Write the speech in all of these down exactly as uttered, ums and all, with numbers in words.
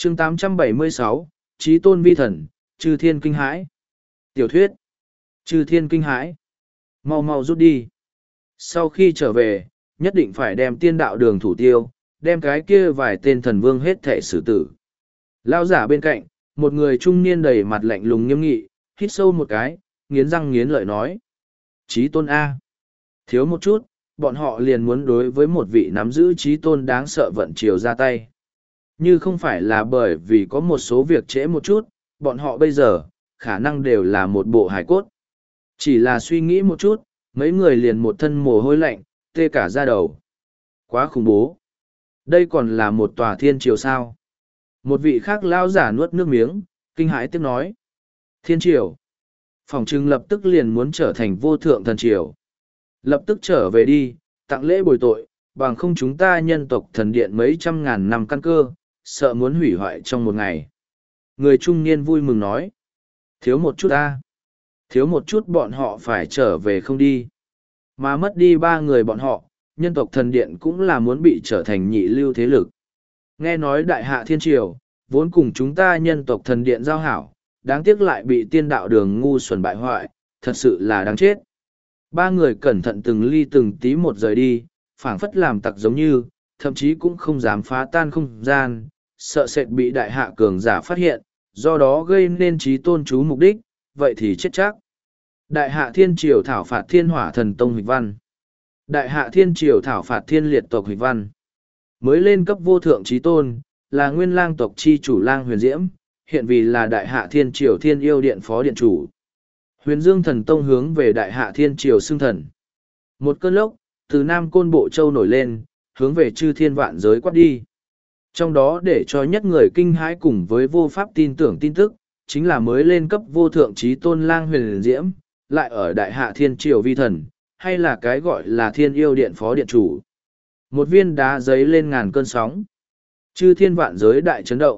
chương tám trăm bảy mươi sáu, Chí tôn vi thần, chư thiên kinh hãi. Tiểu thuyết. Chư thiên kinh hãi. Mau mau rút đi. Sau khi trở về, nhất định phải đem tiên đạo đường thủ tiêu, đem cái kia vài tên thần vương hết thể xử tử. Lao giả bên cạnh, một người trung niên đầy mặt lạnh lùng nghiêm nghị, hít sâu một cái, nghiến răng nghiến lợi nói. Chí tôn A. Thiếu một chút, bọn họ liền muốn đối với một vị nắm giữ chí tôn đáng sợ vận chiều ra tay. Như không phải là bởi vì có một số việc trễ một chút, bọn họ bây giờ, khả năng đều là một bộ hài cốt. Chỉ là suy nghĩ một chút, mấy người liền một thân mồ hôi lạnh, tê cả da đầu. Quá khủng bố. Đây còn là một tòa thiên triều sao. Một vị khác lao giả nuốt nước miếng, kinh hãi tiếc nói. Thiên triều. Phòng trưng lập tức liền muốn trở thành vô thượng thần triều. Lập tức trở về đi, tặng lễ bồi tội, bằng không chúng ta nhân tộc thần điện mấy trăm ngàn năm căn cơ, sợ muốn hủy hoại trong một ngày. Người trung niên vui mừng nói. Thiếu một chút ta. Thiếu một chút bọn họ phải trở về không đi. Mà mất đi ba người bọn họ, nhân tộc thần điện cũng là muốn bị trở thành nhị lưu thế lực. Nghe nói đại hạ thiên triều, vốn cùng chúng ta nhân tộc thần điện giao hảo, đáng tiếc lại bị tiên đạo đường ngu xuẩn bại hoại, thật sự là đáng chết. Ba người cẩn thận từng ly từng tí một rời đi, phảng phất làm tặc giống như, thậm chí cũng không dám phá tan không gian, sợ sệt bị đại hạ cường giả phát hiện, do đó gây nên trí tôn chú mục đích, vậy thì chết chắc. Đại hạ thiên triều thảo phạt thiên hỏa thần tông hịch văn. Đại hạ thiên triều thảo phạt thiên liệt tộc hịch văn. Mới lên cấp vô thượng trí tôn, là nguyên lang tộc chi chủ lang huyền diễm, hiện vì là đại hạ thiên triều thiên yêu điện phó điện chủ. Huyền dương thần tông hướng về đại hạ thiên triều xưng thần. Một cơn lốc, từ nam côn bộ châu nổi lên, hướng về chư thiên vạn giới quát đi. Trong đó để cho nhất người kinh hãi cùng với vô pháp tin tưởng tin tức, chính là mới lên cấp vô thượng trí tôn lang huyền diễm, lại ở đại hạ thiên triều vi thần, hay là cái gọi là thiên yêu điện phó điện chủ. Một viên đá giấy lên ngàn cơn sóng. Chư thiên vạn giới đại chấn động.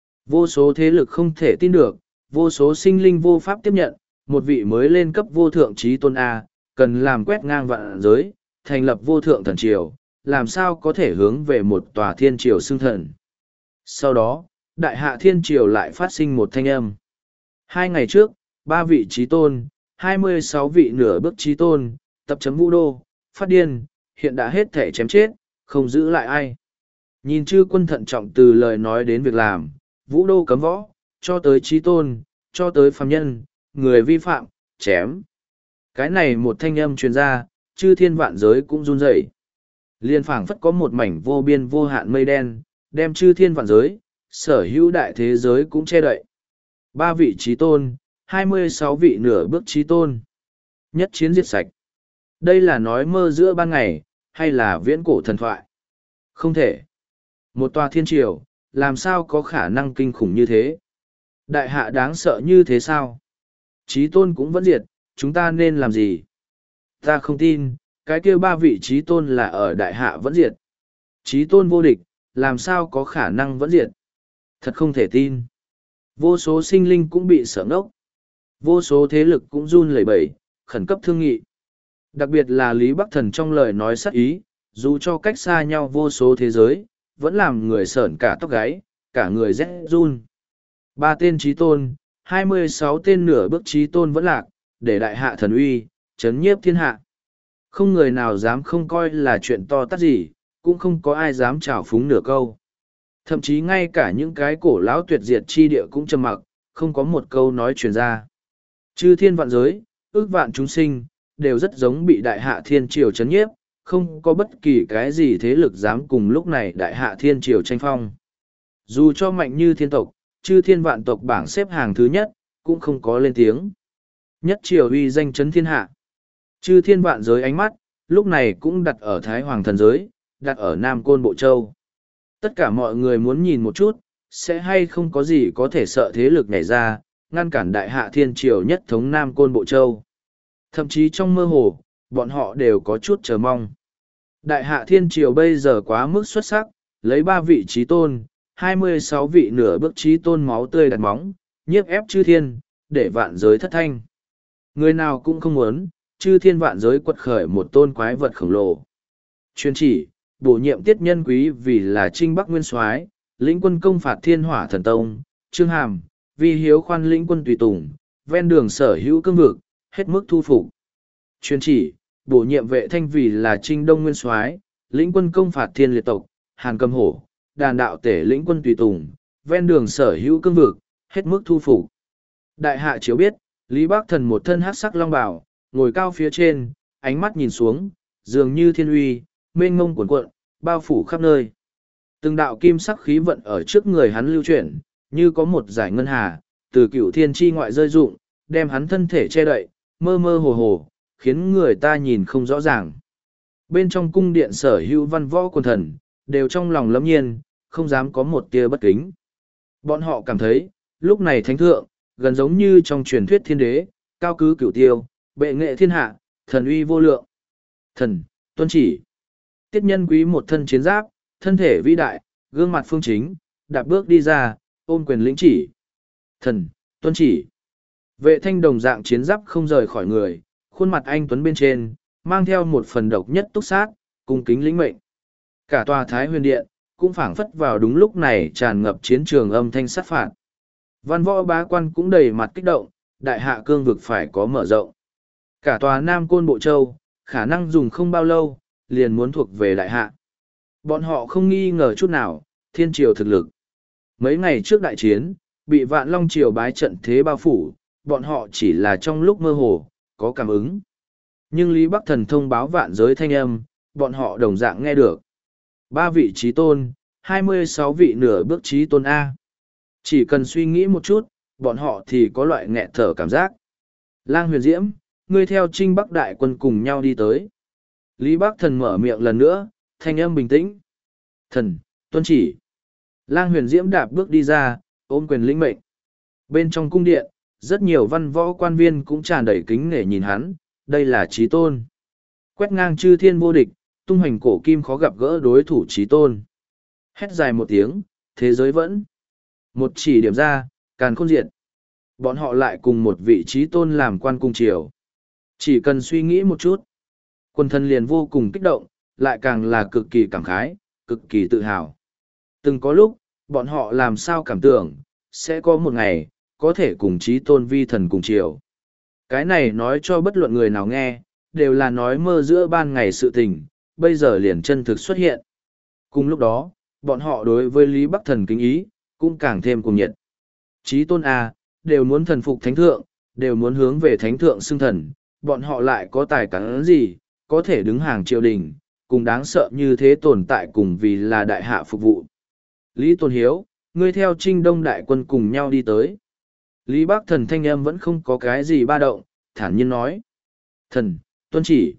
Vô số thế lực không thể tin được, vô số sinh linh vô pháp tiếp nhận, một vị mới lên cấp vô thượng trí tôn A, cần làm quét ngang vạn giới, thành lập vô thượng thần triều, làm sao có thể hướng về một tòa thiên triều xưng thần. Sau đó, đại hạ thiên triều lại phát sinh một thanh âm. Hai ngày trước, ba vị trí tôn, hai mươi sáu vị nửa bước trí tôn, tập chấm vũ đô, phát điên, hiện đã hết thể chém chết, không giữ lại ai. Nhìn chư quân thận trọng từ lời nói đến việc làm, vũ đô cấm võ, cho tới trí tôn, cho tới phàm nhân, người vi phạm, chém. Cái này một thanh âm truyền ra, chư thiên vạn giới cũng run rẩy. Liên phảng phất có một mảnh vô biên vô hạn mây đen, đem chư thiên vạn giới, sở hữu đại thế giới cũng che đậy. Ba vị trí tôn, hai mươi sáu vị nửa bước trí tôn. Nhất chiến diệt sạch. Đây là nói mơ giữa ban ngày, hay là viễn cổ thần thoại? Không thể. Một tòa thiên triều, làm sao có khả năng kinh khủng như thế? Đại hạ đáng sợ như thế sao? Trí tôn cũng vẫn diệt, chúng ta nên làm gì? Ta không tin, cái kia ba vị trí tôn là ở đại hạ vẫn diệt. Trí tôn vô địch, làm sao có khả năng vẫn diệt? Thật không thể tin. Vô số sinh linh cũng bị sợ ngốc. Vô số thế lực cũng run lẩy bẩy, khẩn cấp thương nghị. Đặc biệt là Lý Bắc Thần trong lời nói sắc ý, dù cho cách xa nhau vô số thế giới, vẫn làm người sởn cả tóc gáy, cả người rét run. Ba tên trí tôn, hai mươi sáu tên nửa bước trí tôn vẫn lạc, để đại hạ thần uy, chấn nhiếp thiên hạ. Không người nào dám không coi là chuyện to tát gì, cũng không có ai dám trào phúng nửa câu. Thậm chí ngay cả những cái cổ lão tuyệt diệt chi địa cũng trầm mặc, không có một câu nói truyền ra. Chư thiên vạn giới, ước vạn chúng sinh, đều rất giống bị đại hạ thiên triều chấn nhiếp, không có bất kỳ cái gì thế lực dám cùng lúc này đại hạ thiên triều tranh phong. Dù cho mạnh như thiên tộc, chư thiên vạn tộc bảng xếp hàng thứ nhất, cũng không có lên tiếng. Nhất triều uy danh chấn thiên hạ. Chư thiên vạn giới ánh mắt, lúc này cũng đặt ở Thái Hoàng thần giới, đặt ở Nam Côn Bộ Châu. Tất cả mọi người muốn nhìn một chút, sẽ hay không có gì có thể sợ thế lực nhảy ra, ngăn cản đại hạ thiên triều nhất thống Nam Côn Bộ Châu. Thậm chí trong mơ hồ, bọn họ đều có chút chờ mong. Đại hạ thiên triều bây giờ quá mức xuất sắc, lấy ba vị trí tôn, hai mươi sáu vị nửa bước trí tôn máu tươi đặt móng, nhiếp ép chư thiên, để vạn giới thất thanh. Người nào cũng không muốn, chư thiên vạn giới quật khởi một tôn quái vật khổng lồ. Chuyên chỉ, bổ nhiệm tiết nhân quý vì là trinh bắc nguyên soái, lĩnh quân công phạt thiên hỏa thần tông, Trương Hàm, Vi Hiếu khoan lĩnh quân tùy tùng, ven đường sở hữu cương vực, hết mức thu phục. Truyền chỉ, bổ nhiệm vệ thanh vì là Trinh Đông Nguyên Soái, lĩnh quân công phạt thiên liệt tộc, Hàn Cầm Hổ, đàn đạo tể lĩnh quân tùy tùng, ven đường sở hữu cương vực, hết mức thu phục. Đại hạ chiếu biết, Lý Bắc Thần một thân hắc sắc long bào, ngồi cao phía trên, ánh mắt nhìn xuống, dường như thiên uy, mênh mông cuồn cuộn, bao phủ khắp nơi. Từng đạo kim sắc khí vận ở trước người hắn lưu chuyển, như có một giải ngân hà, từ cửu thiên chi ngoại rơi rụng, đem hắn thân thể che đậy, mơ mơ hồ hồ, khiến người ta nhìn không rõ ràng. Bên trong cung điện sở hữu văn võ quần thần, đều trong lòng lâm nhiên, không dám có một tia bất kính. Bọn họ cảm thấy, lúc này thánh thượng, gần giống như trong truyền thuyết thiên đế, cao cứ cửu tiêu, bệ nghệ thiên hạ, thần uy vô lượng. Thần, tuân chỉ. Tiết Nhân Quý một thân chiến giáp, thân thể vĩ đại, gương mặt phương chính, đạp bước đi ra, ôm quyền lĩnh chỉ. Thần, tuân chỉ. Vệ thanh đồng dạng chiến giáp không rời khỏi người, khuôn mặt anh tuấn bên trên, mang theo một phần độc nhất túc sát, cung kính lĩnh mệnh. Cả tòa Thái Huyền Điện, cũng phảng phất vào đúng lúc này tràn ngập chiến trường âm thanh sát phạt. Văn võ bá quan cũng đầy mặt kích động, đại hạ cương vực phải có mở rộng. Cả tòa Nam Côn Bộ Châu, khả năng dùng không bao lâu, liền muốn thuộc về đại hạ. Bọn họ không nghi ngờ chút nào, thiên triều thực lực. Mấy ngày trước đại chiến, bị Vạn Long triều bái trận thế bao phủ, bọn họ chỉ là trong lúc mơ hồ, có cảm ứng. Nhưng Lý Bắc Thần thông báo vạn giới thanh âm, bọn họ đồng dạng nghe được. Ba vị trí tôn, hai mươi sáu vị nửa bước trí tôn A. Chỉ cần suy nghĩ một chút, bọn họ thì có loại nghẹt thở cảm giác. Lang Huyền Diễm, ngươi theo Trinh Bắc đại quân cùng nhau đi tới. Lý Bắc Thần mở miệng lần nữa, thanh âm bình tĩnh. Thần, tuân chỉ. Lang Huyền Diễm đạp bước đi ra, ôm quyền lĩnh mệnh. Bên trong cung điện, rất nhiều văn võ quan viên cũng tràn đầy kính nể nhìn hắn, đây là trí tôn. Quét ngang chư thiên vô địch, tung hoành cổ kim khó gặp gỡ đối thủ trí tôn. Hét dài một tiếng, thế giới vẫn. Một chỉ điểm ra, càn khôn diệt. Bọn họ lại cùng một vị trí tôn làm quan cung triều. Chỉ cần suy nghĩ một chút. Quân thần liền vô cùng kích động, lại càng là cực kỳ cảm khái, cực kỳ tự hào. Từng có lúc, bọn họ làm sao cảm tưởng, sẽ có một ngày, có thể cùng trí tôn vi thần cùng triều. Cái này nói cho bất luận người nào nghe, đều là nói mơ giữa ban ngày sự tình, bây giờ liền chân thực xuất hiện. Cùng lúc đó, bọn họ đối với Lý Bắc Thần kính ý, cũng càng thêm cùng nhiệt. Trí tôn A, đều muốn thần phục thánh thượng, đều muốn hướng về thánh thượng xưng thần, bọn họ lại có tài cán gì, có thể đứng hàng triều đình, cùng đáng sợ như thế tồn tại cùng vì là đại hạ phục vụ. Lý Tôn Hiếu, ngươi theo Trinh Đông đại quân cùng nhau đi tới. Lý Bắc Thần thanh âm vẫn không có cái gì ba động, thản nhiên nói. Thần, tuân chỉ.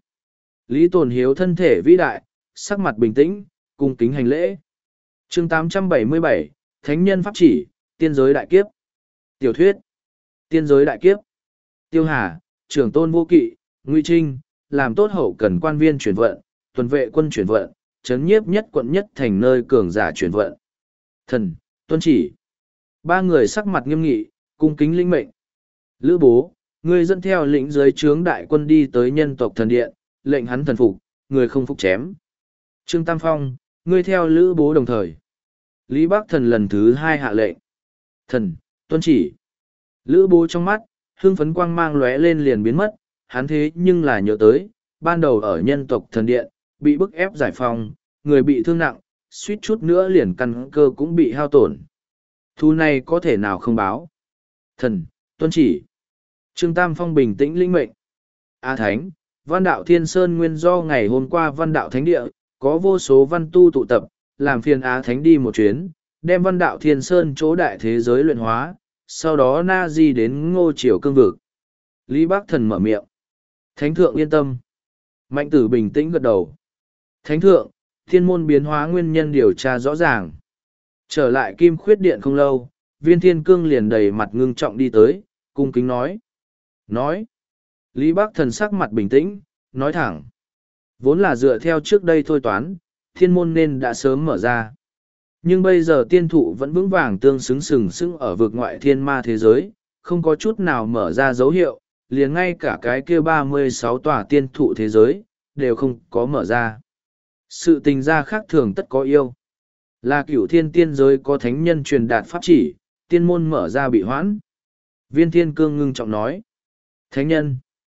Lý Tồn Hiếu thân thể vĩ đại, sắc mặt bình tĩnh, cung kính hành lễ. chương tám trăm bảy mươi bảy, Thánh nhân pháp chỉ, tiên giới đại kiếp. Tiểu thuyết, tiên giới đại kiếp. Tiêu Hà, trưởng tôn vô kỵ, Ngụy Trinh, làm tốt hậu cần quan viên chuyển vận, tuần vệ quân chuyển vận, chấn nhiếp nhất quận nhất thành nơi cường giả chuyển vận. Thần, tuân chỉ. Ba người sắc mặt nghiêm nghị, cung kính linh mệnh. Lữ bố, ngươi dẫn theo lĩnh dưới trướng đại quân đi tới nhân tộc thần điện, lệnh hắn thần phục, người không phục chém. Trương Tam Phong, ngươi theo lữ bố đồng thời. Lý Bắc Thần lần thứ hai hạ lệnh. Thần, tuân chỉ. Lữ bố trong mắt, hương phấn quang mang lóe lên liền biến mất, hắn thế nhưng là nhớ tới, ban đầu ở nhân tộc thần điện, bị bức ép giải phóng, người bị thương nặng, suýt chút nữa liền căn cơ cũng bị hao tổn. Thu này có thể nào không báo. Thần, tuân chỉ. Trương Tam Phong bình tĩnh linh mệnh. A Thánh, Văn Đạo Thiên Sơn nguyên do ngày hôm qua Văn Đạo Thánh Địa, có vô số văn tu tụ tập, làm phiền Á Thánh đi một chuyến, đem Văn Đạo Thiên Sơn chỗ đại thế giới luyện hóa, sau đó na di đến Ngô Triều cương vực. Lý Bắc Thần mở miệng. Thánh thượng yên tâm. Mạnh tử bình tĩnh gật đầu. Thánh thượng, thiên môn biến hóa nguyên nhân điều tra rõ ràng. Trở lại Kim Khuyết Điện không lâu, Viên Thiên Cương liền đầy mặt ngưng trọng đi tới, cung kính nói. Nói. Lý Bắc Thần sắc mặt bình tĩnh, nói thẳng. Vốn là dựa theo trước đây thôi toán, thiên môn nên đã sớm mở ra. Nhưng bây giờ tiên thụ vẫn vững vàng tương xứng sừng sững ở vực ngoại thiên ma thế giới, không có chút nào mở ra dấu hiệu, liền ngay cả cái kia ba mươi sáu tòa tiên thụ thế giới, đều không có mở ra. Sự tình ra khác thường tất có yêu. Là cửu thiên tiên giới có thánh nhân truyền đạt pháp chỉ, tiên môn mở ra bị hoãn. Viên thiên cương ngưng trọng nói. Thánh nhân.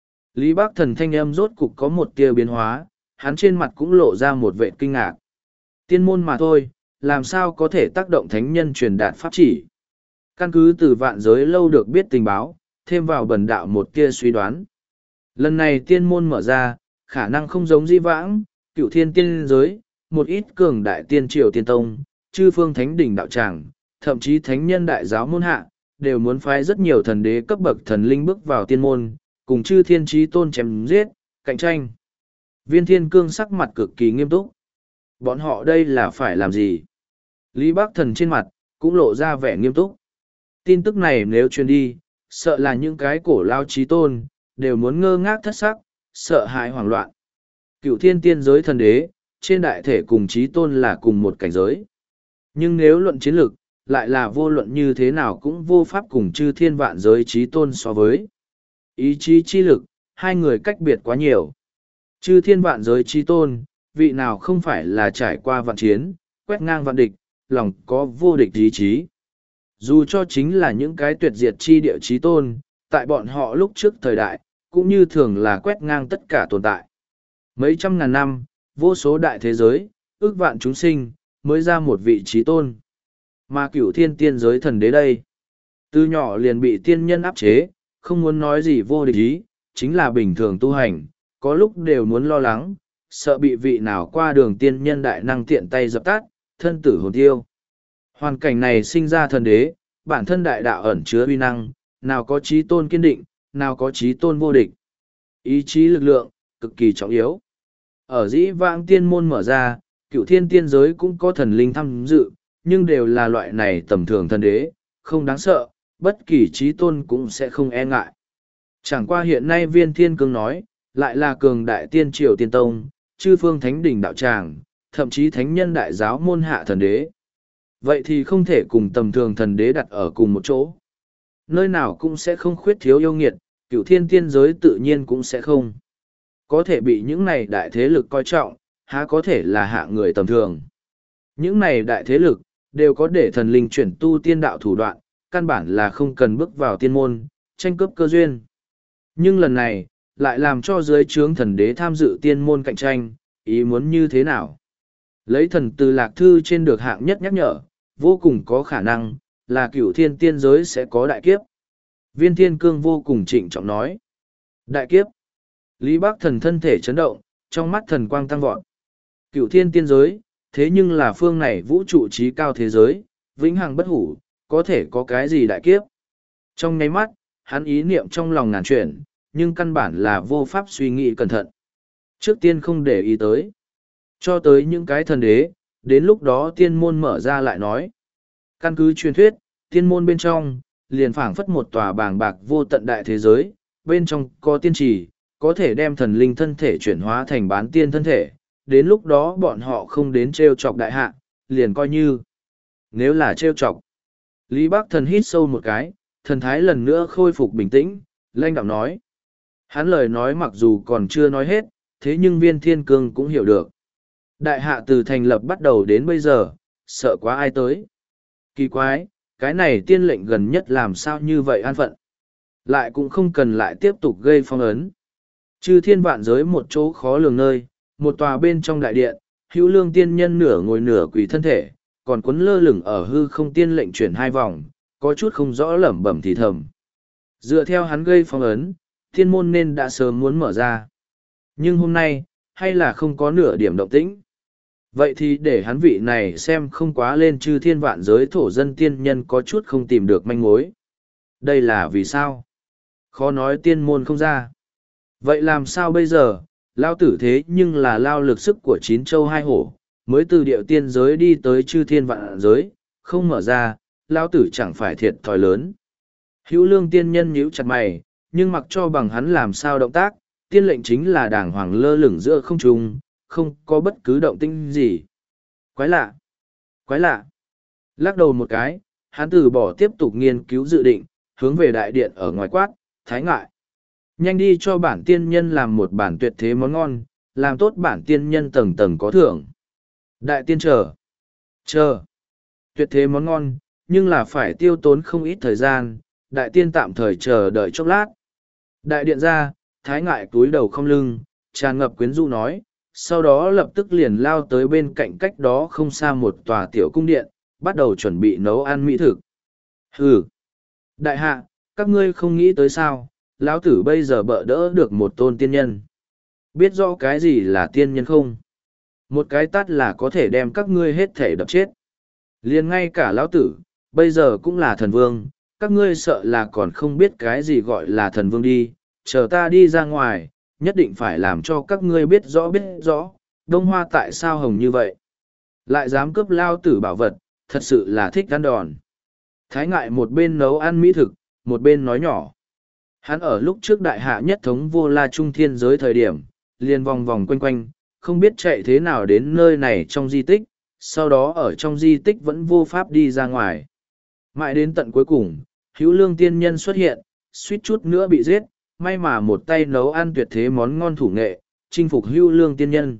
Lý Bác Thần thanh âm rốt cục có một tia biến hóa, hắn trên mặt cũng lộ ra một vệ kinh ngạc. Tiên môn mà thôi, làm sao có thể tác động thánh nhân truyền đạt pháp chỉ. Căn cứ từ vạn giới lâu được biết tình báo, thêm vào bần đạo một tia suy đoán. Lần này tiên môn mở ra, khả năng không giống di vãng, cựu thiên tiên giới, một ít cường đại tiên triều tiên tông, chư phương thánh đỉnh đạo tràng, thậm chí thánh nhân đại giáo môn hạ, đều muốn phái rất nhiều thần đế cấp bậc thần linh bước vào tiên môn, cùng chư thiên trí tôn chém giết, cạnh tranh. Viên thiên cương sắc mặt cực kỳ nghiêm túc. Bọn họ đây là phải làm gì? Lý Bác Thần trên mặt, cũng lộ ra vẻ nghiêm túc. Tin tức này nếu truyền đi, sợ là những cái cổ lao trí tôn, đều muốn ngơ ngác thất sắc, sợ hãi hoảng loạn. Cựu thiên tiên giới thần đế, trên đại thể cùng trí tôn là cùng một cảnh giới. Nhưng nếu luận chiến lược, lại là vô luận như thế nào cũng vô pháp cùng chư thiên vạn giới trí tôn so với. Ý chí chi lực, hai người cách biệt quá nhiều. Chư thiên vạn giới trí tôn, vị nào không phải là trải qua vạn chiến, quét ngang vạn địch, lòng có vô địch ý chí. Dù cho chính là những cái tuyệt diệt chi địa trí tôn, tại bọn họ lúc trước thời đại, cũng như thường là quét ngang tất cả tồn tại. Mấy trăm ngàn năm, vô số đại thế giới, ước vạn chúng sinh, mới ra một vị trí tôn. Mà cửu thiên tiên giới thần đế đây, từ nhỏ liền bị tiên nhân áp chế, không muốn nói gì vô địch ý, chính là bình thường tu hành, có lúc đều muốn lo lắng, sợ bị vị nào qua đường tiên nhân đại năng tiện tay dập tắt, thân tử hồn tiêu. Hoàn cảnh này sinh ra thần đế, bản thân đại đạo ẩn chứa uy năng, nào có trí tôn kiên định, nào có trí tôn vô địch. Ý chí lực lượng, cực kỳ trọng yếu. Ở dĩ vãng tiên môn mở ra, cựu thiên tiên giới cũng có thần linh tham dự, nhưng đều là loại này tầm thường thần đế, không đáng sợ, bất kỳ trí tôn cũng sẽ không e ngại. Chẳng qua hiện nay viên thiên cương nói, lại là cường đại tiên triều tiên tông, chư phương thánh đỉnh đạo tràng, thậm chí thánh nhân đại giáo môn hạ thần đế. Vậy thì không thể cùng tầm thường thần đế đặt ở cùng một chỗ. Nơi nào cũng sẽ không khuyết thiếu yêu nghiệt, cửu thiên tiên giới tự nhiên cũng sẽ không. Có thể bị những này đại thế lực coi trọng, há có thể là hạ người tầm thường. Những này đại thế lực, đều có để thần linh chuyển tu tiên đạo thủ đoạn, căn bản là không cần bước vào tiên môn, tranh cướp cơ duyên. Nhưng lần này, lại làm cho dưới trướng thần đế tham dự tiên môn cạnh tranh, ý muốn như thế nào? Lấy thần từ lạc thư trên được hạng nhất nhắc nhở, vô cùng có khả năng, là cửu thiên tiên giới sẽ có đại kiếp. Viên thiên cương vô cùng trịnh trọng nói. Đại kiếp. Lý Bác Thần thân thể chấn động, trong mắt thần quang tăng vọt. Cửu thiên tiên giới, thế nhưng là phương này vũ trụ trí cao thế giới, vĩnh hằng bất hủ, có thể có cái gì đại kiếp. Trong nháy mắt, hắn ý niệm trong lòng ngàn chuyển, nhưng căn bản là vô pháp suy nghĩ cẩn thận. Trước tiên không để ý tới. Cho tới những cái thần đế, đến lúc đó tiên môn mở ra lại nói. Căn cứ truyền thuyết, tiên môn bên trong, liền phảng phất một tòa bàng bạc vô tận đại thế giới, bên trong có tiên trì, có thể đem thần linh thân thể chuyển hóa thành bán tiên thân thể, đến lúc đó bọn họ không đến trêu chọc đại hạ, liền coi như. Nếu là trêu chọc, Lý Bác Thần hít sâu một cái, thần thái lần nữa khôi phục bình tĩnh, lanh đạm nói. Hắn lời nói mặc dù còn chưa nói hết, thế nhưng viên thiên cương cũng hiểu được. Đại hạ từ thành lập bắt đầu đến bây giờ, sợ quá ai tới. Kỳ quái, cái này tiên lệnh gần nhất làm sao như vậy an phận. Lại cũng không cần lại tiếp tục gây phong ấn. Chư thiên vạn giới một chỗ khó lường nơi, một tòa bên trong đại điện, hữu lương tiên nhân nửa ngồi nửa quỳ thân thể, còn cuốn lơ lửng ở hư không tiên lệnh chuyển hai vòng, có chút không rõ lẩm bẩm thì thầm. Dựa theo hắn gây phong ấn, thiên môn nên đã sớm muốn mở ra. Nhưng hôm nay, hay là không có nửa điểm động tĩnh. Vậy thì để hắn vị này xem không quá lên chư thiên vạn giới thổ dân tiên nhân có chút không tìm được manh mối. Đây là vì sao? Khó nói tiên môn không ra. Vậy làm sao bây giờ, lao tử thế nhưng là lao lực sức của chín châu hai hổ, mới từ điệu tiên giới đi tới chư thiên vạn giới, không mở ra, lao tử chẳng phải thiệt thòi lớn. Hữu lương tiên nhân nhíu chặt mày, nhưng mặc cho bằng hắn làm sao động tác, tiên lệnh chính là đàng hoàng lơ lửng giữa không trung, không có bất cứ động tĩnh gì. Quái lạ! Quái lạ! Lắc đầu một cái, hắn từ bỏ tiếp tục nghiên cứu dự định, hướng về đại điện ở ngoài quát, thái ngại. Nhanh đi cho bản tiên nhân làm một bản tuyệt thế món ngon, làm tốt bản tiên nhân tầng tầng có thưởng. Đại tiên trở! Chờ. Tuyệt thế món ngon, nhưng là phải tiêu tốn không ít thời gian, đại tiên tạm thời chờ đợi chốc lát. Đại điện ra, Thái Ngại túi đầu không lưng, tràn ngập quyến rũ nói, sau đó lập tức liền lao tới bên cạnh cách đó không xa một tòa tiểu cung điện, bắt đầu chuẩn bị nấu ăn mỹ thực. Hừ! Đại hạ, các ngươi không nghĩ tới sao, lão tử bây giờ bợ đỡ được một tôn tiên nhân. Biết rõ cái gì là tiên nhân không? Một cái tát là có thể đem các ngươi hết thể đập chết. Liền ngay cả lão tử, bây giờ cũng là thần vương, các ngươi sợ là còn không biết cái gì gọi là thần vương đi, chờ ta đi ra ngoài, nhất định phải làm cho các ngươi biết rõ biết rõ, đông hoa tại sao hồng như vậy. Lại dám cướp lao tử bảo vật, thật sự là thích ăn đòn. Thái Ngại một bên nấu ăn mỹ thực, một bên nói nhỏ. Hắn ở lúc trước đại hạ nhất thống vô la trung thiên giới thời điểm, liền vòng vòng quanh quanh, không biết chạy thế nào đến nơi này trong di tích, sau đó ở trong di tích vẫn vô pháp đi ra ngoài. Mãi đến tận cuối cùng, hữu lương tiên nhân xuất hiện, suýt chút nữa bị giết, may mà một tay nấu ăn tuyệt thế món ngon thủ nghệ, chinh phục hữu lương tiên nhân.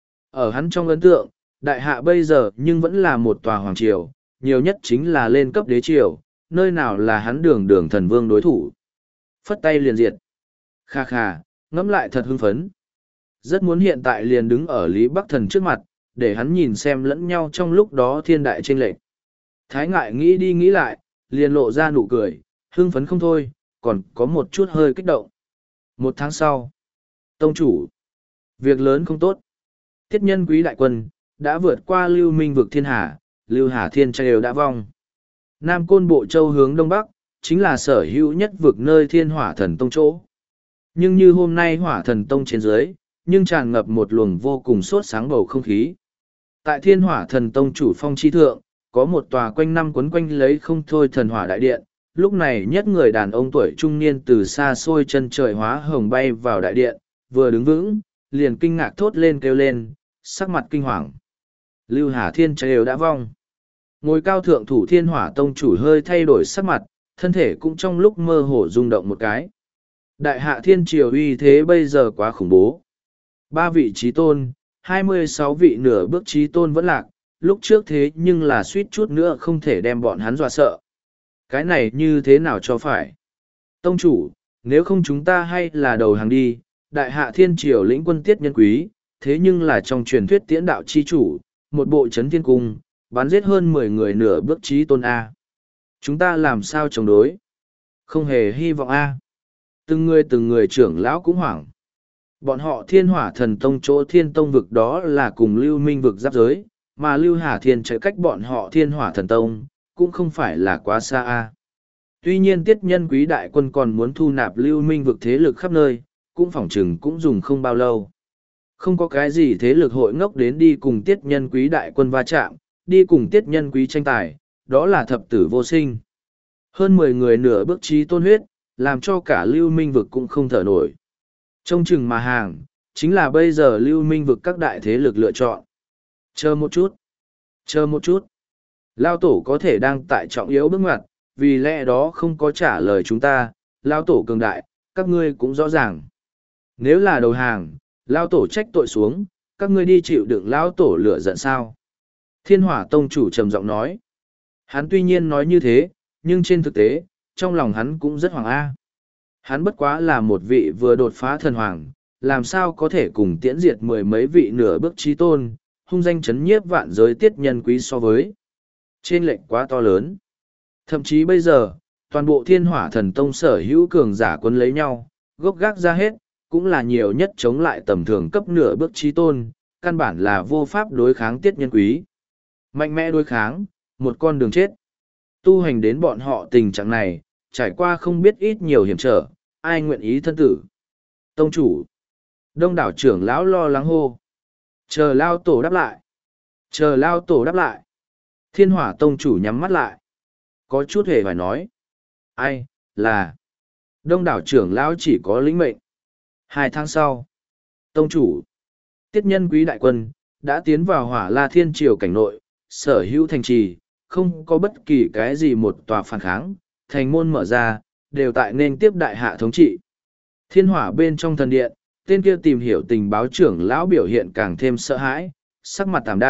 Ở hắn trong ấn tượng, đại hạ bây giờ nhưng vẫn là một tòa hoàng triều, nhiều nhất chính là lên cấp đế triều, nơi nào là hắn đường đường thần vương đối thủ. Phất tay liền diệt. Kha kha, ngẫm lại thật hưng phấn. Rất muốn hiện tại liền đứng ở Lý Bắc Thần trước mặt, để hắn nhìn xem lẫn nhau trong lúc đó thiên đại chênh lệch. Thái Ngại nghĩ đi nghĩ lại, liền lộ ra nụ cười, hưng phấn không thôi, còn có một chút hơi kích động. Một tháng sau, tông chủ, việc lớn không tốt. Tiết nhân quý đại quân, đã vượt qua Lưu Minh vực thiên hà, Lưu Hà Thiên Trai đều đã vong. Nam Côn Bộ Châu hướng đông bắc, chính là sở hữu nhất vực nơi thiên hỏa thần tông chỗ. Nhưng như hôm nay hỏa thần tông trên dưới, nhưng tràn ngập một luồng vô cùng sốt sáng bầu không khí. Tại thiên hỏa thần tông chủ phong chi thượng, có một tòa quanh năm quấn quanh lấy không thôi thần hỏa đại điện. Lúc này nhất người đàn ông tuổi trung niên từ xa xôi chân trời hóa hồng bay vào đại điện, vừa đứng vững, liền kinh ngạc thốt lên kêu lên, sắc mặt kinh hoàng. Lưu Hà Thiên Trai đều đã vong. Ngồi cao thượng thủ thiên hỏa tông chủ hơi thay đổi sắc mặt, thân thể cũng trong lúc mơ hồ rung động một cái. Đại hạ thiên triều uy thế bây giờ quá khủng bố. Ba vị trí tôn, hai mươi sáu vị nửa bước trí tôn vẫn lạc, lúc trước thế nhưng là suýt chút nữa không thể đem bọn hắn dọa sợ. Cái này như thế nào cho phải? Tông chủ, nếu không chúng ta hay là đầu hàng đi, đại hạ thiên triều lĩnh quân tiết nhân quý, thế nhưng là trong truyền thuyết tiễn đạo chi chủ, một bộ chấn thiên cung, bắn giết hơn mười người nửa bước trí tôn A. Chúng ta làm sao chống đối? Không hề hy vọng A. Từng người từng người trưởng lão cũng hoảng. Bọn họ thiên hỏa thần tông chỗ thiên tông vực đó là cùng lưu minh vực giáp giới, mà lưu hà thiên chạy cách bọn họ thiên hỏa thần tông, cũng không phải là quá xa A. Tuy nhiên tiết nhân quý đại quân còn muốn thu nạp lưu minh vực thế lực khắp nơi, cũng phỏng chừng cũng dùng không bao lâu. Không có cái gì thế lực hội ngốc đến đi cùng tiết nhân quý đại quân va chạm, đi cùng tiết nhân quý tranh tài, đó là thập tử vô sinh. Hơn mười người nửa bước trí tôn huyết, làm cho cả lưu minh vực cũng không thở nổi. Trông chừng mà hàng, chính là bây giờ lưu minh vực các đại thế lực lựa chọn. Chờ một chút, chờ một chút. Lao tổ có thể đang tại trọng yếu bước ngoặt, vì lẽ đó không có trả lời chúng ta, Lao tổ cường đại, các ngươi cũng rõ ràng. Nếu là đầu hàng, Lao tổ trách tội xuống, các ngươi đi chịu đựng Lao tổ lửa giận sao? Thiên hỏa tông chủ trầm giọng nói. Hắn tuy nhiên nói như thế, nhưng trên thực tế, trong lòng hắn cũng rất hoàng a. Hắn bất quá là một vị vừa đột phá thần hoàng, làm sao có thể cùng tiễn diệt mười mấy vị nửa bước trí tôn, hung danh chấn nhiếp vạn giới tiết nhân quý so với. Trên lệnh quá to lớn. Thậm chí bây giờ, toàn bộ thiên hỏa thần tông sở hữu cường giả quân lấy nhau, gốc gác ra hết, cũng là nhiều nhất chống lại tầm thường cấp nửa bước trí tôn, căn bản là vô pháp đối kháng tiết nhân quý. Mạnh mẽ đối kháng, một con đường chết. Tu hành đến bọn họ tình trạng này, trải qua không biết ít nhiều hiểm trở, ai nguyện ý thân tử. Tông chủ. Đông đảo trưởng lão lo lắng hô. Chờ lao tổ đáp lại. Chờ lao tổ đáp lại. Thiên hỏa tông chủ nhắm mắt lại. Có chút hề phải nói. Ai, là. Đông đảo trưởng lão chỉ có lĩnh mệnh. Hai tháng sau. Tông chủ. Tiết nhân quý đại quân, đã tiến vào hỏa la thiên triều cảnh nội, sở hữu thành trì, không có bất kỳ cái gì một tòa phản kháng, thành môn mở ra, đều tại nên tiếp đại hạ thống trị. Thiên hỏa bên trong thần điện, tên kia tìm hiểu tình báo trưởng lão biểu hiện càng thêm sợ hãi, sắc mặt tạm đạm,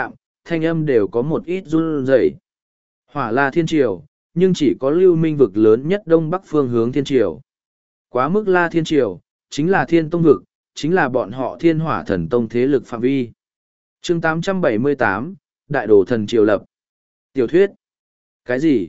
thanh âm đều có một ít run rẩy. Hỏa La Thiên Triều, nhưng chỉ có lưu minh vực lớn nhất đông bắc phương hướng Thiên Triều. Quá mức La Thiên Triều, chính là Thiên Tông vực, chính là bọn họ Thiên Hỏa Thần Tông thế lực phạm vi. Chương tám trăm bảy mươi tám, Đại Đồ Thần Triều lập. Tiểu thuyết. Cái gì?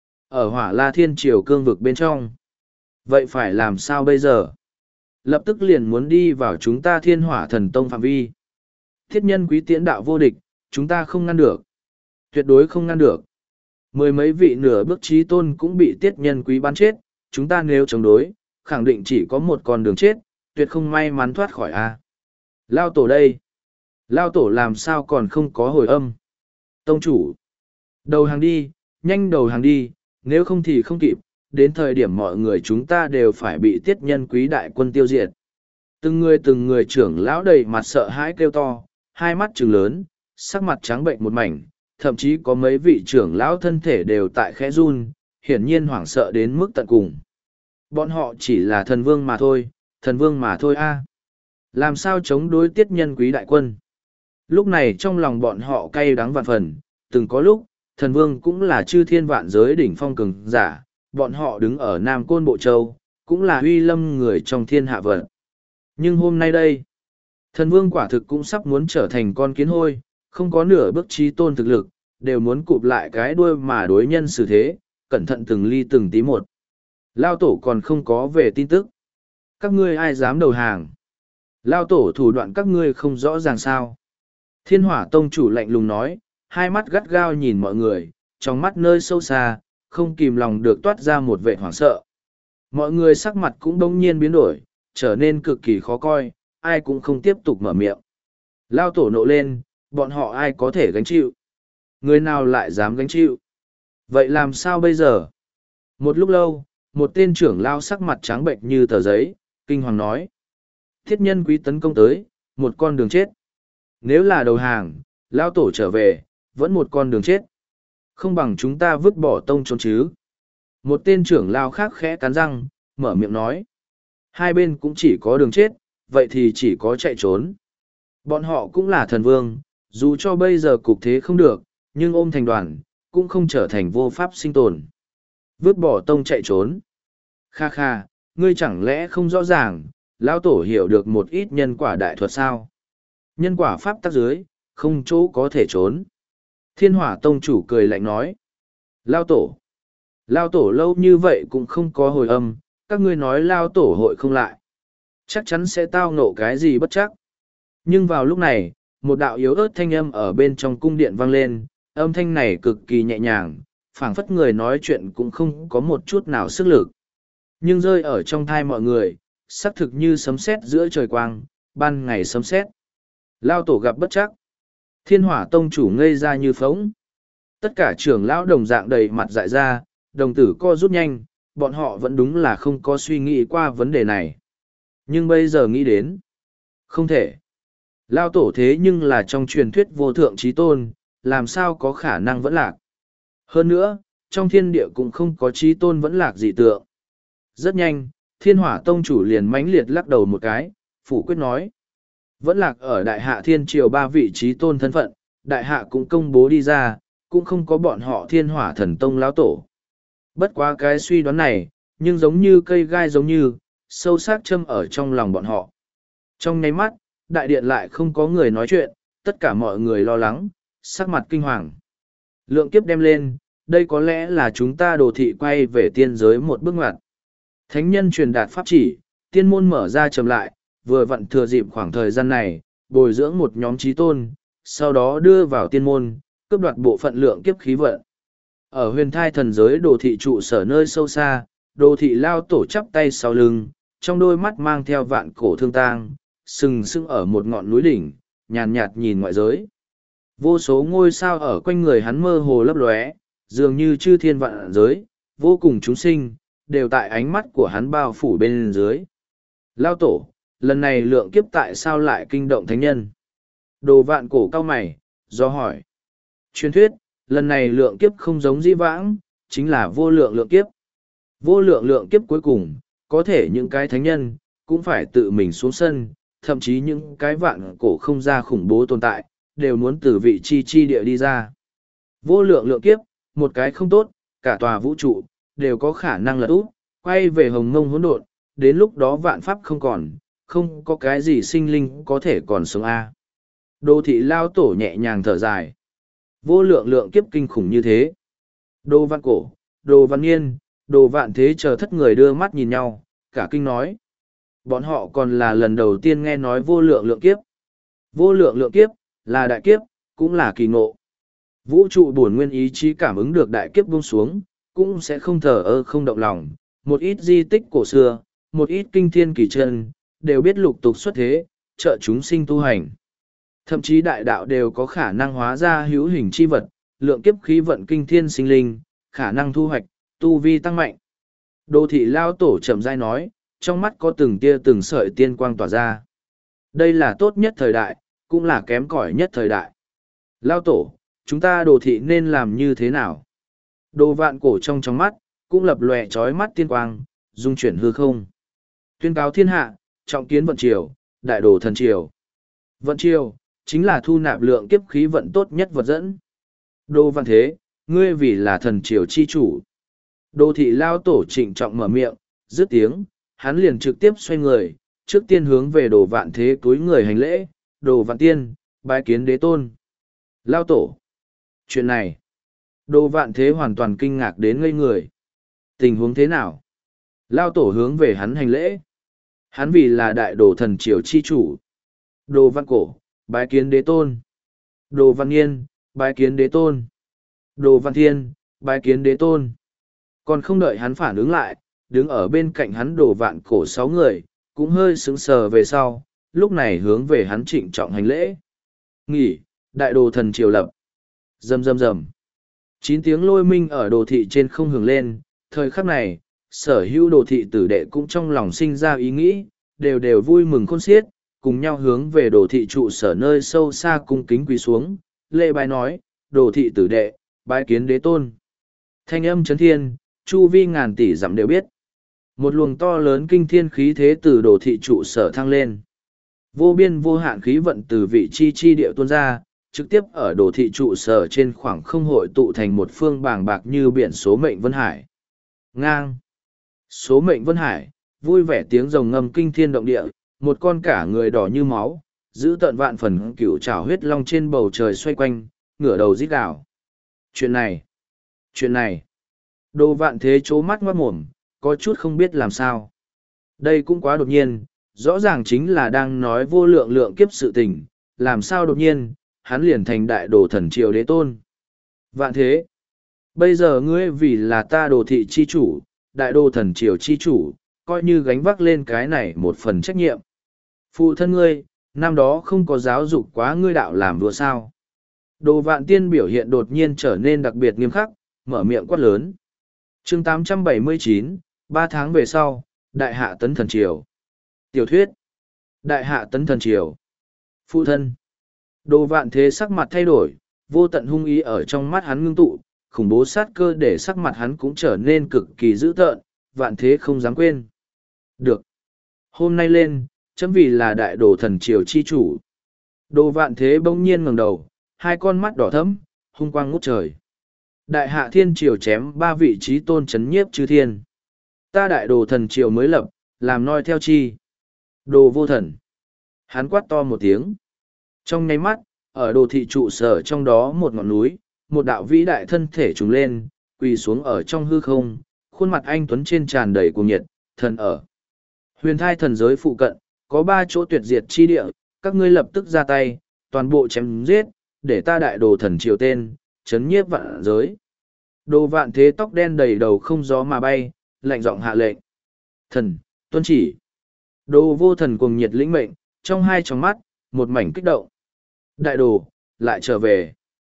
Ở Hỏa La Thiên Triều cương vực bên trong. Vậy phải làm sao bây giờ? Lập tức liền muốn đi vào chúng ta Thiên Hỏa Thần Tông phạm vi. Thiết nhân quý tiễn đạo vô địch, chúng ta không ngăn được. Tuyệt đối không ngăn được. Mười mấy vị nửa bước trí tôn cũng bị tiết nhân quý bắn chết, chúng ta nếu chống đối, khẳng định chỉ có một con đường chết, tuyệt không may mắn thoát khỏi a. Lao tổ đây. Lao tổ làm sao còn không có hồi âm. Tông chủ. Đầu hàng đi, nhanh đầu hàng đi, nếu không thì không kịp, đến thời điểm mọi người chúng ta đều phải bị tiết nhân quý đại quân tiêu diệt. Từng người từng người trưởng lão đầy mặt sợ hãi kêu to, hai mắt trừng lớn, sắc mặt trắng bệnh một mảnh, thậm chí có mấy vị trưởng lão thân thể đều tại khẽ run, hiển nhiên hoảng sợ đến mức tận cùng. Bọn họ chỉ là thần vương mà thôi, thần vương mà thôi a. Làm sao chống đối tiết nhân quý đại quân? Lúc này trong lòng bọn họ cay đắng vạn phần, từng có lúc, thần vương cũng là chư thiên vạn giới đỉnh phong cường giả, bọn họ đứng ở Nam Côn Bộ Châu, cũng là uy lâm người trong thiên hạ vật. Nhưng hôm nay đây, thần vương quả thực cũng sắp muốn trở thành con kiến hôi, không có nửa bước trí tôn thực lực, đều muốn cụp lại cái đuôi mà đối nhân xử thế, cẩn thận từng ly từng tí một. Lao tổ còn không có về tin tức. Các ngươi ai dám đầu hàng? Lao tổ thủ đoạn các ngươi không rõ ràng sao? Thiên Hỏa Tông chủ lạnh lùng nói, hai mắt gắt gao nhìn mọi người, trong mắt nơi sâu xa, không kìm lòng được toát ra một vẻ hoảng sợ. Mọi người sắc mặt cũng đông nhiên biến đổi, trở nên cực kỳ khó coi, ai cũng không tiếp tục mở miệng. Lao tổ nộ lên, bọn họ ai có thể gánh chịu? Người nào lại dám gánh chịu? Vậy làm sao bây giờ? Một lúc lâu, một tên trưởng lao sắc mặt trắng bệnh như tờ giấy, kinh hoàng nói. Thiết nhân quý tấn công tới, một con đường chết. Nếu là đầu hàng, lao tổ trở về, vẫn một con đường chết. Không bằng chúng ta vứt bỏ tông trốn chứ. Một tên trưởng lao khác khẽ cắn răng, mở miệng nói. Hai bên cũng chỉ có đường chết, vậy thì chỉ có chạy trốn. Bọn họ cũng là thần vương, dù cho bây giờ cục thế không được, nhưng ôm thành đoàn, cũng không trở thành vô pháp sinh tồn. Vứt bỏ tông chạy trốn. Kha kha, ngươi chẳng lẽ không rõ ràng, lão tổ hiểu được một ít nhân quả đại thuật sao? Nhân quả pháp tắc dưới, không chỗ có thể trốn. Thiên Hỏa Tông chủ cười lạnh nói. Lao tổ. Lao tổ lâu như vậy cũng không có hồi âm, các ngươi nói Lao tổ hội không lại. Chắc chắn sẽ tao ngộ cái gì bất chắc. Nhưng vào lúc này, một đạo yếu ớt thanh âm ở bên trong cung điện vang lên, âm thanh này cực kỳ nhẹ nhàng, phảng phất người nói chuyện cũng không có một chút nào sức lực. Nhưng rơi ở trong thai mọi người, xác thực như sấm sét giữa trời quang, ban ngày sấm sét. Lao tổ gặp bất chắc. Thiên Hỏa Tông chủ ngây ra như phóng. Tất cả trưởng lão đồng dạng đầy mặt dại ra, đồng tử co rút nhanh, bọn họ vẫn đúng là không có suy nghĩ qua vấn đề này. Nhưng bây giờ nghĩ đến, không thể. Lao tổ thế nhưng là trong truyền thuyết vô thượng trí tôn, làm sao có khả năng vẫn lạc. Hơn nữa, trong thiên địa cũng không có trí tôn vẫn lạc dị tượng. Rất nhanh, Thiên Hỏa Tông chủ liền mãnh liệt lắc đầu một cái, phủ quyết nói. Vẫn lạc ở đại hạ thiên triều ba vị trí tôn thân phận, đại hạ cũng công bố đi ra, cũng không có bọn họ Thiên Hỏa Thần Tông lão tổ. Bất quá cái suy đoán này, nhưng giống như cây gai giống như, sâu sắc châm ở trong lòng bọn họ. Trong nháy mắt, đại điện lại không có người nói chuyện, tất cả mọi người lo lắng, sắc mặt kinh hoàng. Lượng kiếp đem lên, đây có lẽ là chúng ta đồ thị quay về tiên giới một bước ngoặt. Thánh nhân truyền đạt pháp chỉ, tiên môn mở ra trầm lại, vừa vặn thừa dịp khoảng thời gian này, bồi dưỡng một nhóm trí tôn, sau đó đưa vào tiên môn, cướp đoạt bộ phận lượng kiếp khí vận. Ở huyền thai thần giới đồ thị trụ sở nơi sâu xa, đồ thị lao tổ chắp tay sau lưng, trong đôi mắt mang theo vạn cổ thương tang, sừng sững ở một ngọn núi đỉnh, nhàn nhạt nhìn ngoại giới. Vô số ngôi sao ở quanh người hắn mơ hồ lấp lóe, dường như chư thiên vạn giới, vô cùng chúng sinh, đều tại ánh mắt của hắn bao phủ bên dưới. Lao tổ, lần này lượng kiếp tại sao lại kinh động thánh nhân? Đồ vạn cổ cao mày, do hỏi. Truyền thuyết, lần này lượng kiếp không giống dĩ vãng, chính là vô lượng lượng kiếp. Vô lượng lượng kiếp cuối cùng, có thể những cái thánh nhân, cũng phải tự mình xuống sân, thậm chí những cái vạn cổ không ra khủng bố tồn tại, đều muốn từ vị chi chi địa đi ra. Vô lượng lượng kiếp, một cái không tốt, cả tòa vũ trụ, đều có khả năng lật úp, quay về hồng mông hỗn độn, đến lúc đó vạn pháp không còn, không có cái gì sinh linh có thể còn sống a. Đô thị lao tổ nhẹ nhàng thở dài. Vô lượng lượng kiếp kinh khủng như thế. Đô văn cổ, đồ văn nghiên, đồ vạn thế chờ thất người đưa mắt nhìn nhau, cả kinh nói. Bọn họ còn là lần đầu tiên nghe nói vô lượng lượng kiếp. Vô lượng lượng kiếp, là đại kiếp, cũng là kỳ ngộ. Vũ trụ bổn nguyên ý chí cảm ứng được đại kiếp buông xuống, cũng sẽ không thờ ơ không động lòng. Một ít di tích cổ xưa, một ít kinh thiên kỳ chân, đều biết lục tục xuất thế, trợ chúng sinh tu hành. Thậm chí đại đạo đều có khả năng hóa ra hữu hình chi vật, lượng kiếp khí vận kinh thiên sinh linh, khả năng thu hoạch, tu vi tăng mạnh. Đô thị lao tổ chậm rãi nói, trong mắt có từng tia từng sợi tiên quang tỏa ra. Đây là tốt nhất thời đại, cũng là kém cỏi nhất thời đại. Lao tổ, chúng ta đồ thị nên làm như thế nào? Đồ vạn cổ trong trong mắt, cũng lập lòe trói mắt tiên quang, dung chuyển hư không. Tuyên cáo thiên hạ, trọng kiến vận triều, đại đồ thần triều. Vận triều, chính là thu nạp lượng kiếp khí vận tốt nhất vật dẫn. Đô văn thế, ngươi vì là thần triều chi chủ. Đô thị lao tổ trịnh trọng mở miệng, dứt tiếng, hắn liền trực tiếp xoay người, trước tiên hướng về đồ vạn thế túi người hành lễ, đồ vạn tiên, bái kiến đế tôn. Lao tổ. Chuyện này, đồ vạn thế hoàn toàn kinh ngạc đến ngây người. Tình huống thế nào? Lao tổ hướng về hắn hành lễ. Hắn vì là đại đồ thần triều chi chủ. Đồ văn cổ, bái kiến đế tôn. Đồ văn nghiên, bái kiến đế tôn. Đồ văn thiên, bái kiến đế tôn. Còn không đợi hắn phản ứng lại, đứng ở bên cạnh hắn đồ vạn cổ sáu người, cũng hơi sững sờ về sau, lúc này hướng về hắn trịnh trọng hành lễ. Nghỉ, đại đồ thần triều lập. Rầm rầm rầm. Chín tiếng lôi minh ở đồ thị trên không hưởng lên, thời khắc này, sở hữu đồ thị tử đệ cũng trong lòng sinh ra ý nghĩ, đều đều vui mừng khôn xiết, cùng nhau hướng về đồ thị trụ sở nơi sâu xa cung kính quỳ xuống, lễ bái nói, đồ thị tử đệ, bái kiến đế tôn. Thanh âm chấn thiên, chu vi ngàn tỷ dặm đều biết. Một luồng to lớn kinh thiên khí thế từ đồ thị trụ sở thăng lên. Vô biên vô hạn khí vận từ vị chi chi địa tuôn ra, trực tiếp ở đồ thị trụ sở trên khoảng không hội tụ thành một phương bàng bạc như biển số mệnh Vân Hải. Ngang. Số mệnh Vân Hải, vui vẻ tiếng rồng ngâm kinh thiên động địa, một con cả người đỏ như máu, giữ tận vạn phần cửu trảo huyết long trên bầu trời xoay quanh, ngửa đầu rít gào. Chuyện này, chuyện này, đồ vạn thế chố mắt ngoát mồm, có chút không biết làm sao. Đây cũng quá đột nhiên, rõ ràng chính là đang nói vô lượng lượng kiếp sự tình, làm sao đột nhiên, hắn liền thành đại đồ thần triều đế tôn. Vạn thế, bây giờ ngươi vì là ta đồ thị chi chủ, đại đồ thần triều chi chủ, coi như gánh vác lên cái này một phần trách nhiệm. Phụ thân ngươi, năm đó không có giáo dục quá ngươi đạo làm đùa sao. Đồ vạn tiên biểu hiện đột nhiên trở nên đặc biệt nghiêm khắc, mở miệng quát lớn. chương tám trăm bảy mươi chín, ba tháng về sau, đại hạ tấn thần triều. Tiểu thuyết. Đại hạ tấn thần triều. Phụ thân. Đồ vạn thế sắc mặt thay đổi, vô tận hung ý ở trong mắt hắn ngưng tụ, khủng bố sát cơ để sắc mặt hắn cũng trở nên cực kỳ dữ tợn, vạn thế không dám quên. Được. Hôm nay lên, chấm vì là đại đồ thần triều chi chủ. Đồ vạn thế bỗng nhiên ngẩng đầu, hai con mắt đỏ thẫm, hung quang ngút trời. Đại hạ thiên triều chém ba vị trí tôn chấn nhiếp chư thiên. Ta đại đồ thần triều mới lập, làm noi theo chi. Đồ vô thần. Hắn quát to một tiếng. Trong nháy mắt, ở đồ thị trụ sở trong đó một ngọn núi, một đạo vĩ đại thân thể trùng lên, quỳ xuống ở trong hư không, khuôn mặt anh tuấn trên tràn đầy cuồng nhiệt, thần ở. Huyền thai thần giới phụ cận, có ba chỗ tuyệt diệt chi địa, các ngươi lập tức ra tay, toàn bộ chém giết, để ta đại đồ thần triều tên, chấn nhiếp vạn giới. Đồ vạn thế tóc đen đầy đầu không gió mà bay, lạnh giọng hạ lệnh. Thần, tuân chỉ. Đồ vô thần cuồng nhiệt lĩnh mệnh, trong hai tròng mắt, một mảnh kích động. Đại đồ, lại trở về.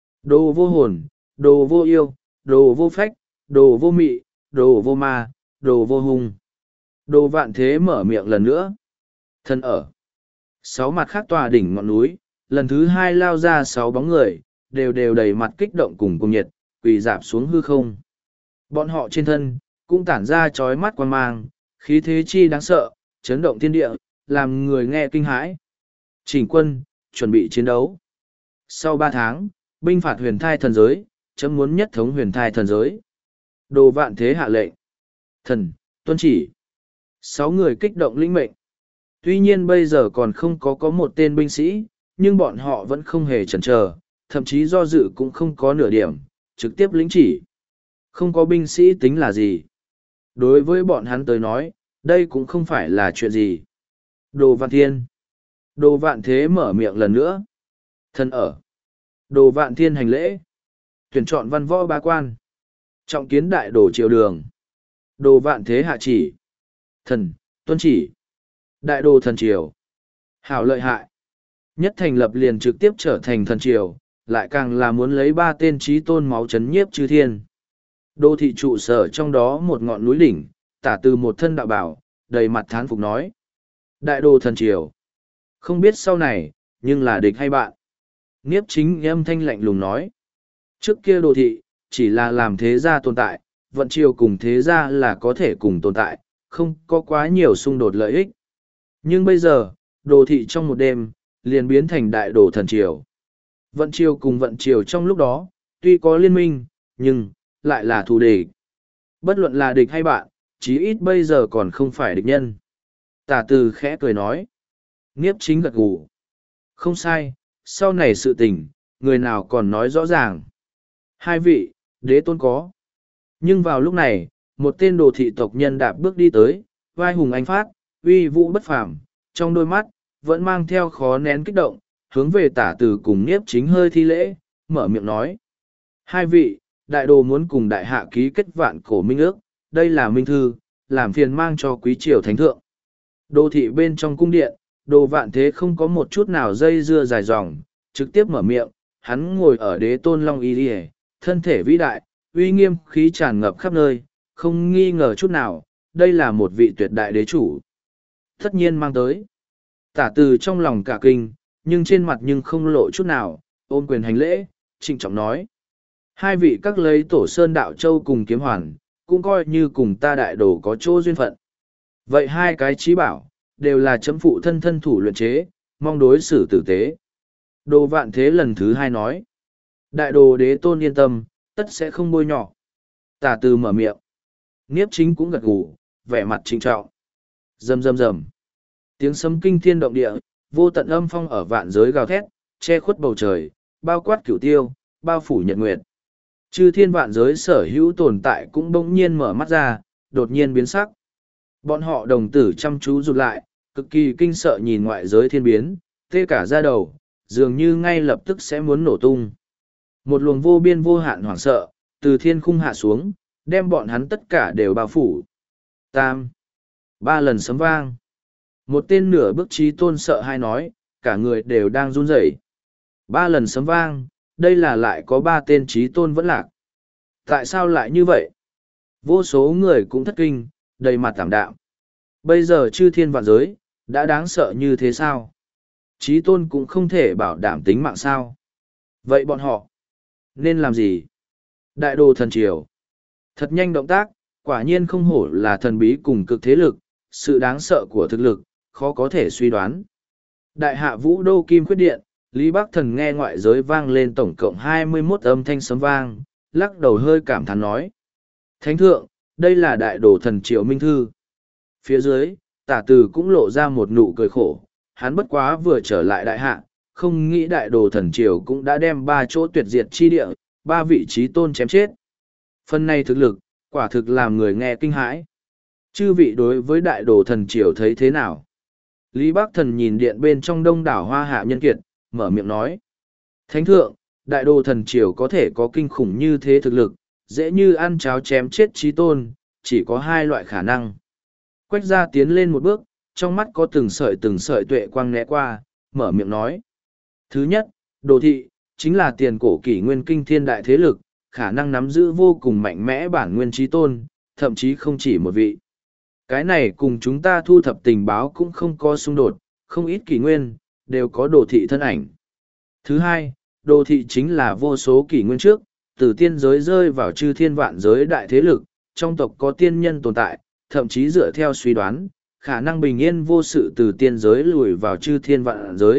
Đồ vô hồn, đồ vô yêu, đồ vô phách, đồ vô mị, đồ vô ma, đồ vô hung. Đồ vạn thế mở miệng lần nữa. Thần ở. Sáu mặt khác tòa đỉnh ngọn núi, lần thứ hai lao ra sáu bóng người, đều đều đầy mặt kích động cùng cùng nhiệt, quỳ dạp xuống hư không. Bọn họ trên thân, cũng tản ra chói mắt quan mang, khí thế chi đáng sợ, chấn động thiên địa, làm người nghe kinh hãi. Chỉnh quân, chuẩn bị chiến đấu. Sau ba tháng, binh phạt huyền thai thần giới, chấm muốn nhất thống huyền thai thần giới. Đồ Vạn Thế hạ lệnh. Thần, tuân chỉ. Sáu người kích động lĩnh mệnh. Tuy nhiên bây giờ còn không có có một tên binh sĩ, nhưng bọn họ vẫn không hề chần chờ, thậm chí do dự cũng không có nửa điểm, trực tiếp lĩnh chỉ. Không có binh sĩ tính là gì. Đối với bọn hắn tới nói, đây cũng không phải là chuyện gì. Đồ Vạn Thiên. Đồ Vạn Thế mở miệng lần nữa. Thần ở. Đồ Vạn Thiên hành lễ. Tuyển chọn văn võ ba quan. Trọng kiến đại đồ triều đường. Đồ Vạn Thế hạ chỉ. Thần, tuân chỉ. Đại đồ thần triều. Hảo lợi hại. Nhất thành lập liền trực tiếp trở thành thần triều, lại càng là muốn lấy ba tên trí tôn máu chấn nhiếp chư thiên. Đô thị trụ sở trong đó một ngọn núi đỉnh, tả từ một thân đạo bảo, đầy mặt thán phục nói. Đại đồ thần triều. Không biết sau này, nhưng là địch hay bạn. Niếp Chính âm thanh lạnh lùng nói. Trước kia đô thị, chỉ là làm thế gia tồn tại, vận triều cùng thế gia là có thể cùng tồn tại, không có quá nhiều xung đột lợi ích. Nhưng bây giờ, đô thị trong một đêm, liền biến thành đại đồ thần triều. Vận triều cùng vận triều trong lúc đó, tuy có liên minh, nhưng, lại là thù địch. Bất luận là địch hay bạn, chí ít bây giờ còn không phải địch nhân. Tả từ khẽ cười nói. Niếp Chính gật gù. Không sai, sau này sự tình, người nào còn nói rõ ràng. Hai vị, đế tôn có. Nhưng vào lúc này, một tên đồ thị tộc nhân đạp bước đi tới, vai hùng anh phát, uy vũ bất phàm, trong đôi mắt, vẫn mang theo khó nén kích động, hướng về tả từ cùng Niếp Chính hơi thi lễ, mở miệng nói. Hai vị, đại đồ muốn cùng đại hạ ký kết vạn cổ minh ước, đây là minh thư, làm phiền mang cho quý triều thánh thượng. Đô thị bên trong cung điện, Đồ Vạn Thế không có một chút nào dây dưa dài dòng, trực tiếp mở miệng, hắn ngồi ở đế tôn long y liề, thân thể vĩ đại, uy nghiêm khí tràn ngập khắp nơi, không nghi ngờ chút nào, đây là một vị tuyệt đại đế chủ. Tất nhiên mang tới. Tả từ trong lòng cả kinh, nhưng trên mặt nhưng không lộ chút nào, ôm quyền hành lễ, trịnh trọng nói. Hai vị các lấy tổ sơn đạo châu cùng kiếm hoàn, cũng coi như cùng ta đại đồ có chỗ duyên phận. Vậy hai cái trí bảo, đều là chấm phụ thân thân thủ luyện chế, mong đối xử tử tế. Đồ Vạn Thế lần thứ hai nói. Đại đồ đế tôn yên tâm, tất sẽ không bôi nhọ. Tả từ mở miệng. Niếp Chính cũng gật gù, vẻ mặt trịnh trọng. Rầm rầm rầm. Tiếng sấm kinh thiên động địa, vô tận âm phong ở vạn giới gào thét, che khuất bầu trời, bao quát cửu tiêu, bao phủ nhật nguyệt. Chư thiên vạn giới sở hữu tồn tại cũng bỗng nhiên mở mắt ra, đột nhiên biến sắc. Bọn họ đồng tử chăm chú rụt lại, cực kỳ kinh sợ nhìn ngoại giới thiên biến, tê cả da đầu, dường như ngay lập tức sẽ muốn nổ tung. Một luồng vô biên vô hạn hoảng sợ, từ thiên khung hạ xuống, đem bọn hắn tất cả đều bao phủ. Tam. Ba lần sấm vang. Một tên nửa bước trí tôn sợ hai nói, cả người đều đang run rẩy. Ba lần sấm vang, đây là lại có ba tên trí tôn vẫn lạc. Tại sao lại như vậy? Vô số người cũng thất kinh, đầy mặt tảm đạm. Bây giờ chư thiên vạn giới, đã đáng sợ như thế sao? Trí tôn cũng không thể bảo đảm tính mạng sao? Vậy bọn họ, nên làm gì? Đại đồ thần triều. Thật nhanh động tác, quả nhiên không hổ là thần bí cùng cực thế lực, sự đáng sợ của thực lực, khó có thể suy đoán. Đại hạ vũ đô kim khuyết điện, Lý Bắc Thần nghe ngoại giới vang lên tổng cộng hai mươi mốt âm thanh sấm vang, lắc đầu hơi cảm thán nói. Thánh thượng, đây là đại đồ thần triều minh thư. Phía dưới, tả từ cũng lộ ra một nụ cười khổ, hắn bất quá vừa trở lại đại hạ, không nghĩ đại đồ thần triều cũng đã đem ba chỗ tuyệt diệt chi địa, ba vị trí tôn chém chết. Phần này thực lực, quả thực làm người nghe kinh hãi. Chư vị đối với đại đồ thần triều thấy thế nào? Lý Bắc Thần nhìn điện bên trong đông đảo hoa hạ nhân kiệt, mở miệng nói. Thánh thượng, đại đồ thần triều có thể có kinh khủng như thế thực lực, dễ như ăn cháo chém chết trí tôn, chỉ có hai loại khả năng. Quách gia tiến lên một bước, trong mắt có từng sợi từng sợi tuệ quang né qua, mở miệng nói. Thứ nhất, đồ thị, chính là tiền cổ kỷ nguyên kinh thiên đại thế lực, khả năng nắm giữ vô cùng mạnh mẽ bản nguyên trí tôn, thậm chí không chỉ một vị. Cái này cùng chúng ta thu thập tình báo cũng không có xung đột, không ít kỷ nguyên, đều có đồ thị thân ảnh. Thứ hai, đồ thị chính là vô số kỷ nguyên trước, từ tiên giới rơi vào chư thiên vạn giới đại thế lực, trong tộc có tiên nhân tồn tại, thậm chí dựa theo suy đoán, khả năng bình yên vô sự từ tiên giới lùi vào chư thiên vạn giới,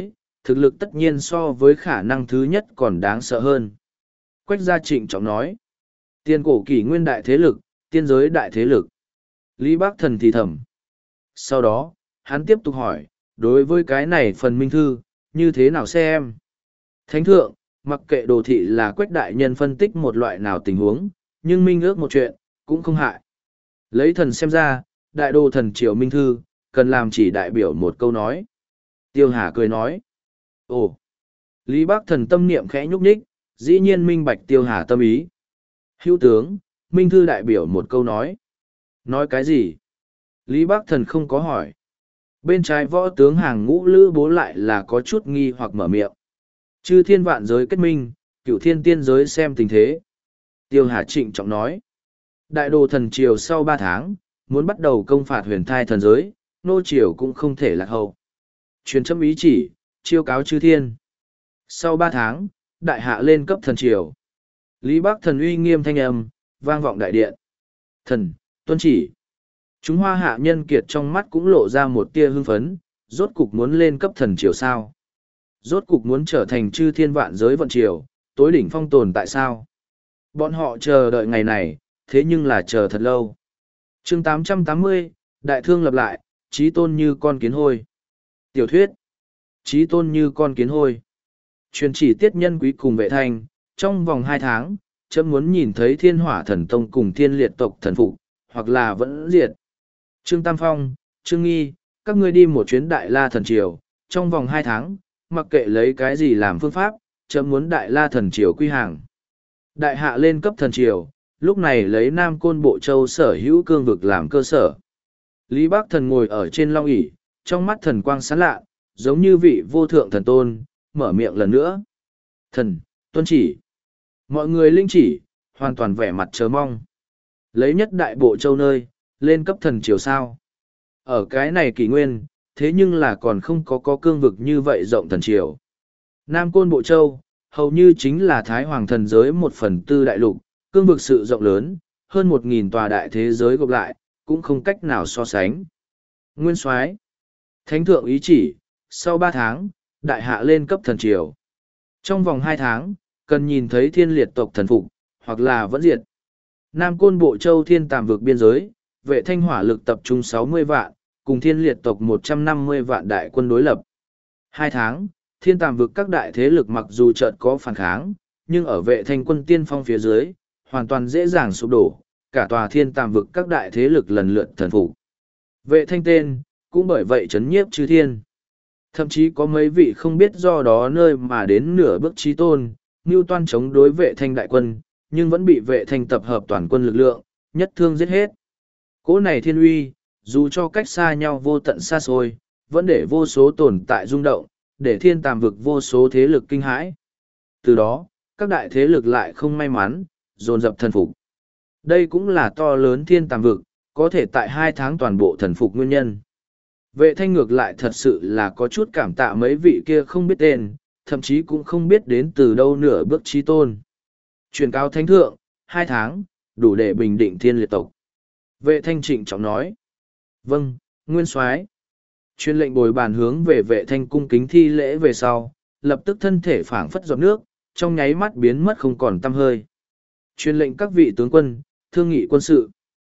thực lực tất nhiên so với khả năng thứ nhất còn đáng sợ hơn. Quách gia trịnh trọng nói, tiên cổ kỷ nguyên đại thế lực, tiên giới đại thế lực. Lý Bác Thần thì thầm. Sau đó, hắn tiếp tục hỏi, đối với cái này phần minh thư, như thế nào xem? Thánh thượng, mặc kệ đồ thị là Quách đại nhân phân tích một loại nào tình huống, nhưng minh ước một chuyện, cũng không hại. Lấy thần xem ra, đại đô thần triều minh thư, cần làm chỉ đại biểu một câu nói. Tiêu Hà cười nói. Ồ! Lý Bác Thần tâm niệm khẽ nhúc nhích, dĩ nhiên minh bạch Tiêu Hà tâm ý. Hữu tướng, minh thư đại biểu một câu nói. Nói cái gì? Lý Bác Thần không có hỏi. Bên trái võ tướng hàng ngũ lữ bố lại là có chút nghi hoặc mở miệng. Chư thiên vạn giới kết minh, cửu thiên tiên giới xem tình thế. Tiêu Hà trịnh trọng nói. Đại đồ thần triều sau ba tháng, muốn bắt đầu công phạt huyền thai thần giới, nô triều cũng không thể lạc hậu. Truyền chấm ý chỉ, chiêu cáo chư thiên. Sau ba tháng, đại hạ lên cấp thần triều. Lý Bác Thần uy nghiêm thanh âm, vang vọng đại điện. Thần, tuân chỉ. Chúng hoa hạ nhân kiệt trong mắt cũng lộ ra một tia hưng phấn, rốt cục muốn lên cấp thần triều sao. Rốt cục muốn trở thành chư thiên vạn giới vận triều, tối đỉnh phong tồn tại sao. Bọn họ chờ đợi ngày này, thế nhưng là chờ thật lâu. chương tám trăm tám mươi, Đại Thương lập lại, trí tôn như con kiến hôi. Tiểu thuyết, trí tôn như con kiến hôi. Truyền chỉ tiết nhân quý cùng vệ thanh, trong vòng hai tháng, chấm muốn nhìn thấy thiên hỏa thần tông cùng thiên liệt tộc thần phục, hoặc là vẫn diệt. Trương Tam Phong, Trương Nghi, các ngươi đi một chuyến đại la thần triều, trong vòng hai tháng, mặc kệ lấy cái gì làm phương pháp, chấm muốn đại la thần triều quy hàng. Đại hạ lên cấp thần triều, lúc này lấy Nam Côn Bộ Châu sở hữu cương vực làm cơ sở. Lý Bác Thần ngồi ở trên long ỷ, trong mắt thần quang sáng lạ, giống như vị vô thượng thần tôn, mở miệng lần nữa. Thần, tuân chỉ. Mọi người linh chỉ, hoàn toàn vẻ mặt chờ mong. Lấy nhất đại bộ châu nơi, lên cấp thần triều sao. Ở cái này kỷ nguyên, thế nhưng là còn không có có cương vực như vậy rộng thần triều. Nam Côn Bộ Châu, hầu như chính là Thái Hoàng thần giới một phần tư đại lục, cương vực sự rộng lớn, hơn một nghìn tòa đại thế giới gộp lại, cũng không cách nào so sánh. Nguyên Soái, Thánh thượng ý chỉ, sau ba tháng, đại hạ lên cấp thần triều. Trong vòng hai tháng, cần nhìn thấy thiên liệt tộc thần phục, hoặc là vẫn diệt. Nam Côn Bộ Châu thiên tàm vực biên giới, vệ thanh hỏa lực tập trung sáu mươi vạn, cùng thiên liệt tộc một trăm năm mươi vạn đại quân đối lập. Hai tháng, thiên tàm vực các đại thế lực mặc dù chợt có phản kháng, nhưng ở vệ thanh quân tiên phong phía dưới, hoàn toàn dễ dàng sụp đổ, cả tòa thiên tàm vực các đại thế lực lần lượt thần phục. Vệ thanh tên, cũng bởi vậy chấn nhiếp chư thiên. Thậm chí có mấy vị không biết do đó nơi mà đến nửa bước chí tôn, mưu toan chống đối vệ thanh đại quân, nhưng vẫn bị vệ thanh tập hợp toàn quân lực lượng, nhất thương giết hết. Cỗ này thiên uy, dù cho cách xa nhau vô tận xa xôi, vẫn để vô số tồn tại rung động, để thiên tàm vực vô số thế lực kinh hãi. Từ đó, các đại thế lực lại không may mắn, dồn dập thần phục. Đây cũng là to lớn thiên tàm vực, có thể tại hai tháng toàn bộ thần phục nguyên nhân. Vệ thanh ngược lại thật sự là có chút cảm tạ mấy vị kia không biết tên, thậm chí cũng không biết đến từ đâu nửa bước chí tôn. Truyền cáo thánh thượng, hai tháng, đủ để bình định thiên liệt tộc. Vệ thanh trịnh trọng nói. Vâng, nguyên soái. Truyền lệnh bồi bàn hướng về vệ thanh cung kính thi lễ về sau, lập tức thân thể phảng phất giọt nước, trong nháy mắt biến mất không còn tăm hơi. Truyền lệnh các vị tướng quân, thương nghị quân sự.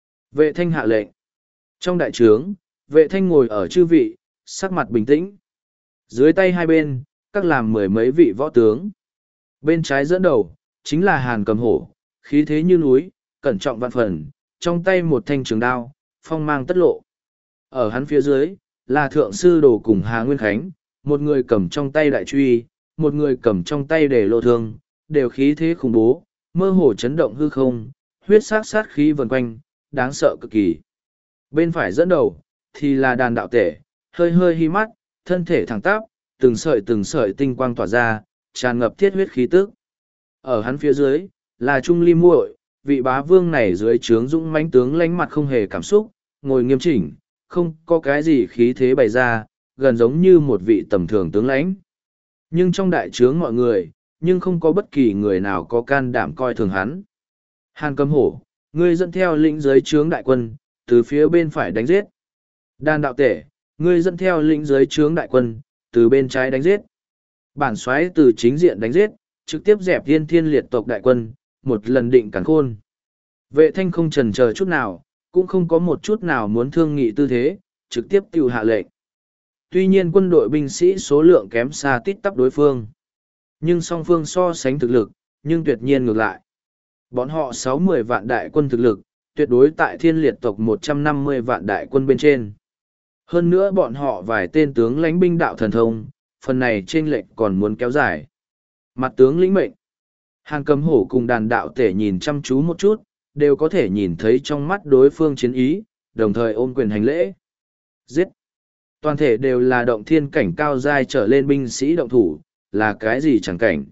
Vệ thanh hạ lệnh. Trong đại trướng, vệ thanh ngồi ở chư vị, sắc mặt bình tĩnh. Dưới tay hai bên, các làm mười mấy vị võ tướng. Bên trái dẫn đầu, chính là Hàn Cầm Hổ, khí thế như núi, cẩn trọng vạn phần, trong tay một thanh trường đao, phong mang tất lộ. Ở hắn phía dưới, là Thượng Sư Đồ cùng Hà Nguyên Khánh, một người cầm trong tay đại truy, một người cầm trong tay để lộ thương, đều khí thế khủng bố, mơ hồ chấn động hư không, huyết sát sát khí vần quanh, đáng sợ cực kỳ. Bên phải dẫn đầu, thì là Đàn Đạo Tể, hơi hơi hi mắt, thân thể thẳng tắp, từng sợi từng sợi tinh quang tỏa ra, tràn ngập thiết huyết khí tức. Ở hắn phía dưới, là Trung Ly Muội, vị bá vương này dưới trướng dũng mãnh tướng lánh mặt không hề cảm xúc, ngồi nghiêm chỉnh, không có cái gì khí thế bày ra, gần giống như một vị tầm thường tướng lãnh. Nhưng trong đại trướng mọi người, nhưng không có bất kỳ người nào có can đảm coi thường hắn. Hàn Cầm Hổ, ngươi dẫn theo lĩnh dưới trướng đại quân, từ phía bên phải đánh giết. Đàn Đạo Tể, ngươi dẫn theo lĩnh dưới trướng đại quân, từ bên trái đánh giết. Bản soái từ chính diện đánh giết, trực tiếp dẹp thiên thiên liệt tộc đại quân, một lần định càn khôn. Vệ thanh không chần chờ chút nào, cũng không có một chút nào muốn thương nghị tư thế, trực tiếp tiêu hạ lệnh. Tuy nhiên quân đội binh sĩ số lượng kém xa tít tắp đối phương. Nhưng song phương so sánh thực lực, nhưng tuyệt nhiên ngược lại. Bọn họ sáu mươi vạn đại quân thực lực, tuyệt đối tại thiên liệt tộc một trăm năm mươi vạn đại quân bên trên. Hơn nữa bọn họ vài tên tướng lãnh binh đạo thần thông, phần này trên lệnh còn muốn kéo dài. Mặt tướng lĩnh mệnh. Hàng Cầm Hổ cùng đàn đạo tể nhìn chăm chú một chút, đều có thể nhìn thấy trong mắt đối phương chiến ý, đồng thời ôm quyền hành lễ. Giết! Toàn thể đều là động thiên cảnh cao giai trở lên binh sĩ động thủ, là cái gì chẳng cảnh.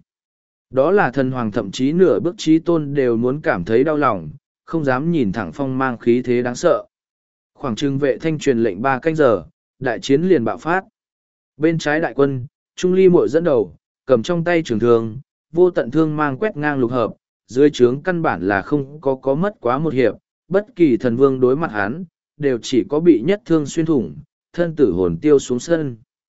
Đó là thần hoàng thậm chí nửa bước trí tôn đều muốn cảm thấy đau lòng, không dám nhìn thẳng phong mang khí thế đáng sợ. Khoảng trừng vệ thanh truyền lệnh ba canh giờ, đại chiến liền bạo phát. Bên trái đại quân, Trung Ly Mội dẫn đầu, cầm trong tay trường thương, vô tận thương mang quét ngang lục hợp, dưới trướng căn bản là không có có mất quá một hiệp, bất kỳ thần vương đối mặt hắn, đều chỉ có bị nhất thương xuyên thủng, thân tử hồn tiêu xuống sân.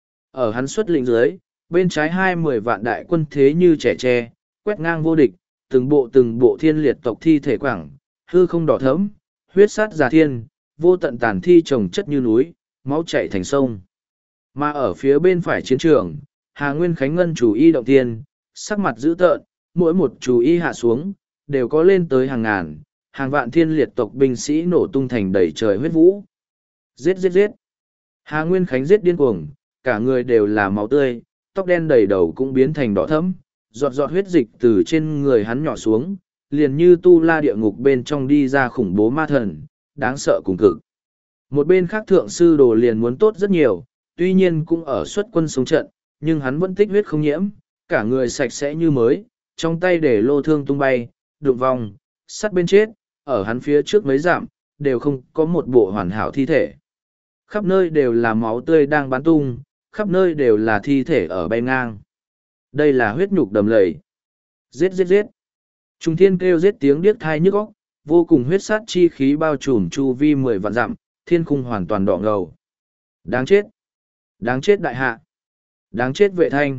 Ở hắn xuất lĩnh dưới, bên trái hai mươi vạn đại quân thế như trẻ tre, quét ngang vô địch, từng bộ từng bộ thiên liệt tộc thi thể quảng, hư không đỏ thẫm, huyết sát giả thiên, vô tận tàn thi trồng chất như núi, máu chảy thành sông. Mà ở phía bên phải chiến trường, Hà Nguyên Khánh Ngân chủ y động tiên, sắc mặt dữ tợn, mỗi một chủ y hạ xuống, đều có lên tới hàng ngàn, hàng vạn thiên liệt tộc binh sĩ nổ tung thành đầy trời huyết vũ. Giết giết giết. Hà Nguyên Khánh giết điên cuồng, cả người đều là máu tươi, tóc đen đầy đầu cũng biến thành đỏ thẫm, giọt giọt huyết dịch từ trên người hắn nhỏ xuống, liền như tu la địa ngục bên trong đi ra khủng bố ma thần, đáng sợ cùng cực. Một bên khác thượng sư đồ liền muốn tốt rất nhiều, tuy nhiên cũng ở xuất quân sống trận, nhưng hắn vẫn tích huyết không nhiễm, cả người sạch sẽ như mới, trong tay để lô thương tung bay, đụng vòng, sắt bên chết, ở hắn phía trước mấy dặm, đều không có một bộ hoàn hảo thi thể. Khắp nơi đều là máu tươi đang bắn tung, khắp nơi đều là thi thể ở bay ngang. Đây là huyết nhục đầm lầy. Giết giết giết. Trung thiên kêu giết tiếng điếc thai nhức óc, vô cùng huyết sát chi khí bao trùm chu vi mười vạn dặm, thiên khung hoàn toàn đỏ ngầu. Đáng chết. Đáng chết đại hạ. Đáng chết vệ thanh.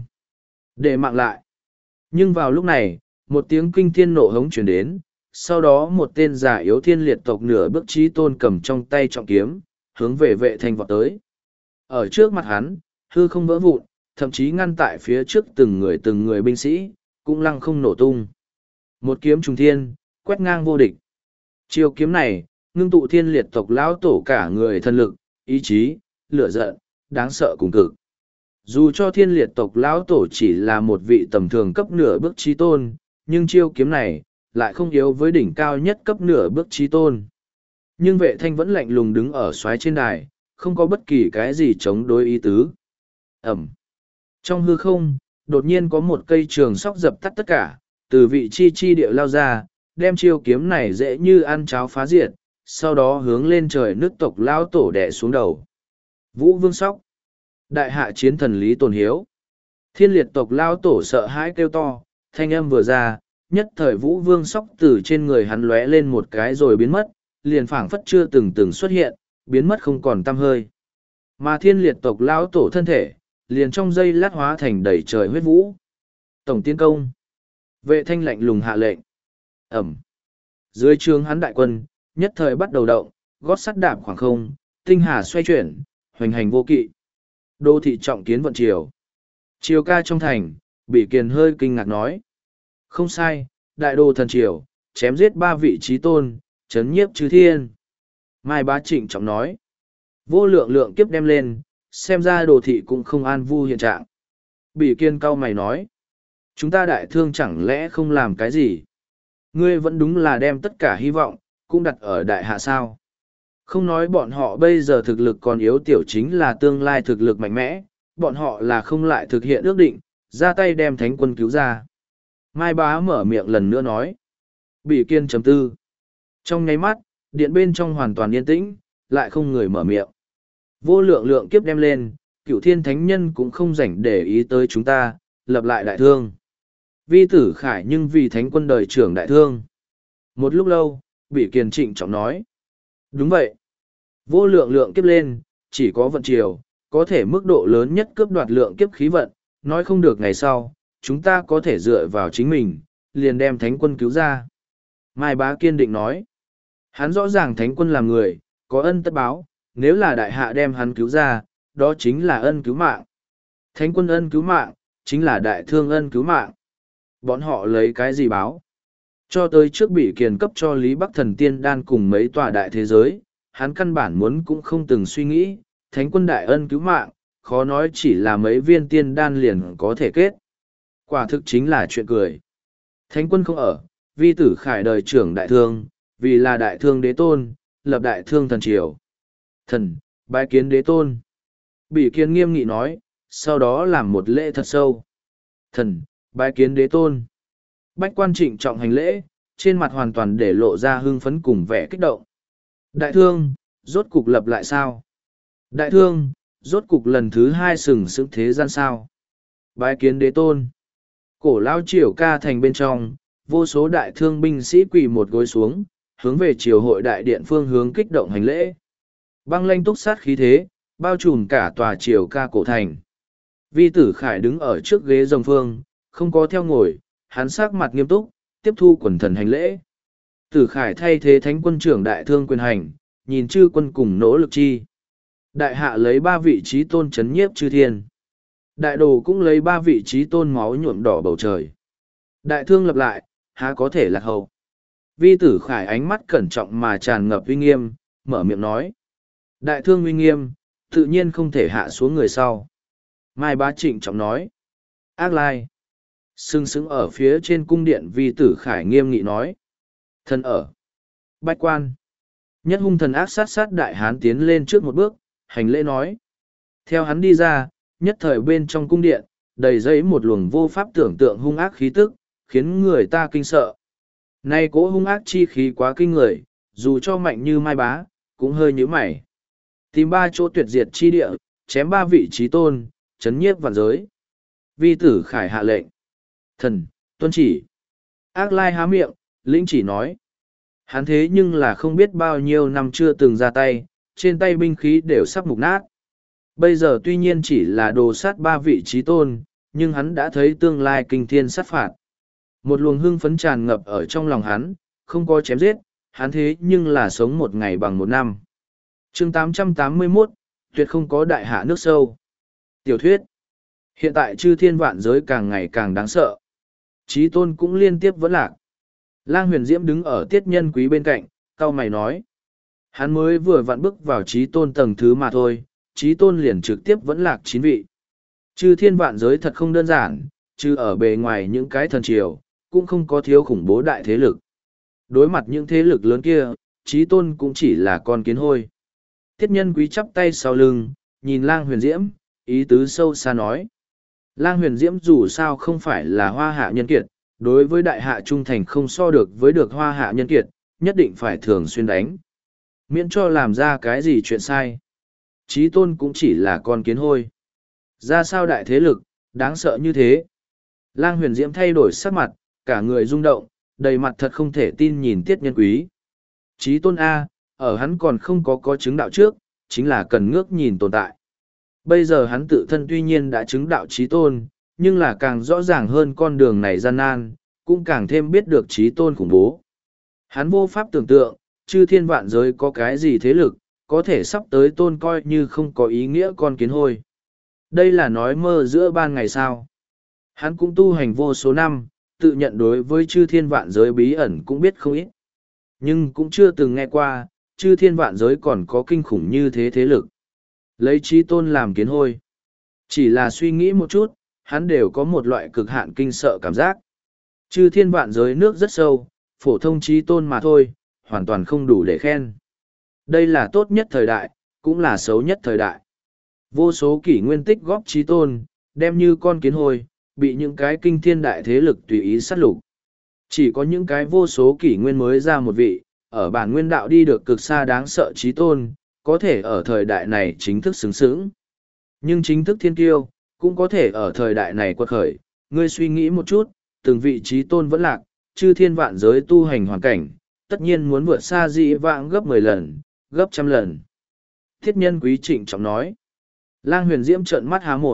Để mạng lại. Nhưng vào lúc này, một tiếng kinh thiên nộ hống chuyển đến, sau đó một tên giả yếu thiên liệt tộc nửa bước trí tôn cầm trong tay trọng kiếm, hướng về vệ thanh vọt tới. Ở trước mặt hắn, hư không vỡ vụn, thậm chí ngăn tại phía trước từng người từng người binh sĩ, cũng lăng không nổ tung. Một kiếm trùng thiên, quét ngang vô địch. Chiêu kiếm này, ngưng tụ thiên liệt tộc lão tổ cả người thân lực, ý chí, lửa giận, đáng sợ cùng cực. Dù cho thiên liệt tộc lão tổ chỉ là một vị tầm thường cấp nửa bước trí tôn, nhưng chiêu kiếm này, lại không yếu với đỉnh cao nhất cấp nửa bước trí tôn. Nhưng vệ thanh vẫn lạnh lùng đứng ở xoáy trên đài, không có bất kỳ cái gì chống đối ý tứ. Ẩm. Trong hư không, đột nhiên có một cây trường sóc dập tắt tất cả, từ vị chi chi địa lao ra, đem chiêu kiếm này dễ như ăn cháo phá diệt, sau đó hướng lên trời nước tộc lao tổ đẻ xuống đầu. Vũ Vương Sóc. Đại hạ chiến thần Lý Tồn Hiếu. Thiên liệt tộc lao tổ sợ hãi kêu to, thanh âm vừa ra, nhất thời Vũ Vương Sóc từ trên người hắn lóe lên một cái rồi biến mất, liền phảng phất chưa từng từng xuất hiện, biến mất không còn tăm hơi. Mà thiên liệt tộc lao tổ thân thể, liền trong giây lát hóa thành đầy trời huyết vũ. Tổng tiến công. Vệ thanh lạnh lùng hạ lệnh. Ẩm. Dưới trướng hắn đại quân, nhất thời bắt đầu động, gót sắt đạp khoảng không, tinh hà xoay chuyển, hoành hành vô kỵ. Đô thị trọng kiến vận triều. Triều ca trong thành, Bỉ Kiền hơi kinh ngạc nói. Không sai, đại đô thần triều, chém giết ba vị trí tôn, chấn nhiếp chư thiên. Mai Bá Trịnh trọng nói. Vô lượng lượng kiếp đem lên, xem ra đồ thị cũng không an vu hiện trạng. Bỉ Kiên cau mày nói. Chúng ta đại thương chẳng lẽ không làm cái gì? Ngươi vẫn đúng là đem tất cả hy vọng, cũng đặt ở đại hạ sao. Không nói bọn họ bây giờ thực lực còn yếu tiểu chính là tương lai thực lực mạnh mẽ, bọn họ là không lại thực hiện ước định, ra tay đem thánh quân cứu ra. Mai Bá mở miệng lần nữa nói. Bỉ Kiên chấm tư. Trong nháy mắt, điện bên trong hoàn toàn yên tĩnh, lại không người mở miệng. Vô lượng lượng kiếp đem lên, cửu thiên thánh nhân cũng không rảnh để ý tới chúng ta, lập lại đại thương. Vi tử khải nhưng vì thánh quân đời trưởng đại thương. Một lúc lâu, Bỉ Kiền trịnh trọng nói. Đúng vậy. Vô lượng lượng kiếp lên, chỉ có vận chiều, có thể mức độ lớn nhất cướp đoạt lượng kiếp khí vận, nói không được ngày sau, chúng ta có thể dựa vào chính mình, liền đem thánh quân cứu ra. Mai Bá kiên định nói, hắn rõ ràng thánh quân là người, có ân tất báo, nếu là đại hạ đem hắn cứu ra, đó chính là ân cứu mạng. Thánh quân ân cứu mạng, chính là đại thương ân cứu mạng. Bọn họ lấy cái gì báo? Cho tới trước bị kiền cấp cho Lý Bắc Thần Tiên Đan cùng mấy tòa đại thế giới, hắn căn bản muốn cũng không từng suy nghĩ, thánh quân đại ân cứu mạng, khó nói chỉ là mấy viên tiên đan liền có thể kết. Quả thực chính là chuyện cười. Thánh quân không ở, vi tử khải đời trưởng đại thương, vì là đại thương đế tôn, lập đại thương thần triều. Thần, bái kiến đế tôn. Bỉ Kiên nghiêm nghị nói, sau đó làm một lễ thật sâu. Thần, bái kiến đế tôn. Bách quan trịnh trọng hành lễ, trên mặt hoàn toàn để lộ ra hưng phấn cùng vẻ kích động. Đại thương, rốt cục lập lại sao? Đại thương, rốt cục lần thứ hai sừng sững thế gian sao? Bái kiến đế tôn. Cổ lao triều ca thành bên trong, vô số đại thương binh sĩ quỳ một gối xuống, hướng về triều hội đại điện phương hướng kích động hành lễ. Băng lanh túc sát khí thế, bao trùm cả tòa triều ca cổ thành. Vi tử khải đứng ở trước ghế rồng phương, không có theo ngồi, hắn sắc mặt nghiêm túc, tiếp thu quần thần hành lễ. Tử khải thay thế thánh quân trưởng đại thương quyền hành, nhìn chư quân cùng nỗ lực chi. Đại hạ lấy ba vị trí tôn chấn nhiếp chư thiên. Đại đồ cũng lấy ba vị trí tôn máu nhuộm đỏ bầu trời. Đại thương lập lại, há có thể lạc hậu. Vi tử khải ánh mắt cẩn trọng mà tràn ngập uy nghiêm, mở miệng nói. Đại thương uy nghiêm, tự nhiên không thể hạ xuống người sau. Mai Bá trịnh trọng nói. Ác lai. Sưng sững ở phía trên cung điện vi tử khải nghiêm nghị nói. Thần ở. Bách quan. Nhất hung thần ác sát sát đại hán tiến lên trước một bước, hành lễ nói. Theo hắn đi ra, nhất thời bên trong cung điện, đầy dẫy một luồng vô pháp tưởng tượng hung ác khí tức, khiến người ta kinh sợ. Nay cỗ hung ác chi khí quá kinh người, dù cho mạnh như Mai Bá, cũng hơi nhíu mày. Tìm ba chỗ tuyệt diệt chi địa, chém ba vị trí tôn, chấn nhiếp vạn giới. Vi tử khải hạ lệnh. Thần, tuân chỉ. Ác lai há miệng, lĩnh chỉ nói. Hắn thế nhưng là không biết bao nhiêu năm chưa từng ra tay, trên tay binh khí đều sắp mục nát. Bây giờ tuy nhiên chỉ là đồ sát ba vị trí tôn, nhưng hắn đã thấy tương lai kinh thiên sát phạt. Một luồng hưng phấn tràn ngập ở trong lòng hắn, không có chém giết, hắn thế nhưng là sống một ngày bằng một năm. chương tám trăm tám mươi mốt, tuyệt không có đại hạ nước sâu. Tiểu thuyết. Hiện tại chư thiên vạn giới càng ngày càng đáng sợ. Chí tôn cũng liên tiếp vẫn lạc. Lang Huyền Diễm đứng ở tiết nhân quý bên cạnh, cau mày nói. Hắn mới vừa vặn bước vào chí tôn tầng thứ mà thôi, chí tôn liền trực tiếp vẫn lạc chín vị. Chư thiên vạn giới thật không đơn giản, chứ ở bề ngoài những cái thần triều, cũng không có thiếu khủng bố đại thế lực. Đối mặt những thế lực lớn kia, chí tôn cũng chỉ là con kiến hôi. Tiết nhân quý chắp tay sau lưng, nhìn Lang Huyền Diễm, ý tứ sâu xa nói. Lang Huyền Diễm dù sao không phải là hoa hạ nhân kiệt, đối với đại hạ trung thành không so được với được hoa hạ nhân kiệt, nhất định phải thường xuyên đánh. Miễn cho làm ra cái gì chuyện sai. Chí tôn cũng chỉ là con kiến hôi. Ra sao đại thế lực, đáng sợ như thế. Lang Huyền Diễm thay đổi sắc mặt, cả người rung động, đầy mặt thật không thể tin nhìn Tiết nhân quý. Chí tôn A, ở hắn còn không có có chứng đạo trước, chính là cần ngước nhìn tồn tại. Bây giờ hắn tự thân tuy nhiên đã chứng đạo chí tôn, nhưng là càng rõ ràng hơn con đường này gian nan, cũng càng thêm biết được chí tôn khủng bố. Hắn vô pháp tưởng tượng, chư thiên vạn giới có cái gì thế lực, có thể sắp tới tôn coi như không có ý nghĩa con kiến hôi. Đây là nói mơ giữa ban ngày sao. Hắn cũng tu hành vô số năm, tự nhận đối với chư thiên vạn giới bí ẩn cũng biết không ít. Nhưng cũng chưa từng nghe qua, chư thiên vạn giới còn có kinh khủng như thế thế lực. Lấy chí tôn làm kiến hôi. Chỉ là suy nghĩ một chút, hắn đều có một loại cực hạn kinh sợ cảm giác. Chư thiên vạn giới nước rất sâu, phổ thông chí tôn mà thôi, hoàn toàn không đủ để khen. Đây là tốt nhất thời đại, cũng là xấu nhất thời đại. Vô số kỷ nguyên tích góp chí tôn, đem như con kiến hôi, bị những cái kinh thiên đại thế lực tùy ý sát lục. Chỉ có những cái vô số kỷ nguyên mới ra một vị, ở bản nguyên đạo đi được cực xa đáng sợ chí tôn, có thể ở thời đại này chính thức xứng xứng. Nhưng chính thức thiên kiêu, cũng có thể ở thời đại này quật khởi. Ngươi suy nghĩ một chút, từng vị chí tôn vẫn lạc, chư thiên vạn giới tu hành hoàn cảnh, tất nhiên muốn vượt xa dị vãng gấp mười lần, gấp trăm lần. Thiết nhân quý trịnh trọng nói. Lang Huyền Diễm trợn mắt há mồm,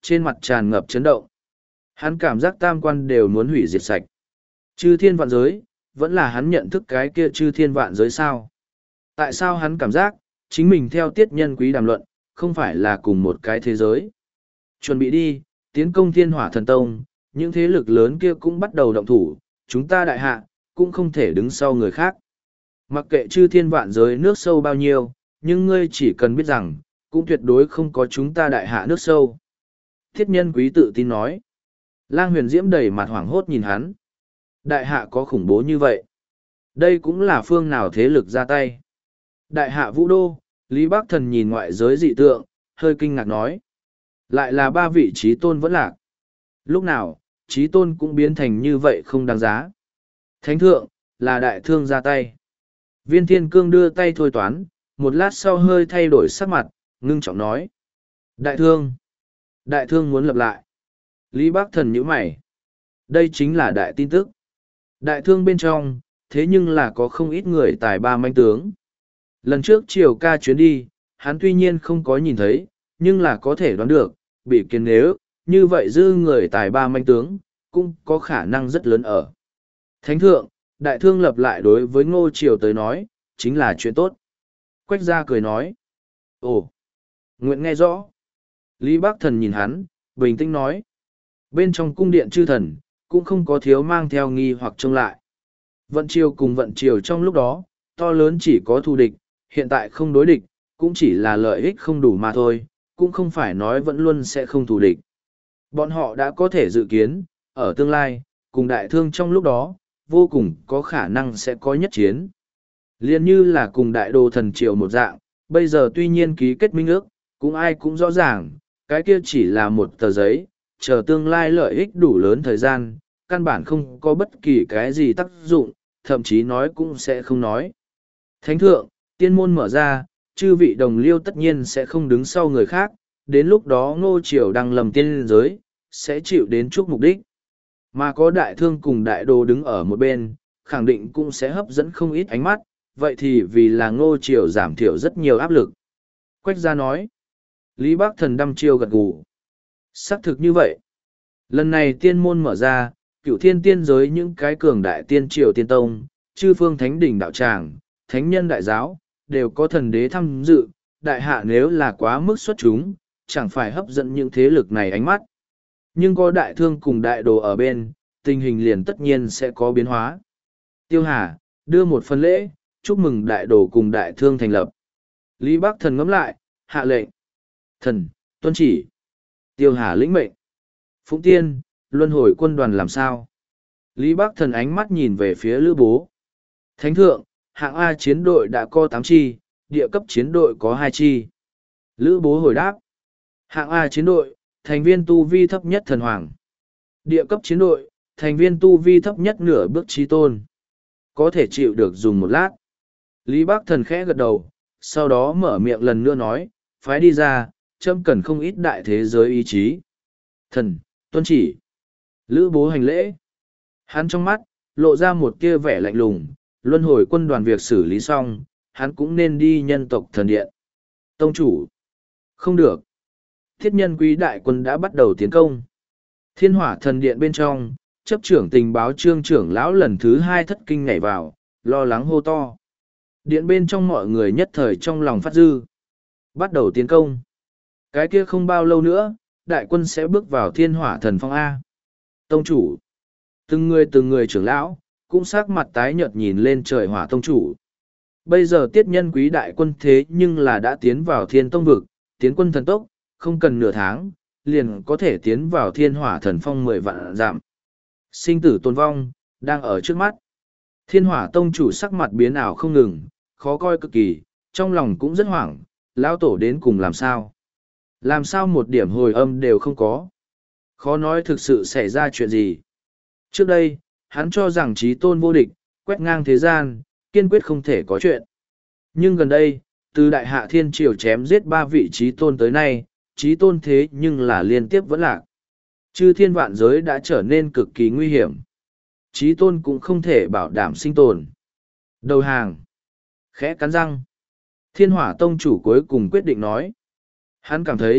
trên mặt tràn ngập chấn động. Hắn cảm giác tam quan đều muốn hủy diệt sạch. Chư thiên vạn giới, vẫn là hắn nhận thức cái kia chư thiên vạn giới sao? Tại sao hắn cảm giác, chính mình theo tiết nhân quý đàm luận, không phải là cùng một cái thế giới? Chuẩn bị đi, tiến công thiên hỏa thần tông, những thế lực lớn kia cũng bắt đầu động thủ, chúng ta đại hạ, cũng không thể đứng sau người khác. Mặc kệ chư thiên vạn giới nước sâu bao nhiêu, nhưng ngươi chỉ cần biết rằng, cũng tuyệt đối không có chúng ta đại hạ nước sâu. Thiết nhân quý tự tin nói. Lang huyền diễm đầy mặt hoảng hốt nhìn hắn. Đại hạ có khủng bố như vậy. Đây cũng là phương nào thế lực ra tay. Đại hạ vũ đô, Lý Bắc Thần nhìn ngoại giới dị tượng, hơi kinh ngạc nói. Lại là ba vị trí tôn vẫn lạc. Lúc nào, trí tôn cũng biến thành như vậy không đáng giá. Thánh thượng, là đại thương ra tay. Viên thiên cương đưa tay thôi toán, một lát sau hơi thay đổi sắc mặt, ngưng trọng nói. Đại thương. Đại thương muốn lập lại. Lý Bắc Thần nhíu mày. Đây chính là đại tin tức. Đại thương bên trong, thế nhưng là có không ít người tài ba manh tướng. Lần trước triều ca chuyến đi, hắn tuy nhiên không có nhìn thấy, nhưng là có thể đoán được, bị kiến nếu, như vậy dư người tài ba manh tướng, cũng có khả năng rất lớn ở. Thánh thượng, đại thương lập lại đối với ngô triều tới nói, chính là chuyện tốt. Quách gia cười nói. Ồ, nguyện nghe rõ. Lý Bắc Thần nhìn hắn, bình tĩnh nói. Bên trong cung điện chư thần, cũng không có thiếu mang theo nghi hoặc trông lại. Vận triều cùng vận triều trong lúc đó, to lớn chỉ có thù địch, hiện tại không đối địch, cũng chỉ là lợi ích không đủ mà thôi, cũng không phải nói vẫn luôn sẽ không thù địch. Bọn họ đã có thể dự kiến, ở tương lai, cùng đại thương trong lúc đó, vô cùng có khả năng sẽ có nhất chiến. Liên như là cùng đại đồ thần triều một dạng, bây giờ tuy nhiên ký kết minh ước, cũng ai cũng rõ ràng, cái kia chỉ là một tờ giấy, chờ tương lai lợi ích đủ lớn thời gian, căn bản không có bất kỳ cái gì tác dụng, thậm chí nói cũng sẽ không nói. Thánh thượng, tiên môn mở ra, chư vị đồng liêu tất nhiên sẽ không đứng sau người khác, đến lúc đó ngô triều đăng lầm tiên giới, sẽ chịu đến chúc mục đích. Mà có đại thương cùng đại đồ đứng ở một bên, khẳng định cũng sẽ hấp dẫn không ít ánh mắt, vậy thì vì là ngô triều giảm thiểu rất nhiều áp lực. Quách gia nói, Lý Bắc Thần đăm chiêu gật gù. Xác thực như vậy. Lần này tiên môn mở ra, cựu thiên tiên giới những cái cường đại tiên triều tiên tông, chư phương thánh đỉnh đạo tràng, thánh nhân đại giáo, đều có thần đế tham dự, đại hạ nếu là quá mức xuất chúng, chẳng phải hấp dẫn những thế lực này ánh mắt. Nhưng có đại thương cùng đại đồ ở bên, tình hình liền tất nhiên sẽ có biến hóa. Tiêu Hà, đưa một phần lễ, chúc mừng đại đồ cùng đại thương thành lập. Lý Bắc Thần ngẫm lại, hạ lệnh. Thần, tuân chỉ. Tiêu Hà lĩnh mệnh. Phụng Tiên, luân hồi quân đoàn làm sao? Lý Bắc Thần ánh mắt nhìn về phía Lữ Bố. Thánh thượng, hạng A chiến đội đã có tám chi, địa cấp chiến đội có hai chi. Lữ Bố hồi đáp. Hạng A chiến đội, thành viên tu vi thấp nhất thần hoàng. Địa cấp chiến đội, thành viên tu vi thấp nhất nửa bước trí tôn. Có thể chịu được dùng một lát. Lý Bắc Thần khẽ gật đầu, sau đó mở miệng lần nữa nói, phái đi ra, châm cần không ít đại thế giới ý chí. Thần, tuân chỉ. Lữ Bố hành lễ. Hắn trong mắt, lộ ra một kia vẻ lạnh lùng, luân hồi quân đoàn việc xử lý xong, hắn cũng nên đi nhân tộc thần điện. Tông chủ. Không được. Thiết nhân quý đại quân đã bắt đầu tiến công. Thiên hỏa thần điện bên trong, chấp trưởng tình báo trương trưởng lão lần thứ hai thất kinh nhảy vào, lo lắng hô to. Điện bên trong mọi người nhất thời trong lòng phát dư. Bắt đầu tiến công. Cái kia không bao lâu nữa, đại quân sẽ bước vào thiên hỏa thần phong A. Tông chủ. Từng người từng người trưởng lão, cũng sắc mặt tái nhợt nhìn lên trời hỏa tông chủ. Bây giờ tiết nhân quý đại quân thế nhưng là đã tiến vào thiên tông vực, tiến quân thần tốc, không cần nửa tháng, liền có thể tiến vào thiên hỏa thần phong mười vạn giảm. Sinh tử tồn vong, đang ở trước mắt. Thiên hỏa tông chủ sắc mặt biến ảo không ngừng, khó coi cực kỳ, trong lòng cũng rất hoảng, lão tổ đến cùng làm sao. Làm sao một điểm hồi âm đều không có. Khó nói thực sự xảy ra chuyện gì. Trước đây, hắn cho rằng trí tôn vô địch, quét ngang thế gian, kiên quyết không thể có chuyện. Nhưng gần đây, từ đại hạ thiên triều chém giết ba vị trí tôn tới nay, trí tôn thế nhưng là liên tiếp vẫn lạc. Chư thiên vạn giới đã trở nên cực kỳ nguy hiểm. Trí tôn cũng không thể bảo đảm sinh tồn. Đầu hàng. Khẽ cắn răng. Thiên hỏa tông chủ cuối cùng quyết định nói. Hắn cảm thấy,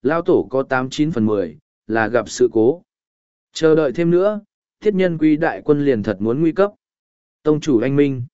Lao tổ có tám chín phần mười, là gặp sự cố. Chờ đợi thêm nữa, thiết nhân quý đại quân liền thật muốn nguy cấp. Tông chủ anh minh.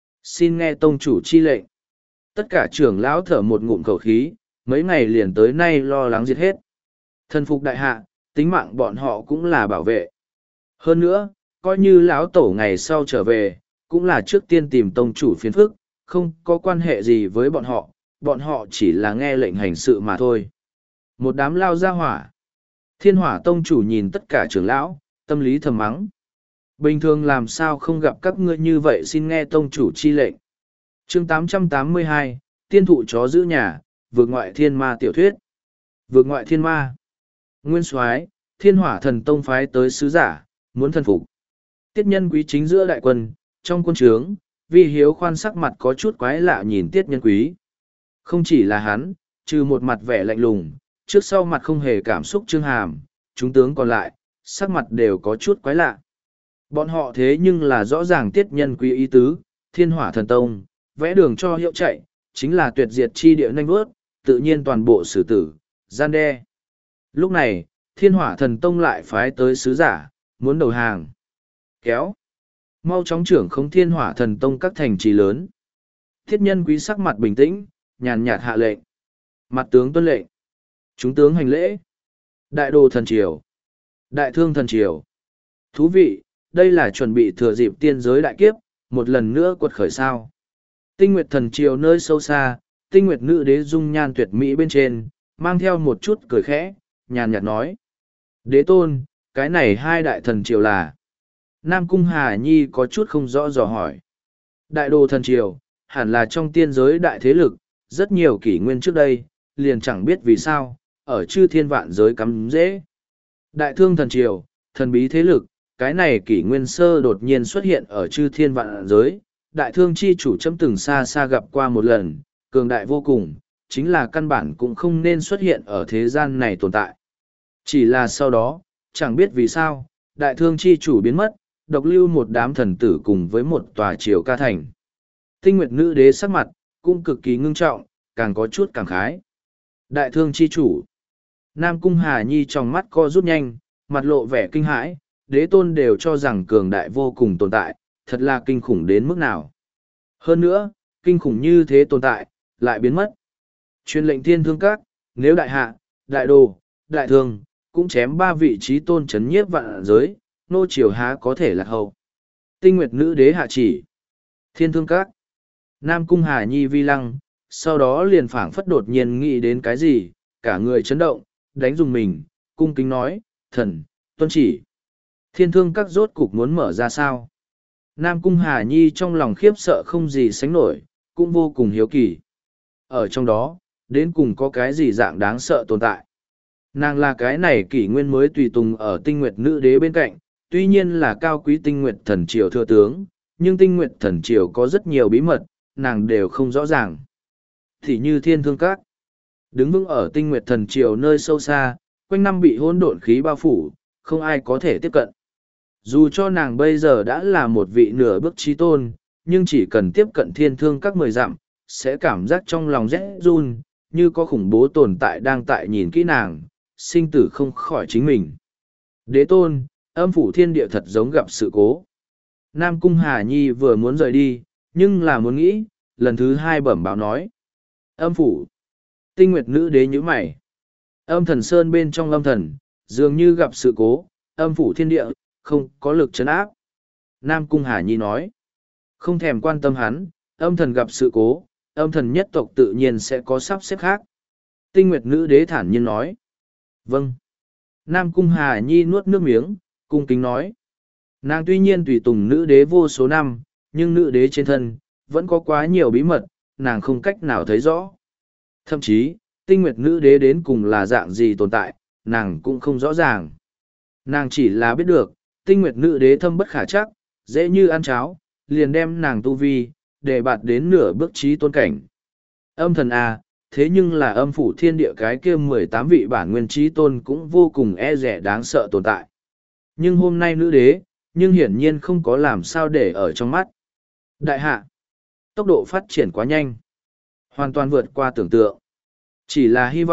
Xin nghe tông chủ chi lệnh. Tất cả trưởng lão thở một ngụm khẩu khí, mấy ngày liền tới nay lo lắng diệt hết. Thần phục đại hạ, tính mạng bọn họ cũng là bảo vệ. Hơn nữa, coi như lão tổ ngày sau trở về, cũng là trước tiên tìm tông chủ phiền phức, không có quan hệ gì với bọn họ, bọn họ chỉ là nghe lệnh hành sự mà thôi. Một đám lao ra hỏa. Thiên hỏa tông chủ nhìn tất cả trưởng lão, tâm lý thầm mắng. Bình thường làm sao không gặp các ngươi như vậy, xin nghe tông chủ chi lệnh. Chương tám trăm tám mươi hai, tiên thụ chó giữ nhà, vượt ngoại thiên ma tiểu thuyết. Vượt ngoại thiên ma. Nguyên soái, thiên hỏa thần tông phái tới sứ giả, muốn thần phục. Tiết nhân quý chính giữa đại quân, trong quân trướng, vi hiếu khoan sắc mặt có chút quái lạ nhìn tiết nhân quý. Không chỉ là hắn, trừ một mặt vẻ lạnh lùng, trước sau mặt không hề cảm xúc trương hàm, chúng tướng còn lại, sắc mặt đều có chút quái lạ. Bọn họ thế nhưng là rõ ràng tiết nhân quý ý tứ, thiên hỏa thần tông, vẽ đường cho hiệu chạy, chính là tuyệt diệt chi địa nanh bước, tự nhiên toàn bộ xử tử, gian đe. Lúc này, thiên hỏa thần tông lại phái tới sứ giả, muốn đầu hàng. Kéo. Mau chóng trưởng không thiên hỏa thần tông các thành trì lớn. Thiết nhân quý sắc mặt bình tĩnh, nhàn nhạt hạ lệnh. Mặt tướng tuân lệnh. Chúng tướng hành lễ. Đại đồ thần triều. Đại thương thần triều. Thú vị, đây là chuẩn bị thừa dịp tiên giới đại kiếp, một lần nữa quật khởi sao. Tinh nguyệt thần triều nơi sâu xa, tinh nguyệt nữ đế dung nhan tuyệt mỹ bên trên, mang theo một chút cười khẽ, nhàn nhạt nói. Đế tôn, cái này hai đại thần triều là. Nam Cung Hà Nhi có chút không rõ dò hỏi. Đại đồ thần triều, hẳn là trong tiên giới đại thế lực, rất nhiều kỷ nguyên trước đây, liền chẳng biết vì sao, ở chư thiên vạn giới cắm dễ. Đại thương thần triều, thần bí thế lực, cái này kỷ nguyên sơ đột nhiên xuất hiện ở chư thiên vạn giới. Đại thương chi chủ chấm từng xa xa gặp qua một lần, cường đại vô cùng, chính là căn bản cũng không nên xuất hiện ở thế gian này tồn tại. Chỉ là sau đó, chẳng biết vì sao, đại thương chi chủ biến mất, độc lưu một đám thần tử cùng với một tòa triều ca thành. Tinh nguyệt nữ đế sắc mặt, cũng cực kỳ ngưng trọng, càng có chút cảm khái. Đại thương chi chủ. Nam Cung Hà Nhi trong mắt co rút nhanh, mặt lộ vẻ kinh hãi, đế tôn đều cho rằng cường đại vô cùng tồn tại, thật là kinh khủng đến mức nào. Hơn nữa, kinh khủng như thế tồn tại, lại biến mất. Truyền lệnh thiên thương các, nếu đại hạ, đại đồ, đại thương, cũng chém ba vị trí tôn chấn nhiếp vạn giới, nô triều há có thể lạc hậu. Tinh nguyệt nữ đế hạ chỉ. Thiên thương các. Nam Cung Hà Nhi vi lăng, sau đó liền phảng phất đột nhiên nghĩ đến cái gì, cả người chấn động, đánh dùng mình, cung kính nói, thần, tuân chỉ. Thiên thương các rốt cục muốn mở ra sao? Nam Cung Hà Nhi trong lòng khiếp sợ không gì sánh nổi, cũng vô cùng hiếu kỳ. Ở trong đó, đến cùng có cái gì dạng đáng sợ tồn tại. Nàng là cái này kỷ nguyên mới tùy tùng ở tinh nguyệt nữ đế bên cạnh, tuy nhiên là cao quý tinh nguyệt thần triều thừa tướng, nhưng tinh nguyệt thần triều có rất nhiều bí mật, nàng đều không rõ ràng. Thì như thiên thương các, đứng vững ở tinh nguyệt thần triều nơi sâu xa, quanh năm bị hỗn độn khí bao phủ, không ai có thể tiếp cận. Dù cho nàng bây giờ đã là một vị nửa bước trí tôn, nhưng chỉ cần tiếp cận thiên thương các mười dặm, sẽ cảm giác trong lòng rẽ run, như có khủng bố tồn tại đang tại nhìn kỹ nàng, sinh tử không khỏi chính mình. Đế tôn, âm phủ thiên địa thật giống gặp sự cố. Nam Cung Hà Nhi vừa muốn rời đi, nhưng là muốn nghĩ, lần thứ hai bẩm báo nói. Âm phủ. Tinh nguyệt nữ đế như mày. Âm thần sơn bên trong âm thần, dường như gặp sự cố, âm phủ thiên địa, không có lực chấn áp. Nam Cung Hà Nhi nói. Không thèm quan tâm hắn, âm thần gặp sự cố, âm thần nhất tộc tự nhiên sẽ có sắp xếp khác. Tinh nguyệt nữ đế thản nhiên nói. Vâng. Nam Cung Hà Nhi nuốt nước miếng, cung kính nói. Nàng tuy nhiên tùy tùng nữ đế vô số năm, nhưng nữ đế trên thân, vẫn có quá nhiều bí mật, nàng không cách nào thấy rõ. Thậm chí, tinh nguyệt nữ đế đến cùng là dạng gì tồn tại, nàng cũng không rõ ràng. Nàng chỉ là biết được, tinh nguyệt nữ đế thâm bất khả chắc, dễ như ăn cháo, liền đem nàng tu vi, để bạt đến nửa bước trí tôn cảnh. Âm thần à, thế nhưng là âm phủ thiên địa cái kia mười tám vị bản nguyên trí tôn cũng vô cùng e rẻ đáng sợ tồn tại. Nhưng hôm nay nữ đế, nhưng hiển nhiên không có làm sao để ở trong mắt. Đại hạ, tốc độ phát triển quá nhanh, hoàn toàn vượt qua tưởng tượng. Chỉ là hy vọng,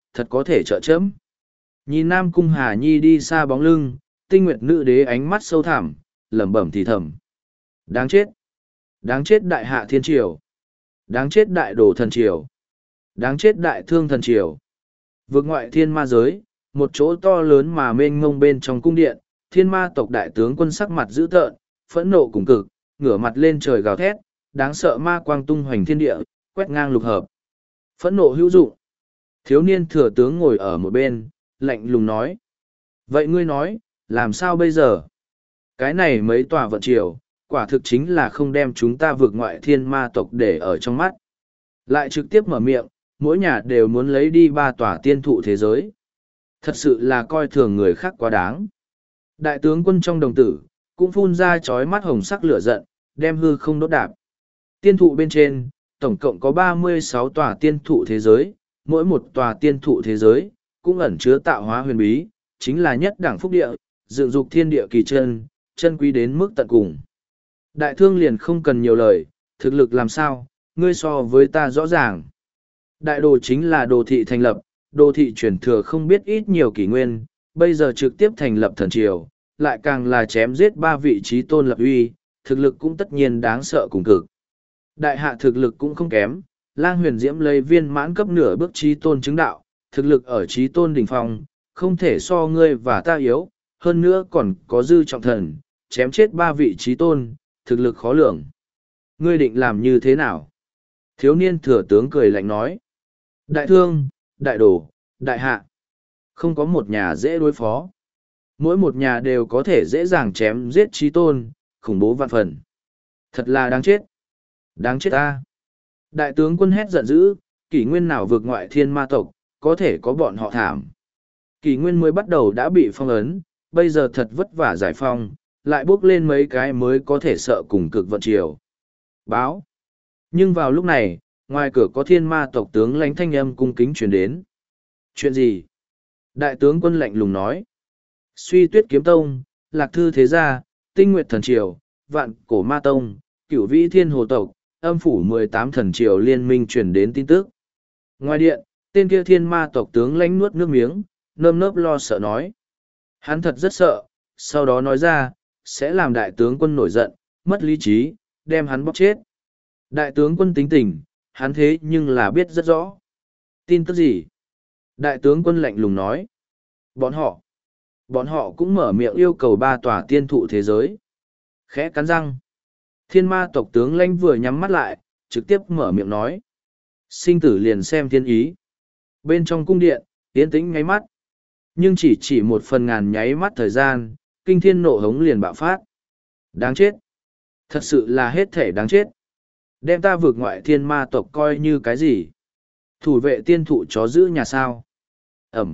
thật có thể trợ chấm. Nhìn Nam Cung Hà Nhi đi xa bóng lưng, Tinh Nguyệt Nữ Đế ánh mắt sâu thẳm, lẩm bẩm thì thầm. Đáng chết! Đáng chết đại hạ thiên triều! Đáng chết đại đồ thần triều! Đáng chết đại thương thần triều! Vượt ngoại thiên ma giới, một chỗ to lớn mà mênh mông bên trong cung điện, thiên ma tộc đại tướng quân sắc mặt dữ tợn, phẫn nộ cùng cực, ngửa mặt lên trời gào thét, đáng sợ ma quang tung hoành thiên địa, quét ngang lục hợp. Phẫn nộ hữu dụng. Thiếu niên thừa tướng ngồi ở một bên, lạnh lùng nói. Vậy ngươi nói, làm sao bây giờ? Cái này mấy tòa vận triều, quả thực chính là không đem chúng ta vượt ngoại thiên ma tộc để ở trong mắt. Lại trực tiếp mở miệng, mỗi nhà đều muốn lấy đi ba tòa tiên thụ thế giới. Thật sự là coi thường người khác quá đáng. Đại tướng quân trong đồng tử, cũng phun ra chói mắt hồng sắc lửa giận, đem hư không đốt đạp. Tiên thụ bên trên, tổng cộng có ba mươi sáu tòa tiên thụ thế giới, mỗi một tòa tiên thụ thế giới, cũng ẩn chứa tạo hóa huyền bí, chính là nhất đẳng phúc địa, dựng dục thiên địa kỳ chân, chân quý đến mức tận cùng. Đại thương liền không cần nhiều lời, thực lực làm sao, ngươi so với ta rõ ràng. Đại đồ chính là đồ thị thành lập, đồ thị truyền thừa không biết ít nhiều kỷ nguyên, bây giờ trực tiếp thành lập thần triều, lại càng là chém giết ba vị trí tôn lập uy, thực lực cũng tất nhiên đáng sợ cùng cực. Đại hạ thực lực cũng không kém, Lang Huyền Diễm lấy viên mãn cấp nửa bước trí tôn chứng đạo, thực lực ở trí tôn đỉnh phong, không thể so ngươi và ta yếu, hơn nữa còn có dư trọng thần, chém chết ba vị trí tôn, thực lực khó lường. Ngươi định làm như thế nào? Thiếu niên thừa tướng cười lạnh nói. Đại thương, đại đồ, đại hạ. Không có một nhà dễ đối phó. Mỗi một nhà đều có thể dễ dàng chém giết trí tôn, khủng bố vạn phần. Thật là đáng chết. Đáng chết ta. Đại tướng quân hét giận dữ, kỷ nguyên nào vượt ngoại thiên ma tộc, có thể có bọn họ thảm. Kỷ nguyên mới bắt đầu đã bị phong ấn, bây giờ thật vất vả giải phong, lại bước lên mấy cái mới có thể sợ cùng cực vận chiều. Báo. Nhưng vào lúc này, ngoài cửa có thiên ma tộc tướng lãnh thanh âm cung kính truyền đến. Chuyện gì? Đại tướng quân lạnh lùng nói. Suy Tuyết Kiếm Tông, Lạc Thư Thế Gia, Tinh Nguyệt Thần Triều, Vạn Cổ Ma Tông, Cửu Vĩ Thiên Hồ Tộc, âm phủ mười tám thần triều liên minh truyền đến tin tức. Ngoài điện, tên kia thiên ma tộc tướng lãnh nuốt nước miếng, nơm nớp lo sợ nói. Hắn thật rất sợ, sau đó nói ra, sẽ làm đại tướng quân nổi giận, mất lý trí, đem hắn bóc chết. Đại tướng quân tính tình, hắn thế nhưng là biết rất rõ. Tin tức gì? Đại tướng quân lạnh lùng nói. Bọn họ, bọn họ cũng mở miệng yêu cầu ba tòa tiên thụ thế giới. Khẽ cắn răng. Thiên ma tộc tướng lãnh vừa nhắm mắt lại, trực tiếp mở miệng nói. Sinh tử liền xem thiên ý. Bên trong cung điện, tiến tĩnh nháy mắt. Nhưng chỉ chỉ một phần ngàn nháy mắt thời gian, kinh thiên nộ hống liền bạo phát. Đáng chết. Thật sự là hết thể đáng chết. Đem ta vượt ngoại thiên ma tộc coi như cái gì? Thủ vệ tiên thụ chó giữ nhà sao? Ẩm.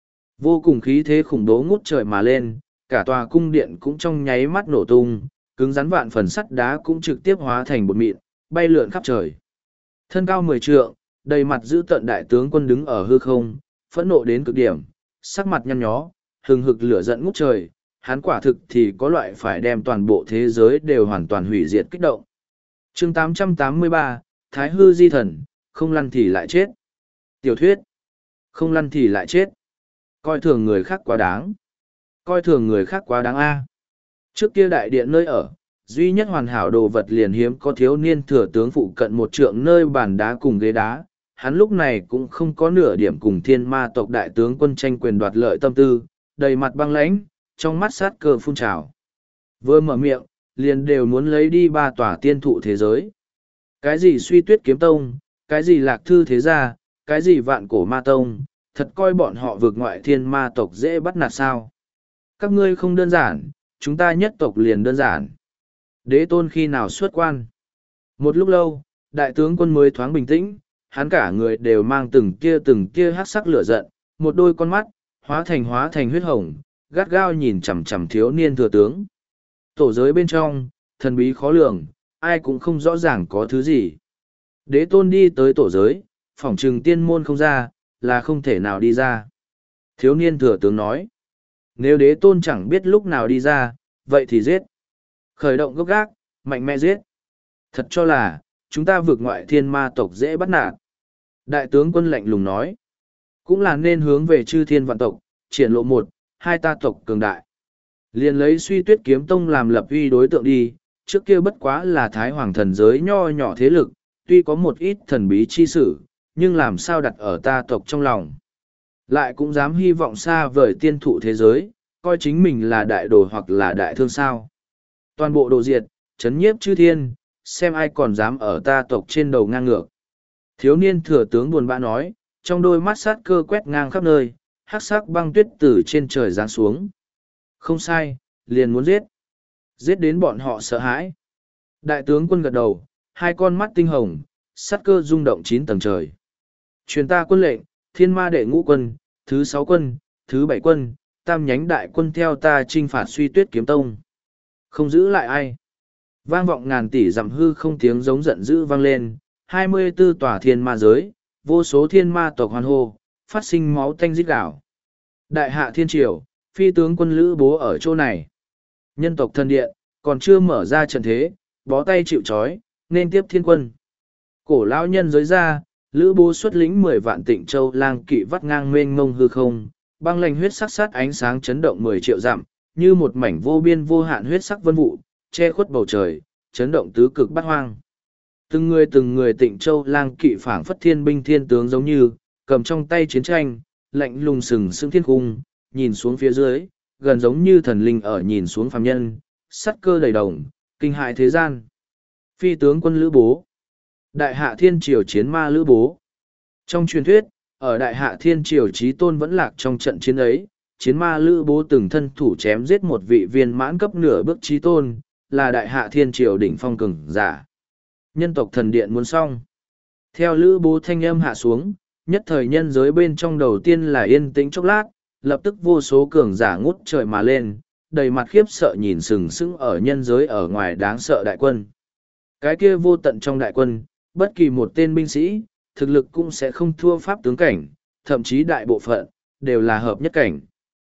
Vô cùng khí thế khủng bố ngút trời mà lên, cả tòa cung điện cũng trong nháy mắt nổ tung, cứng rắn vạn phần sắt đá cũng trực tiếp hóa thành bột mịn, bay lượn khắp trời. Thân cao mười trượng, đầy mặt giữ tận đại tướng quân đứng ở hư không, phẫn nộ đến cực điểm, sắc mặt nhăn nhó, hừng hực lửa giận ngút trời, hắn quả thực thì có loại phải đem toàn bộ thế giới đều hoàn toàn hủy diệt kích động. Chương tám trăm tám mươi ba, Thái hư di thần, không lăn thì lại chết. Tiểu thuyết, không lăn thì lại chết. Coi thường người khác quá đáng. Coi thường người khác quá đáng a. Trước kia đại điện nơi ở, duy nhất hoàn hảo đồ vật liền hiếm có thiếu niên thừa tướng phụ cận một trượng nơi bàn đá cùng ghế đá. Hắn lúc này cũng không có nửa điểm cùng thiên ma tộc đại tướng quân tranh quyền đoạt lợi tâm tư, đầy mặt băng lãnh, trong mắt sát cơ phun trào. Vừa mở miệng, liền đều muốn lấy đi ba tòa tiên thụ thế giới. Cái gì Suy Tuyết Kiếm Tông, cái gì Lạc Thư Thế Gia, cái gì Vạn Cổ Ma Tông, thật coi bọn họ vượt ngoại thiên ma tộc dễ bắt nạt sao. Các ngươi không đơn giản, chúng ta nhất tộc liền đơn giản. Đế tôn khi nào xuất quan? Một lúc lâu, đại tướng quân mới thoáng bình tĩnh, hắn cả người đều mang từng kia từng kia hát sắc lửa giận, một đôi con mắt, hóa thành hóa thành huyết hồng, gắt gao nhìn chằm chằm thiếu niên thừa tướng. Tổ giới bên trong, thần bí khó lường, ai cũng không rõ ràng có thứ gì. Đế tôn đi tới tổ giới, phỏng trừng tiên môn không ra, là không thể nào đi ra. Thiếu niên thừa tướng nói, nếu đế tôn chẳng biết lúc nào đi ra, vậy thì giết. Khởi động gốc gác, mạnh mẽ giết. Thật cho là, chúng ta vượt ngoại thiên ma tộc dễ bắt nạt. Đại tướng quân lạnh lùng nói, Cũng là nên hướng về chư thiên vạn tộc, triển lộ một, hai ta tộc cường đại. Liền lấy Suy Tuyết Kiếm Tông làm lập uy đối tượng đi, trước kia bất quá là Thái Hoàng thần giới nho nhỏ thế lực, tuy có một ít thần bí chi sử, nhưng làm sao đặt ở ta tộc trong lòng. Lại cũng dám hy vọng xa vời tiên thụ thế giới, coi chính mình là đại đồ hoặc là đại thương sao. Toàn bộ đồ diệt, chấn nhiếp chư thiên, xem ai còn dám ở ta tộc trên đầu ngang ngược. Thiếu niên thừa tướng buồn bã nói, trong đôi mắt sát cơ quét ngang khắp nơi, hắc sắc băng tuyết từ trên trời giáng xuống. Không sai, liền muốn giết. Giết đến bọn họ sợ hãi. Đại tướng quân gật đầu, hai con mắt tinh hồng, sát cơ rung động chín tầng trời. Truyền ta quân lệnh, thiên ma đệ ngũ quân, thứ sáu quân, thứ bảy quân, tam nhánh đại quân theo ta chinh phạt Suy Tuyết Kiếm Tông. Không giữ lại ai. Vang vọng ngàn tỷ dặm hư không tiếng giống giận dữ vang lên, hai mươi tư tòa thiên ma giới, vô số thiên ma tộc hoan hô, phát sinh máu tanh rít gào. Đại hạ thiên triều, phi tướng quân Lữ Bố ở chỗ này. Nhân tộc thần điện, còn chưa mở ra trận thế, bó tay chịu trói, nên tiếp thiên quân. Cổ lão nhân giới ra, Lữ Bố xuất lĩnh mười vạn Tịnh Châu lang kỵ vắt ngang mênh mông hư không, băng lành huyết sắc sát ánh sáng chấn động mười triệu dặm, như một mảnh vô biên vô hạn huyết sắc vân vụ, che khuất bầu trời, chấn động tứ cực bát hoang. Từng người từng người Tịnh Châu lang kỵ phảng phất thiên binh thiên tướng giống như, cầm trong tay chiến tranh, lạnh lùng sừng sững thiên cung, nhìn xuống phía dưới, gần giống như thần linh ở nhìn xuống phàm nhân, sắt cơ đầy đồng, kinh hại thế gian. Phi tướng quân Lữ Bố, Đại hạ thiên triều chiến ma Lữ Bố. Trong truyền thuyết, ở Đại hạ thiên triều chí tôn vẫn lạc trong trận chiến ấy, chiến ma Lữ Bố từng thân thủ chém giết một vị viên mãn cấp nửa bước chí tôn, là Đại hạ thiên triều đỉnh phong cường giả. Nhân tộc thần điện muốn xong. Theo Lữ Bố thanh âm hạ xuống, nhất thời nhân giới bên trong đầu tiên là yên tĩnh chốc lát, lập tức vô số cường giả ngút trời mà lên, đầy mặt khiếp sợ nhìn sừng sững ở nhân giới ở ngoài đáng sợ đại quân. Cái kia vô tận trong đại quân, bất kỳ một tên binh sĩ, thực lực cũng sẽ không thua pháp tướng cảnh, thậm chí đại bộ phận, đều là hợp nhất cảnh.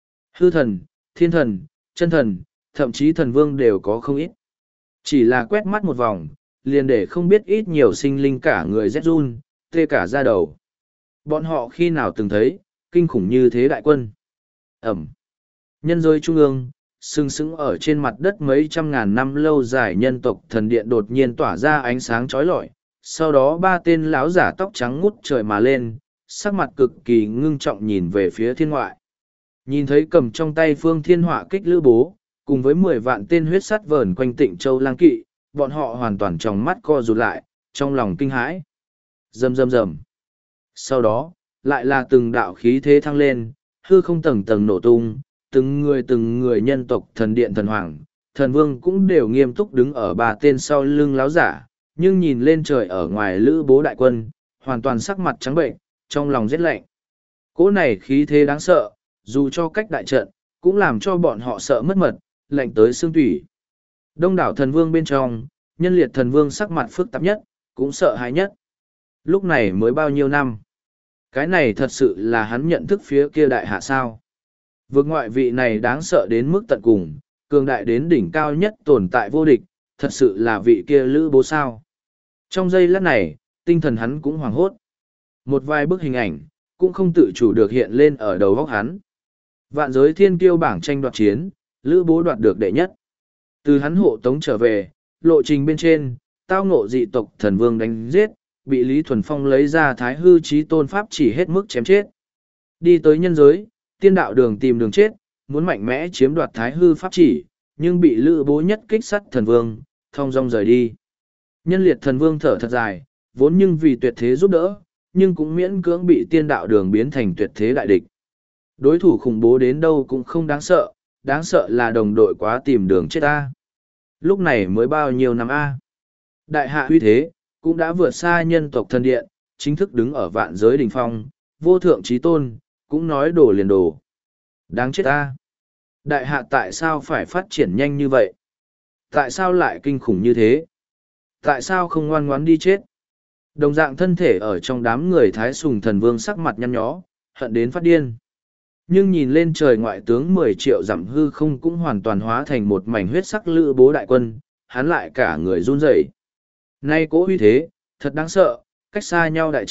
Hư thần, thiên thần, chân thần, thậm chí thần vương đều có không ít. Chỉ là quét mắt một vòng, liền để không biết ít nhiều sinh linh cả người rét run, tê cả da đầu. Bọn họ khi nào từng thấy, kinh khủng như thế đại quân. Ẩm. Nhân giới trung ương, sừng sững ở trên mặt đất mấy trăm ngàn năm lâu dài nhân tộc thần điện đột nhiên tỏa ra ánh sáng chói lọi. Sau đó ba tên lão giả tóc trắng ngút trời mà lên, sắc mặt cực kỳ ngưng trọng nhìn về phía thiên ngoại. Nhìn thấy cầm trong tay phương thiên họa kích Lữ Bố, cùng với mười vạn tên huyết sắt vờn quanh Tịnh Châu lang kỵ, bọn họ hoàn toàn trong mắt co rụt lại, trong lòng kinh hãi. Rầm rầm rầm. Sau đó, lại là từng đạo khí thế thăng lên, hư không tầng tầng nổ tung, từng người từng người nhân tộc thần điện thần hoàng, thần vương cũng đều nghiêm túc đứng ở ba tên sau lưng láo giả, nhưng nhìn lên trời ở ngoài Lữ Bố đại quân, hoàn toàn sắc mặt trắng bệnh, trong lòng rét lạnh. Cỗ này khí thế đáng sợ, dù cho cách đại trận, cũng làm cho bọn họ sợ mất mật, lạnh tới xương tủy. Đông đảo thần vương bên trong, nhân liệt thần vương sắc mặt phức tạp nhất, cũng sợ hãi nhất. Lúc này mới bao nhiêu năm? Cái này thật sự là hắn nhận thức phía kia đại hạ sao. Vượt ngoại vị này đáng sợ đến mức tận cùng, cường đại đến đỉnh cao nhất tồn tại vô địch, thật sự là vị kia Lữ Bố sao. Trong giây lát này, tinh thần hắn cũng hoảng hốt. Một vài bức hình ảnh, cũng không tự chủ được hiện lên ở đầu óc hắn. Vạn giới thiên kiêu bảng tranh đoạt chiến, Lữ Bố đoạt được đệ nhất. Từ hắn hộ tống trở về, lộ trình bên trên, tao ngộ dị tộc thần vương đánh giết, bị Lý Thuần Phong lấy ra thái hư chí tôn pháp chỉ hết mức chém chết. Đi tới nhân giới, tiên đạo đường tìm đường chết, muốn mạnh mẽ chiếm đoạt thái hư pháp chỉ, nhưng bị Lữ Bố nhất kích sắt thần vương, thong dong rời đi. Nhân liệt thần vương thở thật dài, vốn nhưng vì tuyệt thế giúp đỡ, nhưng cũng miễn cưỡng bị tiên đạo đường biến thành tuyệt thế đại địch. Đối thủ khủng bố đến đâu cũng không đáng sợ, đáng sợ là đồng đội quá tìm đường chết ta. Lúc này mới bao nhiêu năm a? Đại hạ uy thế, cũng đã vượt xa nhân tộc thần điện, chính thức đứng ở vạn giới đỉnh phong, vô thượng chí tôn, cũng nói đổ liền đổ. Đáng chết ta! Đại hạ tại sao phải phát triển nhanh như vậy? Tại sao lại kinh khủng như thế? Tại sao không ngoan ngoãn đi chết? Đồng dạng thân thể ở trong đám người Thái Sùng thần vương sắc mặt nhăn nhó, hận đến phát điên. Nhưng nhìn lên trời ngoại tướng mười triệu dặm hư không cũng hoàn toàn hóa thành một mảnh huyết sắc Lữ Bố đại quân, hắn lại cả người run rẩy. Nay cố uy thế, thật đáng sợ, cách xa nhau đại trận,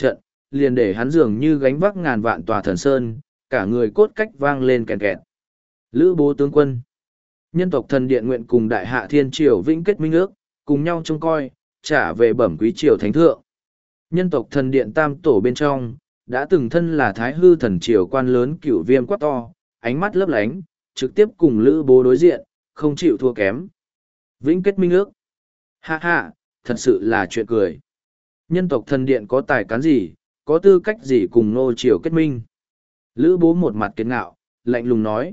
liền để hắn dường như gánh vác ngàn vạn tòa thần sơn, cả người cốt cách vang lên kèn kẹt. Lữ bố tướng quân. Nhân tộc thần điện nguyện cùng đại hạ thiên triều vĩnh kết minh ước, cùng nhau trông coi, trả về bẩm quý triều thánh thượng. Nhân tộc thần điện tam tổ bên trong, đã từng thân là thái hư thần triều quan lớn cửu viêm quát to, ánh mắt lấp lánh, trực tiếp cùng lữ bố đối diện, không chịu thua kém. Vĩnh kết minh ước. Ha ha, thật sự là chuyện cười. Nhân tộc thần điện có tài cán gì, có tư cách gì cùng nô triều kết minh. Lữ bố một mặt kiệt ngạo, lạnh lùng nói.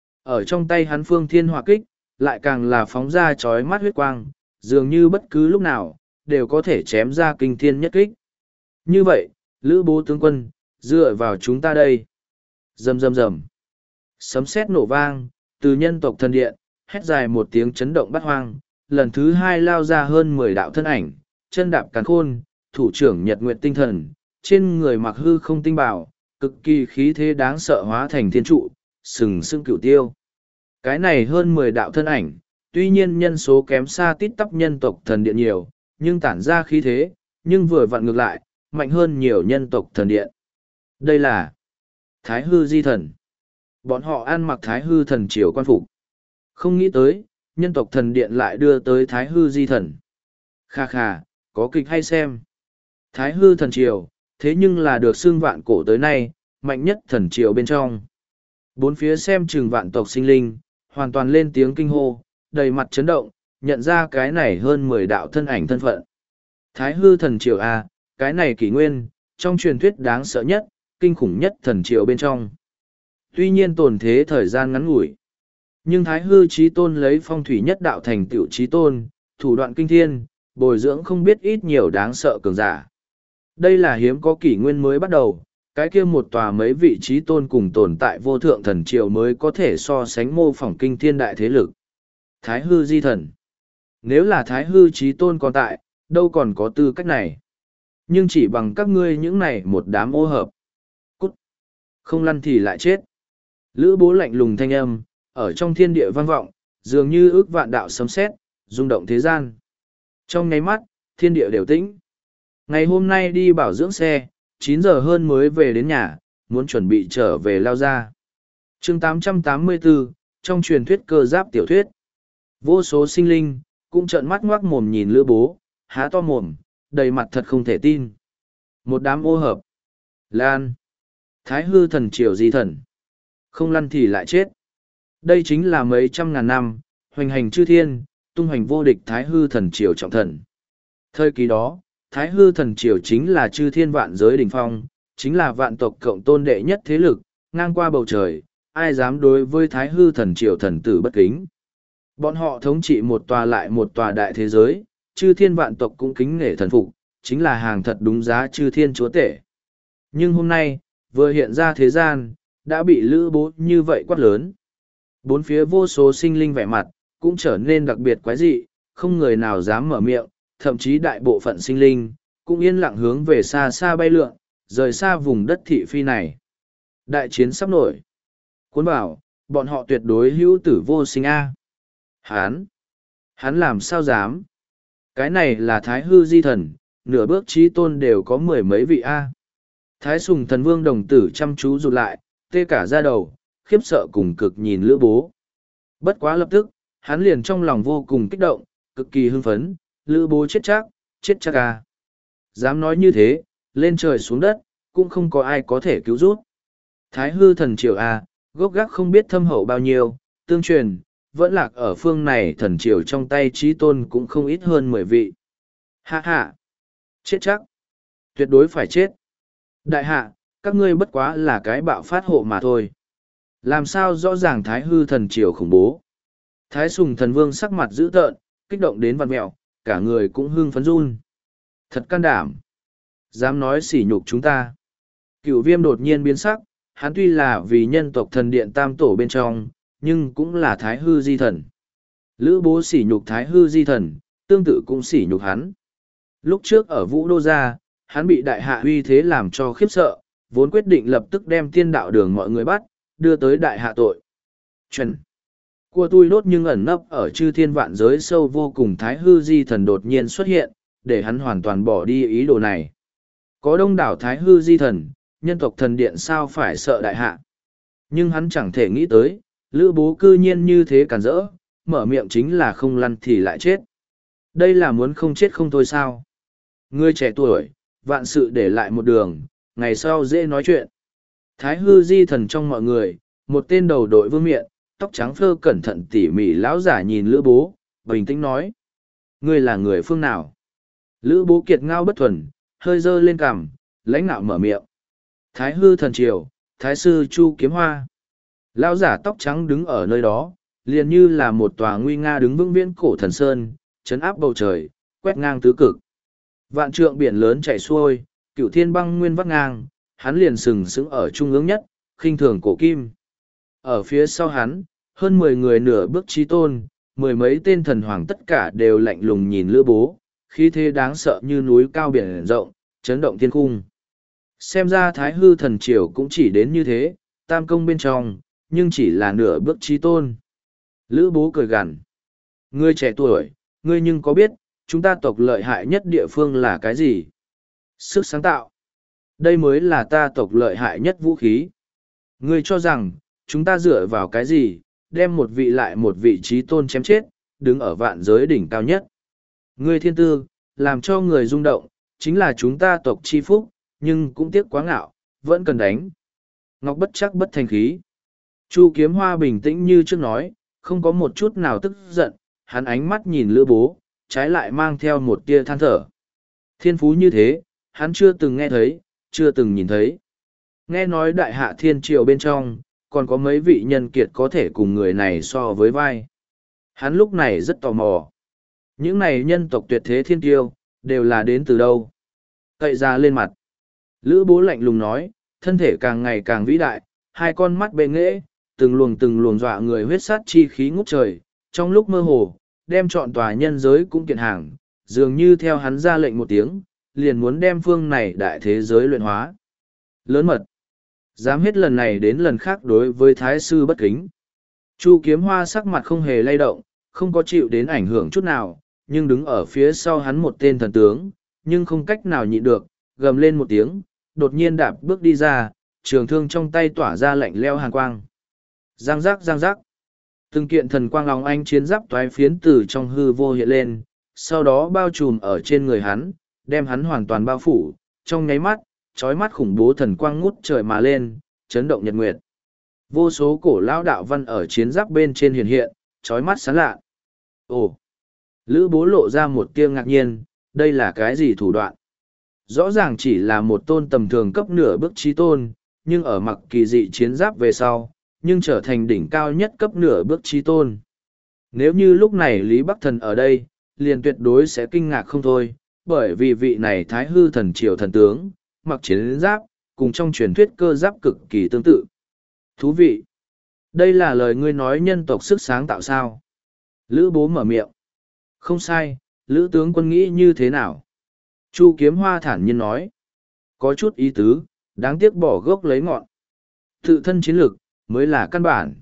Ở trong tay hắn phương thiên hỏa kích, lại càng là phóng ra chói mắt huyết quang, dường như bất cứ lúc nào, đều có thể chém ra kinh thiên nhất kích. Như vậy, lữ bố tướng quân, dựa vào chúng ta đây. Rầm rầm rầm. Sấm sét nổ vang, từ nhân tộc thần điện, hét dài một tiếng chấn động bát hoang, lần thứ hai lao ra hơn mười đạo thân ảnh, chân đạp càn khôn, thủ trưởng nhật nguyệt tinh thần, trên người mặc hư không tinh bảo, cực kỳ khí thế đáng sợ hóa thành thiên trụ, sừng sững cửu tiêu. Cái này hơn mười đạo thân ảnh, tuy nhiên nhân số kém xa tít tắp nhân tộc thần điện nhiều, nhưng tản ra khí thế, nhưng vừa vặn ngược lại, mạnh hơn nhiều nhân tộc thần điện. Đây là Thái Hư Di Thần. Bọn họ ăn mặc Thái Hư Thần triều quan phục. Không nghĩ tới, nhân tộc thần điện lại đưa tới Thái Hư Di Thần. Kha kha, có kịch hay xem. Thái Hư Thần triều, thế nhưng là được xưng vạn cổ tới nay, mạnh nhất thần triều bên trong. Bốn phía xem chừng vạn tộc sinh linh, hoàn toàn lên tiếng kinh hô, đầy mặt chấn động, nhận ra cái này hơn mười đạo thân ảnh thân phận. Thái Hư Thần triều A, cái này kỷ nguyên, trong truyền thuyết đáng sợ nhất, kinh khủng nhất thần triều bên trong. Tuy nhiên tồn thế thời gian ngắn ngủi, nhưng Thái Hư Chí Tôn lấy phong thủy nhất đạo thành tựu Chí Tôn, thủ đoạn kinh thiên, bồi dưỡng không biết ít nhiều đáng sợ cường giả. Đây là hiếm có kỷ nguyên mới bắt đầu, cái kia một tòa mấy vị Chí Tôn cùng tồn tại vô thượng thần triều mới có thể so sánh mô phỏng kinh thiên đại thế lực. Thái Hư Di Thần. Nếu là Thái Hư Chí Tôn còn tại, đâu còn có tư cách này. Nhưng chỉ bằng các ngươi những này một đám ô hợp. Cút. Không lăn thì lại chết. Lữ bố lạnh lùng thanh âm, ở trong thiên địa vang vọng, dường như ước vạn đạo sấm sét, rung động thế gian. Trong nháy mắt, thiên địa đều tĩnh. Ngày hôm nay đi bảo dưỡng xe, chín giờ hơn mới về đến nhà, muốn chuẩn bị trở về lao ra. chương tám trăm tám mươi bốn, trong truyền thuyết cơ giáp tiểu thuyết. Vô số sinh linh, cũng trợn mắt ngoác mồm nhìn lữ bố, há to mồm, đầy mặt thật không thể tin. Một đám ô hợp. Lan. Thái Hư Thần triều Di Thần. Không lăn thì lại chết. Đây chính là mấy trăm ngàn năm, hoành hành chư thiên, tung hoành vô địch Thái Hư Thần triều trọng thần. Thời kỳ đó, Thái Hư Thần triều chính là chư thiên vạn giới đỉnh phong, chính là vạn tộc cộng tôn đệ nhất thế lực, ngang qua bầu trời, ai dám đối với Thái Hư Thần triều thần tử bất kính. Bọn họ thống trị một tòa lại một tòa đại thế giới, chư thiên vạn tộc cũng kính nể thần phục, chính là hàng thật đúng giá chư thiên chúa tể. Nhưng hôm nay, vừa hiện ra thế gian, đã bị lữ bố như vậy quát lớn. Bốn phía vô số sinh linh vẻ mặt, cũng trở nên đặc biệt quái dị, không người nào dám mở miệng, thậm chí đại bộ phận sinh linh, cũng yên lặng hướng về xa xa bay lượn, rời xa vùng đất thị phi này. Đại chiến sắp nổi. Cuốn bảo, bọn họ tuyệt đối hữu tử vô sinh A. Hán! Hắn làm sao dám? Cái này là Thái Hư Di Thần, nửa bước chí tôn đều có mười mấy vị A. Thái Sùng Thần Vương đồng tử chăm chú rụt lại, tê cả da đầu, khiếp sợ cùng cực nhìn lữ bố. Bất quá lập tức, hắn liền trong lòng vô cùng kích động, cực kỳ hưng phấn, lữ bố chết chắc, chết chắc A. Dám nói như thế, lên trời xuống đất, cũng không có ai có thể cứu rút. Thái Hư Thần triều A, gốc gác không biết thâm hậu bao nhiêu, tương truyền, vẫn lạc ở phương này thần triều trong tay chí tôn cũng không ít hơn mười vị. Hạ hạ! Chết chắc! Tuyệt đối phải chết! Đại hạ, các ngươi bất quá là cái bạo phát hộ mà thôi. Làm sao rõ ràng Thái Hư Thần triều khủng bố. Thái Sùng Thần Vương sắc mặt dữ tợn, kích động đến vặn mẹo, cả người cũng hưng phấn run. Thật can đảm! Dám nói sỉ nhục chúng ta. Cửu Viêm đột nhiên biến sắc, hắn tuy là vì nhân tộc thần điện tam tổ bên trong, nhưng cũng là Thái Hư Di Thần. Lữ bố sỉ nhục Thái Hư Di Thần, tương tự cũng sỉ nhục hắn. Lúc trước ở Vũ Đô Gia, hắn bị đại hạ uy thế làm cho khiếp sợ, vốn quyết định lập tức đem tiên đạo đường mọi người bắt, đưa tới đại hạ tội. Chuẩn. Cua tui đốt nhưng ẩn nấp ở chư thiên vạn giới sâu vô cùng Thái Hư Di Thần đột nhiên xuất hiện, để hắn hoàn toàn bỏ đi ý đồ này. Có đông đảo thái hư di thần, nhân tộc thần điện sao phải sợ đại hạ. Nhưng hắn chẳng thể nghĩ tới, lữ bố cư nhiên như thế cản rỡ, mở miệng chính là không lăn thì lại chết. Đây là muốn không chết không thôi sao. Ngươi trẻ tuổi, vạn sự để lại một đường, ngày sau dễ nói chuyện. Thái hư di thần trong mọi người, một tên đầu đội vương miện, tóc trắng phơ cẩn thận tỉ mỉ lão giả nhìn lữ bố, bình tĩnh nói. Ngươi là người phương nào? Lữ bố kiệt ngao bất thuần, hơi dơ lên cằm, lãnh nạo mở miệng. Thái hư thần triều, thái sư Chu Kiếm Hoa. Lão giả tóc trắng đứng ở nơi đó, liền như là một tòa nguy nga đứng vững viễn cổ thần sơn, chấn áp bầu trời, quét ngang tứ cực. Vạn trượng biển lớn chảy xuôi, cửu thiên băng nguyên vắt ngang, hắn liền sừng sững ở trung ương nhất, khinh thường cổ kim. Ở phía sau hắn, hơn mười người nửa bước chí tôn, mười mấy tên thần hoàng tất cả đều lạnh lùng nhìn lữ bố, khí thế đáng sợ như núi cao biển rộng, chấn động thiên cung. Xem ra thái hư thần triều cũng chỉ đến như thế, tam công bên trong, nhưng chỉ là nửa bước chí tôn. Lữ bố cười gằn. Ngươi trẻ tuổi, ngươi nhưng có biết, chúng ta tộc lợi hại nhất địa phương là cái gì? Sức sáng tạo. Đây mới là ta tộc lợi hại nhất vũ khí. Ngươi cho rằng, chúng ta dựa vào cái gì, đem một vị lại một vị trí tôn chém chết, đứng ở vạn giới đỉnh cao nhất. Ngươi thiên tư, làm cho người rung động, chính là chúng ta tộc chi phúc, nhưng cũng tiếc quá ngạo, vẫn cần đánh. Ngọc bất chắc bất thành khí. Chu Kiếm Hoa bình tĩnh như trước nói, không có một chút nào tức giận, hắn ánh mắt nhìn lữ bố, trái lại mang theo một tia than thở. Thiên phú như thế, hắn chưa từng nghe thấy, chưa từng nhìn thấy. Nghe nói đại hạ thiên triều bên trong, còn có mấy vị nhân kiệt có thể cùng người này so với vai. Hắn lúc này rất tò mò. Những này nhân tộc tuyệt thế thiên tiêu, đều là đến từ đâu? Cậy ra lên mặt. Lữ bố lạnh lùng nói, thân thể càng ngày càng vĩ đại, hai con mắt bệ nghễ, từng luồng từng luồng dọa người huyết sát chi khí ngút trời, trong lúc mơ hồ, đem trọn tòa nhân giới cũng kiện hàng, dường như theo hắn ra lệnh một tiếng, liền muốn đem phương này đại thế giới luyện hóa. Lớn mật. Dám hết lần này đến lần khác đối với thái sư bất kính. Chu Kiếm Hoa sắc mặt không hề lay động, không có chịu đến ảnh hưởng chút nào, nhưng đứng ở phía sau hắn một tên thần tướng, nhưng không cách nào nhịn được, gầm lên một tiếng, đột nhiên đạp bước đi ra, trường thương trong tay tỏa ra lạnh leo hàn quang. Giang giác giang giác. Từng kiện thần quang óng ánh chiến giáp toái phiến từ trong hư vô hiện lên, sau đó bao trùm ở trên người hắn, đem hắn hoàn toàn bao phủ, trong nháy mắt, chói mắt khủng bố thần quang ngút trời mà lên, chấn động nhật nguyệt. Vô số cổ lão đạo văn ở chiến giáp bên trên hiện hiện, chói mắt sáng lạ. Ồ! Lữ bố lộ ra một tia ngạc nhiên, đây là cái gì thủ đoạn? Rõ ràng chỉ là một tôn tầm thường cấp nửa bước chí tôn, nhưng ở mặc kỳ dị chiến giáp về sau, nhưng trở thành đỉnh cao nhất cấp nửa bước chí tôn. Nếu như lúc này Lý Bắc Thần ở đây, liền tuyệt đối sẽ kinh ngạc không thôi, bởi vì vị này thái hư thần triều thần tướng, mặc chiến giáp, cùng trong truyền thuyết cơ giáp cực kỳ tương tự. Thú vị! Đây là lời ngươi nói nhân tộc sức sáng tạo sao? Lữ bố mở miệng. Không sai, Lữ tướng quân nghĩ như thế nào? Chu Kiếm Hoa thản nhiên nói. Có chút ý tứ, đáng tiếc bỏ gốc lấy ngọn. Tự thân chiến lược, mới là căn bản.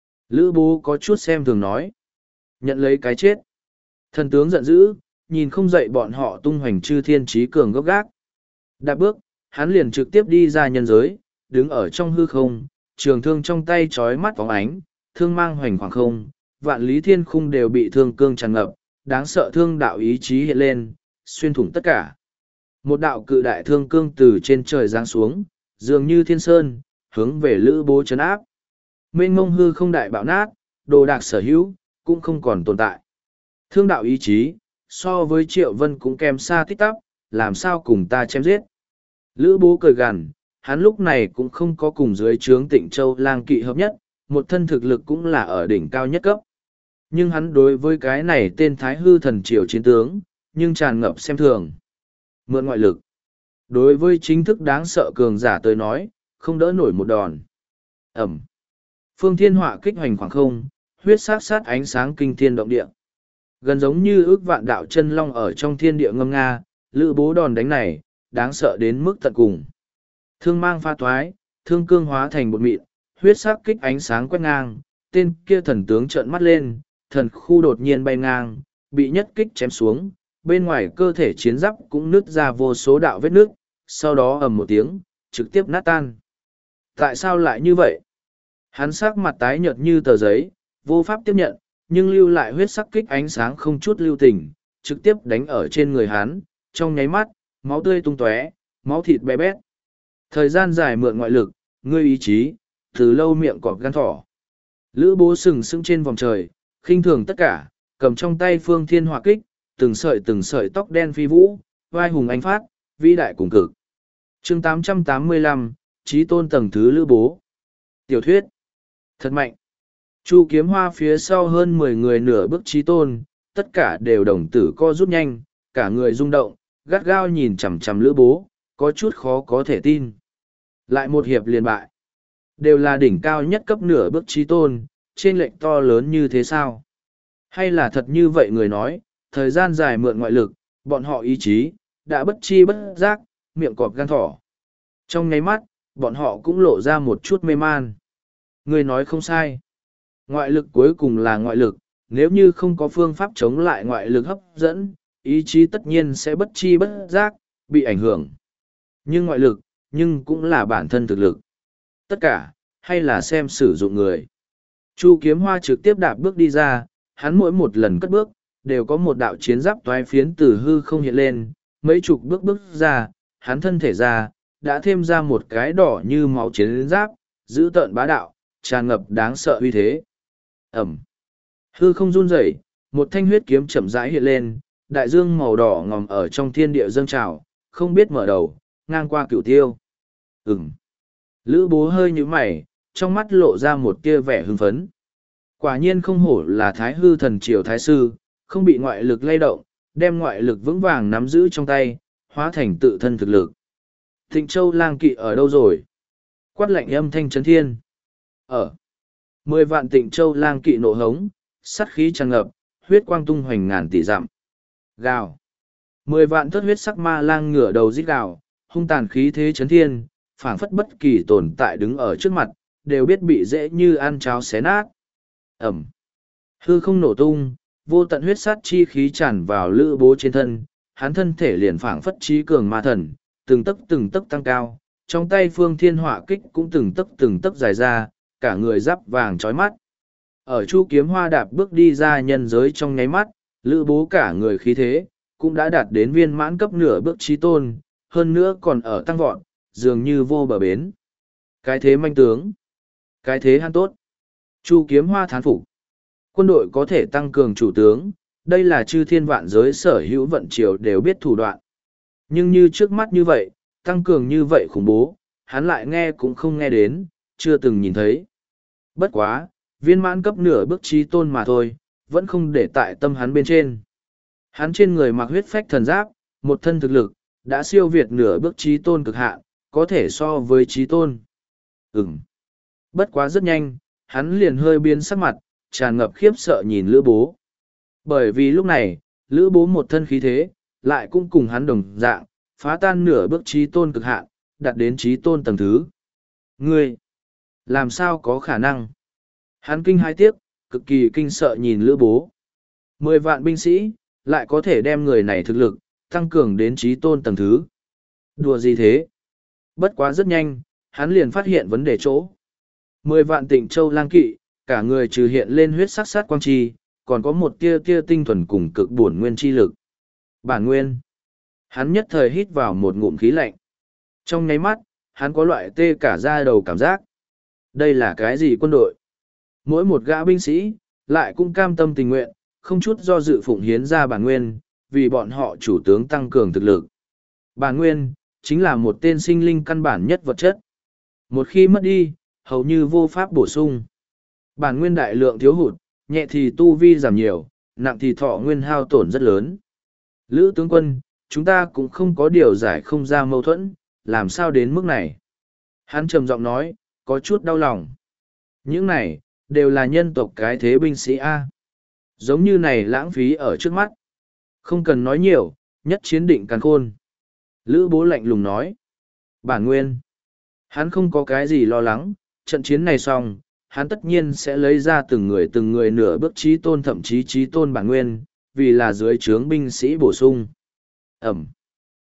Lữ bố có chút xem thường nói. Nhận lấy cái chết. Thần tướng giận dữ, nhìn không dậy bọn họ tung hoành chư thiên trí cường gốc gác. Đạp bước, hắn liền trực tiếp đi ra nhân giới, đứng ở trong hư không, trường thương trong tay trói mắt phóng ánh, thương mang hoành khoảng không, vạn lý thiên khung đều bị thương cương tràn ngập, đáng sợ thương đạo ý chí hiện lên, xuyên thủng tất cả. Một đạo cự đại thương cương từ trên trời giáng xuống, dường như thiên sơn, hướng về lữ bố chấn áp. Mênh mông hư không đại bạo nát, đồ đạc sở hữu, cũng không còn tồn tại. Thương đạo ý chí, so với Triệu Vân cũng kèm xa tích tắp, làm sao cùng ta chém giết. Lữ bố cười gằn, hắn lúc này cũng không có cùng dưới trướng Tịnh Châu lang kỵ hợp nhất, một thân thực lực cũng là ở đỉnh cao nhất cấp. Nhưng hắn đối với cái này tên Thái Hư thần triều chiến tướng, nhưng tràn ngập xem thường. Mượn ngoại lực. Đối với chính thức đáng sợ cường giả tới nói, không đỡ nổi một đòn. Ẩm. Phương thiên họa kích hoành khoảng không, huyết sát sát ánh sáng kinh thiên động địa. Gần giống như ước vạn đạo chân long ở trong thiên địa ngâm nga, lữ bố đòn đánh này, đáng sợ đến mức tận cùng. Thương mang pha toái, thương cương hóa thành bột mịn, huyết sắc kích ánh sáng quét ngang, tên kia thần tướng trợn mắt lên, thần khu đột nhiên bay ngang, bị nhất kích chém xuống, bên ngoài cơ thể chiến giáp cũng nứt ra vô số đạo vết nước, sau đó ầm một tiếng, trực tiếp nát tan. Tại sao lại như vậy? Hắn sắc mặt tái nhợt như tờ giấy, vô pháp tiếp nhận, nhưng lưu lại huyết sắc kích ánh sáng không chút lưu tình, trực tiếp đánh ở trên người hắn, trong nháy mắt, máu tươi tung tóe, máu thịt bé bét. Thời gian dài mượn ngoại lực, ngươi ý chí, từ lâu miệng cọp gan thỏ. Lữ bố sừng sững trên vòng trời, khinh thường tất cả, cầm trong tay phương thiên hỏa kích, từng sợi từng sợi tóc đen phi vũ, vai hùng anh phát, vĩ đại cùng cực. chương tám trăm tám mươi lăm, Chí tôn tầng thứ Lữ bố. Tiểu thuyết. Thật mạnh. Chu kiếm hoa phía sau hơn mười người nửa bước chí tôn, tất cả đều đồng tử co rút nhanh, cả người rung động, gắt gao nhìn chằm chằm Lữ bố, có chút khó có thể tin. Lại một hiệp liền bại. Đều là đỉnh cao nhất cấp nửa bước chí tôn, trên lệnh to lớn như thế sao? Hay là thật như vậy người nói, thời gian dài mượn ngoại lực, bọn họ ý chí, đã bất chi bất giác, miệng cọp gan thỏ. Trong nháy mắt, bọn họ cũng lộ ra một chút mê man. Người nói không sai. Ngoại lực cuối cùng là ngoại lực, nếu như không có phương pháp chống lại ngoại lực hấp dẫn, ý chí tất nhiên sẽ bất chi bất giác, bị ảnh hưởng. Nhưng ngoại lực, nhưng cũng là bản thân thực lực. Tất cả, hay là xem sử dụng người. Chu kiếm hoa trực tiếp đạp bước đi ra, hắn mỗi một lần cất bước, đều có một đạo chiến giáp toái phiến từ hư không hiện lên, mấy chục bước bước ra, hắn thân thể ra, đã thêm ra một cái đỏ như máu chiến giáp, giữ tợn bá đạo, tràn ngập đáng sợ uy thế. Ẩm. Hư không run rẩy, một thanh huyết kiếm chậm rãi hiện lên, đại dương màu đỏ ngòm ở trong thiên địa dâng trào, không biết mở đầu, ngang qua cửu tiêu. Ừm. Lữ bố hơi nhíu mày, trong mắt lộ ra một tia vẻ hưng phấn. Quả nhiên không hổ là thái hư thần triều thái sư, không bị ngoại lực lay động, đem ngoại lực vững vàng nắm giữ trong tay, hóa thành tự thân thực lực. Thịnh Châu lang kỵ ở đâu rồi? Quát lạnh âm thanh chấn thiên. Ở. Mười vạn Tịnh Châu lang kỵ nộ hống, sát khí tràn ngập, huyết quang tung hoành ngàn tỷ dặm. Gào. Mười vạn thất huyết sắc ma lang ngửa đầu rít gào, hung tàn khí thế chấn thiên, phảng phất bất kỳ tồn tại đứng ở trước mặt, đều biết bị dễ như ăn cháo xé nát. Ẩm. Hư không nổ tung, vô tận huyết sát chi khí tràn vào Lữ bố trên thân, hắn thân thể liền phảng phất trí cường ma thần, từng tấc từng tấc tăng cao, trong tay phương thiên hỏa kích cũng từng tấc từng tấc dài ra, cả người giáp vàng trói mắt. Ở Chu kiếm hoa đạp bước đi ra nhân giới trong nháy mắt, Lữ bố cả người khí thế, cũng đã đạt đến viên mãn cấp nửa bước chí tôn, hơn nữa còn ở tăng vọt, dường như vô bờ bến. Cái thế manh tướng, cái thế han tốt. Chu kiếm hoa thán phục. Quân đội có thể tăng cường chủ tướng, đây là chư thiên vạn giới sở hữu vận triều đều biết thủ đoạn. Nhưng như trước mắt như vậy, tăng cường như vậy khủng bố, hắn lại nghe cũng không nghe đến, chưa từng nhìn thấy. Bất quá, viên mãn cấp nửa bước chí tôn mà thôi, vẫn không để tại tâm hắn bên trên. Hắn trên người mặc huyết phách thần giáp, một thân thực lực, đã siêu việt nửa bước chí tôn cực hạn, có thể so với chí tôn. Ừm. Bất quá rất nhanh, hắn liền hơi biến sắc mặt, tràn ngập khiếp sợ nhìn Lữ bố. Bởi vì lúc này, Lữ bố một thân khí thế, lại cũng cùng hắn đồng dạng, phá tan nửa bước chí tôn cực hạn, đạt đến chí tôn tầng thứ. Ngươi, làm sao có khả năng? Hắn kinh hai tiếc, cực kỳ kinh sợ nhìn Lữ bố. Mười vạn binh sĩ, lại có thể đem người này thực lực, tăng cường đến chí tôn tầng thứ. Đùa gì thế? Bất quá rất nhanh, hắn liền phát hiện vấn đề chỗ. Mười vạn Tịnh Châu lang kỵ, cả người trừ hiện lên huyết sắc sát quang chi, còn có một tia tia tinh thuần cùng cực bổn nguyên chi lực. Bản nguyên. Hắn nhất thời hít vào một ngụm khí lạnh. Trong nháy mắt, hắn có loại tê cả da đầu cảm giác. Đây là cái gì quân đội? Mỗi một gã binh sĩ, lại cũng cam tâm tình nguyện, không chút do dự phụng hiến ra bản nguyên, vì bọn họ chủ tướng tăng cường thực lực. Bản nguyên, chính là một tên sinh linh căn bản nhất vật chất. Một khi mất đi, hầu như vô pháp bổ sung. Bản nguyên đại lượng thiếu hụt, nhẹ thì tu vi giảm nhiều, nặng thì thọ nguyên hao tổn rất lớn. Lữ tướng quân, chúng ta cũng không có điều giải không ra mâu thuẫn, làm sao đến mức này? Hắn trầm giọng nói, có chút đau lòng. Những này, đều là nhân tộc cái thế binh sĩ A. Giống như này lãng phí ở trước mắt. Không cần nói nhiều, nhất chiến định càn khôn. Lữ bố lạnh lùng nói. Bản nguyên. Hắn không có cái gì lo lắng, trận chiến này xong, hắn tất nhiên sẽ lấy ra từng người từng người nửa bước chí tôn thậm chí chí tôn bản nguyên, vì là dưới trướng binh sĩ bổ sung. Ẩm.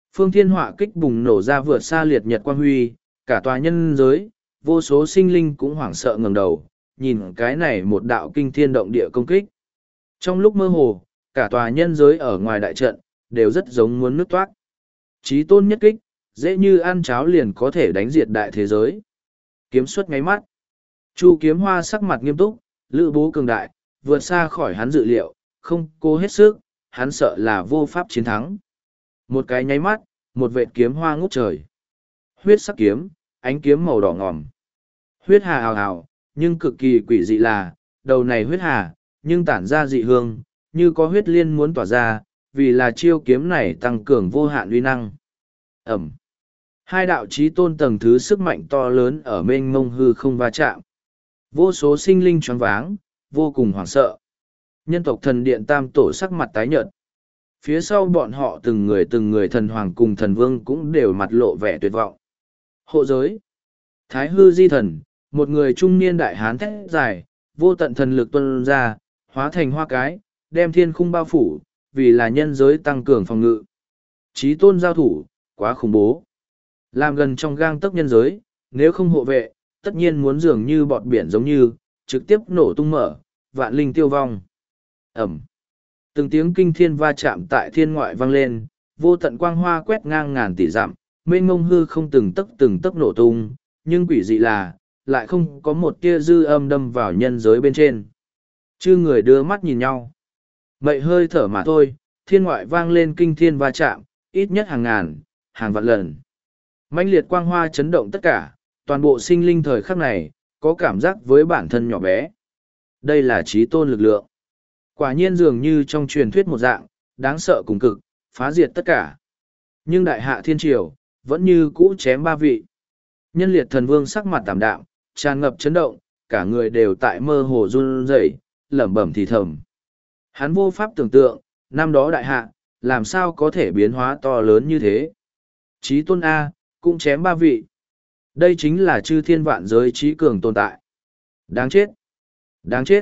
Phương thiên họa kích bùng nổ ra vượt xa liệt nhật quang huy, cả tòa nhân giới, vô số sinh linh cũng hoảng sợ ngẩng đầu, nhìn cái này một đạo kinh thiên động địa công kích. Trong lúc mơ hồ, cả tòa nhân giới ở ngoài đại trận, đều rất giống muốn nứt toát. Chí tôn nhất kích, dễ như ăn cháo liền có thể đánh diệt đại thế giới. Kiếm xuất ngáy mắt. Chu Kiếm Hoa sắc mặt nghiêm túc, lữ bố cường đại, vượt xa khỏi hắn dự liệu, không cố hết sức, hắn sợ là vô pháp chiến thắng. Một cái nháy mắt, một vệt kiếm hoa ngút trời. Huyết sắc kiếm, ánh kiếm màu đỏ ngòm. Huyết hà hào hào, nhưng cực kỳ quỷ dị là, đầu này huyết hà, nhưng tản ra dị hương, như có huyết liên muốn tỏa ra, vì là chiêu kiếm này tăng cường vô hạn uy năng. Ẩm. Hai đạo chí tôn tầng thứ sức mạnh to lớn ở mênh mông hư không va chạm. Vô số sinh linh choáng váng, vô cùng hoảng sợ. Nhân tộc thần điện tam tổ sắc mặt tái nhợt. Phía sau bọn họ từng người từng người thần hoàng cùng thần vương cũng đều mặt lộ vẻ tuyệt vọng. Hộ giới. Thái hư di thần, một người trung niên đại hán thét dài, vô tận thần lực tuôn ra, hóa thành hoa cái, đem thiên khung bao phủ, vì là nhân giới tăng cường phòng ngự. Chí tôn giao thủ, quá khủng bố. Làm gần trong gang tấc nhân giới, nếu không hộ vệ, tất nhiên muốn dường như bọt biển giống như, trực tiếp nổ tung mở, vạn linh tiêu vong. Ẩm. Từng tiếng kinh thiên va chạm tại thiên ngoại vang lên, vô tận quang hoa quét ngang ngàn tỷ dặm, mênh mông hư không từng tấc từng tấc nổ tung, nhưng quỷ dị là, lại không có một tia dư âm đâm vào nhân giới bên trên. Chư người đưa mắt nhìn nhau. Mậy hơi thở mà thôi, thiên ngoại vang lên kinh thiên va chạm, ít nhất hàng ngàn, hàng vạn lần. Mãnh liệt quang hoa chấn động tất cả, toàn bộ sinh linh thời khắc này, có cảm giác với bản thân nhỏ bé. Đây là chí tôn lực lượng. Quả nhiên dường như trong truyền thuyết một dạng, đáng sợ cùng cực, phá diệt tất cả. Nhưng đại hạ thiên triều, vẫn như cũ chém ba vị. Nhân liệt thần vương sắc mặt tảm đạm, tràn ngập chấn động, cả người đều tại mơ hồ run rẩy, lẩm bẩm thì thầm. Hắn vô pháp tưởng tượng, năm đó đại hạ, làm sao có thể biến hóa to lớn như thế. Chí tôn A, cũng chém ba vị. Đây chính là chư thiên vạn giới trí cường tồn tại. Đáng chết! Đáng chết!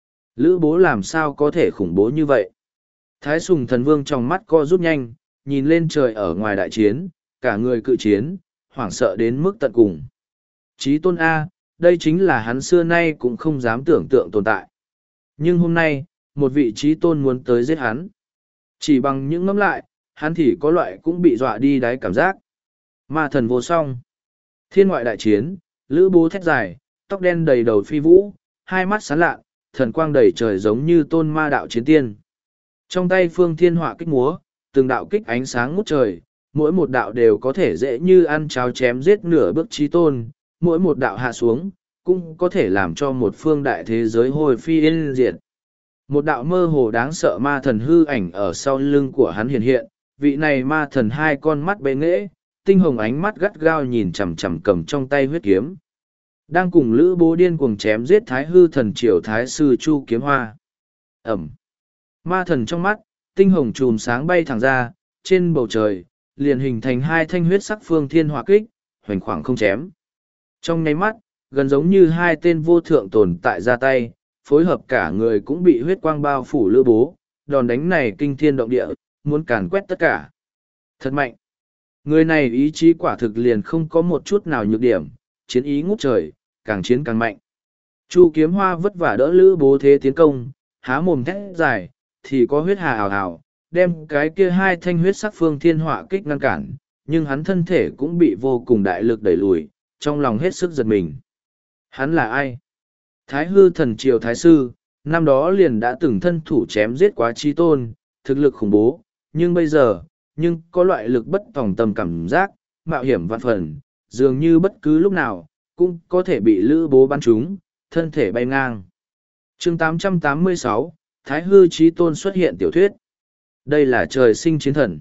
Lữ bố làm sao có thể khủng bố như vậy? Thái sùng thần vương trong mắt co rút nhanh, nhìn lên trời ở ngoài đại chiến, cả người cự chiến, hoảng sợ đến mức tận cùng. Chí tôn A, đây chính là hắn xưa nay cũng không dám tưởng tượng tồn tại. Nhưng hôm nay, một vị chí tôn muốn tới giết hắn. Chỉ bằng những ngẫm lại, hắn thì có loại cũng bị dọa đi đáy cảm giác. Ma thần vô song. Thiên ngoại đại chiến, lữ bố thét dài, tóc đen đầy đầu phi vũ, hai mắt sáng lạ, thần quang đầy trời giống như tôn ma đạo chiến tiên. Trong tay phương thiên họa kích múa, từng đạo kích ánh sáng ngút trời, mỗi một đạo đều có thể dễ như ăn cháo chém giết nửa bước chí tôn, mỗi một đạo hạ xuống, cũng có thể làm cho một phương đại thế giới hồi phi yên diệt. Một đạo mơ hồ đáng sợ ma thần hư ảnh ở sau lưng của hắn hiện hiện, vị này ma thần hai con mắt bệ nghễ, tinh hồng ánh mắt gắt gao nhìn chằm chằm cầm trong tay huyết kiếm. Đang cùng lữ bố điên cuồng chém giết thái hư thần triều thái sư Chu Kiếm Hoa. Ẩm. Ma thần trong mắt, tinh hồng chùm sáng bay thẳng ra, trên bầu trời, liền hình thành hai thanh huyết sắc phương thiên hỏa kích, hoành khoảng không chém. Trong nháy mắt, gần giống như hai tên vô thượng tồn tại ra tay, phối hợp cả người cũng bị huyết quang bao phủ lữ bố, đòn đánh này kinh thiên động địa, muốn càn quét tất cả. Thật mạnh. Người này ý chí quả thực liền không có một chút nào nhược điểm, chiến ý ngút trời, càng chiến càng mạnh. Chu Kiếm Hoa vất vả đỡ lữ bố thế tiến công, há mồm thét dài, thì có huyết hà ảo ảo, đem cái kia hai thanh huyết sắc phương thiên họa kích ngăn cản, nhưng hắn thân thể cũng bị vô cùng đại lực đẩy lùi, trong lòng hết sức giật mình. Hắn là ai? Thái hư thần triều thái sư, năm đó liền đã từng thân thủ chém giết quá chí tôn, thực lực khủng bố, nhưng bây giờ, nhưng có loại lực bất tòng tâm cảm giác, mạo hiểm vạn phần, dường như bất cứ lúc nào, cũng có thể bị lữ bố bắn trúng, thân thể bay ngang. chương tám trăm tám mươi sáu, Thái hư chí tôn xuất hiện tiểu thuyết. Đây là trời sinh chiến thần.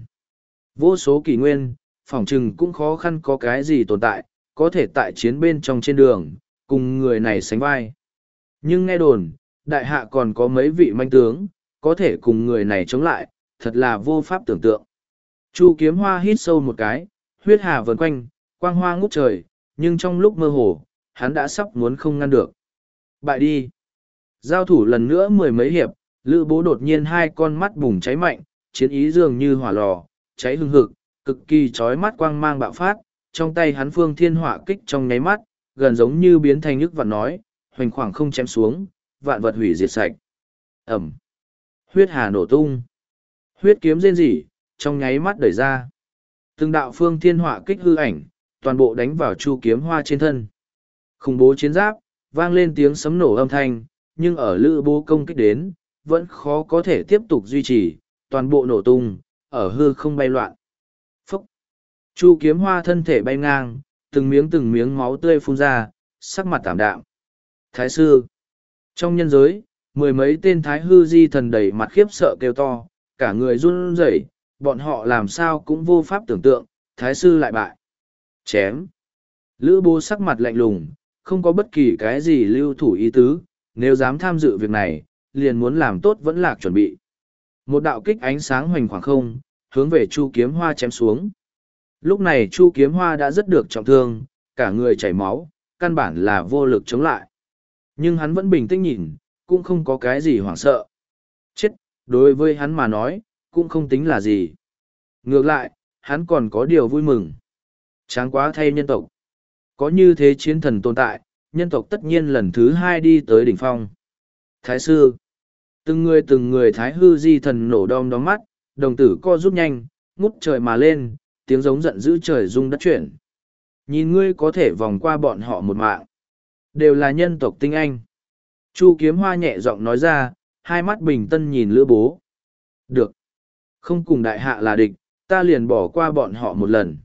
Vô số kỷ nguyên, phỏng chừng cũng khó khăn có cái gì tồn tại, có thể tại chiến bên trong trên đường, cùng người này sánh vai. Nhưng nghe đồn, đại hạ còn có mấy vị manh tướng, có thể cùng người này chống lại, thật là vô pháp tưởng tượng. Chu Kiếm Hoa hít sâu một cái, huyết hà vần quanh, quang hoa ngút trời, nhưng trong lúc mơ hồ, hắn đã sắp muốn không ngăn được. Bại đi. Giao thủ lần nữa mười mấy hiệp, lữ bố đột nhiên hai con mắt bùng cháy mạnh, chiến ý dường như hỏa lò, cháy hừng hực, Cực kỳ chói mắt quang mang bạo phát, trong tay hắn phương thiên hỏa kích trong nháy mắt, gần giống như biến thành nhức vạn nói, hoành khoảng không chém xuống, vạn vật hủy diệt sạch. Ẩm. Huyết hà nổ tung. Huyết kiếm rên rỉ, trong nháy mắt đẩy ra. Từng đạo phương thiên hỏa kích hư ảnh, toàn bộ đánh vào chu kiếm hoa trên thân. Khủng bố chiến giáp, vang lên tiếng sấm nổ âm thanh, nhưng ở lữ bố công kích đến, vẫn khó có thể tiếp tục duy trì, toàn bộ nổ tung, ở hư không bay loạn. Phúc! Chu kiếm hoa thân thể bay ngang, từng miếng từng miếng máu tươi phun ra, sắc mặt tảm đạm. Thái sư! Trong nhân giới, mười mấy tên thái hư di thần đầy mặt khiếp sợ kêu to, cả người run rẩy, bọn họ làm sao cũng vô pháp tưởng tượng, thái sư lại bại. Chém! Lữ bố sắc mặt lạnh lùng, không có bất kỳ cái gì lưu thủ ý tứ, nếu dám tham dự việc này, liền muốn làm tốt vẫn lạc chuẩn bị. Một đạo kích ánh sáng hoành khoảng không, hướng về Chu Kiếm Hoa chém xuống. Lúc này Chu Kiếm Hoa đã rất được trọng thương, cả người chảy máu, căn bản là vô lực chống lại. Nhưng hắn vẫn bình tĩnh nhìn, cũng không có cái gì hoảng sợ. Chết, đối với hắn mà nói, cũng không tính là gì. Ngược lại, hắn còn có điều vui mừng. Tráng quá thay nhân tộc. Có như thế chiến thần tồn tại, nhân tộc tất nhiên lần thứ hai đi tới đỉnh phong. Thái sư. Từng người từng người thái hư di thần nổ đom đóm mắt, đồng tử co rút nhanh, ngút trời mà lên, tiếng giống giận dữ trời rung đất chuyển. Nhìn ngươi có thể vòng qua bọn họ một mạng. Đều là nhân tộc tinh anh. Chu Kiếm Hoa nhẹ giọng nói ra, hai mắt bình tân nhìn Lữ Bố. Được. Không cùng đại hạ là địch, ta liền bỏ qua bọn họ một lần.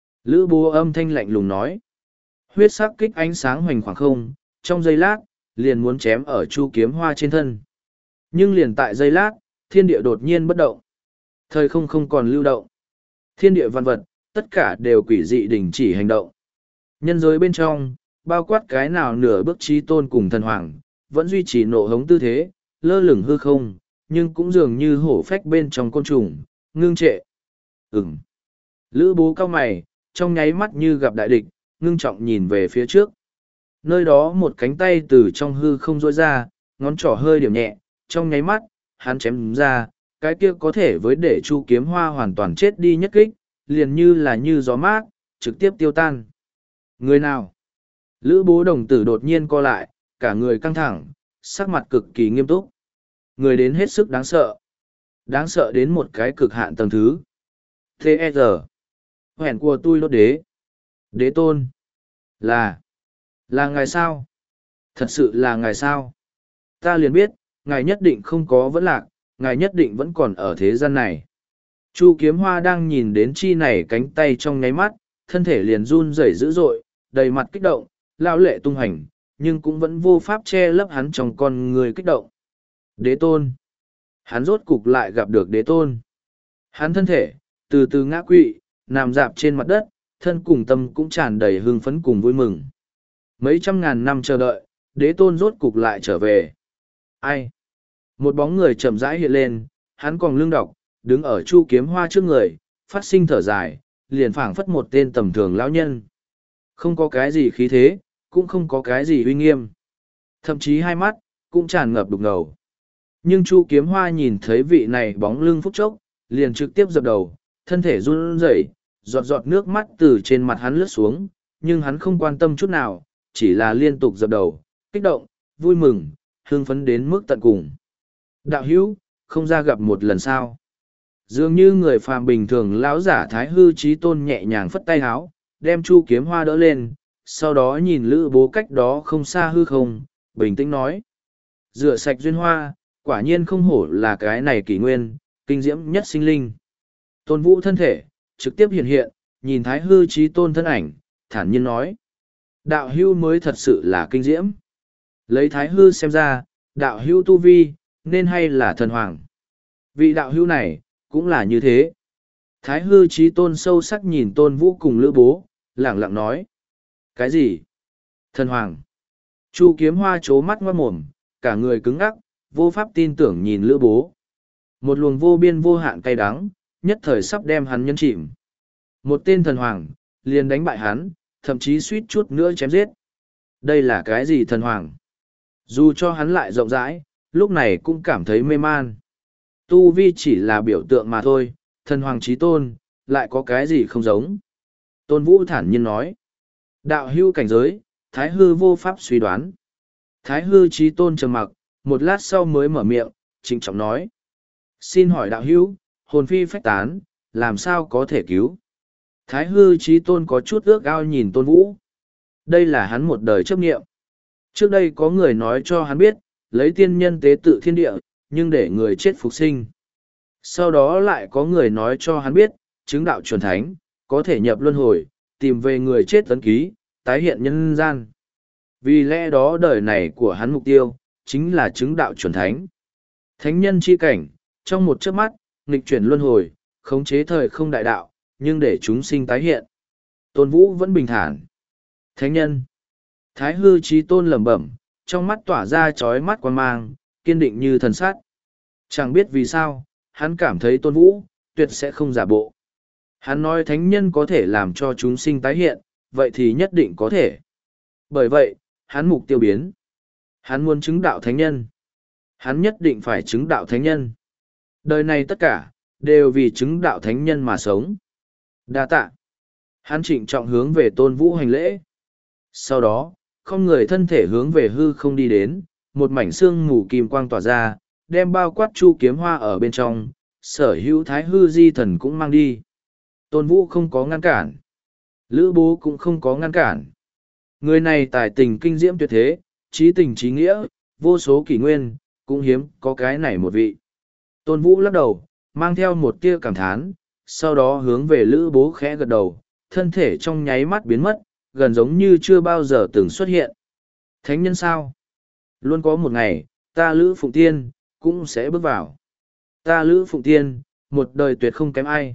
Lữ Bố âm thanh lạnh lùng nói. Huyết sắc kích ánh sáng hoành khoảng không, trong giây lát, liền muốn chém ở Chu Kiếm Hoa trên thân. Nhưng liền tại giây lát, thiên địa đột nhiên bất động. Thời không không còn lưu động. Thiên địa văn vật, tất cả đều quỷ dị đình chỉ hành động. Nhân giới bên trong, bao quát cái nào nửa bước trí tôn cùng thần hoàng, vẫn duy trì nộ hống tư thế, lơ lửng hư không, nhưng cũng dường như hổ phách bên trong côn trùng, ngưng trệ. Ừm. Lữ Bố cao mày, trong nháy mắt như gặp đại địch, ngưng trọng nhìn về phía trước. Nơi đó một cánh tay từ trong hư không rỗi ra, ngón trỏ hơi điểm nhẹ, trong nháy mắt, hắn chém ra, cái kia có thể với để Chu Kiếm Hoa hoàn toàn chết đi nhất kích, liền như là như gió mát, trực tiếp tiêu tan. Người nào? Lữ Bố đồng tử đột nhiên co lại, cả người căng thẳng, sắc mặt cực kỳ nghiêm túc. Người đến hết sức đáng sợ. Đáng sợ đến một cái cực hạn tầng thứ. tê e rờ. Hẹn của tôi đốt đế. Đế tôn. Là. Là ngài sao? Thật sự là ngài sao? Ta liền biết, ngài nhất định không có vẫn lạc, ngài nhất định vẫn còn ở thế gian này. Chu Kiếm Hoa đang nhìn đến chi này cánh tay trong nháy mắt, thân thể liền run rẩy dữ dội, đầy mặt kích động, lao lệ tung hành, nhưng cũng vẫn vô pháp che lấp hắn trong con người kích động. Đế tôn. Hắn rốt cục lại gặp được đế tôn. Hắn thân thể, từ từ ngã quỵ, nằm dạp trên mặt đất, thân cùng tâm cũng tràn đầy hưng phấn cùng vui mừng. Mấy trăm ngàn năm chờ đợi, đế tôn rốt cục lại trở về. Ai? Một bóng người chậm rãi hiện lên, hắn còn lưng đọc, đứng ở Chu Kiếm Hoa trước người, phát sinh thở dài, liền phảng phất một tên tầm thường lão nhân. Không có cái gì khí thế, cũng không có cái gì uy nghiêm. Thậm chí hai mắt, cũng tràn ngập đục ngầu. Nhưng Chu Kiếm Hoa nhìn thấy vị này bóng lưng phút chốc, liền trực tiếp dập đầu, thân thể run rẩy, giọt giọt nước mắt từ trên mặt hắn lướt xuống, nhưng hắn không quan tâm chút nào, chỉ là liên tục dập đầu, kích động, vui mừng, hưng phấn đến mức tận cùng. Đạo hữu, không ra gặp một lần sao? Dường như người phàm bình thường lão giả Thái Hư Chí Tôn nhẹ nhàng phất tay háo, đem Chu Kiếm Hoa đỡ lên, sau đó nhìn Lữ Bố cách đó không xa hư không, bình tĩnh nói. Rửa sạch duyên hoa, quả nhiên không hổ là cái này kỷ nguyên, kinh diễm nhất sinh linh. Tôn Vũ thân thể, trực tiếp hiện hiện, nhìn Thái Hư Chí Tôn thân ảnh, thản nhiên nói. Đạo hưu mới thật sự là kinh diễm. Lấy Thái Hư xem ra, đạo hưu tu vi, nên hay là thần hoàng. Vị đạo hưu này, cũng là như thế. Thái Hư Chí Tôn sâu sắc nhìn Tôn Vũ cùng Lữ Bố, lẳng lặng nói. Cái gì? Thần hoàng. Chu Kiếm Hoa trố mắt ngoát mồm, cả người cứng ngắc, vô pháp tin tưởng nhìn Lữ Bố. Một luồng vô biên vô hạn cay đắng, nhất thời sắp đem hắn nhấn chìm. Một tên thần hoàng, liền đánh bại hắn, thậm chí suýt chút nữa chém giết. Đây là cái gì thần hoàng? Dù cho hắn lại rộng rãi, lúc này cũng cảm thấy mê man. Tu vi chỉ là biểu tượng mà thôi, thần hoàng chí tôn, lại có cái gì không giống? Tôn Vũ thản nhiên nói. Đạo hưu cảnh giới, Thái Hư vô pháp suy đoán. Thái Hư Chí Tôn trầm mặc, một lát sau mới mở miệng, trịnh trọng nói. Xin hỏi đạo hưu, hồn phi phách tán, làm sao có thể cứu? Thái Hư Chí Tôn có chút ước ao nhìn Tôn Vũ. Đây là hắn một đời chấp nghiệm. Trước đây có người nói cho hắn biết, lấy tiên nhân tế tự thiên địa, nhưng để người chết phục sinh. Sau đó lại có người nói cho hắn biết, chứng đạo chuẩn thánh, có thể nhập luân hồi, tìm về người chết tấn ký, tái hiện nhân gian. Vì lẽ đó đời này của hắn mục tiêu, chính là chứng đạo chuẩn thánh. Thánh nhân chi cảnh, trong một chớp mắt, nghịch chuyển luân hồi, khống chế thời không đại đạo, nhưng để chúng sinh tái hiện. Tôn Vũ vẫn bình thản. Thánh nhân. Thái Hư Chí Tôn lẩm bẩm, trong mắt tỏa ra chói mắt quan mang, kiên định như thần sắt. Chẳng biết vì sao, hắn cảm thấy Tôn Vũ, tuyệt sẽ không giả bộ. Hắn nói thánh nhân có thể làm cho chúng sinh tái hiện, vậy thì nhất định có thể. Bởi vậy, hắn mục tiêu biến. Hắn muốn chứng đạo thánh nhân. Hắn nhất định phải chứng đạo thánh nhân. Đời này tất cả, đều vì chứng đạo thánh nhân mà sống. Đa tạ. Hắn trịnh trọng hướng về Tôn Vũ hành lễ. Sau đó, không người thân thể hướng về hư không đi đến, một mảnh xương mù kim quang tỏa ra, đem bao quát chu kiếm hoa ở bên trong, sở hữu Thái Hư di thần cũng mang đi. Tôn Vũ không có ngăn cản. Lữ Bố cũng không có ngăn cản. Người này tài tình kinh diễm tuyệt thế, trí tình trí nghĩa, vô số kỷ nguyên, cũng hiếm có cái này một vị. Tôn Vũ lắc đầu, mang theo một tia cảm thán, sau đó hướng về Lữ Bố khẽ gật đầu, thân thể trong nháy mắt biến mất, gần giống như chưa bao giờ từng xuất hiện. Thánh nhân sao? Luôn có một ngày, ta Lữ Phụng Tiên, cũng sẽ bước vào. Ta Lữ Phụng Tiên, một đời tuyệt không kém ai.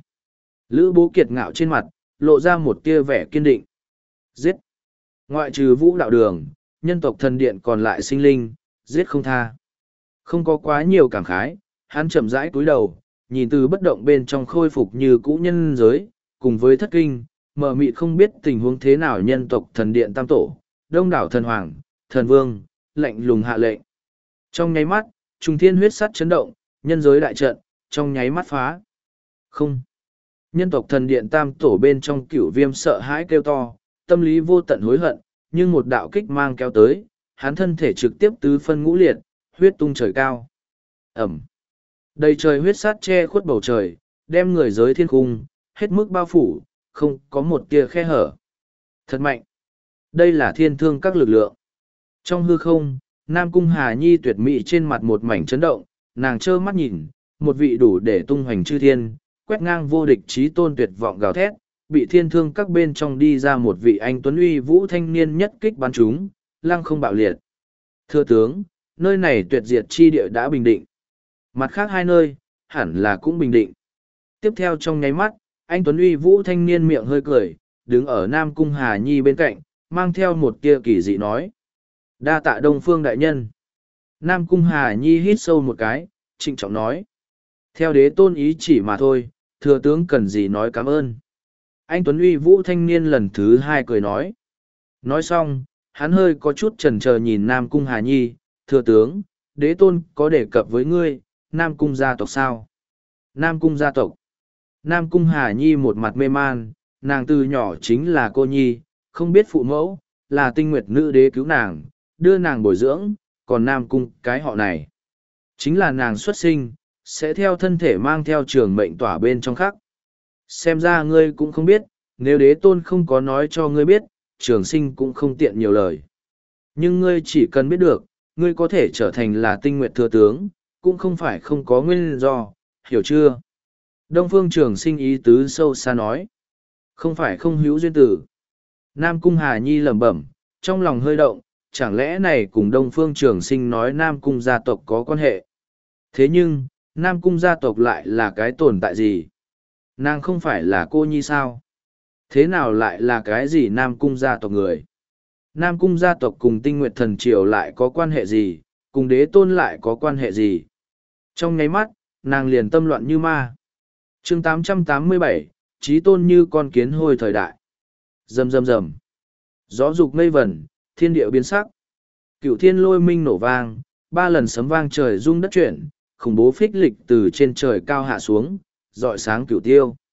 Lữ Bố kiệt ngạo trên mặt, lộ ra một tia vẻ kiên định. Giết! Ngoại trừ Vũ Đạo Đường, nhân tộc thần điện còn lại sinh linh, giết không tha. Không có quá nhiều cảm khái, hắn chậm rãi cúi đầu, nhìn từ bất động bên trong khôi phục như cũ nhân giới, cùng với thất kinh, mờ mịt không biết tình huống thế nào nhân tộc thần điện tam tổ, đông đảo thần hoàng, thần vương, lạnh lùng hạ lệnh. Trong nháy mắt, trùng thiên huyết sắt chấn động, nhân giới đại trận, trong nháy mắt phá. Không. Nhân tộc thần điện tam tổ bên trong cửu viêm sợ hãi kêu to, tâm lý vô tận hối hận, nhưng một đạo kích mang kéo tới, hắn thân thể trực tiếp tứ phân ngũ liệt, huyết tung trời cao. Ẩm. Đầy trời huyết sát che khuất bầu trời, đem người giới thiên cung, hết mức bao phủ, không có một tia khe hở. Thật mạnh. Đây là thiên thương các lực lượng. Trong hư không, Nam Cung Hà Nhi tuyệt mỹ trên mặt một mảnh chấn động, nàng trơ mắt nhìn, một vị đủ để tung hoành chư thiên, quét ngang vô địch trí tôn tuyệt vọng gào thét, bị thiên thương các bên trong đi ra một vị anh tuấn uy vũ thanh niên nhất kích bắn chúng, lăng không bạo liệt. Thưa tướng, nơi này tuyệt diệt chi địa đã bình định. Mặt khác hai nơi, hẳn là cũng bình định. Tiếp theo trong nháy mắt, anh tuấn uy vũ thanh niên miệng hơi cười, đứng ở Nam Cung Hà Nhi bên cạnh, mang theo một tia kỳ dị nói. Đa tạ Đông Phương đại nhân. Nam Cung Hà Nhi hít sâu một cái, trịnh trọng nói. Theo đế tôn ý chỉ mà thôi, thừa tướng cần gì nói cảm ơn. Anh tuấn uy vũ thanh niên lần thứ hai cười nói. Nói xong, hắn hơi có chút chần chờ nhìn Nam Cung Hà Nhi, thừa tướng, đế tôn có đề cập với ngươi, Nam Cung gia tộc sao? Nam Cung gia tộc. Nam Cung Hà Nhi một mặt mê man, nàng từ nhỏ chính là cô nhi, không biết phụ mẫu, là tinh nguyệt nữ đế cứu nàng, đưa nàng bồi dưỡng, còn Nam Cung cái họ này. Chính là nàng xuất sinh, sẽ theo thân thể mang theo trường mệnh tỏa bên trong khắc. Xem ra ngươi cũng không biết, nếu đế tôn không có nói cho ngươi biết, trường sinh cũng không tiện nhiều lời. Nhưng ngươi chỉ cần biết được, ngươi có thể trở thành là tinh nguyệt thừa tướng, cũng không phải không có nguyên do, hiểu chưa? Đông Phương Trường Sinh ý tứ sâu xa nói. Không phải không hữu duyên tử. Nam Cung Hà Nhi lẩm bẩm, trong lòng hơi động, chẳng lẽ này cùng Đông Phương Trường Sinh nói Nam Cung gia tộc có quan hệ. Thế nhưng, Nam Cung gia tộc lại là cái tồn tại gì? Nàng không phải là cô nhi sao? Thế nào lại là cái gì Nam Cung gia tộc người? Nam Cung gia tộc cùng Tinh Nguyệt Thần Triều lại có quan hệ gì? Cùng đế tôn lại có quan hệ gì? Trong nháy mắt, nàng liền tâm loạn như ma. Chương tám trăm tám mươi bảy, Chí tôn như con kiến hôi thời đại. Rầm rầm rầm. Gió dục mây vẩn, thiên địa biến sắc. Cửu thiên lôi minh nổ vang, ba lần sấm vang trời rung đất chuyển, khủng bố phích lịch từ trên trời cao hạ xuống, rọi sáng cửu tiêu.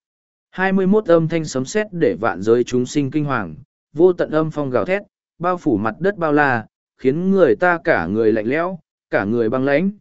hai mươi mốt âm thanh sấm sét để vạn giới chúng sinh kinh hoàng, vô tận âm phong gào thét, bao phủ mặt đất bao la, khiến người ta cả người lạnh lẽo, cả người băng lãnh.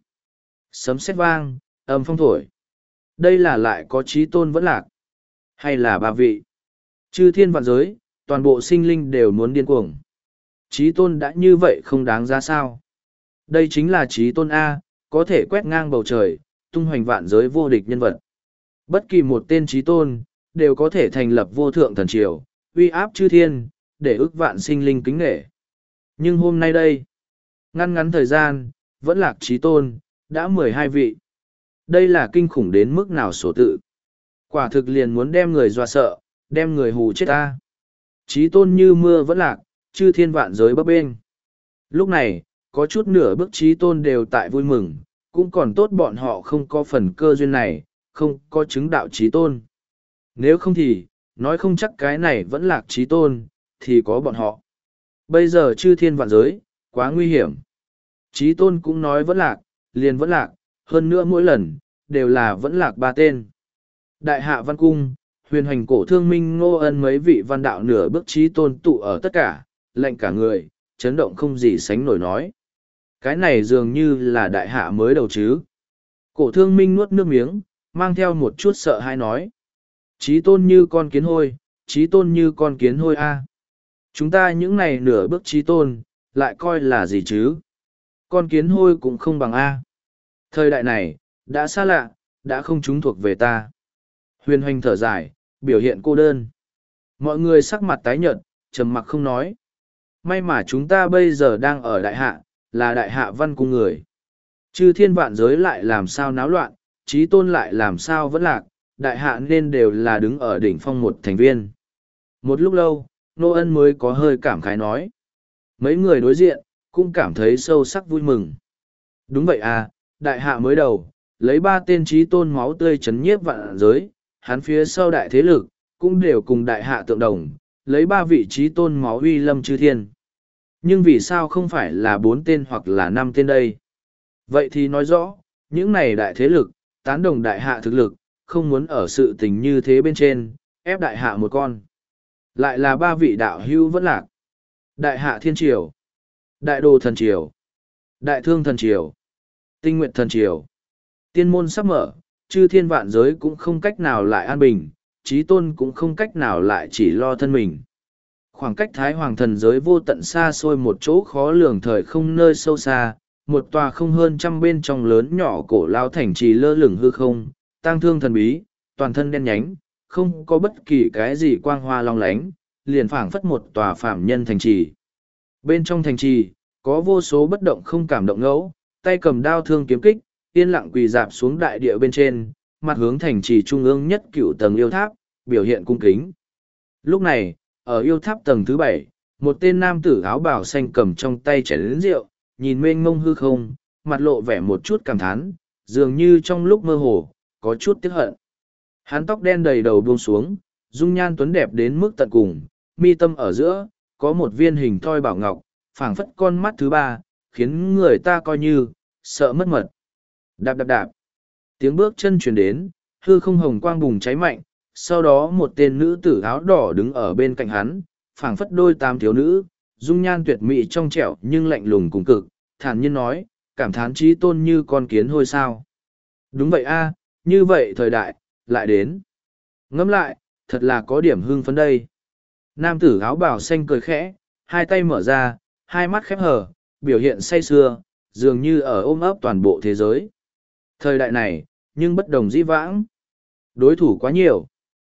Sấm sét vang, âm phong thổi. Đây là lại có chí tôn vẫn lạc, hay là ba vị? Chư thiên vạn giới, toàn bộ sinh linh đều muốn điên cuồng. Chí tôn đã như vậy không đáng ra sao? Đây chính là chí tôn A, có thể quét ngang bầu trời, tung hoành vạn giới vô địch nhân vật. Bất kỳ một tên chí tôn, đều có thể thành lập vô thượng thần triều, uy áp chư thiên, để ức vạn sinh linh kính nghệ. Nhưng hôm nay đây, ngăn ngắn thời gian, vẫn lạc chí tôn, đã mười hai vị. Đây là kinh khủng đến mức nào sổ tự. Quả thực liền muốn đem người dọa sợ, đem người hù chết ta. Chí tôn như mưa vẫn lạc, chư thiên vạn giới bấp bênh. Lúc này, có chút nửa bước chí tôn đều tại vui mừng, cũng còn tốt bọn họ không có phần cơ duyên này, không có chứng đạo chí tôn. Nếu không thì, nói không chắc cái này vẫn lạc chí tôn, thì có bọn họ. Bây giờ chư thiên vạn giới, quá nguy hiểm. Chí tôn cũng nói vẫn lạc, liền vẫn lạc, hơn nữa mỗi lần, đều là vẫn lạc ba tên. Đại hạ văn cung, huyền hành cổ thương minh ngô ân mấy vị văn đạo nửa bước chí tôn tụ ở tất cả, lệnh cả người, chấn động không gì sánh nổi nói. Cái này dường như là đại hạ mới đầu chứ. Cổ thương minh nuốt nước miếng, mang theo một chút sợ hãi nói. Chí tôn như con kiến hôi, chí tôn như con kiến hôi a. Chúng ta những này nửa bước chí tôn, lại coi là gì chứ? Con kiến hôi cũng không bằng a. Thời đại này, đã xa lạ, đã không chúng thuộc về ta. Huyền hoành thở dài, biểu hiện cô đơn. Mọi người sắc mặt tái nhợt, trầm mặc không nói. May mà chúng ta bây giờ đang ở đại hạ, là đại hạ văn cung người. Chư thiên vạn giới lại làm sao náo loạn, chí tôn lại làm sao vẫn lạc, đại hạ nên đều là đứng ở đỉnh phong một thành viên. Một lúc lâu, Nô Ân mới có hơi cảm khái nói. Mấy người đối diện, cũng cảm thấy sâu sắc vui mừng. Đúng vậy à, đại hạ mới đầu, lấy ba tên chí tôn máu tươi chấn nhiếp vạn giới, hắn phía sau đại thế lực, cũng đều cùng đại hạ tượng đồng, lấy ba vị chí tôn máu uy lâm chư thiên. Nhưng vì sao không phải là bốn tên hoặc là năm tên đây? Vậy thì nói rõ, những này đại thế lực, tán đồng đại hạ thực lực, không muốn ở sự tình như thế bên trên, ép đại hạ một con. Lại là ba vị đạo hưu vẫn lạc. Đại hạ thiên triều, đại đồ thần triều, đại thương thần triều, tinh nguyện thần triều. Tiên môn sắp mở, chư thiên vạn giới cũng không cách nào lại an bình, chí tôn cũng không cách nào lại chỉ lo thân mình. Khoảng cách Thái Hoàng thần giới vô tận xa xôi một chỗ khó lường thời không nơi sâu xa, một tòa không hơn trăm bên trong lớn nhỏ cổ lao thành trì lơ lửng hư không, tang thương thần bí, toàn thân đen nhánh, không có bất kỳ cái gì quang hoa long lánh, liền phảng phất một tòa phạm nhân thành trì. Bên trong thành trì, có vô số bất động không cảm động ngẫu, tay cầm đao thương kiếm kích, yên lặng quỳ dạp xuống đại địa bên trên, mặt hướng thành trì trung ương nhất cựu tầng yêu tháp, biểu hiện cung kính. Lúc này, ở yêu tháp tầng thứ bảy, một tên nam tử áo bào xanh cầm trong tay chén lớn rượu, nhìn mênh mông hư không, mặt lộ vẻ một chút cảm thán, dường như trong lúc mơ hồ, có chút tiếc hận. Hắn tóc đen đầy đầu buông xuống, dung nhan tuấn đẹp đến mức tận cùng, mi tâm ở giữa, có một viên hình thoi bảo ngọc, phảng phất con mắt thứ ba, khiến người ta coi như, sợ mất mật. Đạp đạp đạp. Tiếng bước chân truyền đến, hư không hồng quang bùng cháy mạnh, sau đó một tên nữ tử áo đỏ đứng ở bên cạnh hắn, phảng phất đôi tam thiếu nữ, dung nhan tuyệt mỹ trong trẻo nhưng lạnh lùng cùng cực, thản nhiên nói, cảm thán chí tôn như con kiến hôi sao. Đúng vậy a, như vậy thời đại, lại đến. Ngẫm lại, thật là có điểm hưng phấn đây. Nam tử áo bào xanh cười khẽ, hai tay mở ra, hai mắt khép hờ, biểu hiện say sưa, dường như ở ôm ấp toàn bộ thế giới. Thời đại này, nhưng bất đồng dĩ vãng. Đối thủ quá nhiều.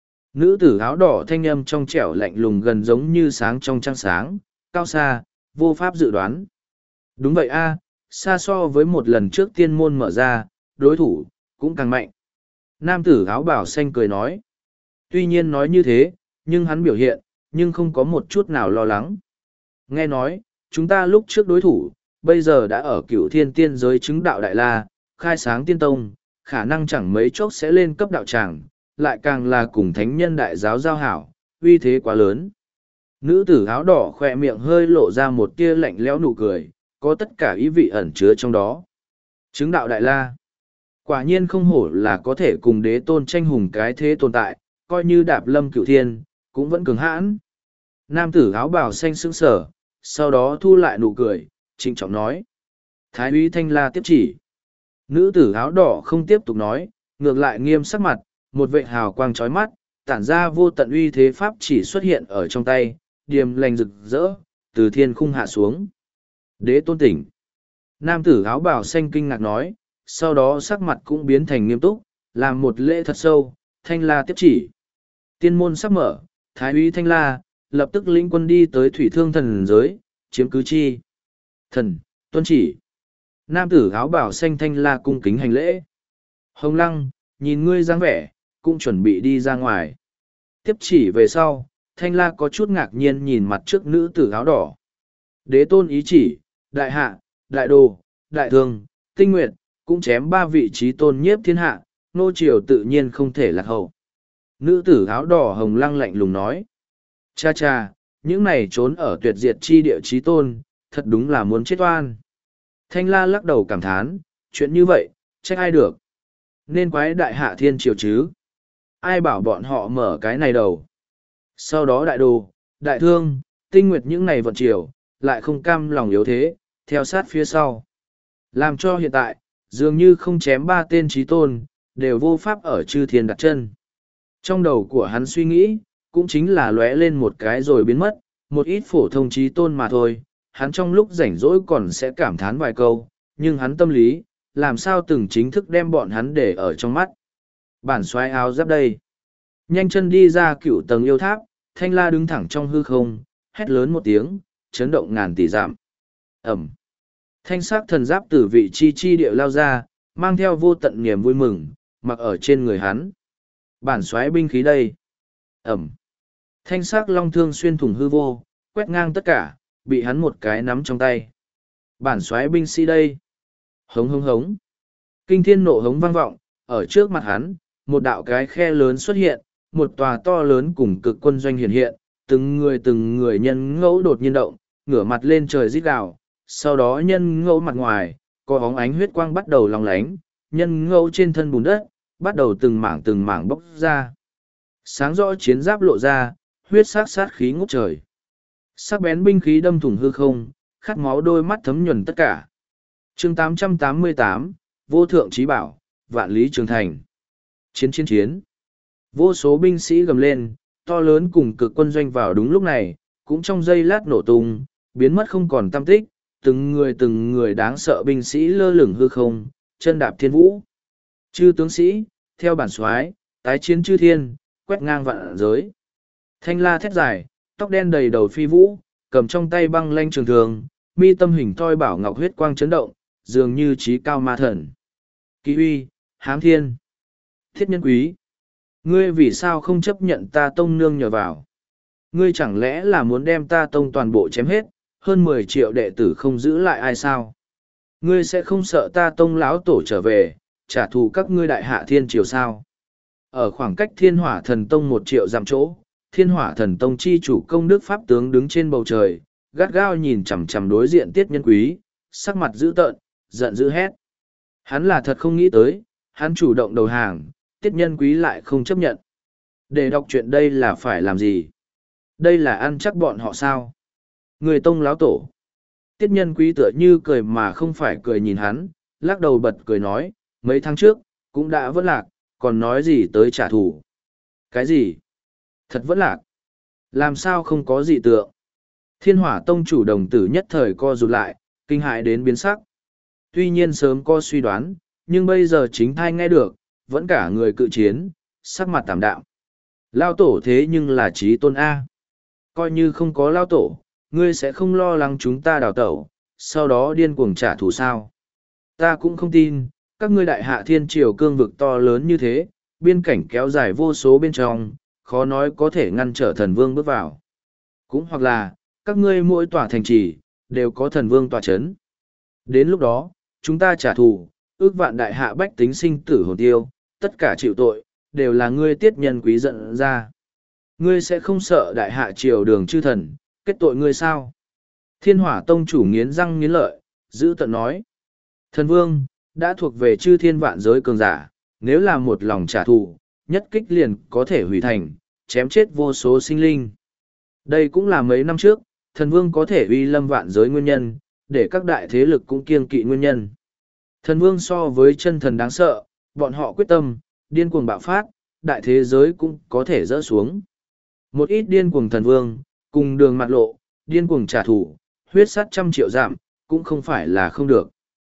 Nữ tử áo đỏ thanh âm trong trẻo lạnh lùng gần giống như sáng trong trăng sáng, cao xa, vô pháp dự đoán. Đúng vậy a, xa so với một lần trước tiên môn mở ra, đối thủ, cũng càng mạnh. Nam tử áo bảo xanh cười nói. Tuy nhiên nói như thế, nhưng hắn biểu hiện, nhưng không có một chút nào lo lắng. Nghe nói, chúng ta lúc trước đối thủ, bây giờ đã ở cửu thiên tiên giới chứng đạo đại la, khai sáng tiên tông, khả năng chẳng mấy chốc sẽ lên cấp đạo tràng, lại càng là cùng thánh nhân đại giáo giao hảo, uy thế quá lớn. Nữ tử áo đỏ khỏe miệng hơi lộ ra một tia lạnh lẽo nụ cười, có tất cả ý vị ẩn chứa trong đó. Chứng đạo đại la. Quả nhiên không hổ là có thể cùng đế tôn tranh hùng cái thế tồn tại, coi như đạp lâm cửu thiên, cũng vẫn cứng hãn. Nam tử áo bào xanh sững sờ, sau đó thu lại nụ cười, trịnh trọng nói. Thái úy Thanh La tiếp chỉ. Nữ tử áo đỏ không tiếp tục nói, ngược lại nghiêm sắc mặt, một vệ hào quang chói mắt, tản ra vô tận uy thế pháp chỉ xuất hiện ở trong tay, điềm lành rực rỡ, từ thiên khung hạ xuống. Đế tôn tỉnh. Nam tử áo bào xanh kinh ngạc nói, sau đó sắc mặt cũng biến thành nghiêm túc, làm một lễ thật sâu, Thanh La tiếp chỉ. Tiên môn sắp mở, Thái úy Thanh La, lập tức lĩnh quân đi tới thủy thương thần giới, chiếm cứ chi. Thần, tuân chỉ. Nam tử áo bào xanh Thanh La cung kính hành lễ. Hồng Lăng, nhìn ngươi dáng vẻ, cũng chuẩn bị đi ra ngoài. Tiếp chỉ về sau, Thanh La có chút ngạc nhiên nhìn mặt trước nữ tử áo đỏ. Đế tôn ý chỉ, đại hạ, đại đồ, đại thương, tinh nguyệt, cũng chém ba vị trí tôn nhiếp thiên hạ, nô triều tự nhiên không thể lạc hậu. Nữ tử áo đỏ Hồng Lăng lạnh lùng nói. Cha cha, những này trốn ở tuyệt diệt chi địa trí tôn, thật đúng là muốn chết oan. Thanh La lắc đầu cảm thán, chuyện như vậy, trách ai được. Nên quái đại hạ thiên triều chứ. Ai bảo bọn họ mở cái này đầu. Sau đó đại đồ, đại thương, tinh nguyệt những này vận triều, lại không cam lòng yếu thế, theo sát phía sau. Làm cho hiện tại, dường như không chém ba tên trí tôn, đều vô pháp ở chư thiên đặt chân. Trong đầu của hắn suy nghĩ, cũng chính là lóe lên một cái rồi biến mất, một ít phổ thông trí tôn mà thôi. Hắn trong lúc rảnh rỗi còn sẽ cảm thán vài câu, nhưng hắn tâm lý, làm sao từng chính thức đem bọn hắn để ở trong mắt. Bản xoáy áo giáp đây. Nhanh chân đi ra cựu tầng yêu tháp, Thanh La đứng thẳng trong hư không, hét lớn một tiếng, chấn động ngàn tỷ dặm. Ẩm. Thanh sắc thần giáp từ vị chi chi địa lao ra, mang theo vô tận niềm vui mừng, mặc ở trên người hắn. Bản xoáy binh khí đây. Ẩm. Thanh sắc long thương xuyên thủng hư vô, quét ngang tất cả, bị hắn một cái nắm trong tay. Bản xoáy binh sĩ đây. Hống hống hống. Kinh thiên nộ hống vang vọng, ở trước mặt hắn, một đạo cái khe lớn xuất hiện, một tòa to lớn cùng cực quân doanh hiện hiện, từng người từng người nhân ngẫu đột nhiên động, ngửa mặt lên trời rít gào, sau đó nhân ngẫu mặt ngoài, có bóng ánh huyết quang bắt đầu long lánh, nhân ngẫu trên thân bùn đất, bắt đầu từng mảng từng mảng bốc ra. Sáng rõ chiến giáp lộ ra, huyết sát sát khí ngút trời. Sắc bén binh khí đâm thủng hư không, khát máu đôi mắt thấm nhuần tất cả. Chương tám trăm tám mươi tám, Vô thượng trí bảo, vạn lý trường thành. Chiến chiến chiến. Vô số binh sĩ gầm lên, to lớn cùng cực quân doanh vào đúng lúc này, cũng trong giây lát nổ tung, biến mất không còn tăm tích, từng người từng người đáng sợ binh sĩ lơ lửng hư không, chân đạp thiên vũ. Chư tướng sĩ, theo bản soái, tái chiến chư thiên, quét ngang vạn giới. Thanh La thét dài, tóc đen đầy đầu phi vũ, cầm trong tay băng lanh trường thường, mi tâm hình thoi bảo ngọc huyết quang chấn động, dường như trí cao ma thần. Ký uy, hám thiên, thiết nhân quý. Ngươi vì sao không chấp nhận ta tông nương nhờ vào? Ngươi chẳng lẽ là muốn đem ta tông toàn bộ chém hết, hơn mười triệu đệ tử không giữ lại ai sao? Ngươi sẽ không sợ ta tông lão tổ trở về, trả thù các ngươi đại hạ thiên triều sao? Ở khoảng cách thiên hỏa thần tông một triệu dặm chỗ, thiên hỏa thần tông chi chủ công đức pháp tướng đứng trên bầu trời, gắt gao nhìn chằm chằm đối diện tiết nhân quý, sắc mặt dữ tợn, giận dữ hét. Hắn là thật không nghĩ tới, hắn chủ động đầu hàng, tiết nhân quý lại không chấp nhận. Để đọc chuyện đây là phải làm gì? Đây là ăn chắc bọn họ sao? Người tông láo tổ. Tiết nhân quý tựa như cười mà không phải cười nhìn hắn, lắc đầu bật cười nói, mấy tháng trước, cũng đã vẫn lạc, còn nói gì tới trả thù? Cái gì? Thật vẫn lạc. Làm sao không có gì tượng? Thiên hỏa tông chủ đồng tử nhất thời co rụt lại, kinh hại đến biến sắc. Tuy nhiên sớm có suy đoán, nhưng bây giờ chính thai nghe được, vẫn cả người cự chiến, sắc mặt tạm đạm. Lao tổ thế nhưng là trí tôn A. Coi như không có lao tổ, ngươi sẽ không lo lắng chúng ta đào tẩu, sau đó điên cuồng trả thù sao. Ta cũng không tin, các ngươi đại hạ thiên triều cương vực to lớn như thế, biên cảnh kéo dài vô số bên trong, khó nói có thể ngăn trở thần vương bước vào. Cũng hoặc là, các ngươi mỗi tòa thành trì, đều có thần vương tòa chấn. Đến lúc đó, chúng ta trả thù, ước vạn đại hạ bách tính sinh tử hồn tiêu, tất cả chịu tội, đều là ngươi tiết nhân quý giận ra. Ngươi sẽ không sợ đại hạ triều đường chư thần, kết tội ngươi sao? Thiên hỏa tông chủ nghiến răng nghiến lợi, giữ tận nói. Thần vương, đã thuộc về chư thiên vạn giới cường giả, nếu là một lòng trả thù, nhất kích liền có thể hủy thành, chém chết vô số sinh linh. Đây cũng là mấy năm trước, thần vương có thể uy lâm vạn giới nguyên nhân, để các đại thế lực cũng kiêng kỵ nguyên nhân. Thần vương so với chân thần đáng sợ, bọn họ quyết tâm, điên cuồng bạo phát, đại thế giới cũng có thể rỡ xuống. Một ít điên cuồng thần vương, cùng đường mặt lộ, điên cuồng trả thù, huyết sát trăm triệu giảm, cũng không phải là không được.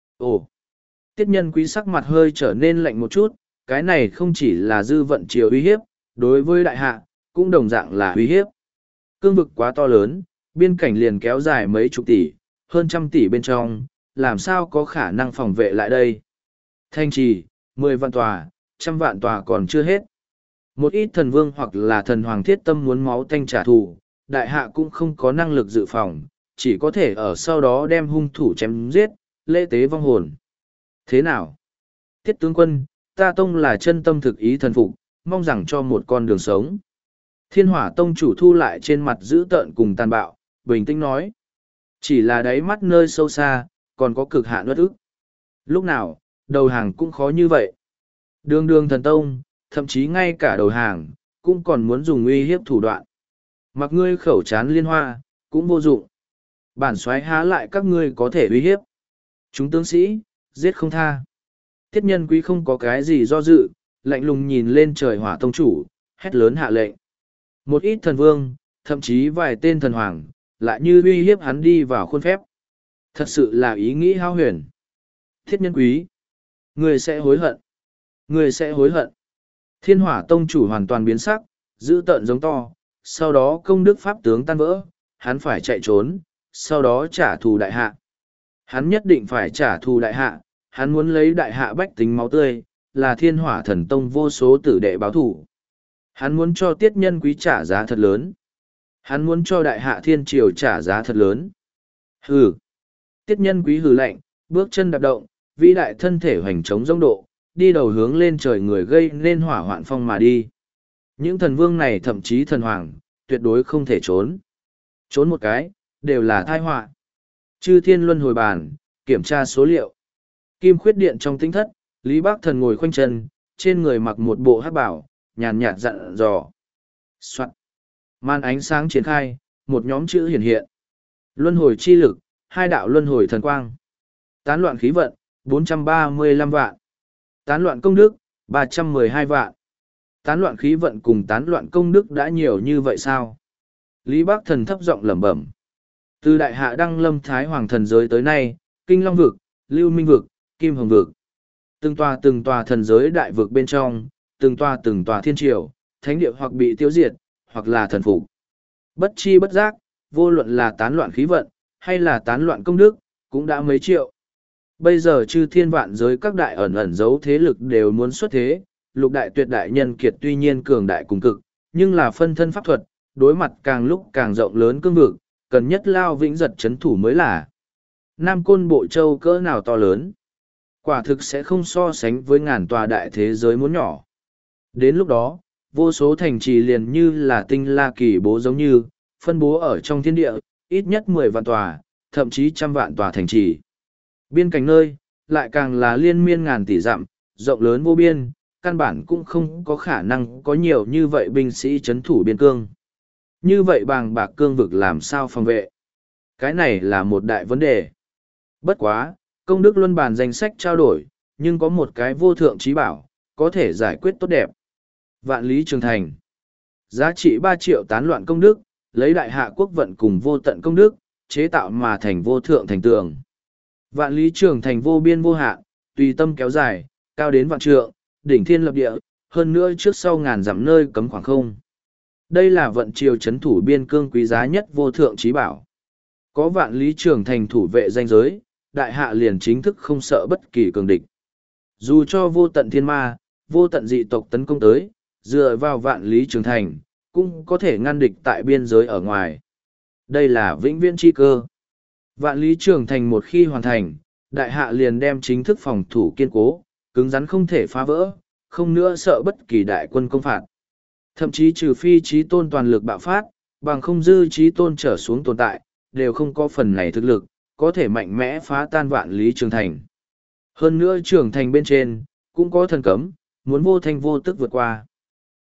Ồ! Tiết nhân quý sắc mặt hơi trở nên lạnh một chút, cái này không chỉ là dư vận triều uy hiếp, đối với đại hạ, cũng đồng dạng là uy hiếp. Cương vực quá to lớn, biên cảnh liền kéo dài mấy chục tỷ, hơn trăm tỷ bên trong, làm sao có khả năng phòng vệ lại đây. Thanh trì, mười vạn tòa, trăm vạn tòa còn chưa hết. Một ít thần vương hoặc là thần hoàng thiết tâm muốn máu tanh trả thù, đại hạ cũng không có năng lực dự phòng, chỉ có thể ở sau đó đem hung thủ chém giết, lễ tế vong hồn. Thế nào? Tiết tướng quân, ta tông là chân tâm thực ý thần phục, mong rằng cho một con đường sống. Thiên hỏa tông chủ thu lại trên mặt dữ tợn cùng tàn bạo, bình tĩnh nói. Chỉ là đáy mắt nơi sâu xa, còn có cực hạn uất ức. Lúc nào, đầu hàng cũng khó như vậy. Đường đường thần tông, thậm chí ngay cả đầu hàng, cũng còn muốn dùng uy hiếp thủ đoạn. Mặc ngươi khẩu chán liên hoa, cũng vô dụng. Bản soái há lại các ngươi có thể uy hiếp. Chúng tướng sĩ, giết không tha. Tiết nhân quý không có cái gì do dự, lạnh lùng nhìn lên trời hỏa tông chủ, hét lớn hạ lệnh. Một ít thần vương, thậm chí vài tên thần hoàng, lại như uy hiếp hắn đi vào khuôn phép. Thật sự là ý nghĩ hao huyền. Thiết nhân quý, người sẽ hối hận. Người sẽ hối hận. Thiên hỏa tông chủ hoàn toàn biến sắc, giữ tợn giống to, sau đó công đức pháp tướng tan vỡ, hắn phải chạy trốn, sau đó trả thù đại hạ. Hắn nhất định phải trả thù đại hạ, hắn muốn lấy đại hạ bách tính máu tươi, là thiên hỏa thần tông vô số tử đệ báo thủ. Hắn muốn cho tiết nhân quý trả giá thật lớn. Hắn muốn cho đại hạ thiên triều trả giá thật lớn. Hừ. Tiết nhân quý hừ lạnh, bước chân đạp động, vĩ đại thân thể hoành trống rông độ, đi đầu hướng lên trời người gây nên hỏa hoạn phong mà đi. Những thần vương này thậm chí thần hoàng, tuyệt đối không thể trốn. Trốn một cái, đều là tai họa. Chư thiên luân hồi bàn, kiểm tra số liệu. Kim khuyết điện trong tinh thất, Lý Bác Thần ngồi khoanh chân, trên người mặc một bộ hắc bảo, nhàn nhạt dặn dò. Soạn. Màn ánh sáng triển khai, một nhóm chữ hiển hiện. Luân hồi chi lực, hai đạo luân hồi thần quang. Tán loạn khí vận, bốn trăm ba mươi lăm vạn. Tán loạn công đức, ba trăm mười hai vạn. Tán loạn khí vận cùng tán loạn công đức đã nhiều như vậy sao? Lý Bác Thần thấp giọng lẩm bẩm. Từ đại hạ đăng lâm thái hoàng thần giới tới nay, Kinh Long vực, Lưu Minh vực, Kim Hồng vực. Từng tòa từng tòa thần giới đại vực bên trong, từng tòa từng tòa thiên triều, thánh địa hoặc bị tiêu diệt, hoặc là thần phục. Bất chi bất giác, vô luận là tán loạn khí vận, hay là tán loạn công đức, cũng đã mấy triệu. Bây giờ chư thiên vạn giới các đại ẩn ẩn giấu thế lực đều muốn xuất thế, lục đại tuyệt đại nhân kiệt tuy nhiên cường đại cùng cực, nhưng là phân thân pháp thuật, đối mặt càng lúc càng rộng lớn cương vực, cần nhất lao vĩnh giật chấn thủ mới là. Nam Côn Bộ Châu cỡ nào to lớn, quả thực sẽ không so sánh với ngàn tòa đại thế giới muốn nhỏ. Đến lúc đó, vô số thành trì liền như là tinh la kỳ bố giống như, phân bố ở trong thiên địa, ít nhất mười vạn tòa, thậm chí trăm vạn tòa thành trì. Biên cảnh nơi, lại càng là liên miên ngàn tỷ dặm, rộng lớn vô biên, căn bản cũng không có khả năng có nhiều như vậy binh sĩ chấn thủ biên cương. Như vậy bàng bạc cương vực làm sao phòng vệ? Cái này là một đại vấn đề. Bất quá, công đức luân bàn danh sách trao đổi, nhưng có một cái vô thượng trí bảo, có thể giải quyết tốt đẹp. Vạn lý trường thành. Giá trị ba triệu tán loạn công đức, lấy đại hạ quốc vận cùng vô tận công đức, chế tạo mà thành vô thượng thành tường. Vạn lý trường thành vô biên vô hạn, tùy tâm kéo dài, cao đến vạn trượng, đỉnh thiên lập địa, hơn nữa trước sau ngàn dặm nơi cấm khoảng không. Đây là vận triều chấn thủ biên cương quý giá nhất vô thượng trí bảo. Có vạn lý trường thành thủ vệ danh giới, đại hạ liền chính thức không sợ bất kỳ cường địch. Dù cho vô tận thiên ma, vô tận dị tộc tấn công tới, dựa vào vạn lý trường thành, cũng có thể ngăn địch tại biên giới ở ngoài. Đây là vĩnh viễn chi cơ. Vạn lý trường thành một khi hoàn thành, đại hạ liền đem chính thức phòng thủ kiên cố, cứng rắn không thể phá vỡ, không nữa sợ bất kỳ đại quân công phạt. Thậm chí trừ phi trí tôn toàn lực bạo phát, bằng không dư trí tôn trở xuống tồn tại, đều không có phần này thực lực, có thể mạnh mẽ phá tan vạn lý trường thành. Hơn nữa trường thành bên trên, cũng có thần cấm, muốn vô thanh vô tức vượt qua.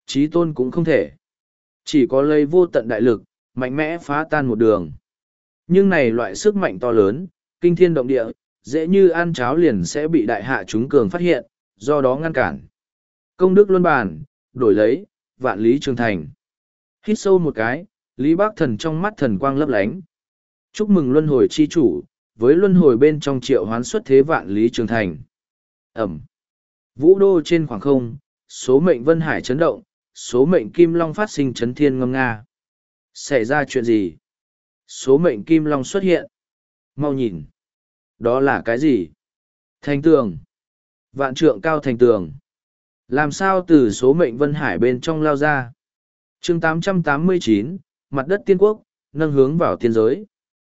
Chí tôn cũng không thể. Chỉ có lấy vô tận đại lực, mạnh mẽ phá tan một đường. Nhưng này loại sức mạnh to lớn, kinh thiên động địa, dễ như ăn cháo liền sẽ bị đại hạ chúng cường phát hiện, do đó ngăn cản. Công đức luân bàn, đổi lấy, vạn lý trường thành. Hít sâu một cái, Lý Bác Thần trong mắt thần quang lấp lánh. Chúc mừng luân hồi chi chủ, với luân hồi bên trong triệu hoán xuất thế vạn lý trường thành. Ẩm. Vũ đô trên khoảng không, số mệnh Vân Hải chấn động, số mệnh Kim Long phát sinh chấn thiên ngâm nga. Xảy ra chuyện gì? Số mệnh Kim Long xuất hiện. Mau nhìn. Đó là cái gì? Thành tường. Vạn trượng cao thành tường. Làm sao từ số mệnh Vân Hải bên trong lao ra? chương tám trăm tám mươi chín, mặt đất tiên quốc, nâng hướng vào tiên giới.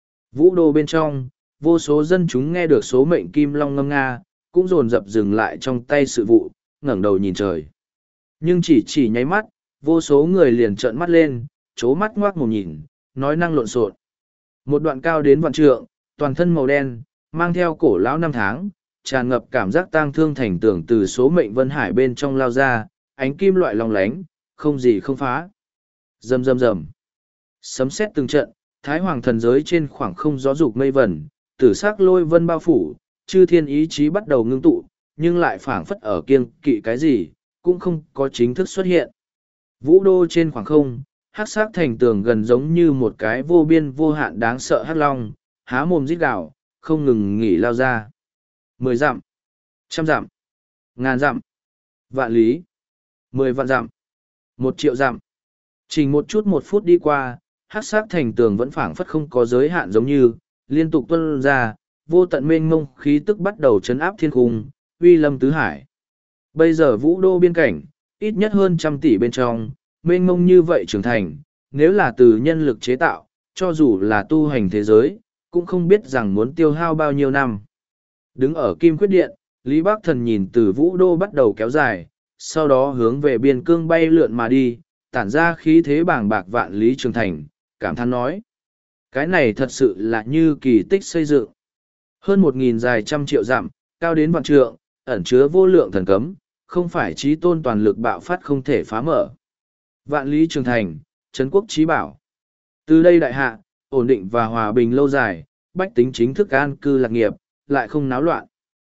Vũ đô bên trong, vô số dân chúng nghe được số mệnh Kim Long ngâm nga, cũng dồn dập dừng lại trong tay sự vụ, ngẩng đầu nhìn trời. Nhưng chỉ chỉ nháy mắt, vô số người liền trợn mắt lên, chố mắt ngoác mồm nhìn, nói năng lộn xộn. Một đoạn cao đến vạn trượng, toàn thân màu đen, mang theo cổ lão năm tháng, tràn ngập cảm giác tang thương thành tưởng từ số mệnh Vân Hải bên trong lao ra, ánh kim loại long lánh, không gì không phá. Rầm rầm rầm. Sấm sét từng trận, Thái Hoàng thần giới trên khoảng không gió dục mây vẩn, tử sắc lôi vân bao phủ, chư thiên ý chí bắt đầu ngưng tụ, nhưng lại phảng phất ở kiêng kỵ cái gì, cũng không có chính thức xuất hiện. Vũ đô trên khoảng không, hắc sắc thành tường gần giống như một cái vô biên vô hạn đáng sợ hắc long, há mồm rít gào, không ngừng nghỉ lao ra. Mười dặm, trăm dặm, ngàn dặm, vạn lý, mười vạn dặm, một triệu dặm. Chỉ một chút một phút đi qua, hắc sắc thành tường vẫn phảng phất không có giới hạn giống như, liên tục tuôn ra, vô tận mênh mông khí tức bắt đầu chấn áp thiên cung, uy lâm tứ hải. Bây giờ vũ đô biên cảnh, ít nhất hơn trăm tỷ bên trong, mênh mông như vậy trưởng thành, nếu là từ nhân lực chế tạo, cho dù là tu hành thế giới, cũng không biết rằng muốn tiêu hao bao nhiêu năm. Đứng ở Kim Quyết Điện, Lý Bác Thần nhìn từ vũ đô bắt đầu kéo dài, sau đó hướng về biên cương bay lượn mà đi, tản ra khí thế bàng bạc vạn lý trường thành, cảm thán nói. Cái này thật sự là như kỳ tích xây dựng. Hơn một nghìn dài trăm triệu dặm, cao đến vạn trượng, ẩn chứa vô lượng thần cấm, không phải chí tôn toàn lực bạo phát không thể phá mở. Vạn lý trường thành, trấn quốc chí bảo. Từ đây đại hạ, ổn định và hòa bình lâu dài, bách tính chính thức an cư lạc nghiệp, lại không náo loạn.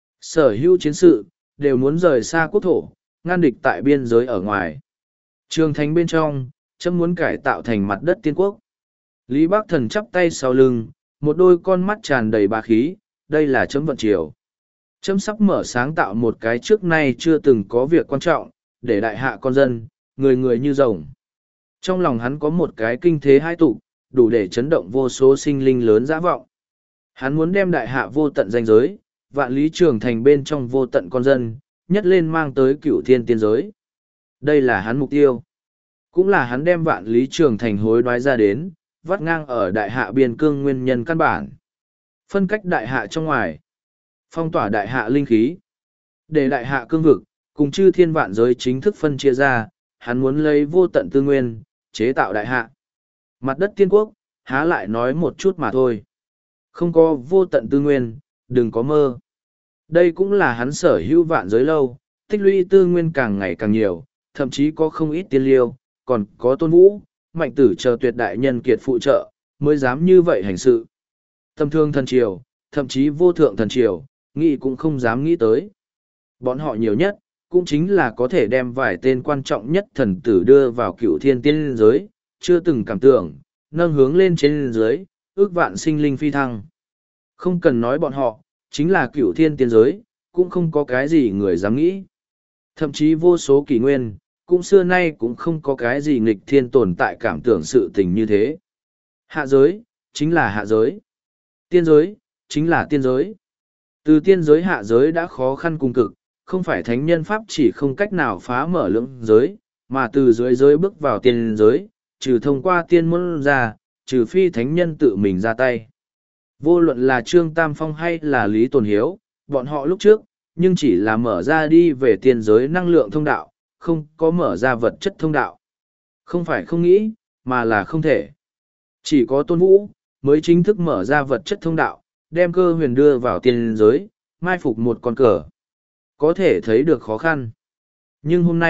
Sở hữu chiến sự, đều muốn rời xa quốc thổ, ngăn địch tại biên giới ở ngoài. Trường thành bên trong, chấm muốn cải tạo thành mặt đất tiên quốc. Lý Bác Thần chắp tay sau lưng, một đôi con mắt tràn đầy bá khí, đây là chấm vận chiều. Chấm sắp mở sáng tạo một cái trước nay chưa từng có việc quan trọng, để đại hạ con dân, người người như rồng. Trong lòng hắn có một cái kinh thế hai tụ, đủ để chấn động vô số sinh linh lớn dã vọng. Hắn muốn đem đại hạ vô tận danh giới, vạn lý trường thành bên trong vô tận con dân, nhất lên mang tới cửu thiên tiên giới. Đây là hắn mục tiêu. Cũng là hắn đem vạn lý trường thành hối đoái ra đến, vắt ngang ở đại hạ biên cương nguyên nhân căn bản. Phân cách đại hạ trong ngoài. Phong tỏa đại hạ linh khí. Để đại hạ cương vực, cùng chư thiên vạn giới chính thức phân chia ra, hắn muốn lấy vô tận tư nguyên, chế tạo đại hạ. Mặt đất tiên quốc, há lại nói một chút mà thôi. Không có vô tận tư nguyên, đừng có mơ. Đây cũng là hắn sở hữu vạn giới lâu, tích lũy tư nguyên càng ngày càng nhiều, thậm chí có không ít tiên liêu, còn có tôn vũ, mạnh tử chờ tuyệt đại nhân kiệt phụ trợ, mới dám như vậy hành sự. Tâm thương thần triều, thậm chí vô thượng thần triều, nghĩ cũng không dám nghĩ tới. Bọn họ nhiều nhất, cũng chính là có thể đem vài tên quan trọng nhất thần tử đưa vào cựu thiên tiên giới, chưa từng cảm tưởng, nâng hướng lên trên giới, ước vạn sinh linh phi thăng. Không cần nói bọn họ, chính là cựu thiên tiên giới, cũng không có cái gì người dám nghĩ. Thậm chí vô số kỷ nguyên, cũng xưa nay cũng không có cái gì nghịch thiên tồn tại cảm tưởng sự tình như thế. Hạ giới, chính là hạ giới. Tiên giới, chính là tiên giới. Từ tiên giới hạ giới đã khó khăn cùng cực, không phải thánh nhân pháp chỉ không cách nào phá mở lưỡng giới, mà từ dưới giới bước vào tiên giới, trừ thông qua tiên môn ra, trừ phi thánh nhân tự mình ra tay. Vô luận là Trương Tam Phong hay là Lý Tồn Hiếu, bọn họ lúc trước, nhưng chỉ là mở ra đi về tiên giới năng lượng thông đạo, không có mở ra vật chất thông đạo. Không phải không nghĩ, mà là không thể. Chỉ có Tôn Vũ, mới chính thức mở ra vật chất thông đạo, đem cơ huyền đưa vào tiên giới, mai phục một con cờ. Có thể thấy được khó khăn. Nhưng hôm nay,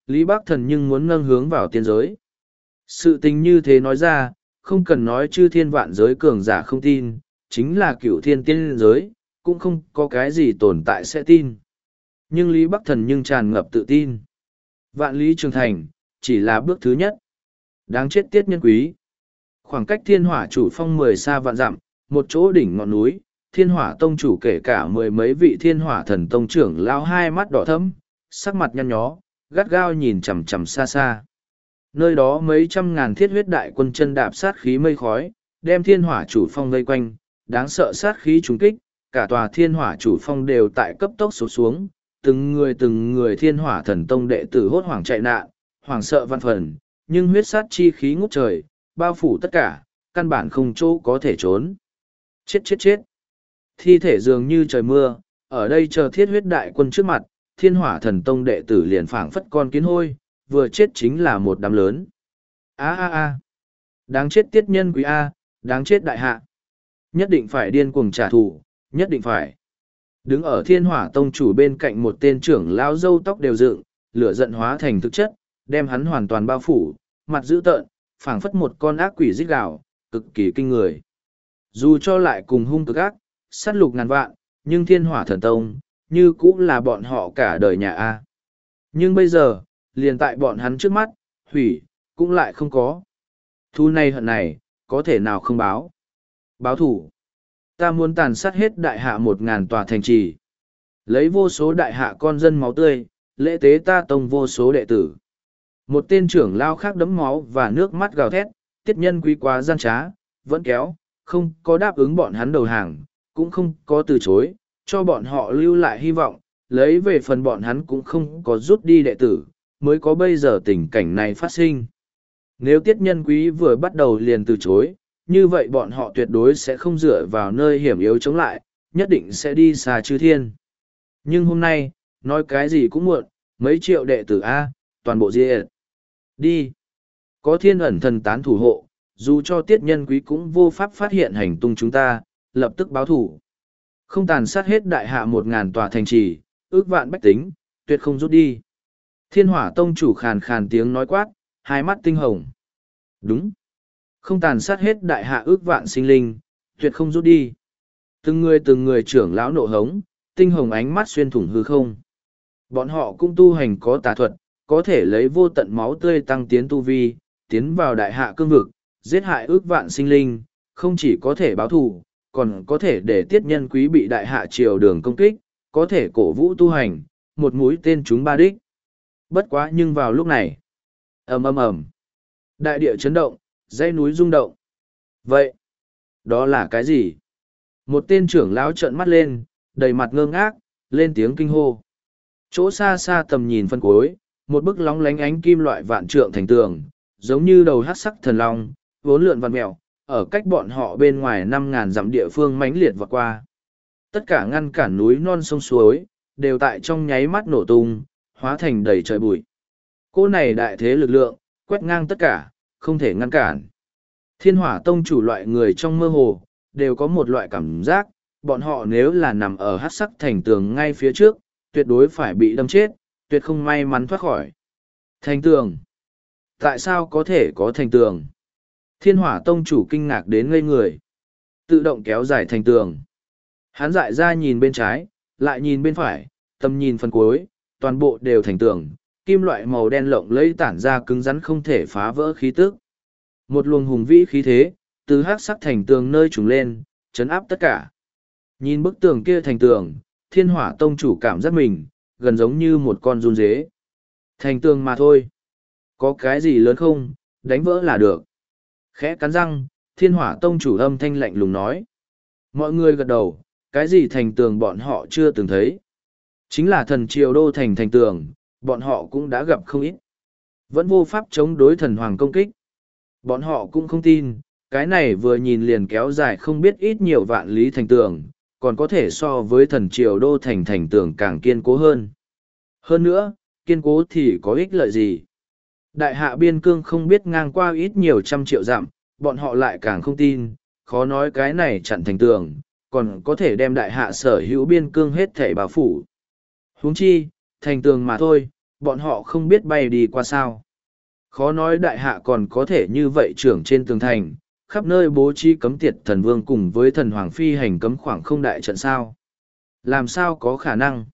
Lý Bắc Thần nhưng muốn nâng hướng vào tiên giới. Sự tình như thế nói ra, không cần nói chư thiên vạn giới cường giả không tin, chính là cửu thiên tiên giới, cũng không có cái gì tồn tại sẽ tin. Nhưng Lý Bắc Thần nhưng tràn ngập tự tin. Vạn lý trường thành, chỉ là bước thứ nhất. Đáng chết tiết nhân quý. Khoảng cách thiên hỏa chủ phong mười xa vạn dặm, một chỗ đỉnh ngọn núi, thiên hỏa tông chủ kể cả mười mấy vị thiên hỏa thần tông trưởng lao hai mắt đỏ thẫm, sắc mặt nhăn nhó, gắt gao nhìn chằm chằm xa xa. Nơi đó mấy trăm ngàn thiết huyết đại quân chân đạp sát khí mây khói, đem thiên hỏa chủ phong vây quanh, đáng sợ sát khí trúng kích, cả tòa thiên hỏa chủ phong đều tại cấp tốc sụp xuống, từng người từng người thiên hỏa thần tông đệ tử hốt hoảng chạy nạn, hoảng sợ văn phần, nhưng huyết sát chi khí ngút trời, bao phủ tất cả, căn bản không chỗ có thể trốn. Chết chết chết. Thi thể dường như trời mưa, ở đây chờ thiết huyết đại quân trước mặt, thiên hỏa thần tông đệ tử liền phảng phất con kiến hôi, vừa chết chính là một đám lớn. A a a. Đáng chết tiết nhân quý A, đáng chết đại hạ. Nhất định phải điên cuồng trả thù, nhất định phải. Đứng ở thiên hỏa tông chủ bên cạnh một tên trưởng lao râu tóc đều dựng, lửa giận hóa thành thực chất, đem hắn hoàn toàn bao phủ, mặt dữ tợn, phảng phất một con ác quỷ rít gào, cực kỳ kinh người. Dù cho lại cùng hung cực ác, sát lục ngàn vạn, nhưng thiên hỏa thần tông, như cũng là bọn họ cả đời nhà A. Nhưng bây giờ, liền tại bọn hắn trước mắt, hủy, cũng lại không có. Thu này hận này, có thể nào không báo. Báo thủ. Ta muốn tàn sát hết đại hạ một ngàn tòa thành trì. Lấy vô số đại hạ con dân máu tươi, lễ tế ta tông vô số đệ tử. Một tên trưởng lao khác đấm máu và nước mắt gào thét, tiết nhân quý quá gian trá, vẫn kéo, không có đáp ứng bọn hắn đầu hàng, cũng không có từ chối, cho bọn họ lưu lại hy vọng, lấy về phần bọn hắn cũng không có rút đi đệ tử, mới có bây giờ tình cảnh này phát sinh. Nếu tiết nhân quý vừa bắt đầu liền từ chối, như vậy bọn họ tuyệt đối sẽ không dựa vào nơi hiểm yếu chống lại, nhất định sẽ đi xa chư thiên. Nhưng hôm nay, nói cái gì cũng muộn, mấy triệu đệ tử A, toàn bộ diệt. Đi. Có thiên ẩn thần tán thủ hộ, dù cho tiết nhân quý cũng vô pháp phát hiện hành tung chúng ta, lập tức báo thủ. Không tàn sát hết đại hạ một ngàn tòa thành trì, ước vạn bách tính, tuyệt không rút đi. Thiên hỏa tông chủ khàn khàn tiếng nói quát, hai mắt tinh hồng. Đúng. Không tàn sát hết đại hạ ước vạn sinh linh, tuyệt không rút đi. Từng người từng người trưởng lão nộ hống, tinh hồng ánh mắt xuyên thủng hư không. Bọn họ cũng tu hành có tà thuật, có thể lấy vô tận máu tươi tăng tiến tu vi, tiến vào đại hạ cương vực, giết hại ước vạn sinh linh, không chỉ có thể báo thù, còn có thể để tiết nhân quý bị đại hạ triều đường công kích, có thể cổ vũ tu hành, một mũi tên chúng ba đích. Bất quá nhưng vào lúc này, ầm ầm ầm, đại địa chấn động, dãy núi rung động. Vậy, đó là cái gì? Một tên trưởng lão trợn mắt lên, đầy mặt ngơ ngác, lên tiếng kinh hô. Chỗ xa xa tầm nhìn phân cuối, một bức lóng lánh ánh kim loại vạn trượng thành tường, giống như đầu hắc sắc thần long, vốn lượn vằn mèo, ở cách bọn họ bên ngoài năm ngàn dặm địa phương mãnh liệt vọt qua. Tất cả ngăn cản núi non sông suối, đều tại trong nháy mắt nổ tung, hóa thành đầy trời bụi. Cô này đại thế lực lượng, quét ngang tất cả, không thể ngăn cản. Thiên hỏa tông chủ loại người trong mơ hồ, đều có một loại cảm giác, bọn họ nếu là nằm ở hắc sắc thành tường ngay phía trước, tuyệt đối phải bị đâm chết, tuyệt không may mắn thoát khỏi. Thành tường. Tại sao có thể có thành tường? Thiên hỏa tông chủ kinh ngạc đến ngây người. Tự động kéo dài thành tường. Hắn dại ra nhìn bên trái, lại nhìn bên phải, tầm nhìn phần cuối, toàn bộ đều thành tường, kim loại màu đen lộng lẫy tản ra cứng rắn không thể phá vỡ khí tức. Một luồng hùng vĩ khí thế, từ hắc sắc thành tường nơi trùng lên, chấn áp tất cả. Nhìn bức tường kia thành tường, thiên hỏa tông chủ cảm giác mình, gần giống như một con run dế. Thành tường mà thôi. Có cái gì lớn không, đánh vỡ là được. Khẽ cắn răng, thiên hỏa tông chủ âm thanh lạnh lùng nói. Mọi người gật đầu, cái gì thành tường bọn họ chưa từng thấy. Chính là thần triều đô thành thành tường, bọn họ cũng đã gặp không ít. Vẫn vô pháp chống đối thần hoàng công kích. Bọn họ cũng không tin, cái này vừa nhìn liền kéo dài không biết ít nhiều vạn lý thành tường, còn có thể so với thần triều đô thành thành tường càng kiên cố hơn. Hơn nữa, kiên cố thì có ích lợi gì? Đại hạ biên cương không biết ngang qua ít nhiều trăm triệu dặm, bọn họ lại càng không tin, khó nói cái này chặn thành tường, còn có thể đem đại hạ sở hữu biên cương hết thể bao phủ. Huống chi, thành tường mà thôi, bọn họ không biết bay đi qua sao. Khó nói đại hạ còn có thể như vậy trưởng trên tường thành, khắp nơi bố trí cấm tiệt thần vương cùng với thần hoàng phi hành cấm khoảng không đại trận sao. Làm sao có khả năng?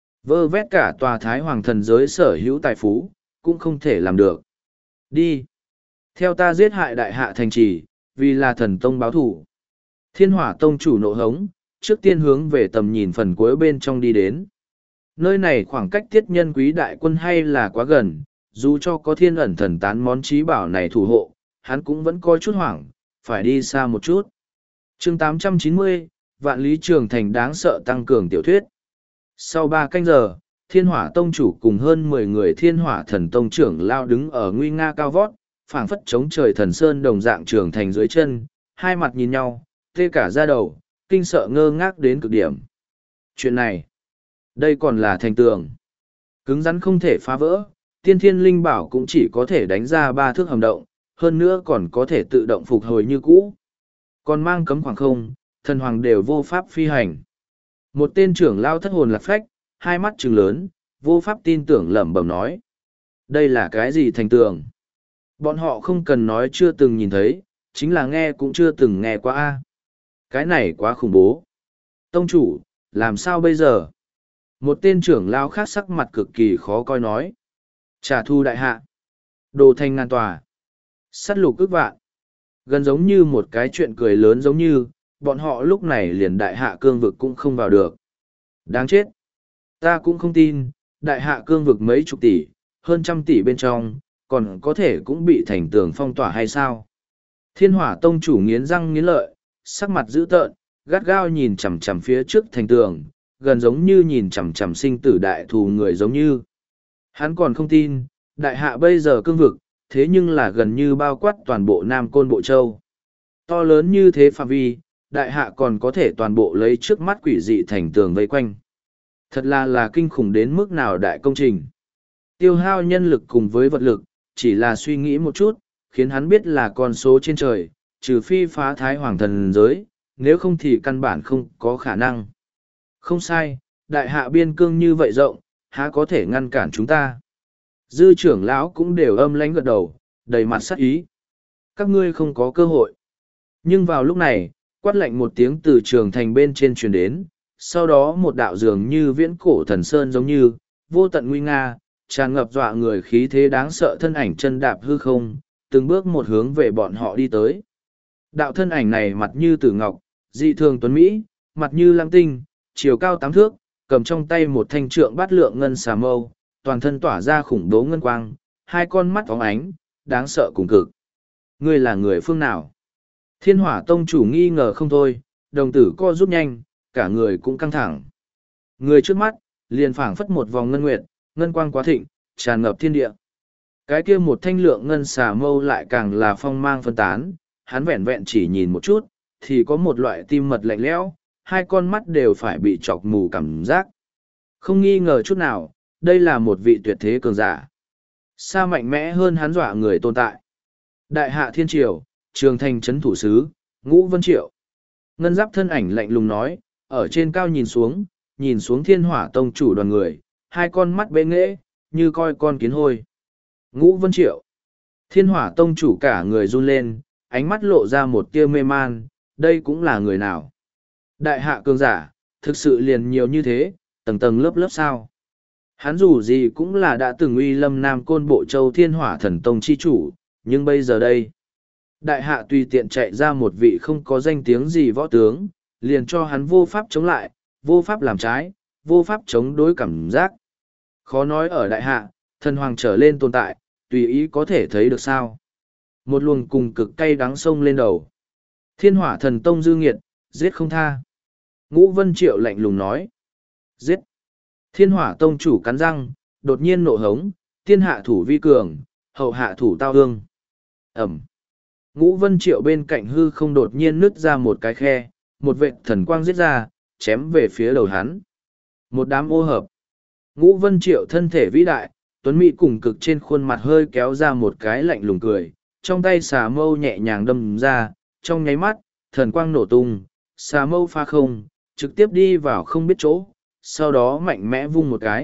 Vơ vét cả tòa thái hoàng thần giới sở hữu tài phú, cũng không thể làm được. Đi! Theo ta giết hại đại hạ thành trì, vì là thần tông báo thủ. Thiên hỏa tông chủ nộ hống, trước tiên hướng về tầm nhìn phần cuối bên trong đi đến. Nơi này khoảng cách tiết nhân quý đại quân hay là quá gần, dù cho có thiên ẩn thần tán món trí bảo này thủ hộ, hắn cũng vẫn coi chút hoảng, phải đi xa một chút. chương tám trăm chín mươi, Vạn Lý Trường Thành đáng sợ tăng cường tiểu thuyết. Sau ba canh giờ, thiên hỏa tông chủ cùng hơn mười người thiên hỏa thần tông trưởng lao đứng ở nguy nga cao vót, phảng phất chống trời thần sơn đồng dạng trường thành dưới chân, hai mặt nhìn nhau, tê cả da đầu, kinh sợ ngơ ngác đến cực điểm. Chuyện này, đây còn là thành tường. Cứng rắn không thể phá vỡ, tiên thiên linh bảo cũng chỉ có thể đánh ra ba thước hầm động, hơn nữa còn có thể tự động phục hồi như cũ. Còn mang cấm khoảng không, thần hoàng đều vô pháp phi hành. Một tên trưởng lao thất hồn lạc phách, hai mắt trừng lớn, vô pháp tin tưởng lẩm bẩm nói. Đây là cái gì thành tường? Bọn họ không cần nói chưa từng nhìn thấy, chính là nghe cũng chưa từng nghe qua. A. Cái này quá khủng bố. Tông chủ, làm sao bây giờ? Một tên trưởng lao khác sắc mặt cực kỳ khó coi nói. Trả thù đại hạ. Đồ thành ngàn tòa. Sắt lục ức vạn. Gần giống như một cái chuyện cười lớn giống như, bọn họ lúc này liền đại hạ cương vực cũng không vào được. Đáng chết. Ta cũng không tin, đại hạ cương vực mấy chục tỷ, hơn trăm tỷ bên trong, còn có thể cũng bị thành tường phong tỏa hay sao? Thiên hỏa tông chủ nghiến răng nghiến lợi, sắc mặt dữ tợn, gắt gao nhìn chằm chằm phía trước thành tường, gần giống như nhìn chằm chằm sinh tử đại thù người giống như. Hắn còn không tin, đại hạ bây giờ cương vực, thế nhưng là gần như bao quát toàn bộ Nam Côn Bộ Châu. To lớn như thế phạm vi, đại hạ còn có thể toàn bộ lấy trước mắt quỷ dị thành tường vây quanh. Thật là là kinh khủng đến mức nào đại công trình. Tiêu hao nhân lực cùng với vật lực, chỉ là suy nghĩ một chút, khiến hắn biết là con số trên trời, trừ phi phá thái hoàng thần giới, nếu không thì căn bản không có khả năng. Không sai, đại hạ biên cương như vậy rộng, há có thể ngăn cản chúng ta. Dư trưởng lão cũng đều âm lãnh gật đầu, đầy mặt sắc ý. Các ngươi không có cơ hội. Nhưng vào lúc này, quát lạnh một tiếng từ trường thành bên trên truyền đến, sau đó một đạo dường như viễn cổ thần sơn giống như, vô tận nguy nga, tràn ngập dọa người khí thế đáng sợ thân ảnh chân đạp hư không, từng bước một hướng về bọn họ đi tới. Đạo thân ảnh này mặt như tử ngọc, dị thường tuấn Mỹ, mặt như lam tinh, chiều cao tám thước, cầm trong tay một thanh trượng bát lượng ngân xà mâu, toàn thân tỏa ra khủng bố ngân quang, hai con mắt óng ánh, đáng sợ cùng cực. Ngươi là người phương nào? Thiên hỏa tông chủ nghi ngờ không thôi, đồng tử co rút nhanh, cả người cũng căng thẳng. Người trước mắt, liền phảng phất một vòng ngân nguyệt, ngân quang quá thịnh, tràn ngập thiên địa. Cái kia một thanh lượng ngân xà mâu lại càng là phong mang phân tán, hắn vẹn vẹn chỉ nhìn một chút, thì có một loại tim mật lạnh lẽo, hai con mắt đều phải bị chọc mù cảm giác. Không nghi ngờ chút nào, đây là một vị tuyệt thế cường giả. Xa mạnh mẽ hơn hắn dọa người tồn tại. Đại hạ thiên triều, trường thành trấn thủ sứ, Ngũ Vân Triệu. Ngân giáp thân ảnh lạnh lùng nói, ở trên cao nhìn xuống, nhìn xuống thiên hỏa tông chủ đoàn người, hai con mắt bệ nghễ, như coi con kiến hôi. Ngũ Vân Triệu. Thiên hỏa tông chủ cả người run lên, ánh mắt lộ ra một tia mê man, đây cũng là người nào. Đại hạ cường giả, thực sự liền nhiều như thế, tầng tầng lớp lớp sao. Hắn dù gì cũng là đã từng uy lâm Nam Côn Bộ Châu thiên hỏa thần tông chi chủ, nhưng bây giờ đây. Đại hạ tùy tiện chạy ra một vị không có danh tiếng gì võ tướng, liền cho hắn vô pháp chống lại, vô pháp làm trái, vô pháp chống đối cảm giác. Khó nói ở đại hạ, thần hoàng trở lên tồn tại, tùy ý có thể thấy được sao. Một luồng cùng cực cay đắng sông lên đầu. Thiên hỏa thần tông dư nghiệt, giết không tha. Ngũ Vân Triệu lạnh lùng nói. Giết. Thiên hỏa tông chủ cắn răng, đột nhiên nộ hống, tiên hạ thủ vi cường, hậu hạ thủ tao hương. Ẩm. Ngũ Vân Triệu bên cạnh hư không đột nhiên nứt ra một cái khe, một vệt thần quang giết ra, chém về phía đầu hắn. Một đám ô hợp. Ngũ Vân Triệu thân thể vĩ đại, tuấn mỹ cùng cực trên khuôn mặt hơi kéo ra một cái lạnh lùng cười, trong tay xà mâu nhẹ nhàng đâm ra, trong nháy mắt, thần quang nổ tung, xà mâu pha không, trực tiếp đi vào không biết chỗ, sau đó mạnh mẽ vung một cái,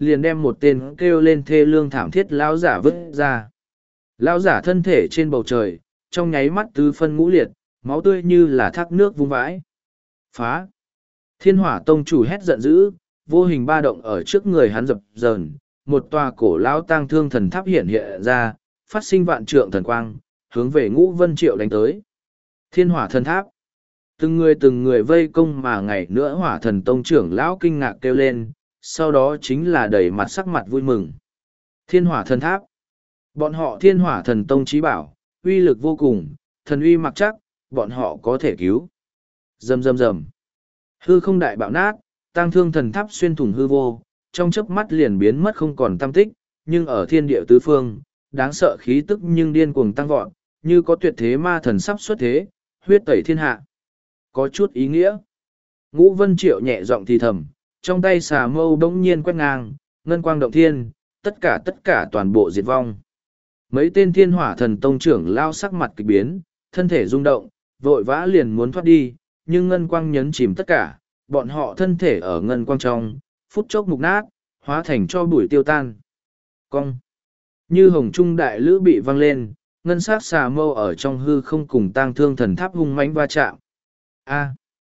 liền đem một tên kêu lên thê lương thảm thiết lão giả vứt ra. Lão giả thân thể trên bầu trời, trong nháy mắt tứ phân ngũ liệt, máu tươi như là thác nước vung vãi. Phá! Thiên hỏa tông chủ hét giận dữ, vô hình ba động ở trước người hắn dập dờn, một tòa cổ lão tang thương thần tháp hiện hiện ra, phát sinh vạn trượng thần quang, hướng về Ngũ Vân Triệu đánh tới. Thiên hỏa thần tháp. Từng người từng người vây công mà ngày nữa hỏa thần tông trưởng lão kinh ngạc kêu lên, sau đó chính là đầy mặt sắc mặt vui mừng. Thiên hỏa thần tháp. Bọn họ thiên hỏa thần tông trí bảo, uy lực vô cùng, thần uy mặc chắc, bọn họ có thể cứu. Rầm rầm rầm. Hư không đại bạo nát, tang thương thần tháp xuyên thủng hư vô, trong chớp mắt liền biến mất không còn tăm tích, nhưng ở thiên địa tứ phương, đáng sợ khí tức nhưng điên cuồng tăng vọt, như có tuyệt thế ma thần sắp xuất thế, huyết tẩy thiên hạ. Có chút ý nghĩa. Ngũ Vân Triệu nhẹ giọng thì thầm, trong tay xà mâu đống nhiên quét ngang, ngân quang động thiên, tất cả tất cả toàn bộ diệt vong. Mấy tên thiên hỏa thần tông trưởng lao sắc mặt kịch biến, thân thể rung động, vội vã liền muốn thoát đi, nhưng ngân quang nhấn chìm tất cả, bọn họ thân thể ở ngân quang trong, phút chốc mục nát, hóa thành cho bụi tiêu tan. Cong. Như hồng trung đại lữ bị văng lên, ngân sát xà mâu ở trong hư không cùng tang thương thần tháp hung mãnh va chạm. A.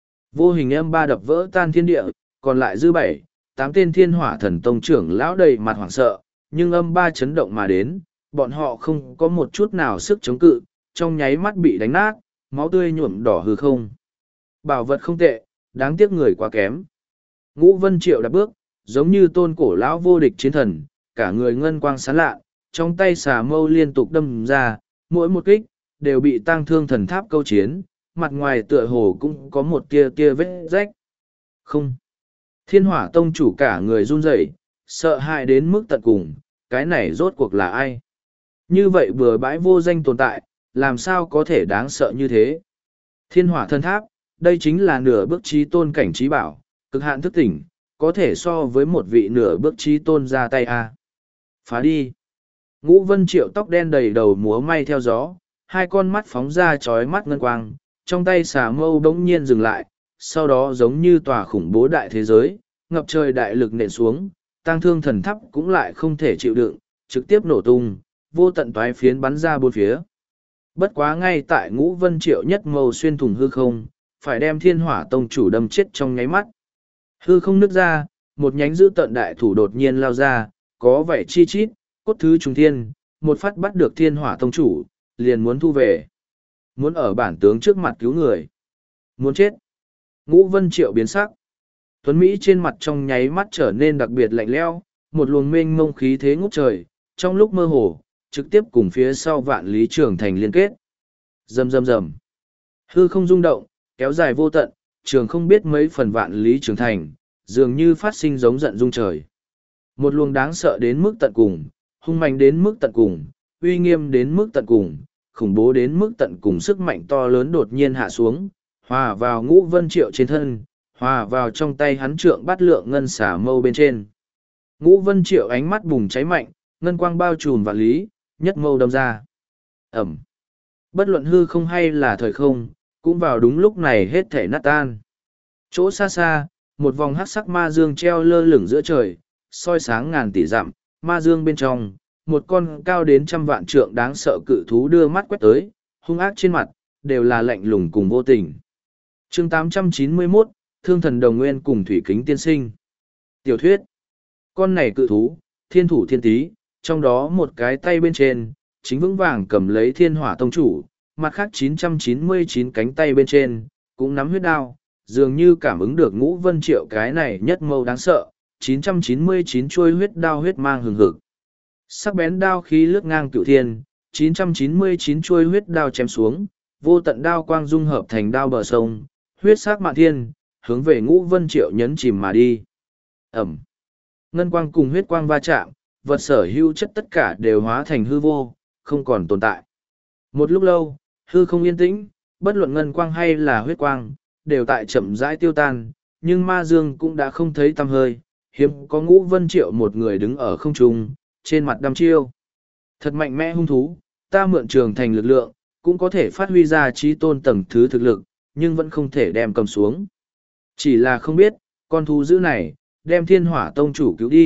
Vô hình âm ba đập vỡ tan thiên địa, còn lại dư bảy, tám tên thiên hỏa thần tông trưởng lão đầy mặt hoảng sợ, nhưng âm ba chấn động mà đến, bọn họ không có một chút nào sức chống cự, trong nháy mắt bị đánh nát, máu tươi nhuộm đỏ hư không. Bảo vật không tệ, đáng tiếc người quá kém. Ngũ Vân Triệu đạp bước, giống như tôn cổ lão vô địch chiến thần, cả người ngân quang sáng lạ, trong tay xà mâu liên tục đâm ra, mỗi một kích, đều bị tang thương thần tháp câu chiến, mặt ngoài tựa hồ cũng có một tia tia vết rách. Không. Thiên hỏa tông chủ cả người run rẩy, sợ hãi đến mức tận cùng, cái này rốt cuộc là ai? Như vậy bừa bãi vô danh tồn tại, làm sao có thể đáng sợ như thế? Thiên hỏa thần tháp, đây chính là nửa bước trí tôn cảnh trí bảo, cực hạn thức tỉnh, có thể so với một vị nửa bước trí tôn ra tay a. Phá đi. Ngũ Vân Triệu tóc đen đầy đầu múa may theo gió, hai con mắt phóng ra chói mắt ngân quang, trong tay xà mâu bỗng nhiên dừng lại, sau đó giống như tòa khủng bố đại thế giới, ngập trời đại lực nện xuống, tang thương thần tháp cũng lại không thể chịu đựng, trực tiếp nổ tung, vô tận toái phiến bắn ra bốn phía. Bất quá ngay tại Ngũ Vân Triệu nhất mâu xuyên thủng hư không, phải đem thiên hỏa tông chủ đâm chết trong nháy mắt. Hư không nứt ra, một nhánh dữ tận đại thủ đột nhiên lao ra, có vẻ chi chít, cốt thứ trùng thiên, một phát bắt được thiên hỏa tông chủ, liền muốn thu về. Muốn ở bản tướng trước mặt cứu người. Muốn chết. Ngũ Vân Triệu biến sắc. Tuấn Mỹ trên mặt trong nháy mắt trở nên đặc biệt lạnh lẽo, một luồng mênh mông khí thế ngút trời, trong lúc mơ hồ, trực tiếp cùng phía sau vạn lý trường thành liên kết. Rầm rầm rầm. Hư không rung động, kéo dài vô tận, trường không biết mấy phần vạn lý trường thành, dường như phát sinh giống giận rung trời. Một luồng đáng sợ đến mức tận cùng, hung mạnh đến mức tận cùng, uy nghiêm đến mức tận cùng, khủng bố đến mức tận cùng sức mạnh to lớn đột nhiên hạ xuống, hòa vào Ngũ Vân Triệu trên thân, hòa vào trong tay hắn trượng bát lượng ngân xả mâu bên trên. Ngũ Vân Triệu ánh mắt bùng cháy mạnh, ngân quang bao trùm vạn lý, nhất mâu đâm ra. Ẩm. Bất luận hư không hay là thời không, cũng vào đúng lúc này hết thể nát tan. Chỗ xa xa, một vòng hắc sắc ma dương treo lơ lửng giữa trời, soi sáng ngàn tỷ dặm, ma dương bên trong, một con cao đến trăm vạn trượng đáng sợ cự thú đưa mắt quét tới, hung ác trên mặt, đều là lạnh lùng cùng vô tình. chương tám trăm chín mươi mốt, Thương thần đồng nguyên cùng Thủy Kính tiên sinh. Tiểu thuyết. Con này cự thú, thiên thủ thiên tý, trong đó một cái tay bên trên, chính vững vàng cầm lấy thiên hỏa tông chủ, mặt khác chín trăm chín mươi chín cánh tay bên trên, cũng nắm huyết đao, dường như cảm ứng được Ngũ Vân Triệu cái này nhất mâu đáng sợ, chín trăm chín mươi chín chuôi huyết đao huyết mang hừng hực. Sắc bén đao khí lướt ngang cửu thiên, chín trăm chín mươi chín chuôi huyết đao chém xuống, vô tận đao quang dung hợp thành đao bờ sông, huyết sắc mạn thiên, hướng về Ngũ Vân Triệu nhấn chìm mà đi. Ẩm. Ngân quang cùng huyết quang va chạm, vật sở hữu chất tất cả đều hóa thành hư vô, không còn tồn tại. Một lúc lâu, hư không yên tĩnh, bất luận ngân quang hay là huyết quang, đều tại chậm rãi tiêu tan, nhưng ma dương cũng đã không thấy tăm hơi, hiếm có Ngũ Vân Triệu một người đứng ở không trung, trên mặt đăm chiêu. Thật mạnh mẽ hung thú, ta mượn trường thành lực lượng, cũng có thể phát huy ra trí tôn tầng thứ thực lực, nhưng vẫn không thể đem cầm xuống. Chỉ là không biết, con thú dữ này, đem thiên hỏa tông chủ cứu đi,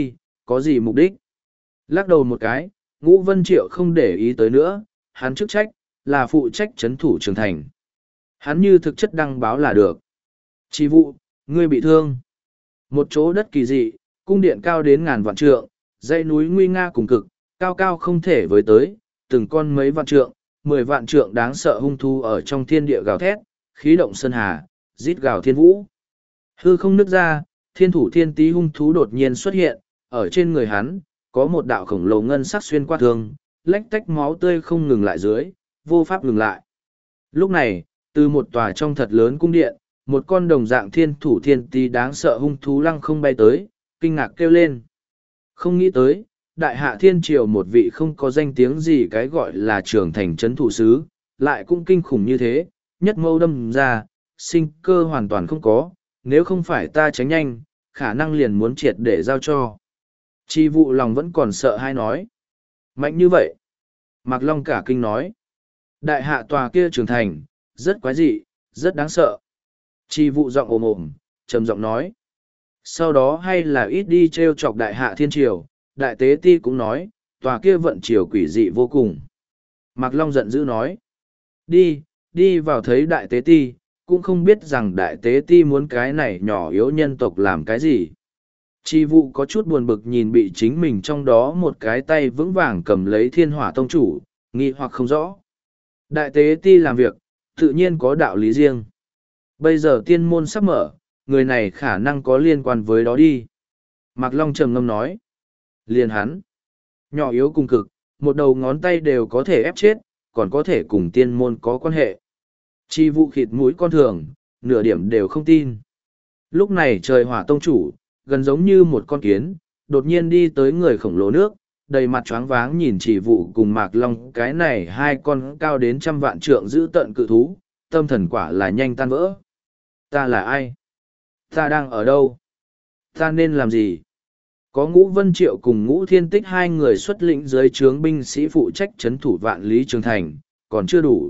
có gì mục đích? Lắc đầu một cái, Ngũ Vân Triệu không để ý tới nữa, hắn chức trách, là phụ trách chấn thủ trường thành. Hắn như thực chất đăng báo là được. Chi vụ, ngươi bị thương. Một chỗ đất kỳ dị, cung điện cao đến ngàn vạn trượng, dãy núi nguy nga cùng cực, cao cao không thể với tới, từng con mấy vạn trượng, mười vạn trượng đáng sợ hung thú ở trong thiên địa gào thét, khí động sơn hà, rít gào thiên vũ. Hư không nứt ra, thiên thủ thiên tý hung thú đột nhiên xuất hiện, ở trên người hắn, có một đạo khổng lồ ngân sắc xuyên qua thương, lách tách máu tươi không ngừng lại dưới, vô pháp ngừng lại. Lúc này, từ một tòa trong thật lớn cung điện, một con đồng dạng thiên thủ thiên tý đáng sợ hung thú lăng không bay tới, kinh ngạc kêu lên. Không nghĩ tới, đại hạ thiên triều một vị không có danh tiếng gì cái gọi là trưởng thành trấn thủ sứ, lại cũng kinh khủng như thế, nhất mâu đâm ra, sinh cơ hoàn toàn không có, nếu không phải ta tránh nhanh, khả năng liền muốn triệt để giao cho. Chi vụ lòng vẫn còn sợ hay nói. Mạnh như vậy. Mạc Long cả kinh nói. Đại hạ tòa kia trưởng thành, rất quái dị, rất đáng sợ. Chi vụ giọng ồm ồm, trầm giọng nói. Sau đó hay là ít đi treo chọc đại hạ thiên triều, đại tế ti cũng nói, tòa kia vận triều quỷ dị vô cùng. Mạc Long giận dữ nói. Đi, đi vào thấy đại tế ti, cũng không biết rằng đại tế ti muốn cái này nhỏ yếu nhân tộc làm cái gì. Chi vụ có chút buồn bực nhìn bị chính mình trong đó một cái tay vững vàng cầm lấy thiên hỏa tông chủ, nghi hoặc không rõ. Đại tế ti làm việc, tự nhiên có đạo lý riêng. Bây giờ tiên môn sắp mở, người này khả năng có liên quan với đó đi. Mạc Long trầm ngâm nói. Liền hắn. Nhỏ yếu cùng cực, một đầu ngón tay đều có thể ép chết, còn có thể cùng tiên môn có quan hệ. Chi vụ khịt mũi con thường, nửa điểm đều không tin. Lúc này trời hỏa tông chủ, gần giống như một con kiến, đột nhiên đi tới người khổng lồ nước, đầy mặt choáng váng nhìn chỉ vụ cùng Mạc Long cái này hai con cao đến trăm vạn trượng giữ tận cự thú, tâm thần quả là nhanh tan vỡ. Ta là ai? Ta đang ở đâu? Ta nên làm gì? Có Ngũ Vân Triệu cùng Ngũ Thiên Tích hai người xuất lĩnh dưới trướng binh sĩ phụ trách trấn thủ vạn lý trường thành, còn chưa đủ.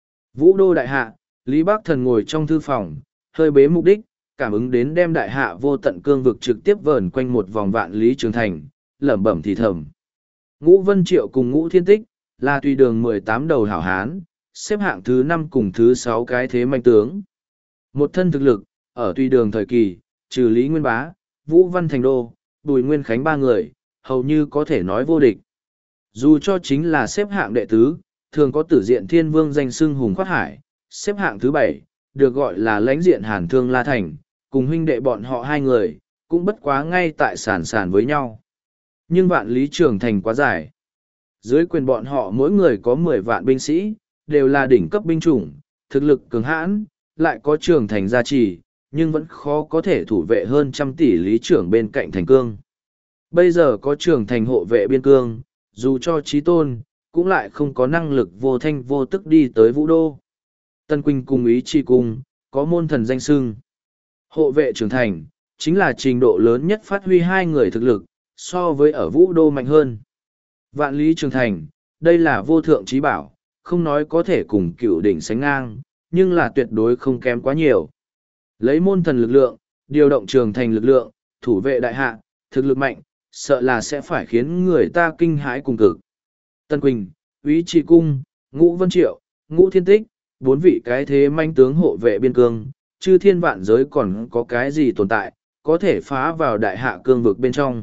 Vũ đô đại hạ, Lý Bắc Thần ngồi trong thư phòng, hơi bế mục đích, cảm ứng đến đem đại hạ vô tận cương vực trực tiếp vờn quanh một vòng vạn lý trường thành, lẩm bẩm thì thầm. Ngũ Vân Triệu cùng Ngũ Thiên Tích, là tùy đường mười tám đầu hảo hán, xếp hạng thứ năm cùng thứ sáu cái thế manh tướng. Một thân thực lực, ở tùy đường thời kỳ, trừ Lý Nguyên Bá, Vũ Văn Thành Đô, Bùi Nguyên Khánh ba người, hầu như có thể nói vô địch. Dù cho chính là xếp hạng đệ tứ, thường có tử diện thiên vương danh xưng hùng khoát hải, xếp hạng thứ bảy, được gọi là lãnh diện hàn thương La Thành, cùng huynh đệ bọn họ hai người, cũng bất quá ngay tại sản sản với nhau. Nhưng vạn lý trường thành quá dài. Dưới quyền bọn họ mỗi người có mười vạn binh sĩ, đều là đỉnh cấp binh chủng, thực lực cường hãn, lại có trường thành gia trì, nhưng vẫn khó có thể thủ vệ hơn trăm tỷ lý trưởng bên cạnh thành cương. Bây giờ có trường thành hộ vệ biên cương, dù cho trí tôn, cũng lại không có năng lực vô thanh vô tức đi tới vũ đô. Tân Quỳnh cùng ý chi cung, có môn thần danh sưng. Hộ vệ trưởng thành, chính là trình độ lớn nhất phát huy hai người thực lực, so với ở vũ đô mạnh hơn. Vạn lý trường thành, đây là vô thượng trí bảo, không nói có thể cùng cựu đỉnh sánh ngang, nhưng là tuyệt đối không kém quá nhiều. Lấy môn thần lực lượng, điều động trường thành lực lượng, thủ vệ đại hạ, thực lực mạnh, sợ là sẽ phải khiến người ta kinh hãi cùng cực. Tân Quỳnh, Úy Trì Cung, Ngũ Vân Triệu, Ngũ Thiên Tích, bốn vị cái thế manh tướng hộ vệ biên cương, chư thiên vạn giới còn có cái gì tồn tại, có thể phá vào đại hạ cương vực bên trong.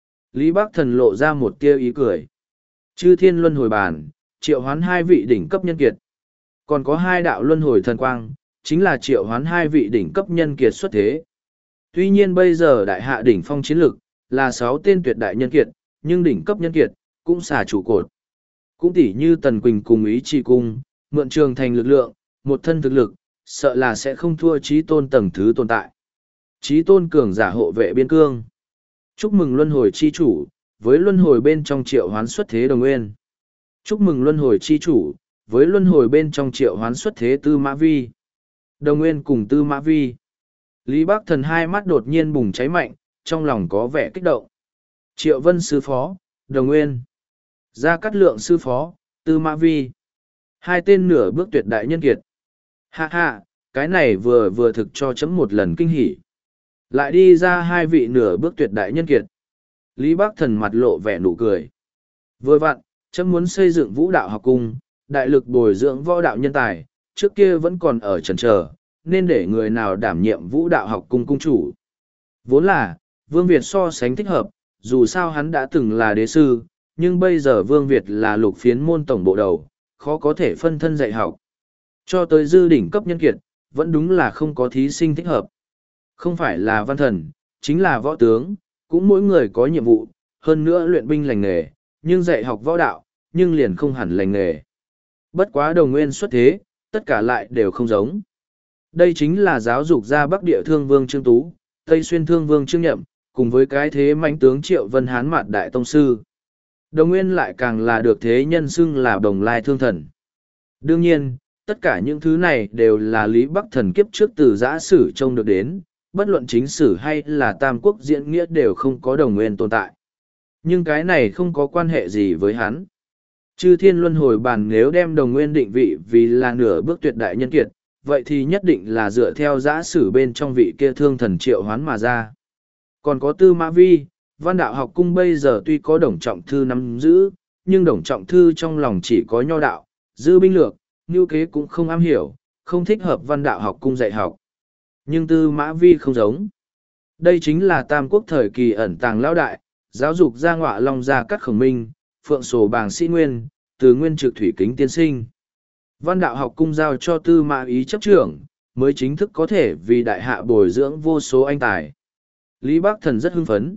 Lý Bắc Thần lộ ra một tia ý cười. Chư thiên luân hồi bàn, triệu hoán hai vị đỉnh cấp nhân kiệt. Còn có hai đạo luân hồi thần quang, chính là triệu hoán hai vị đỉnh cấp nhân kiệt xuất thế. Tuy nhiên bây giờ đại hạ đỉnh phong chiến lực, là sáu tên tuyệt đại nhân kiệt, nhưng đỉnh cấp nhân kiệt, cũng xả trụ cột. Cũng tỉ như Tần Quỳnh cùng Ý Trì Cung, mượn trường thành lực lượng, một thân thực lực, sợ là sẽ không thua trí tôn tầng thứ tồn tại. Trí tôn cường giả hộ vệ biên cương. Chúc mừng luân hồi chi chủ, với luân hồi bên trong triệu hoán xuất thế đồng nguyên. Chúc mừng luân hồi chi chủ, với luân hồi bên trong triệu hoán xuất thế Tư Mã Vi. Đồng nguyên cùng Tư Mã Vi. Lý Bắc Thần hai mắt đột nhiên bùng cháy mạnh, trong lòng có vẻ kích động. Triệu Vân sư phó, Đồng nguyên. Gia Cát Lượng sư phó, Tư Mã Vi. Hai tên nửa bước tuyệt đại nhân kiệt. Ha ha, cái này vừa vừa thực cho chấm một lần kinh hỉ. Lại đi ra hai vị nửa bước tuyệt đại nhân kiệt. Lý Bắc Thần mặt lộ vẻ nụ cười. Vừa vặn, chấm muốn xây dựng vũ đạo học cung, đại lực bồi dưỡng võ đạo nhân tài, trước kia vẫn còn ở chần chờ, nên để người nào đảm nhiệm vũ đạo học cung cung chủ. Vốn là, Vương Việt so sánh thích hợp, dù sao hắn đã từng là đế sư, nhưng bây giờ Vương Việt là lục phiến môn tổng bộ đầu, khó có thể phân thân dạy học. Cho tới dư đỉnh cấp nhân kiệt, vẫn đúng là không có thí sinh thích hợp. Không phải là văn thần, chính là võ tướng, cũng mỗi người có nhiệm vụ, hơn nữa luyện binh lành nghề, nhưng dạy học võ đạo, nhưng liền không hẳn lành nghề. Bất quá đồng nguyên xuất thế, tất cả lại đều không giống. Đây chính là giáo dục ra Bắc Địa Thương Vương Trương Tú, Tây Xuyên Thương Vương Trương Nhậm, cùng với cái thế mãnh tướng Triệu Vân Hán Mạt Đại Tông Sư. Đồng nguyên lại càng là được thế nhân xưng là đồng lai thương thần. Đương nhiên, tất cả những thứ này đều là Lý Bắc Thần kiếp trước từ giã sử trông được đến, bất luận chính sử hay là tam quốc diễn nghĩa đều không có đồng nguyên tồn tại. Nhưng cái này không có quan hệ gì với hắn. Chư thiên luân hồi bàn nếu đem đồng nguyên định vị vì là nửa bước tuyệt đại nhân kiệt, vậy thì nhất định là dựa theo giã sử bên trong vị kia thương thần triệu hoán mà ra. Còn có Tư Mã Vi, văn đạo học cung bây giờ tuy có Đồng Trọng Thư nắm giữ, nhưng Đồng Trọng Thư trong lòng chỉ có nho đạo, dư binh lược, như kế cũng không am hiểu, không thích hợp văn đạo học cung dạy học. Nhưng Tư Mã Vi không giống. Đây chính là tam quốc thời kỳ ẩn tàng lão đại, giáo dục ra ngọa long gia cắt khổng minh, phượng sổ bàng sĩ nguyên, từ nguyên trực thủy kính tiên sinh. Văn đạo học cung giao cho Tư Mã Ý chấp trưởng, mới chính thức có thể vì đại hạ bồi dưỡng vô số anh tài. Lý Bắc Thần rất hưng phấn.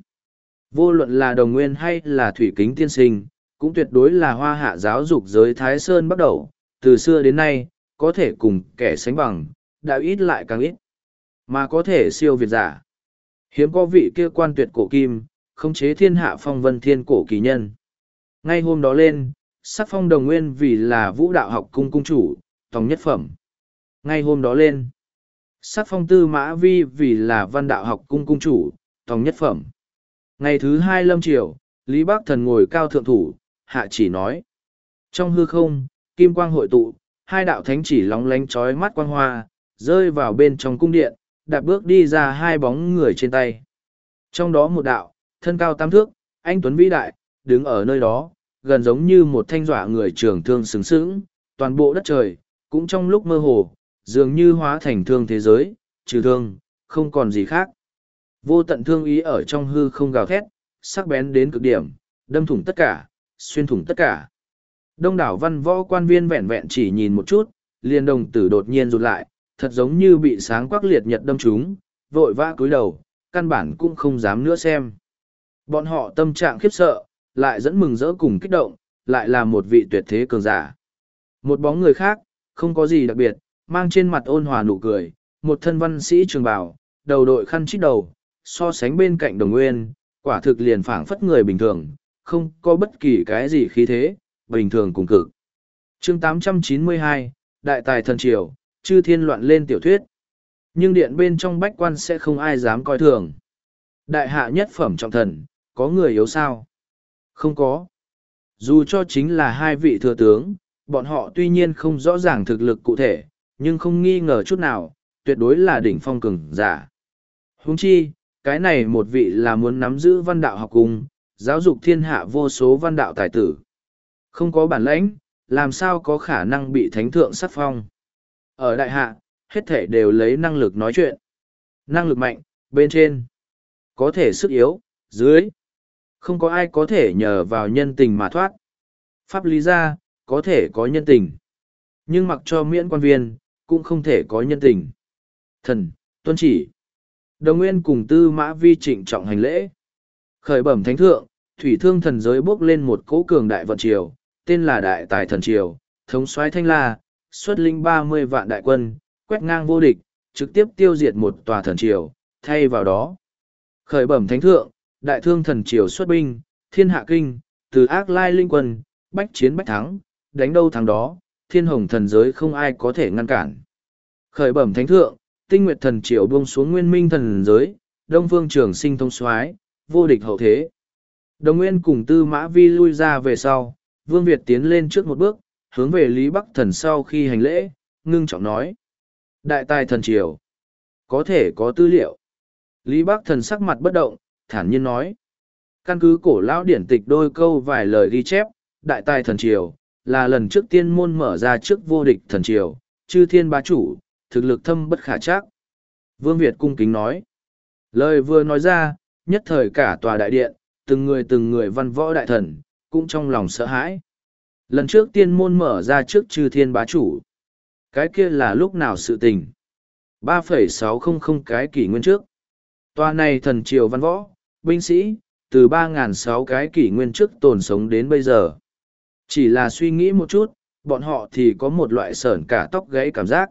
Vô luận là đồng nguyên hay là thủy kính tiên sinh, cũng tuyệt đối là hoa hạ giáo dục giới Thái Sơn bắt đầu, từ xưa đến nay, có thể cùng kẻ sánh bằng, đã ít lại càng ít. Mà có thể siêu việt giả. Hiếm có vị kia quan tuyệt cổ kim, khống chế thiên hạ phong vân thiên cổ kỳ nhân. Ngay hôm đó lên, sắc phong đồng nguyên vì là vũ đạo học cung cung chủ, tòng nhất phẩm. Ngay hôm đó lên, sắc phong Tư Mã Vi vì là văn đạo học cung cung chủ, tòng nhất phẩm. Ngày thứ hai lâm triều, Lý Bắc Thần ngồi cao thượng thủ, hạ chỉ nói. Trong hư không, kim quang hội tụ, hai đạo thánh chỉ lóng lánh chói mắt quang hoa, rơi vào bên trong cung điện, đạp bước đi ra hai bóng người trên tay. Trong đó một đạo, thân cao tám thước, anh tuấn vĩ đại, đứng ở nơi đó, gần giống như một thanh dọa người trường thương sướng sướng, toàn bộ đất trời, cũng trong lúc mơ hồ, dường như hóa thành thương thế giới, trừ thương, không còn gì khác. Vô tận thương ý ở trong hư không gào thét, sắc bén đến cực điểm, đâm thủng tất cả, xuyên thủng tất cả. Đông đảo văn võ quan viên vẹn vẹn chỉ nhìn một chút, liền đồng tử đột nhiên rụt lại, thật giống như bị sáng quắc liệt nhật đâm trúng, vội vã cúi đầu, căn bản cũng không dám nữa xem. Bọn họ tâm trạng khiếp sợ, lại dẫn mừng rỡ cùng kích động, lại là một vị tuyệt thế cường giả. Một bóng người khác, không có gì đặc biệt, mang trên mặt ôn hòa nụ cười, một thân văn sĩ trường bào, đầu đội khăn chít đầu, so sánh bên cạnh đồng nguyên, quả thực liền phảng phất người bình thường, không có bất kỳ cái gì khí thế, bình thường cùng cực. Chương tám trăm chín mươi hai, Đại tài thần triều, chư thiên loạn lên tiểu thuyết. Nhưng điện bên trong bách quan sẽ không ai dám coi thường. Đại hạ nhất phẩm trọng thần, có người yếu sao? Không có. Dù cho chính là hai vị thừa tướng, bọn họ tuy nhiên không rõ ràng thực lực cụ thể, nhưng không nghi ngờ chút nào, tuyệt đối là đỉnh phong cường giả. Huống chi, cái này một vị là muốn nắm giữ văn đạo học cung, giáo dục thiên hạ vô số văn đạo tài tử. Không có bản lãnh, làm sao có khả năng bị thánh thượng sắc phong. Ở đại hạ, hết thể đều lấy năng lực nói chuyện. Năng lực mạnh, bên trên. Có thể sức yếu, dưới. Không có ai có thể nhờ vào nhân tình mà thoát. Pháp lý ra, có thể có nhân tình. Nhưng mặc cho miễn quan viên, cũng không thể có nhân tình. Thần, tuân chỉ. Đồng Nguyên cùng Tư Mã Vi trịnh trọng hành lễ. Khởi bẩm thánh thượng, thủy thương thần giới bốc lên một cỗ cường đại vận triều, tên là Đại Tài Thần Triều, thống soái Thanh La, xuất linh ba mươi vạn đại quân, quét ngang vô địch, trực tiếp tiêu diệt một tòa thần triều, thay vào đó. Khởi bẩm thánh thượng, Đại Thương Thần Triều xuất binh, thiên hạ kinh, từ ác lai linh quân, bách chiến bách thắng, đánh đâu thắng đó, thiên hồng thần giới không ai có thể ngăn cản. Khởi bẩm thánh thượng, tinh nguyệt thần triều buông xuống nguyên minh thần giới, đông phương trường sinh thông soái, vô địch hậu thế. Đồng Nguyên cùng Tư Mã Vi lui ra về sau, Vương Việt tiến lên trước một bước, hướng về Lý Bắc Thần sau khi hành lễ, ngưng trọng nói. Đại tài thần triều, có thể có tư liệu. Lý Bắc Thần sắc mặt bất động, thản nhiên nói. Căn cứ cổ lão điển tịch đôi câu vài lời ghi chép, đại tài thần triều, là lần trước tiên môn mở ra trước vô địch thần triều, chư thiên bá chủ, thực lực thâm bất khả trắc. Vương Việt cung kính nói. Lời vừa nói ra, nhất thời cả tòa đại điện, từng người từng người văn võ đại thần, cũng trong lòng sợ hãi. Lần trước tiên môn mở ra trước chư thiên bá chủ. Cái kia là lúc nào sự tình? ba phẩy sáu không không cái kỷ nguyên trước. Tòa này thần triều văn võ, binh sĩ, từ ba nghìn sáu cái kỷ nguyên trước tồn sống đến bây giờ. Chỉ là suy nghĩ một chút, bọn họ thì có một loại sởn cả tóc gãy cảm giác.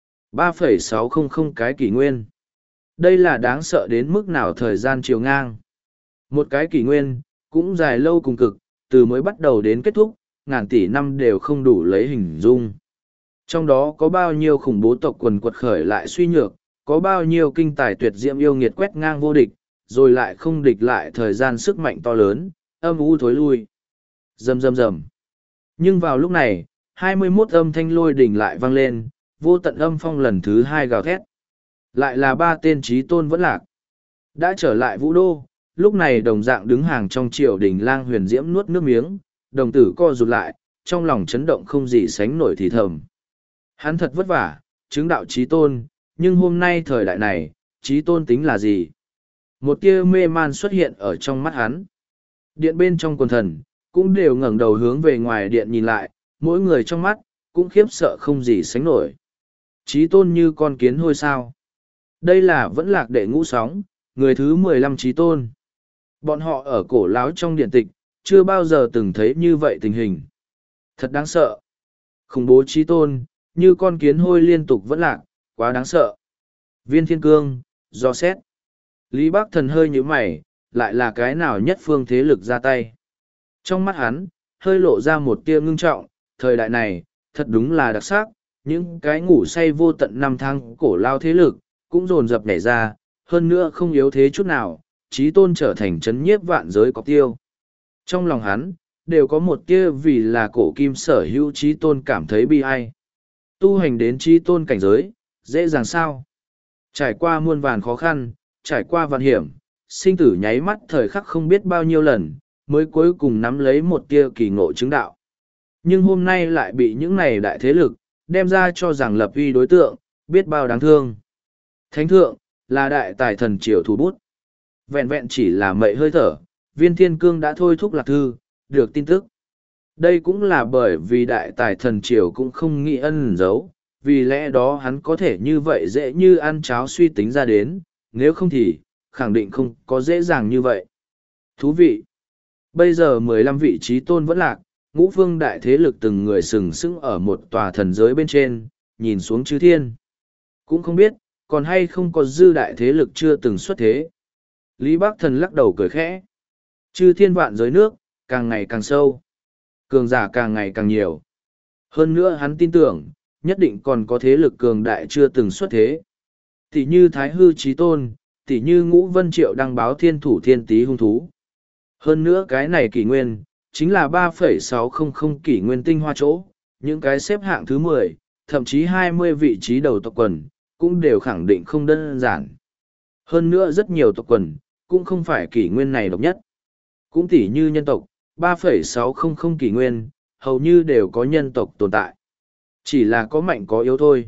ba phẩy sáu không không cái kỷ nguyên. Đây là đáng sợ đến mức nào thời gian chiều ngang. Một cái kỷ nguyên, cũng dài lâu cùng cực, từ mới bắt đầu đến kết thúc, ngàn tỷ năm đều không đủ lấy hình dung. Trong đó có bao nhiêu khủng bố tộc quần quật khởi lại suy nhược, có bao nhiêu kinh tài tuyệt diễm yêu nghiệt quét ngang vô địch, rồi lại không địch lại thời gian sức mạnh to lớn, âm u thối lui. Rầm rầm rầm. Nhưng vào lúc này, hai mươi mốt âm thanh lôi đỉnh lại vang lên, vô tận âm phong lần thứ hai gào thét. Lại là ba tên trí tôn vẫn lạc. Đã trở lại vũ đô, lúc này đồng dạng đứng hàng trong triều đình lang huyền diễm nuốt nước miếng, đồng tử co rụt lại, trong lòng chấn động không gì sánh nổi thì thầm. Hắn thật vất vả, chứng đạo trí tôn, nhưng hôm nay thời đại này, trí tôn tính là gì? Một tia mê man xuất hiện ở trong mắt hắn. Điện bên trong quần thần, cũng đều ngẩng đầu hướng về ngoài điện nhìn lại, mỗi người trong mắt, cũng khiếp sợ không gì sánh nổi. Trí tôn như con kiến hôi sao. Đây là vẫn lạc đệ ngũ sóng, người thứ mười lăm trí tôn. Bọn họ ở cổ láo trong điện tịch, chưa bao giờ từng thấy như vậy tình hình. Thật đáng sợ. Khủng bố trí tôn, như con kiến hôi liên tục vẫn lạc, quá đáng sợ. Viên thiên cương, do xét. Lý Bắc Thần hơi nhíu mày, lại là cái nào nhất phương thế lực ra tay. Trong mắt hắn, hơi lộ ra một tia ngưng trọng, thời đại này, thật đúng là đặc sắc, những cái ngủ say vô tận năm tháng cổ lao thế lực, cũng dồn dập nhảy ra, hơn nữa không yếu thế chút nào, trí tôn trở thành chấn nhiếp vạn giới cọc tiêu. Trong lòng hắn, đều có một tia vì là cổ kim sở hữu trí tôn cảm thấy bi ai. Tu hành đến trí tôn cảnh giới, dễ dàng sao? Trải qua muôn vàn khó khăn, trải qua vạn hiểm, sinh tử nháy mắt thời khắc không biết bao nhiêu lần, mới cuối cùng nắm lấy một tia kỳ ngộ chứng đạo. Nhưng hôm nay lại bị những này đại thế lực, đem ra cho rằng lập uy đối tượng, biết bao đáng thương. Thánh thượng, là đại tài thần triều thủ bút. Vẹn vẹn chỉ là mậy hơi thở, viên thiên cương đã thôi thúc lạc thư, được tin tức. Đây cũng là bởi vì đại tài thần triều cũng không nghĩ ân giấu, vì lẽ đó hắn có thể như vậy dễ như ăn cháo suy tính ra đến, nếu không thì, khẳng định không có dễ dàng như vậy. Thú vị! Bây giờ mười lăm vị trí tôn vẫn lạc, ngũ phương đại thế lực từng người sừng sững ở một tòa thần giới bên trên, nhìn xuống chư thiên. Cũng không biết, còn hay không có dư đại thế lực chưa từng xuất thế. Lý Bắc Thần lắc đầu cười khẽ. Chư thiên vạn giới nước, càng ngày càng sâu. Cường giả càng ngày càng nhiều. Hơn nữa hắn tin tưởng, nhất định còn có thế lực cường đại chưa từng xuất thế. Tỷ như Thái Hư Chí Tôn, tỷ như Ngũ Vân Triệu đăng báo thiên thủ thiên tý hung thú. Hơn nữa cái này kỷ nguyên, chính là ba phẩy sáu không không kỷ nguyên tinh hoa chỗ, những cái xếp hạng thứ mười, thậm chí hai mươi vị trí đầu tộc quần, cũng đều khẳng định không đơn giản. Hơn nữa rất nhiều tộc quần, cũng không phải kỷ nguyên này độc nhất. Cũng tỷ như nhân tộc, ba phẩy sáu không không kỷ nguyên, hầu như đều có nhân tộc tồn tại. Chỉ là có mạnh có yếu thôi.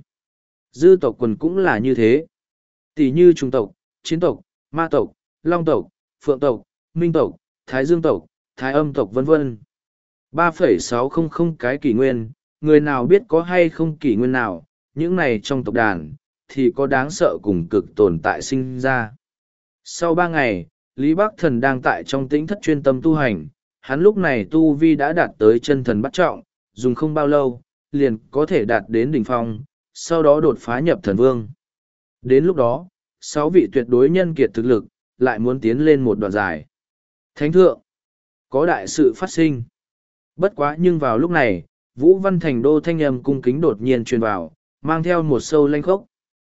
Dư tộc quần cũng là như thế. Tỷ như trung tộc, chiến tộc, ma tộc, long tộc, phượng tộc, minh tộc, thái dương tộc, thái âm tộc vân vân. ba phẩy sáu không không cái kỷ nguyên, người nào biết có hay không kỷ nguyên nào, những này trong tộc đàn, thì có đáng sợ cùng cực tồn tại sinh ra. Sau ba ngày, Lý Bắc Thần đang tại trong tĩnh thất chuyên tâm tu hành, hắn lúc này tu vi đã đạt tới chân thần bắt trọng, dùng không bao lâu, liền có thể đạt đến đỉnh phong, sau đó đột phá nhập thần vương. Đến lúc đó, sáu vị tuyệt đối nhân kiệt thực lực, lại muốn tiến lên một đoạn dài. Thánh thượng, có đại sự phát sinh. Bất quá nhưng vào lúc này, Vũ Văn Thành Đô thanh âm cung kính đột nhiên truyền vào, mang theo một sâu lanh khốc.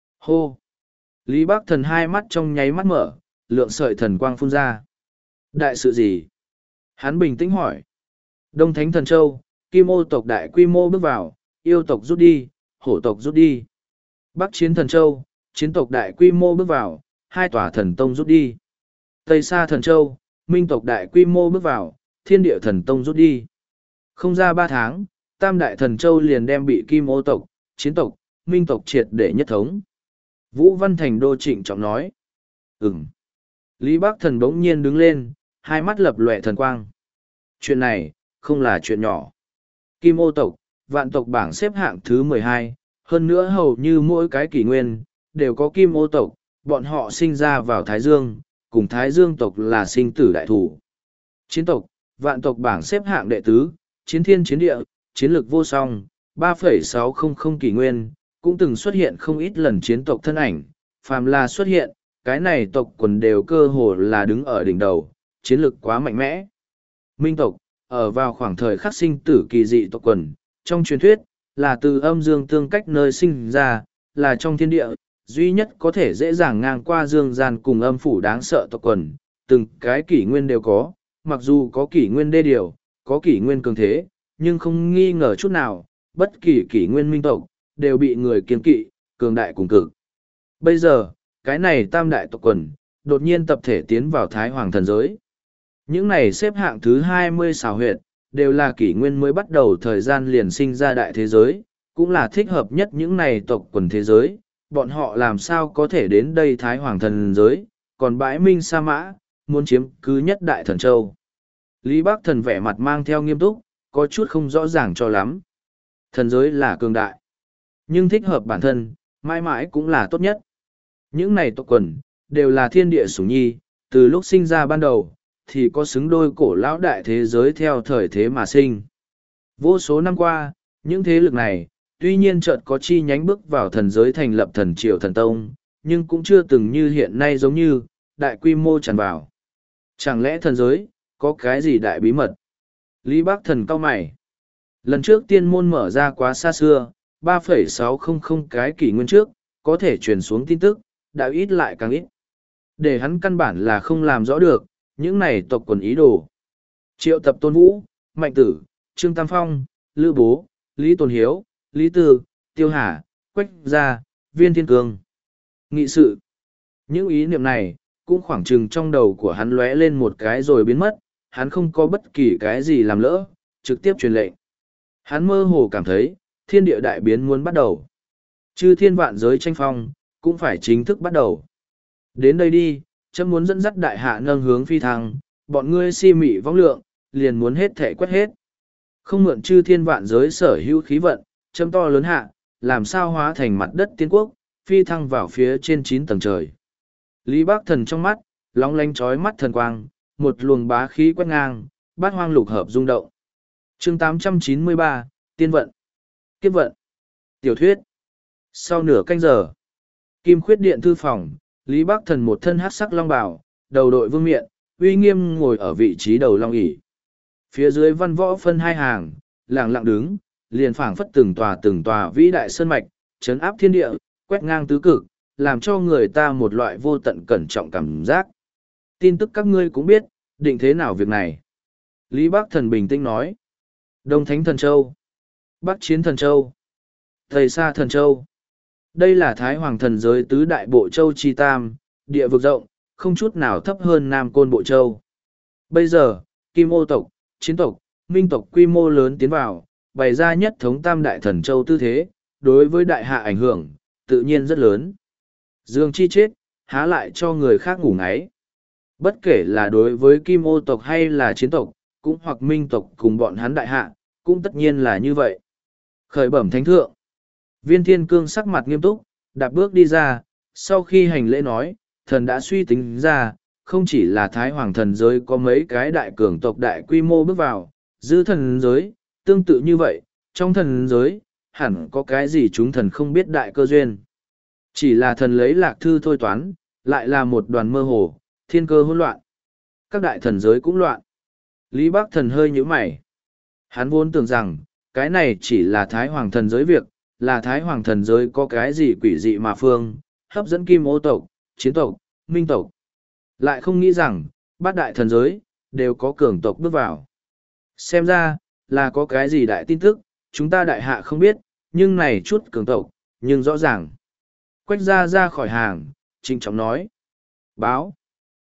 Hô! Lý Bắc Thần hai mắt trong nháy mắt mở, lượng sợi thần quang phun ra. Đại sự gì? Hắn bình tĩnh hỏi. Đông Thánh Thần Châu, Kim Ô tộc đại quy mô bước vào, yêu tộc rút đi, hổ tộc rút đi. Bắc Chiến Thần Châu, chiến tộc đại quy mô bước vào, hai tòa thần tông rút đi. Tây Sa Thần Châu, minh tộc đại quy mô bước vào, thiên địa thần tông rút đi. Không ra ba tháng, tam đại thần châu liền đem bị kim ô tộc, chiến tộc, minh tộc triệt để nhất thống. Vũ Văn Thành đô trịnh trọng nói. Ừm. Lý Bắc Thần bỗng nhiên đứng lên, hai mắt lập lòe thần quang. Chuyện này, không là chuyện nhỏ. Kim ô tộc, vạn tộc bảng xếp hạng thứ mười hai, hơn nữa hầu như mỗi cái kỷ nguyên, đều có kim ô tộc, bọn họ sinh ra vào Thái Dương, cùng Thái Dương tộc là sinh tử đại thủ. Chiến tộc, vạn tộc bảng xếp hạng đệ tứ, chiến thiên chiến địa, chiến lược vô song, ba phẩy sáu không không kỷ nguyên, cũng từng xuất hiện không ít lần chiến tộc thân ảnh, phàm là xuất hiện, cái này tộc quần đều cơ hồ là đứng ở đỉnh đầu, chiến lược quá mạnh mẽ. Minh tộc, ở vào khoảng thời khắc sinh tử kỳ dị tộc quần, trong truyền thuyết, là từ âm dương tương cách nơi sinh ra, là trong thiên địa, duy nhất có thể dễ dàng ngang qua dương gian cùng âm phủ đáng sợ tộc quần, từng cái kỷ nguyên đều có, mặc dù có kỷ nguyên đê điều, có kỷ nguyên cường thế, nhưng không nghi ngờ chút nào, bất kỳ kỷ nguyên minh tộc, đều bị người kiên kỵ, cường đại cùng cực. Bây giờ, cái này tam đại tộc quần, đột nhiên tập thể tiến vào Thái Hoàng thần giới. Những này xếp hạng thứ hai mươi xào huyệt, đều là kỷ nguyên mới bắt đầu thời gian liền sinh ra đại thế giới, cũng là thích hợp nhất những này tộc quần thế giới, bọn họ làm sao có thể đến đây Thái Hoàng thần giới, còn bãi minh sa mã, muốn chiếm cứ nhất đại thần châu. Lý Bắc Thần vẻ mặt mang theo nghiêm túc, có chút không rõ ràng cho lắm. Thần giới là cường đại, nhưng thích hợp bản thân, mãi mãi cũng là tốt nhất. Những này tộc quần, đều là thiên địa sủng nhi, từ lúc sinh ra ban đầu, thì có xứng đôi cổ lão đại thế giới theo thời thế mà sinh. Vô số năm qua, những thế lực này, tuy nhiên chợt có chi nhánh bước vào thần giới thành lập thần triều thần tông, nhưng cũng chưa từng như hiện nay giống như, đại quy mô tràn vào. Chẳng lẽ thần giới, có cái gì đại bí mật? Lý Bắc Thần cau mày. Lần trước tiên môn mở ra quá xa xưa, ba phẩy sáu không không cái kỷ nguyên trước, có thể truyền xuống tin tức, đã ít lại càng ít. Để hắn căn bản là không làm rõ được, những này tộc quần ý đồ. Triệu tập Tôn Vũ, Mạnh Tử, Trương Tam Phong, Lữ Bố, Lý Tôn Hiếu, Lý Tư, Tiêu Hà, Quách Gia, Viên Thiên Cương. Nghị sự. Những ý niệm này, cũng khoảng chừng trong đầu của hắn lóe lên một cái rồi biến mất, hắn không có bất kỳ cái gì làm lỡ, trực tiếp truyền lệnh. Hắn mơ hồ cảm thấy, thiên địa đại biến muốn bắt đầu. Chư thiên vạn giới tranh phong, cũng phải chính thức bắt đầu. Đến đây đi, chấm muốn dẫn dắt đại hạ nâng hướng phi thăng, bọn ngươi si mị vong lượng, liền muốn hết thể quét hết. Không mượn chư thiên vạn giới sở hữu khí vận, chấm to lớn hạ, làm sao hóa thành mặt đất tiên quốc, phi thăng vào phía trên chín tầng trời. Lý Bắc Thần trong mắt, lóng lánh chói mắt thần quang, một luồng bá khí quét ngang, bát hoang lục hợp rung động. Chương tám trăm chín mươi ba, Tiên vận, Kiếp vận, Tiểu thuyết. Sau nửa canh giờ, Kim Khuyết Điện thư phòng, Lý Bắc Thần một thân hắc sắc long bào, đầu đội vương miện, uy nghiêm ngồi ở vị trí đầu long ỷ. Phía dưới văn võ phân hai hàng, lặng lặng đứng, liền phảng phất từng tòa từng tòa vĩ đại sơn mạch, chấn áp thiên địa, quét ngang tứ cực, làm cho người ta một loại vô tận cẩn trọng cảm giác. Tin tức các ngươi cũng biết, định thế nào việc này. Lý Bắc Thần bình tĩnh nói. Đông Thánh Thần Châu, Bắc Chiến Thần Châu, Tây Sa Thần Châu. Đây là Thái Hoàng thần giới tứ đại bộ châu chi tam, địa vực rộng, không chút nào thấp hơn Nam Côn Bộ Châu. Bây giờ, Kim Ô tộc, Chiến tộc, Minh tộc quy mô lớn tiến vào, bày ra nhất thống tam đại thần châu tư thế, đối với đại hạ ảnh hưởng, tự nhiên rất lớn. Dương chi chết, há lại cho người khác ngủ ngáy. Bất kể là đối với Kim Ô tộc hay là Chiến tộc, cũng hoặc Minh tộc cùng bọn hắn đại hạ, cũng tất nhiên là như vậy. Khởi bẩm thánh thượng. Viên Thiên Cương sắc mặt nghiêm túc, đạp bước đi ra, sau khi hành lễ nói, thần đã suy tính ra, không chỉ là Thái Hoàng thần giới có mấy cái đại cường tộc đại quy mô bước vào, dư thần giới, tương tự như vậy, trong thần giới, hẳn có cái gì chúng thần không biết đại cơ duyên. Chỉ là thần lấy lạc thư thôi toán, lại là một đoàn mơ hồ, thiên cơ hỗn loạn. Các đại thần giới cũng loạn. Lý Bắc Thần hơi nhíu mày. Hắn vốn tưởng rằng, cái này chỉ là Thái Hoàng thần giới việc, là Thái Hoàng thần giới có cái gì quỷ dị mà phương, hấp dẫn Kim Ô tộc, Chiến tộc, Minh tộc. Lại không nghĩ rằng, bát đại thần giới, đều có cường tộc bước vào. Xem ra, là có cái gì đại tin tức, chúng ta đại hạ không biết, nhưng này chút cường tộc, nhưng rõ ràng. Quách ra ra khỏi hàng, trinh trọng nói. Báo.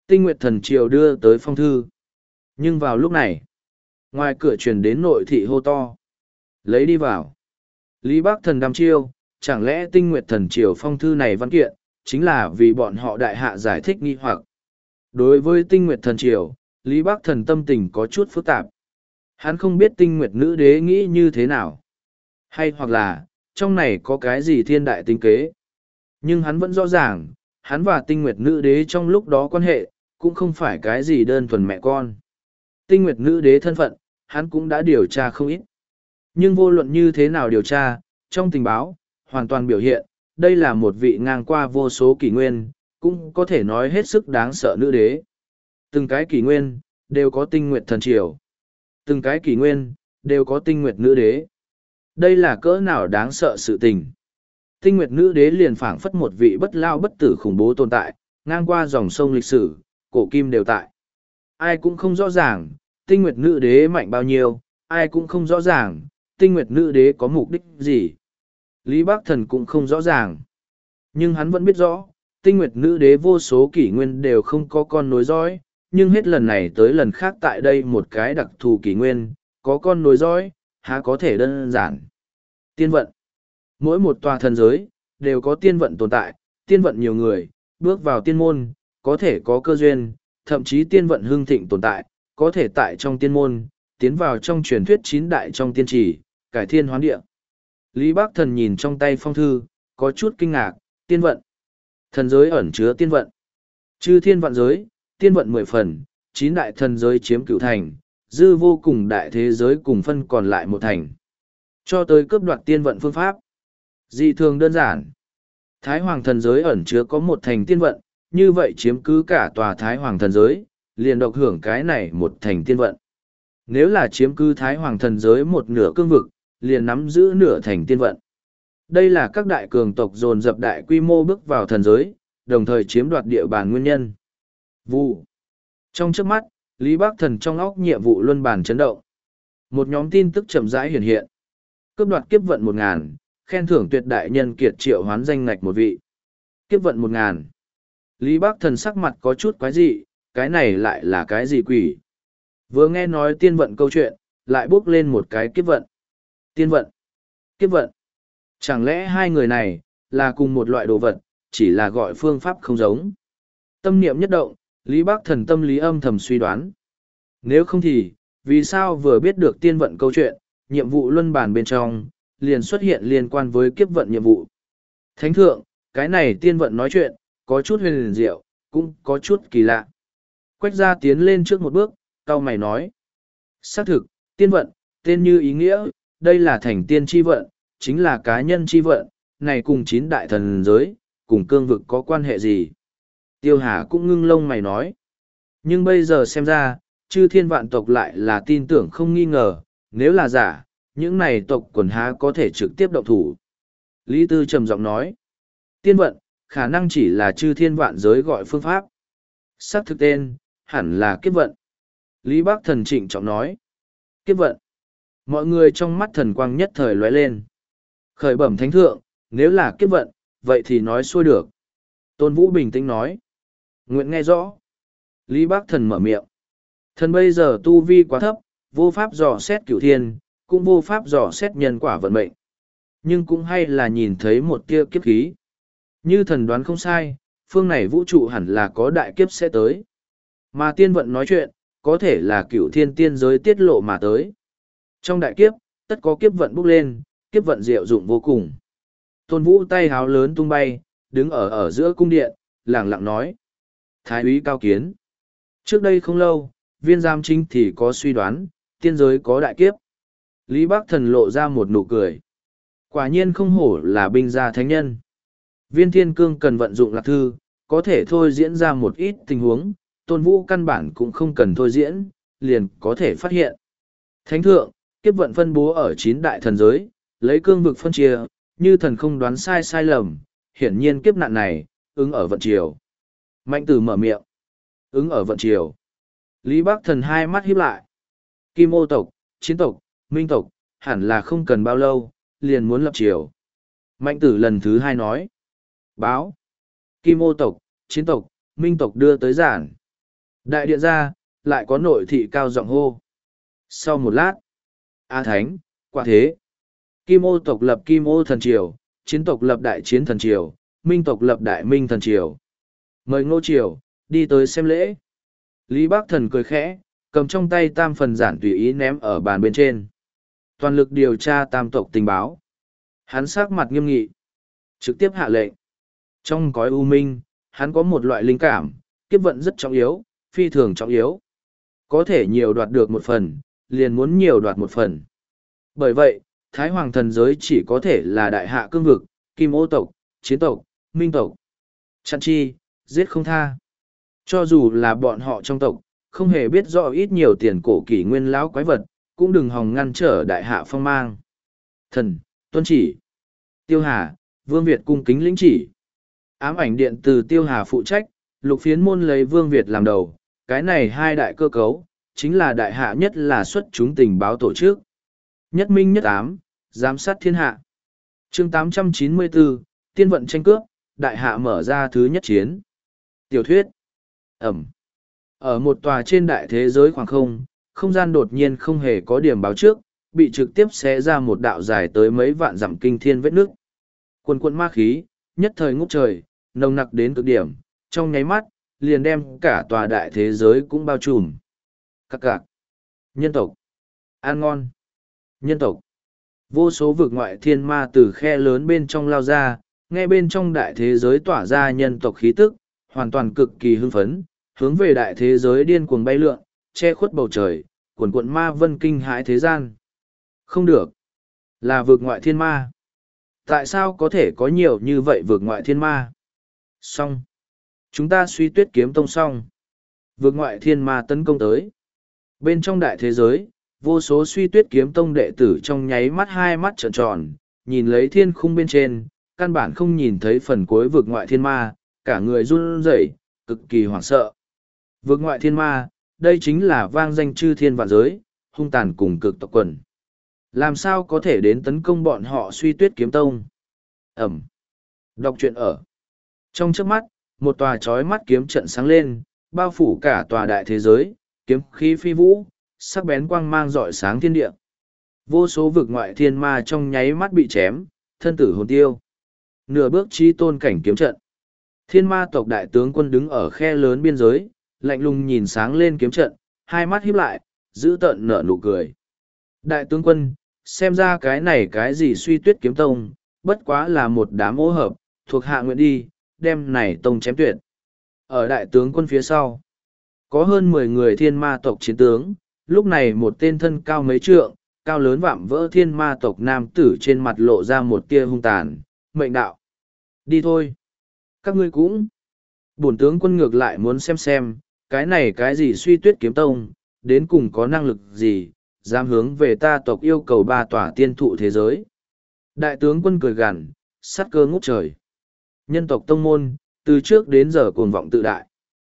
Tinh Nguyệt Thần Triều đưa tới phong thư. Nhưng vào lúc này, ngoài cửa truyền đến nội thị hô to. Lấy đi vào. Lý Bắc Thần đăm chiêu, chẳng lẽ Tinh Nguyệt Thần Triều phong thư này văn kiện, chính là vì bọn họ đại hạ giải thích nghi hoặc. Đối với Tinh Nguyệt Thần Triều, Lý Bắc Thần tâm tình có chút phức tạp. Hắn không biết Tinh Nguyệt Nữ Đế nghĩ như thế nào. Hay hoặc là, trong này có cái gì thiên đại tinh kế. Nhưng hắn vẫn rõ ràng, hắn và Tinh Nguyệt Nữ Đế trong lúc đó quan hệ, cũng không phải cái gì đơn thuần mẹ con. Tinh Nguyệt Nữ Đế thân phận, hắn cũng đã điều tra không ít. Nhưng vô luận như thế nào điều tra, trong tình báo, hoàn toàn biểu hiện, đây là một vị ngang qua vô số kỷ nguyên, cũng có thể nói hết sức đáng sợ nữ đế. Từng cái kỷ nguyên, đều có Tinh Nguyệt Thần Triều. Từng cái kỷ nguyên, đều có Tinh Nguyệt Nữ Đế. Đây là cỡ nào đáng sợ sự tình. Tinh Nguyệt Nữ Đế liền phảng phất một vị bất lao bất tử khủng bố tồn tại, ngang qua dòng sông lịch sử, cổ kim đều tại. Ai cũng không rõ ràng, Tinh Nguyệt Nữ Đế mạnh bao nhiêu, ai cũng không rõ ràng, Tinh Nguyệt Nữ Đế có mục đích gì. Lý Bắc Thần cũng không rõ ràng. Nhưng hắn vẫn biết rõ, Tinh Nguyệt Nữ Đế vô số kỷ nguyên đều không có con nối dõi, nhưng hết lần này tới lần khác tại đây một cái đặc thù kỷ nguyên, có con nối dõi, há có thể đơn giản. Tiên vận. Mỗi một tòa thần giới, đều có tiên vận tồn tại, tiên vận nhiều người, bước vào tiên môn, có thể có cơ duyên, thậm chí tiên vận hương thịnh tồn tại, có thể tại trong tiên môn, tiến vào trong truyền thuyết chín đại trong tiên trì, cải thiên hoán địa. Lý Bắc Thần nhìn trong tay phong thư, có chút kinh ngạc, tiên vận. Thần giới ẩn chứa tiên vận. Chư thiên vạn giới, tiên vận mười phần, chín đại thần giới chiếm cửu thành, dư vô cùng đại thế giới cùng phân còn lại một thành. Cho tới cướp đoạt tiên vận phương pháp. Dị thường đơn giản. Thái Hoàng thần giới ẩn chứa có một thành tiên vận, như vậy chiếm cứ cả tòa Thái Hoàng thần giới, liền độc hưởng cái này một thành tiên vận. Nếu là chiếm cứ Thái Hoàng thần giới một nửa cương vực, liền nắm giữ nửa thành tiên vận. Đây là các đại cường tộc dồn dập đại quy mô bước vào thần giới, đồng thời chiếm đoạt địa bàn nguyên nhân. Vụ. Trong trước mắt, Lý Bắc Thần trong óc nhiệm vụ luân bàn chấn động. Một nhóm tin tức chậm rãi hiện hiện. Cướp đoạt kiếp vận một ngàn, khen thưởng tuyệt đại nhân kiệt triệu hoán danh ngạch một vị. Kiếp vận một ngàn. Lý Bắc Thần sắc mặt có chút quái dị, cái này lại là cái gì quỷ? Vừa nghe nói tiên vận câu chuyện, lại bước lên một cái kiếp vận. Tiên vận. Kiếp vận. Chẳng lẽ hai người này, là cùng một loại đồ vật, chỉ là gọi phương pháp không giống. Tâm niệm nhất động, Lý Bắc Thần tâm lý âm thầm suy đoán. Nếu không thì, vì sao vừa biết được tiên vận câu chuyện, nhiệm vụ luân bàn bên trong, liền xuất hiện liên quan với kiếp vận nhiệm vụ. Thánh thượng, cái này tiên vận nói chuyện, có chút huyền liền diệu, cũng có chút kỳ lạ. Quách gia tiến lên trước một bước, cau mày nói. Xác thực, tiên vận, tên như ý nghĩa, đây là thành tiên chi vận, chính là cá nhân chi vận, này cùng chín đại thần giới, cùng cương vực có quan hệ gì? Tiêu Hà cũng ngưng lông mày nói. Nhưng bây giờ xem ra, chư thiên vạn tộc lại là tin tưởng không nghi ngờ, nếu là giả, những này tộc quần há có thể trực tiếp động thủ. Lý Tư trầm giọng nói. Tiên vận, khả năng chỉ là chư thiên vạn giới gọi phương pháp. Xác thực tên, hẳn là kiếp vận. Lý Bắc Thần trịnh trọng nói. Kiếp vận. Mọi người trong mắt thần quang nhất thời lóe lên. Khởi bẩm thánh thượng, nếu là kiếp vận, vậy thì nói xuôi được. Tôn Vũ bình tĩnh nói. Nguyện nghe rõ. Lý Bắc Thần mở miệng. Thần bây giờ tu vi quá thấp, vô pháp dò xét cửu thiên, cũng vô pháp dò xét nhân quả vận mệnh. Nhưng cũng hay là nhìn thấy một tia kiếp khí. Như thần đoán không sai, phương này vũ trụ hẳn là có đại kiếp sẽ tới. Mà tiên vận nói chuyện, có thể là cửu thiên tiên giới tiết lộ mà tới. Trong đại kiếp, tất có kiếp vận bốc lên, kiếp vận diệu dụng vô cùng. Tôn Vũ tay háo lớn tung bay, đứng ở ở giữa cung điện, lẳng lặng nói. Thái úy cao kiến. Trước đây không lâu, viên giam chính thì có suy đoán, tiên giới có đại kiếp. Lý Bắc Thần lộ ra một nụ cười. Quả nhiên không hổ là binh gia thánh nhân. Viên thiên cương cần vận dụng lạc thư, có thể thôi diễn ra một ít tình huống, Tôn Vũ căn bản cũng không cần thôi diễn, liền có thể phát hiện. Thánh thượng, kiếp vận phân bố ở chín đại thần giới, lấy cương vực phân chia, như thần không đoán sai sai lầm, hiển nhiên kiếp nạn này, ứng ở vận triều. Mạnh tử mở miệng. Ứng ở vận triều. Lý Bắc Thần hai mắt híp lại. Kim ô tộc, chiến tộc, minh tộc, hẳn là không cần bao lâu, liền muốn lập triều. Mạnh tử lần thứ hai nói. Báo. Kim ô tộc, chiến tộc, minh tộc đưa tới giản. Đại điện ra, lại có nội thị cao giọng hô. Sau một lát, A Thánh, quả thế. Kim ô tộc lập Kim ô thần triều, chiến tộc lập đại chiến thần triều, minh tộc lập đại minh thần triều. Mời Ngô Triều, đi tới xem lễ. Lý Bác Thần cười khẽ, cầm trong tay tam phần giản tùy ý ném ở bàn bên trên. Toàn lực điều tra tam tộc tình báo. Hắn sắc mặt nghiêm nghị. Trực tiếp hạ lệnh. Trong cõi u minh, hắn có một loại linh cảm, kiếp vận rất trọng yếu, phi thường trọng yếu. Có thể nhiều đoạt được một phần, liền muốn nhiều đoạt một phần. Bởi vậy, Thái Hoàng thần giới chỉ có thể là đại hạ cương vực, kim ô tộc, chiến tộc, minh tộc. Chặn chi, giết không tha. Cho dù là bọn họ trong tộc, không hề biết rõ ít nhiều tiền cổ kỷ nguyên lão quái vật, cũng đừng hòng ngăn trở đại hạ phong mang. Thần, tuân chỉ. Tiêu Hà, Vương Việt cung kính lĩnh chỉ. Ám ảnh điện từ Tiêu Hà phụ trách, lục phiến môn lấy Vương Việt làm đầu. Cái này hai đại cơ cấu, chính là đại hạ nhất là xuất chúng tình báo tổ chức. Nhất minh nhất ám, giám sát thiên hạ. chương tám trăm chín mươi bốn, tiên vận tranh cướp, đại hạ mở ra thứ nhất chiến. Tiểu thuyết. Ẩm. Ở một tòa trên đại thế giới khoảng không, không gian đột nhiên không hề có điểm báo trước, bị trực tiếp xé ra một đạo dài tới mấy vạn dặm kinh thiên vết nước. Quần quận ma khí, nhất thời ngút trời, nồng nặc đến cực điểm, trong nháy mắt, liền đem cả tòa đại thế giới cũng bao trùm. Các cạc. Nhân tộc. Ăn ngon. Nhân tộc. Vô số vực ngoại thiên ma từ khe lớn bên trong lao ra, nghe bên trong đại thế giới tỏa ra nhân tộc khí tức, hoàn toàn cực kỳ hưng phấn, hướng về đại thế giới điên cuồng bay lượn, che khuất bầu trời, quần quận ma vân kinh hãi thế gian. Không được. Là vực ngoại thiên ma. Tại sao có thể có nhiều như vậy vực ngoại thiên ma? Xong. Chúng ta suy tuyết kiếm tông xong. Vực ngoại thiên ma tấn công tới. Bên trong đại thế giới, vô số suy tuyết kiếm tông đệ tử trong nháy mắt hai mắt trợn tròn, nhìn lấy thiên khung bên trên, căn bản không nhìn thấy phần cuối vực ngoại thiên ma, cả người run rẩy, cực kỳ hoảng sợ. Vực ngoại thiên ma, đây chính là vang danh chư thiên vạn giới, hung tàn cùng cực tộc quần. Làm sao có thể đến tấn công bọn họ suy tuyết kiếm tông? Ẩm. Đọc truyện ở. Trong trước mắt, một tòa chói mắt kiếm trận sáng lên, bao phủ cả tòa đại thế giới, kiếm khí phi vũ, sắc bén quang mang rọi sáng thiên địa. Vô số vực ngoại thiên ma trong nháy mắt bị chém, thân tử hồn tiêu. Nửa bước chi tôn cảnh kiếm trận. Thiên ma tộc đại tướng quân đứng ở khe lớn biên giới, lạnh lùng nhìn sáng lên kiếm trận, hai mắt híp lại, giữ tợn nở nụ cười. Đại tướng quân, xem ra cái này cái gì suy tuyết kiếm tông, bất quá là một đám ô hợp, thuộc hạ nguyện đi, đem này tông chém tuyệt. Ở đại tướng quân phía sau, có hơn mười người thiên ma tộc chiến tướng, lúc này một tên thân cao mấy trượng, cao lớn vạm vỡ thiên ma tộc nam tử trên mặt lộ ra một tia hung tàn, mệnh đạo. Đi thôi. Các ngươi cũng. Bổn tướng quân ngược lại muốn xem xem, cái này cái gì suy tuyết kiếm tông, đến cùng có năng lực gì, dám hướng về ta tộc yêu cầu ba tòa tiên thụ thế giới. Đại tướng quân cười gằn, sát cơ ngút trời. Nhân tộc tông môn, từ trước đến giờ cuồng vọng tự đại.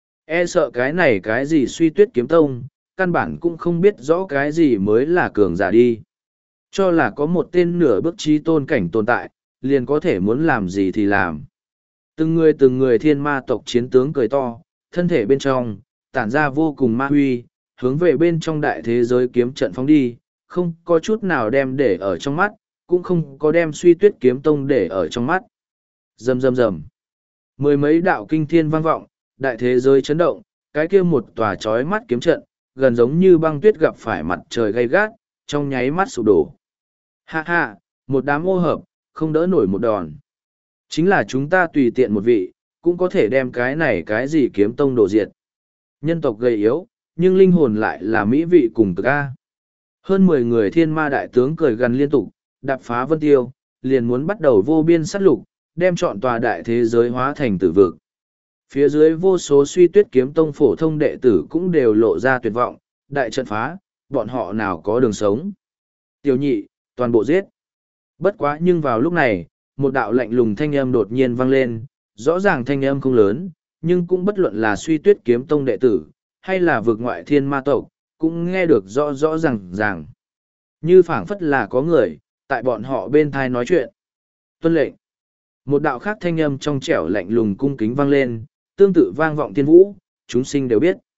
E sợ cái này cái gì suy tuyết kiếm tông, căn bản cũng không biết rõ cái gì mới là cường giả đi. Cho là có một tên nửa bước trí tôn cảnh tồn tại, liền có thể muốn làm gì thì làm. Từng người từng người thiên ma tộc chiến tướng cười to, thân thể bên trong, tản ra vô cùng ma huy, hướng về bên trong đại thế giới kiếm trận phóng đi, không có chút nào đem để ở trong mắt, cũng không có đem suy tuyết kiếm tông để ở trong mắt. Rầm rầm rầm. Mười mấy đạo kinh thiên vang vọng, đại thế giới chấn động, cái kia một tòa chói mắt kiếm trận, gần giống như băng tuyết gặp phải mặt trời gay gắt, trong nháy mắt sụp đổ. Ha ha, một đám ô hợp, không đỡ nổi một đòn. Chính là chúng ta tùy tiện một vị, cũng có thể đem cái này cái gì kiếm tông đổ diệt. Nhân tộc gầy yếu, nhưng linh hồn lại là mỹ vị cùng cực A. Hơn mười người thiên ma đại tướng cười gần liên tục, đạp phá vân tiêu, liền muốn bắt đầu vô biên sát lục, đem trọn tòa đại thế giới hóa thành tử vực. Phía dưới vô số suy tuyết kiếm tông phổ thông đệ tử cũng đều lộ ra tuyệt vọng, đại trận phá, bọn họ nào có đường sống. Tiểu nhị, toàn bộ giết. Bất quá nhưng vào lúc này, một đạo lạnh lùng thanh âm đột nhiên vang lên, rõ ràng thanh âm không lớn, nhưng cũng bất luận là suy tuyết kiếm tông đệ tử, hay là vực ngoại thiên ma tộc, cũng nghe được rõ rõ ràng ràng. Như phảng phất là có người, tại bọn họ bên thai nói chuyện. Tuân lệnh. Một đạo khác thanh âm trong trẻo lạnh lùng cung kính vang lên, tương tự vang vọng thiên vũ, chúng sinh đều biết.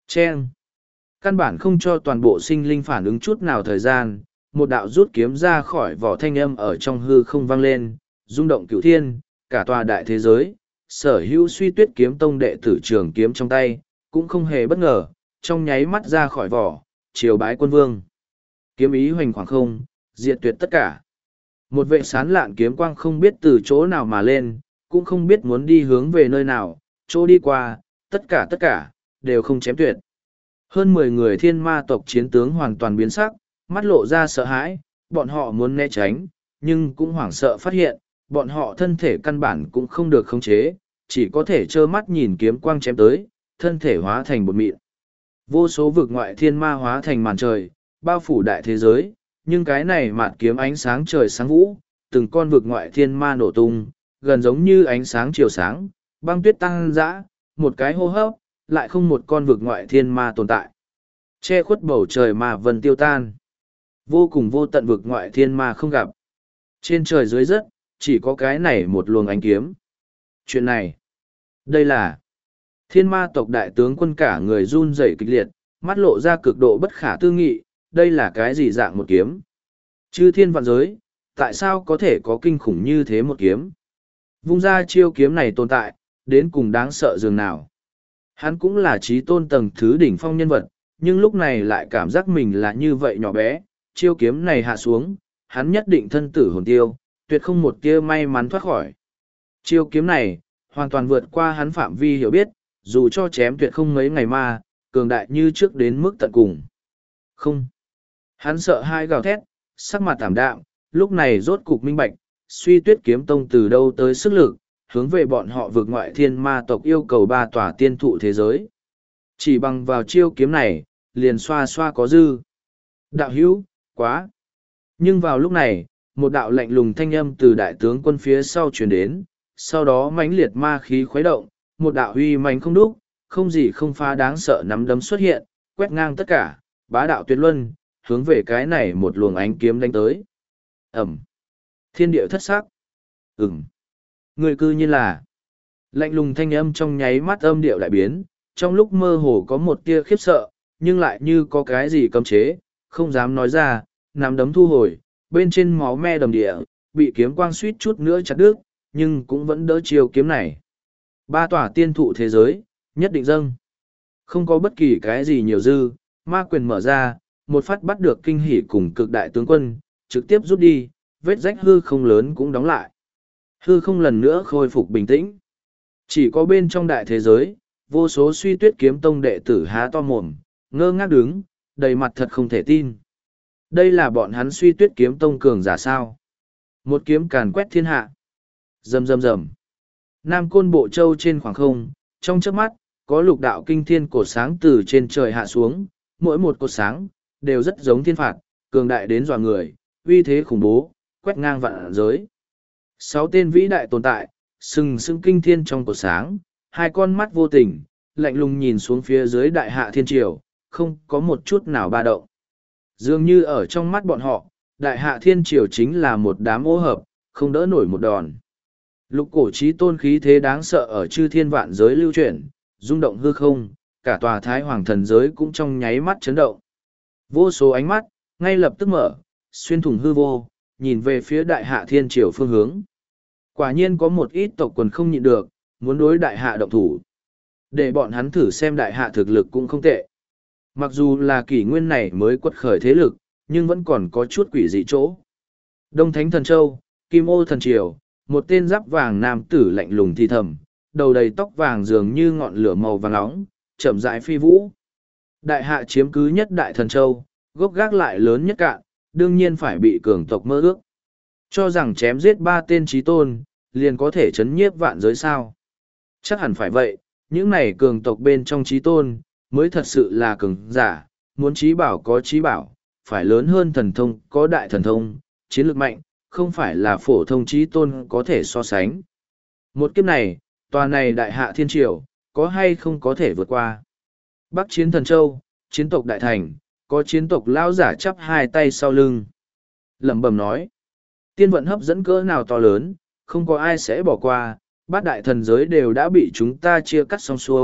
Chen. Căn bản không cho toàn bộ sinh linh phản ứng chút nào thời gian, một đạo rút kiếm ra khỏi vỏ thanh âm ở trong hư không vang lên, rung động cửu thiên, cả tòa đại thế giới, sở hữu suy tuyết kiếm tông đệ tử trường kiếm trong tay, cũng không hề bất ngờ, trong nháy mắt ra khỏi vỏ, chiều bái quân vương. Kiếm ý hoành khoảng không, diệt tuyệt tất cả. Một vệ sán lạn kiếm quang không biết từ chỗ nào mà lên, cũng không biết muốn đi hướng về nơi nào, chỗ đi qua, tất cả tất cả, đều không chém tuyệt. Hơn mười người thiên ma tộc chiến tướng hoàn toàn biến sắc, mắt lộ ra sợ hãi, bọn họ muốn né tránh, nhưng cũng hoảng sợ phát hiện, bọn họ thân thể căn bản cũng không được khống chế, chỉ có thể trơ mắt nhìn kiếm quang chém tới, thân thể hóa thành bột mịn. Vô số vực ngoại thiên ma hóa thành màn trời, bao phủ đại thế giới, nhưng cái này mạt kiếm ánh sáng trời sáng vũ, từng con vực ngoại thiên ma nổ tung, gần giống như ánh sáng chiều sáng, băng tuyết tăng dã, một cái hô hấp, lại không một con vực ngoại thiên ma tồn tại. Che khuất bầu trời mà vần tiêu tan. Vô cùng vô tận vực ngoại thiên ma không gặp. Trên trời dưới đất, chỉ có cái này một luồng ánh kiếm. Chuyện này, đây là thiên ma tộc đại tướng quân cả người run rẩy kịch liệt, mắt lộ ra cực độ bất khả tư nghị, đây là cái gì dạng một kiếm? Chư thiên vạn giới, tại sao có thể có kinh khủng như thế một kiếm? Vung ra chiêu kiếm này tồn tại, đến cùng đáng sợ dường nào? Hắn cũng là trí tôn tầng thứ đỉnh phong nhân vật, nhưng lúc này lại cảm giác mình là như vậy nhỏ bé, chiêu kiếm này hạ xuống, hắn nhất định thân tử hồn tiêu, tuyệt không một tia may mắn thoát khỏi. Chiêu kiếm này, hoàn toàn vượt qua hắn phạm vi hiểu biết, dù cho chém tuyệt không mấy ngày ma, cường đại như trước đến mức tận cùng. Không. Hắn sợ hai gào thét, sắc mặt tảm đạm, lúc này rốt cục minh bạch, suy tuyết kiếm tông từ đâu tới sức lực, hướng về bọn họ vượt ngoại thiên ma tộc yêu cầu ba tòa tiên thụ thế giới. Chỉ bằng vào chiêu kiếm này, liền xoa xoa có dư. Đạo hữu, quá. Nhưng vào lúc này, một đạo lạnh lùng thanh âm từ đại tướng quân phía sau truyền đến, sau đó mãnh liệt ma khí khuấy động, một đạo huy mãnh không đúc, không gì không phá đáng sợ nắm đấm xuất hiện, quét ngang tất cả, bá đạo tuyệt luân, hướng về cái này một luồng ánh kiếm đánh tới. Ẩm. Thiên địa thất sắc. Ừm. Người cư nhiên là. Lạnh lùng thanh âm trong nháy mắt âm điệu lại biến, trong lúc mơ hồ có một tia khiếp sợ, nhưng lại như có cái gì cấm chế, không dám nói ra, nắm đấm thu hồi, bên trên máu me đầm địa, bị kiếm quang suýt chút nữa chặt đứt, nhưng cũng vẫn đỡ chiêu kiếm này. Ba tòa tiên thụ thế giới, nhất định dâng. Không có bất kỳ cái gì nhiều dư, ma quyền mở ra, một phát bắt được kinh hỉ cùng cực đại tướng quân, trực tiếp rút đi, vết rách hư không lớn cũng đóng lại. Hư không lần nữa khôi phục bình tĩnh. Chỉ có bên trong đại thế giới, vô số suy tuyết kiếm tông đệ tử há to mồm, ngơ ngác đứng, đầy mặt thật không thể tin. Đây là bọn hắn suy tuyết kiếm tông cường giả sao. Một kiếm càn quét thiên hạ. Rầm rầm rầm. Nam côn bộ châu trên khoảng không, trong chớp mắt, có lục đạo kinh thiên cột sáng từ trên trời hạ xuống, mỗi một cột sáng, đều rất giống thiên phạt, cường đại đến dọa người, uy thế khủng bố, quét ngang vạn giới. Sáu tên vĩ đại tồn tại, sừng sững kinh thiên trong cột sáng, hai con mắt vô tình, lạnh lùng nhìn xuống phía dưới đại hạ thiên triều, không có một chút nào ba động. Dường như ở trong mắt bọn họ, đại hạ thiên triều chính là một đám ô hợp, không đỡ nổi một đòn. Lục cổ trí tôn khí thế đáng sợ ở chư thiên vạn giới lưu chuyển, rung động hư không, cả tòa thái hoàng thần giới cũng trong nháy mắt chấn động. Vô số ánh mắt, ngay lập tức mở, xuyên thủng hư vô, nhìn về phía đại hạ thiên triều phương hướng. Quả nhiên có một ít tộc quần không nhịn được, muốn đối đại hạ động thủ. Để bọn hắn thử xem đại hạ thực lực cũng không tệ. Mặc dù là kỷ nguyên này mới quật khởi thế lực, nhưng vẫn còn có chút quỷ dị chỗ. Đông Thánh Thần Châu, Kim Ô Thần Triều, một tên giáp vàng nam tử lạnh lùng thì thầm, đầu đầy tóc vàng dường như ngọn lửa màu vàng nóng, chậm rãi phi vũ. Đại hạ chiếm cứ nhất đại thần châu, gốc gác lại lớn nhất cạn, đương nhiên phải bị cường tộc mơ ước. Cho rằng chém giết ba tên trí tôn, liền có thể chấn nhiếp vạn giới sao. Chắc hẳn phải vậy, những này cường tộc bên trong trí tôn, mới thật sự là cường giả, muốn trí bảo có trí bảo, phải lớn hơn thần thông có đại thần thông, chiến lược mạnh, không phải là phổ thông trí tôn có thể so sánh. Một kiếp này, tòa này đại hạ thiên triều, có hay không có thể vượt qua. Bắc chiến thần châu, chiến tộc đại thành, có chiến tộc lão giả chắp hai tay sau lưng. Lẩm bẩm nói, tiên vận hấp dẫn cỡ nào to lớn, không có ai sẽ bỏ qua, bát đại thần giới đều đã bị chúng ta chia cắt xong xuôi,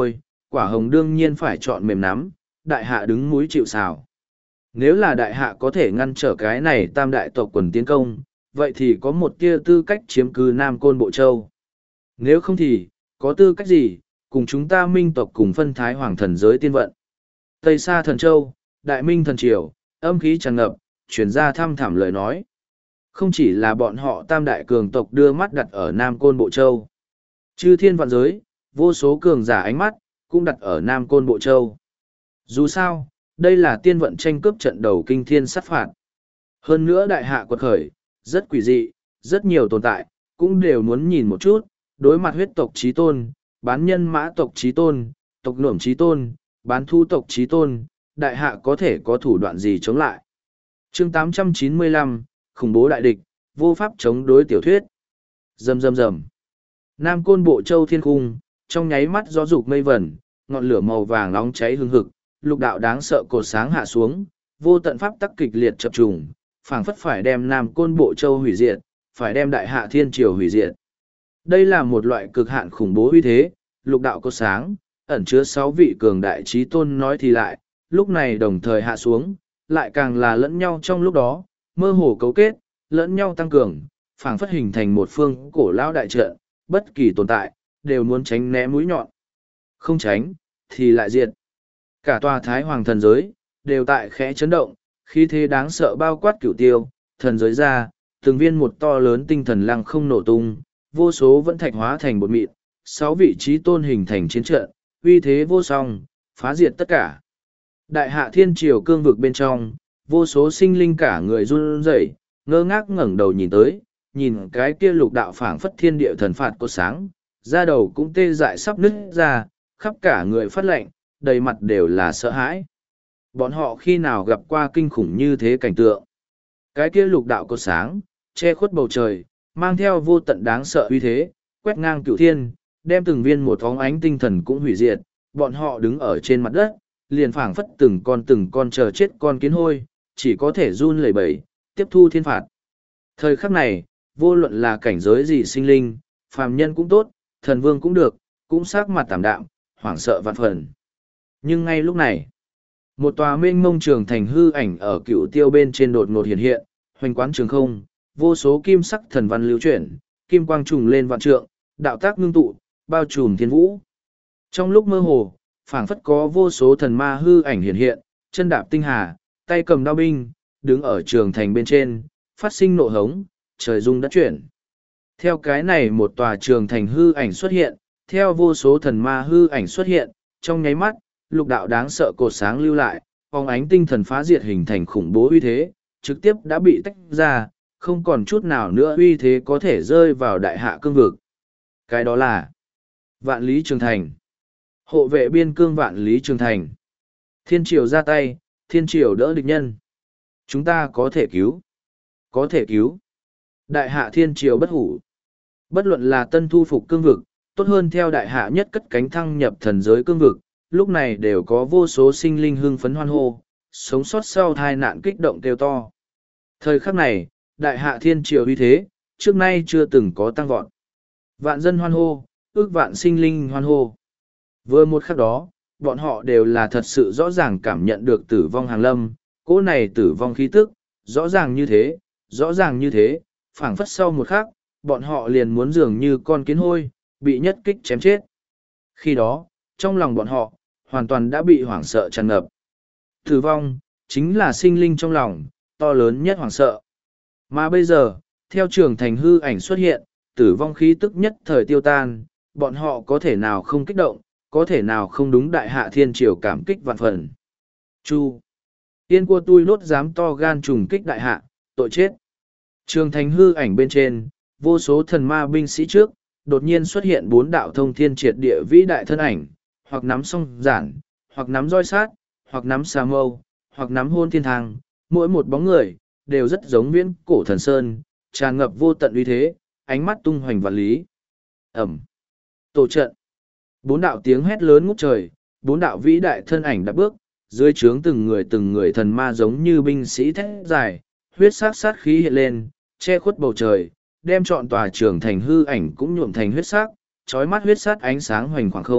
quả hồng đương nhiên phải chọn mềm nắm, đại hạ đứng mũi chịu sào. Nếu là đại hạ có thể ngăn trở cái này tam đại tộc quần tiến công, vậy thì có một tia tư cách chiếm cứ Nam Côn Bộ Châu. Nếu không thì, có tư cách gì, cùng chúng ta minh tộc cùng phân thái hoàng thần giới tiên vận. Tây Sa Thần Châu, Đại Minh Thần Triều, âm khí tràn ngập, chuyển ra thăm thẳm lời nói. Không chỉ là bọn họ tam đại cường tộc đưa mắt đặt ở Nam Côn Bộ Châu. Chư thiên vạn giới, vô số cường giả ánh mắt, cũng đặt ở Nam Côn Bộ Châu. Dù sao, đây là tiên vận tranh cướp trận đầu kinh thiên sát phạt. Hơn nữa đại hạ quật khởi, rất quỷ dị, rất nhiều tồn tại, cũng đều muốn nhìn một chút, đối mặt huyết tộc chí tôn, bán nhân mã tộc chí tôn, tộc nổm chí tôn, bán thu tộc chí tôn, đại hạ có thể có thủ đoạn gì chống lại. Chương tám trăm chín mươi lăm, khủng bố đại địch, vô pháp chống đối tiểu thuyết. Rầm rầm rầm. Nam Côn Bộ Châu thiên cung, trong nháy mắt gió dục mây vẩn, ngọn lửa màu vàng nóng cháy hừng hực, lục đạo đáng sợ cột sáng hạ xuống, vô tận pháp tắc kịch liệt chập trùng, phảng phất phải đem Nam Côn Bộ Châu hủy diệt, phải đem đại hạ thiên triều hủy diệt. Đây là một loại cực hạn khủng bố uy thế, lục đạo cột sáng, ẩn chứa sáu vị cường đại chí tôn nói thì lại, lúc này đồng thời hạ xuống, lại càng là lẫn nhau trong lúc đó, mơ hồ cấu kết, lẫn nhau tăng cường, phảng phất hình thành một phương cổ lão đại trận, bất kỳ tồn tại, đều muốn tránh né mũi nhọn. Không tránh, thì lại diệt. Cả tòa Thái Hoàng thần giới, đều tại khẽ chấn động, khí thế đáng sợ bao quát cửu tiêu, thần giới ra, từng viên một to lớn tinh thần lăng không nổ tung, vô số vẫn thạch hóa thành bột mịn, sáu vị trí tôn hình thành chiến trận, uy thế vô song, phá diệt tất cả. Đại hạ thiên triều cương vực bên trong, vô số sinh linh cả người run rẩy, ngơ ngác ngẩng đầu nhìn tới, nhìn cái kia lục đạo phảng phất thiên địa thần phạt cột sáng, da đầu cũng tê dại sắp nứt ra, khắp cả người phát lạnh, đầy mặt đều là sợ hãi. Bọn họ khi nào gặp qua kinh khủng như thế cảnh tượng. Cái kia lục đạo cột sáng, che khuất bầu trời, mang theo vô tận đáng sợ uy thế, quét ngang cửu thiên, đem từng viên một phóng ánh tinh thần cũng hủy diệt, bọn họ đứng ở trên mặt đất, liền phảng phất từng con từng con chờ chết con kiến hôi, chỉ có thể run lẩy bẩy, tiếp thu thiên phạt. Thời khắc này, vô luận là cảnh giới gì sinh linh, phàm nhân cũng tốt, thần vương cũng được, cũng sắc mặt tảm đạm, hoảng sợ vạn phần. Nhưng ngay lúc này, một tòa mênh mông trường thành hư ảnh ở cựu tiêu bên trên đột ngột hiện hiện, hoành quán trường không, vô số kim sắc thần văn lưu chuyển, kim quang trùng lên vạn trượng, đạo tác ngưng tụ, bao trùm thiên vũ. Trong lúc mơ hồ, phảng phất có vô số thần ma hư ảnh hiện hiện, chân đạp tinh hà, tay cầm đao binh, đứng ở trường thành bên trên, phát sinh nộ hống, trời rung đất chuyển. Theo cái này một tòa trường thành hư ảnh xuất hiện, theo vô số thần ma hư ảnh xuất hiện, trong nháy mắt, lục đạo đáng sợ cột sáng lưu lại, phóng ánh tinh thần phá diệt hình thành khủng bố uy thế, trực tiếp đã bị tách ra, không còn chút nào nữa uy thế có thể rơi vào đại hạ cương vực. Cái đó là Vạn Lý Trường Thành. Hộ vệ biên cương Vạn Lý Trường Thành. Thiên triều ra tay, thiên triều đỡ địch nhân. Chúng ta có thể cứu. Có thể cứu. Đại hạ thiên triều bất hủ. Bất luận là tân thu phục cương vực, tốt hơn theo đại hạ nhất cất cánh thăng nhập thần giới cương vực, lúc này đều có vô số sinh linh hưng phấn hoan hô, sống sót sau tai nạn kích động kêu to. Thời khắc này, đại hạ thiên triều uy thế, trước nay chưa từng có tăng vọt. Vạn dân hoan hô, ước vạn sinh linh hoan hô. Vừa một khắc đó, bọn họ đều là thật sự rõ ràng cảm nhận được tử vong hàng lâm, cỗ này tử vong khí tức, rõ ràng như thế, rõ ràng như thế, phảng phất sau một khắc, bọn họ liền muốn dường như con kiến hôi, bị nhất kích chém chết. Khi đó, trong lòng bọn họ, hoàn toàn đã bị hoảng sợ tràn ngập. Tử vong, chính là sinh linh trong lòng, to lớn nhất hoảng sợ. Mà bây giờ, theo trường thành hư ảnh xuất hiện, tử vong khí tức nhất thời tiêu tan, bọn họ có thể nào không kích động, có thể nào không đúng đại hạ thiên triều cảm kích vạn phần. Chu. Tiên của tôi lốt dám to gan trùng kích đại hạ, tội chết. Trường thành hư ảnh bên trên, vô số thần ma binh sĩ trước, đột nhiên xuất hiện bốn đạo thông thiên triệt địa vĩ đại thân ảnh, hoặc nắm song giản, hoặc nắm roi sát, hoặc nắm xà mâu, hoặc nắm hôn thiên thang, mỗi một bóng người, đều rất giống viễn cổ thần sơn, tràn ngập vô tận uy thế, ánh mắt tung hoành vạn lý. Ẩm. Tổ trận. Bốn đạo tiếng hét lớn ngút trời, bốn đạo vĩ đại thân ảnh đã bước, dưới trướng từng người từng người thần ma giống như binh sĩ thét dài, huyết sắc sát khí hiện lên, che khuất bầu trời, đem trọn tòa trường thành hư ảnh cũng nhuộm thành huyết sắc, chói mắt huyết sắc ánh sáng hoành khoảng không,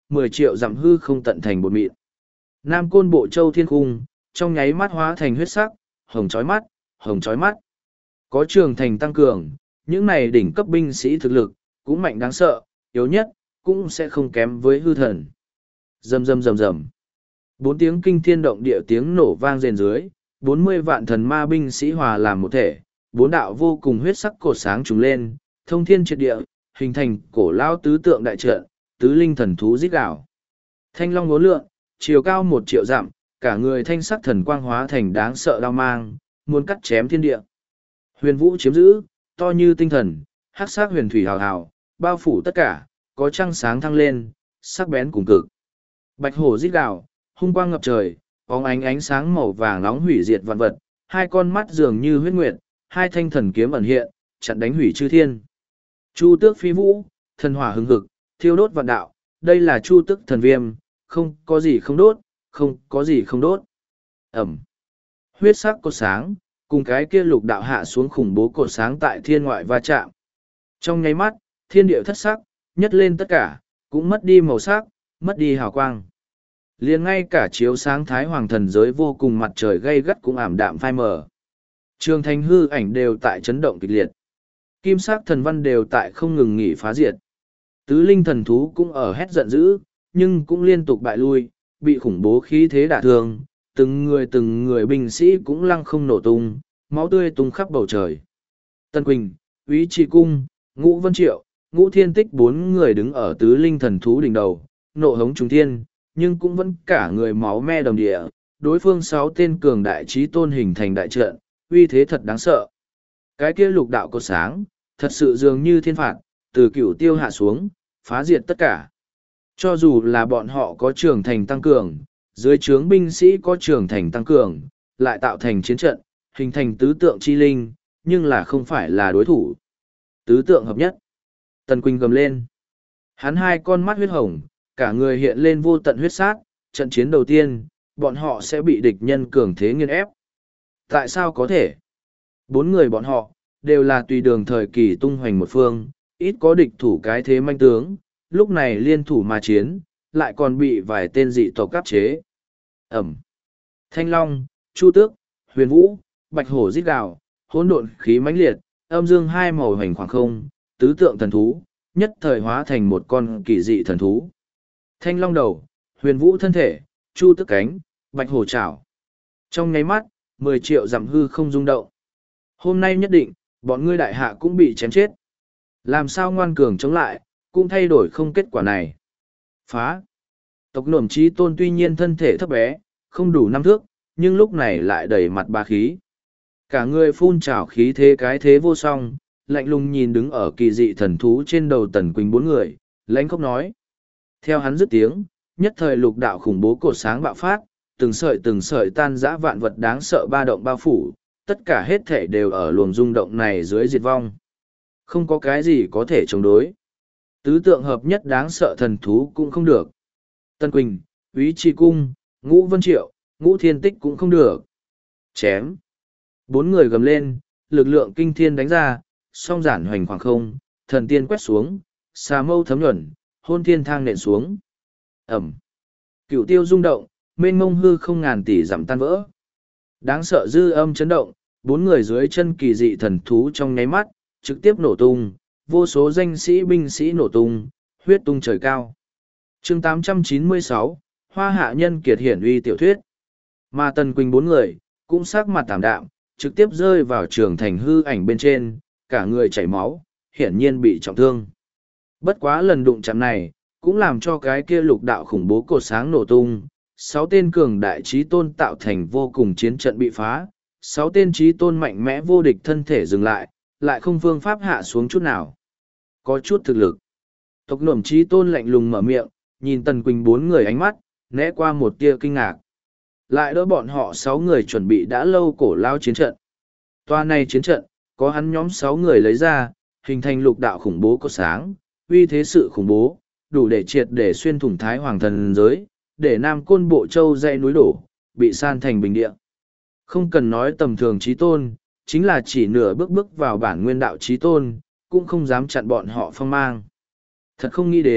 mười triệu dặm hư không tận thành bột mịn. Nam Côn Bộ Châu Thiên Cung, trong nháy mắt hóa thành huyết sắc, hồng chói mắt, hồng chói mắt. Có trường thành tăng cường, những này đỉnh cấp binh sĩ thực lực, cũng mạnh đáng sợ, yếu nhất, cũng sẽ không kém với hư thần. Rầm rầm rầm rầm. Bốn tiếng kinh thiên động địa tiếng nổ vang rền dưới, bốn mươi vạn thần ma binh sĩ hòa làm một thể, bốn đạo vô cùng huyết sắc cột sáng trùng lên, thông thiên triệt địa, hình thành cổ lao tứ tượng đại trận, tứ linh thần thú rít gào. Thanh long ngố lượng, chiều cao một triệu dặm, cả người thanh sắc thần quang hóa thành đáng sợ đao mang, muốn cắt chém thiên địa. Huyền vũ chiếm giữ, to như tinh thần, hắc sắc huyền thủy hào hào, bao phủ tất cả, có trăng sáng thăng lên, sắc bén cùng cực. Bạch hổ rít gào, hung quang ngập trời, bóng ánh ánh sáng màu vàng nóng hủy diệt vạn vật, hai con mắt dường như huyết nguyệt, hai thanh thần kiếm ẩn hiện, chặn đánh hủy chư thiên. Chu tước phi vũ, thần hỏa hừng hực, thiêu đốt vạn đạo, đây là chu tước thần viêm, không có gì không đốt, không có gì không đốt. Ẩm. Huyết sắc cột sáng, cùng cái kia lục đạo hạ xuống khủng bố cột sáng tại thiên ngoại va chạm. Trong nháy mắt, thiên địa thất sắc, nhất lên tất cả, cũng mất đi màu sắc, mất đi hào quang. Liền ngay cả chiếu sáng thái hoàng thần giới vô cùng mặt trời gay gắt cũng ảm đạm phai mờ. Trường thành hư ảnh đều tại chấn động kịch liệt. Kim sắc thần văn đều tại không ngừng nghỉ phá diệt. Tứ linh thần thú cũng ở hét giận dữ, nhưng cũng liên tục bại lui, bị khủng bố khí thế đả thương, từng người từng người binh sĩ cũng lăng không nổ tung, máu tươi tung khắp bầu trời. Tân Quỳnh, Úy Trì Cung, Ngũ Vân Triệu, Ngũ Thiên Tích bốn người đứng ở tứ linh thần thú đỉnh đầu, nộ hống trùng thiên, nhưng cũng vẫn cả người máu me đồng địa, đối phương sáu tên cường đại trí tôn hình thành đại trận, uy thế thật đáng sợ. Cái kia lục đạo cột sáng, thật sự dường như thiên phạt, từ cửu tiêu hạ xuống, phá diệt tất cả. Cho dù là bọn họ có trưởng thành tăng cường, dưới trướng binh sĩ có trưởng thành tăng cường, lại tạo thành chiến trận, hình thành tứ tượng chi linh, nhưng là không phải là đối thủ. Tứ tượng hợp nhất. Tần Quỳnh gầm lên. Hắn hai con mắt huyết hồng, cả người hiện lên vô tận huyết sát, trận chiến đầu tiên, bọn họ sẽ bị địch nhân cường thế nghiên ép. Tại sao có thể? Bốn người bọn họ, đều là tùy đường thời kỳ tung hoành một phương, ít có địch thủ cái thế manh tướng, lúc này liên thủ mà chiến, lại còn bị vài tên dị tộc áp chế. Ẩm. Thanh Long, Chu Tước, Huyền Vũ, Bạch Hổ rít gào, hỗn độn khí mãnh liệt, âm dương hai màu hành khoảng không, tứ tượng thần thú, nhất thời hóa thành một con kỳ dị thần thú. Thanh Long đầu, Huyền Vũ thân thể, Chu Tước cánh, Bạch Hổ chảo. Trong nháy mắt, mười triệu dặm hư không rung động. Hôm nay nhất định, bọn ngươi đại hạ cũng bị chém chết. Làm sao ngoan cường chống lại, cũng thay đổi không kết quả này. Phá. Tộc nổm trí tôn tuy nhiên thân thể thấp bé, không đủ năm thước, nhưng lúc này lại đầy mặt ba khí. Cả người phun trào khí thế cái thế vô song, lạnh lùng nhìn đứng ở kỳ dị thần thú trên đầu Tần Quỳnh bốn người, lãnh khóc nói. Theo hắn dứt tiếng, nhất thời lục đạo khủng bố cột sáng bạo phát, từng sợi từng sợi tan dã vạn vật đáng sợ ba động bao phủ, tất cả hết thể đều ở luồng rung động này dưới diệt vong. Không có cái gì có thể chống đối. Tứ tượng hợp nhất đáng sợ thần thú cũng không được. Tân Quỳnh, Úy Trì Cung, Ngũ Vân Triệu, Ngũ Thiên Tích cũng không được. Chém. Bốn người gầm lên, lực lượng kinh thiên đánh ra, song giản hoành khoảng không, thần tiên quét xuống, xà mâu thấm nhuận, hôn thiên thang nện xuống. Ẩm. Cửu tiêu rung động, mênh mông hư không ngàn tỷ dặm tan vỡ. Đáng sợ dư âm chấn động, bốn người dưới chân kỳ dị thần thú trong nháy mắt, trực tiếp nổ tung, vô số danh sĩ binh sĩ nổ tung, huyết tung trời cao. chương tám trăm chín mươi sáu, Hoa Hạ Nhân Kiệt hiển uy tiểu thuyết. Mà Tần Quỳnh bốn người, cũng sắc mặt tảm đạm, trực tiếp rơi vào trường thành hư ảnh bên trên, cả người chảy máu, hiển nhiên bị trọng thương. Bất quá lần đụng chạm này, cũng làm cho cái kia lục đạo khủng bố cột sáng nổ tung, sáu tên cường đại trí tôn tạo thành vô cùng chiến trận bị phá, sáu tên trí tôn mạnh mẽ vô địch thân thể dừng lại, lại không phương pháp hạ xuống chút nào. Có chút thực lực. Tộc nổm trí tôn lạnh lùng mở miệng, nhìn Tần Quỳnh bốn người ánh mắt, né qua một tia kinh ngạc. Lại đỡ bọn họ sáu người chuẩn bị đã lâu cổ lao chiến trận. Toa này chiến trận, có hắn nhóm sáu người lấy ra, hình thành lục đạo khủng bố có sáng, uy thế sự khủng bố, đủ để triệt để xuyên thủng thái hoàng thần giới, để Nam Côn Bộ Châu dãy núi đổ, bị san thành bình địa. Không cần nói tầm thường trí tôn, chính là chỉ nửa bước bước vào bản nguyên đạo trí tôn, cũng không dám chặn bọn họ phong mang. Thật không nghĩ đến,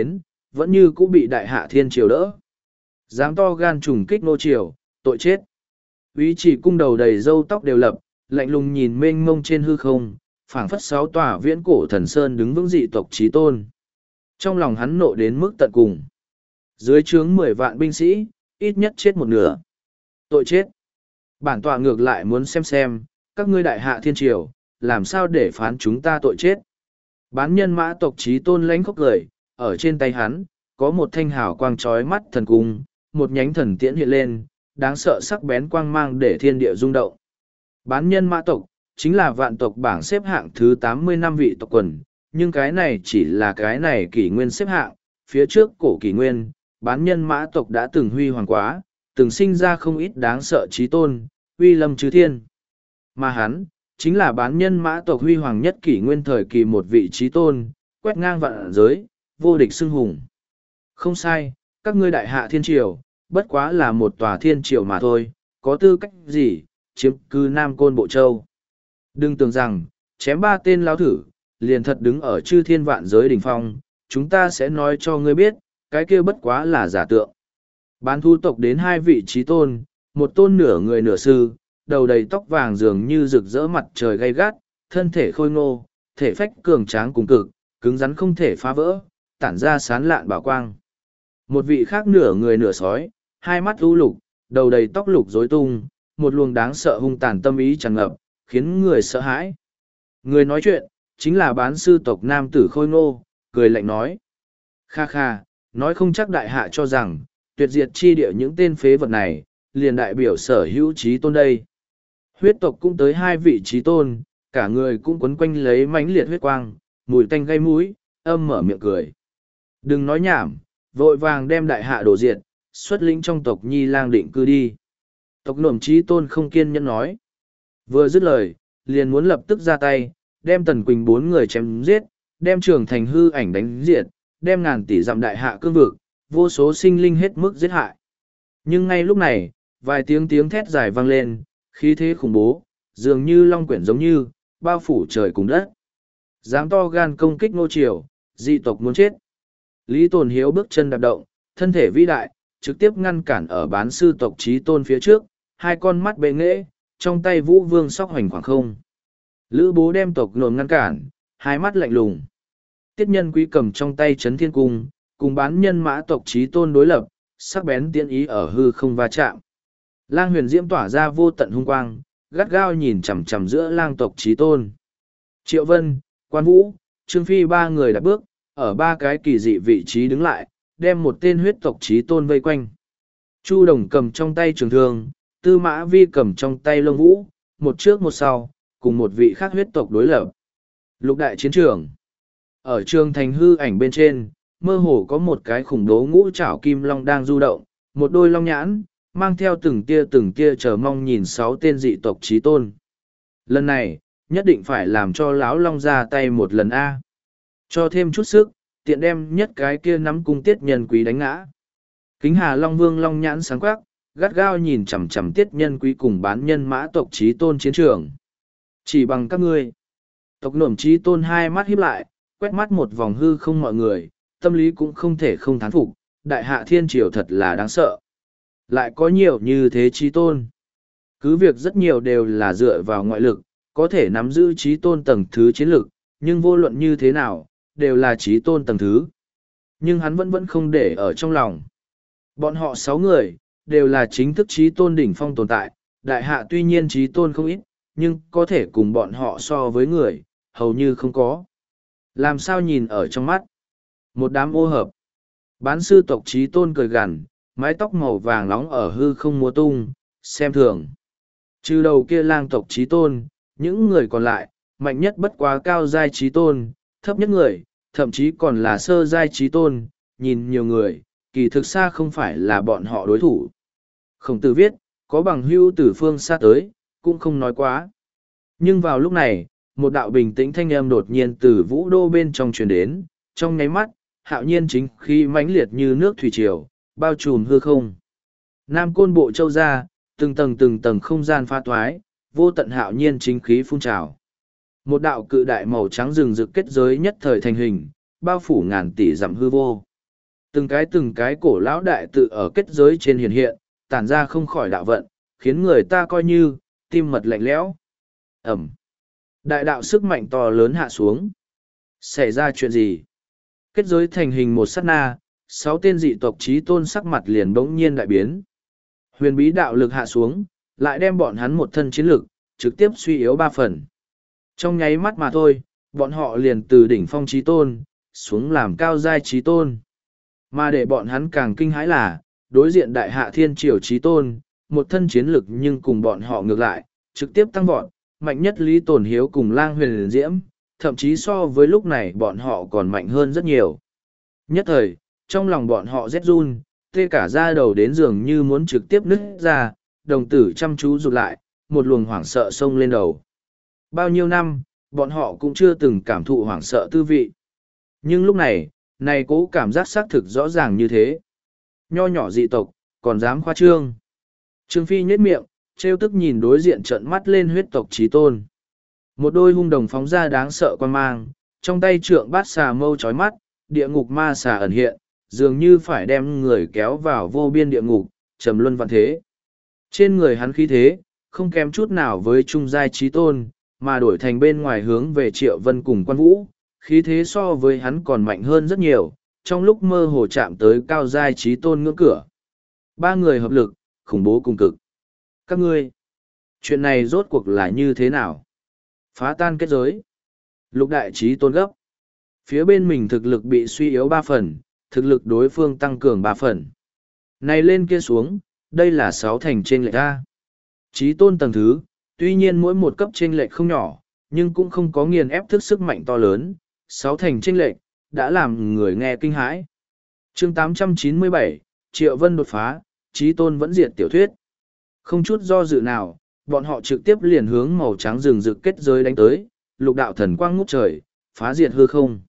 vẫn như cũ bị đại hạ thiên triều đỡ. Dám to gan trùng kích nô triều, tội chết. Úy chỉ cung đầu đầy râu tóc đều lập, lạnh lùng nhìn mênh mông trên hư không, phảng phất sáu tòa viễn cổ thần sơn đứng vững dị tộc chí tôn. Trong lòng hắn nộ đến mức tận cùng. Dưới trướng mười vạn binh sĩ, ít nhất chết một nửa. Tội chết. Bản tọa ngược lại muốn xem xem, các ngươi đại hạ thiên triều, làm sao để phán chúng ta tội chết. Bán nhân mã tộc chí tôn lãnh khóc cười, ở trên tay hắn, có một thanh hào quang trói mắt thần cung, một nhánh thần tiễn hiện lên, đáng sợ sắc bén quang mang để thiên địa rung động. Bán nhân mã tộc, chính là vạn tộc bảng xếp hạng thứ tám mươi năm vị tộc quần, nhưng cái này chỉ là cái này kỷ nguyên xếp hạng, phía trước cổ kỷ nguyên, bán nhân mã tộc đã từng huy hoàng quá, từng sinh ra không ít đáng sợ chí tôn, uy lâm chứ thiên. Mà hắn, chính là bán nhân mã tộc huy hoàng nhất kỷ nguyên thời kỳ một vị chí tôn, quét ngang vạn giới, vô địch xưng hùng. Không sai, các ngươi đại hạ thiên triều, bất quá là một tòa thiên triều mà thôi, có tư cách gì, chiếm cư Nam Côn Bộ Châu. Đừng tưởng rằng, chém ba tên lao thử, liền thật đứng ở chư thiên vạn giới đỉnh phong, chúng ta sẽ nói cho ngươi biết, cái kia bất quá là giả tượng. Bán thu tộc đến hai vị trí tôn, một tôn nửa người nửa sư, đầu đầy tóc vàng dường như rực rỡ mặt trời gay gắt, thân thể khôi ngô, thể phách cường tráng cùng cực, cứng rắn không thể phá vỡ, tản ra sán lạn bảo quang. Một vị khác nửa người nửa sói, hai mắt u lục, đầu đầy tóc lục rối tung, một luồng đáng sợ hung tàn tâm ý tràn ngập, khiến người sợ hãi. Người nói chuyện, chính là bán sư tộc nam tử khôi ngô, cười lạnh nói. Kha kha, nói không chắc đại hạ cho rằng, tuyệt diệt chi địa những tên phế vật này, liền đại biểu sở hữu trí tôn đây. Huyết tộc cũng tới hai vị trí tôn, cả người cũng quấn quanh lấy mãnh liệt huyết quang, mùi tanh gây mũi, âm mở miệng cười. Đừng nói nhảm, vội vàng đem đại hạ đổ diệt, xuất lĩnh trong tộc nhi lang định cư đi. Tộc nổm trí tôn không kiên nhẫn nói. Vừa dứt lời, liền muốn lập tức ra tay, đem Tần Quỳnh bốn người chém giết, đem Trường Thành hư ảnh đánh diệt, đem ngàn tỷ dặm đại hạ cương vực, vô số sinh linh hết mức giết hại. Nhưng ngay lúc này, vài tiếng tiếng thét dài vang lên, khí thế khủng bố, dường như long quyển giống như, bao phủ trời cùng đất. Dám to gan công kích Ngô Triều, dị tộc muốn chết. Lý Tồn Hiếu bước chân đạp động, thân thể vĩ đại, trực tiếp ngăn cản ở bán sư tộc trí tôn phía trước, hai con mắt bệ nghệ, trong tay vũ vương sóc hoành khoảng không. Lữ bố đem tộc nồn ngăn cản, hai mắt lạnh lùng. Tiết nhân quý cầm trong tay chấn thiên cung, cùng bán nhân mã tộc trí tôn đối lập, sắc bén tiễn ý ở hư không va chạm. Lang huyền diễm tỏa ra vô tận hung quang, gắt gao nhìn chằm chằm giữa lang tộc trí tôn. Triệu Vân, Quan Vũ, Trương Phi ba người đã bước, ở ba cái kỳ dị vị trí đứng lại, đem một tên huyết tộc trí tôn vây quanh. Chu Đồng cầm trong tay trường thương, Tư Mã Vi cầm trong tay lông vũ, một trước một sau, cùng một vị khác huyết tộc đối lập. Lục đại chiến trường. Ở trường thành hư ảnh bên trên, mơ hồ có một cái khủng bố ngũ trảo kim long đang du động, một đôi long nhãn, mang theo từng tia từng tia chờ mong nhìn sáu tên dị tộc trí tôn. Lần này, nhất định phải làm cho lão long ra tay một lần A. Cho thêm chút sức, tiện đem nhất cái kia nắm cung tiết nhân quý đánh ngã. Kính Hà Long Vương long nhãn sáng quắc, gắt gao nhìn chằm chằm tiết nhân quý cùng bán nhân mã tộc trí tôn chiến trường. Chỉ bằng các ngươi. Tộc nổm trí tôn hai mắt híp lại, quét mắt một vòng hư không mọi người, tâm lý cũng không thể không thán phục, đại hạ thiên triều thật là đáng sợ. Lại có nhiều như thế trí tôn. Cứ việc rất nhiều đều là dựa vào ngoại lực, có thể nắm giữ trí tôn tầng thứ chiến lực, nhưng vô luận như thế nào, đều là trí tôn tầng thứ. Nhưng hắn vẫn vẫn không để ở trong lòng. Bọn họ sáu người, đều là chính thức trí tôn đỉnh phong tồn tại, đại hạ tuy nhiên trí tôn không ít, nhưng có thể cùng bọn họ so với người, hầu như không có. Làm sao nhìn ở trong mắt? Một đám ô hợp. Bán sư tộc trí tôn cười gằn, mái tóc màu vàng nóng ở hư không múa tung, xem thường. Trừ đầu kia lang tộc trí tôn, những người còn lại, mạnh nhất bất quá cao giai trí tôn, thấp nhất người, thậm chí còn là sơ giai trí tôn, nhìn nhiều người, kỳ thực xa không phải là bọn họ đối thủ. Khổng tử viết, có bằng hưu từ phương xa tới, cũng không nói quá. Nhưng vào lúc này, một đạo bình tĩnh thanh âm đột nhiên từ vũ đô bên trong truyền đến, trong nháy mắt, hạo nhiên chính khí mãnh liệt như nước thủy triều, bao trùm hư không. Nam Côn Bộ Châu ra, từng tầng từng tầng không gian pha thoái, vô tận hạo nhiên chính khí phun trào. Một đạo cự đại màu trắng rừng rực kết giới nhất thời thành hình, bao phủ ngàn tỷ dặm hư vô. Từng cái từng cái cổ lão đại tự ở kết giới trên hiện hiện, tản ra không khỏi đạo vận, khiến người ta coi như, tim mật lạnh lẽo. Ẩm. Đại đạo sức mạnh to lớn hạ xuống. Xảy ra chuyện gì? Kết giới thành hình một sát na, sáu tên dị tộc chí tôn sắc mặt liền bỗng nhiên đại biến. Huyền bí đạo lực hạ xuống, lại đem bọn hắn một thân chiến lực, trực tiếp suy yếu ba phần. Trong nháy mắt mà thôi, bọn họ liền từ đỉnh phong chí tôn, xuống làm cao giai chí tôn. Mà để bọn hắn càng kinh hãi là, đối diện đại hạ thiên triều chí tôn, một thân chiến lực nhưng cùng bọn họ ngược lại, trực tiếp tăng vọt, mạnh nhất Lý Tồn Hiếu cùng Lang Huyền Diễm, thậm chí so với lúc này bọn họ còn mạnh hơn rất nhiều. Nhất thời, trong lòng bọn họ rét run, tê cả da đầu đến giường như muốn trực tiếp nứt ra, đồng tử chăm chú rụt lại, một luồng hoảng sợ xông lên đầu. Bao nhiêu năm, bọn họ cũng chưa từng cảm thụ hoảng sợ tư vị. Nhưng lúc này, này cố cảm giác xác thực rõ ràng như thế. Nho nhỏ dị tộc, còn dám khoa trương. Trương Phi nhếch miệng, trêu tức nhìn đối diện trợn mắt lên huyết tộc chí tôn. Một đôi hung đồng phóng ra đáng sợ quan mang, trong tay trượng bát xà mâu chói mắt, địa ngục ma xà ẩn hiện, dường như phải đem người kéo vào vô biên địa ngục, trầm luân vạn thế. Trên người hắn khí thế, không kém chút nào với trung giai chí tôn, mà đổi thành bên ngoài hướng về Triệu Vân cùng Quan Vũ, khí thế so với hắn còn mạnh hơn rất nhiều, trong lúc mơ hồ chạm tới cao giai chí tôn ngưỡng cửa. Ba người hợp lực, khủng bố cùng cực. Các ngươi, chuyện này rốt cuộc là như thế nào? Phá tan kết giới. Lục đại chí tôn gấp. Phía bên mình thực lực bị suy yếu ba phần, thực lực đối phương tăng cường ba phần. Này lên kia xuống, đây là sáu thành trên lệch A. Chí tôn tầng thứ, tuy nhiên mỗi một cấp trên lệch không nhỏ, nhưng cũng không có nghiền ép thức sức mạnh to lớn. Sáu thành trên lệch, đã làm người nghe kinh hãi. chương tám trăm chín mươi bảy, Triệu Vân đột phá, chí tôn vẫn diệt tiểu thuyết. Không chút do dự nào, bọn họ trực tiếp liền hướng màu trắng rừng rực kết giới đánh tới, lục đạo thần quang ngút trời, phá diệt hư không.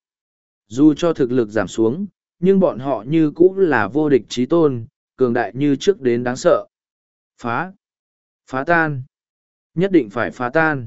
Dù cho thực lực giảm xuống, nhưng bọn họ như cũ là vô địch chí tôn, cường đại như trước đến đáng sợ. Phá! Phá tan! Nhất định phải phá tan!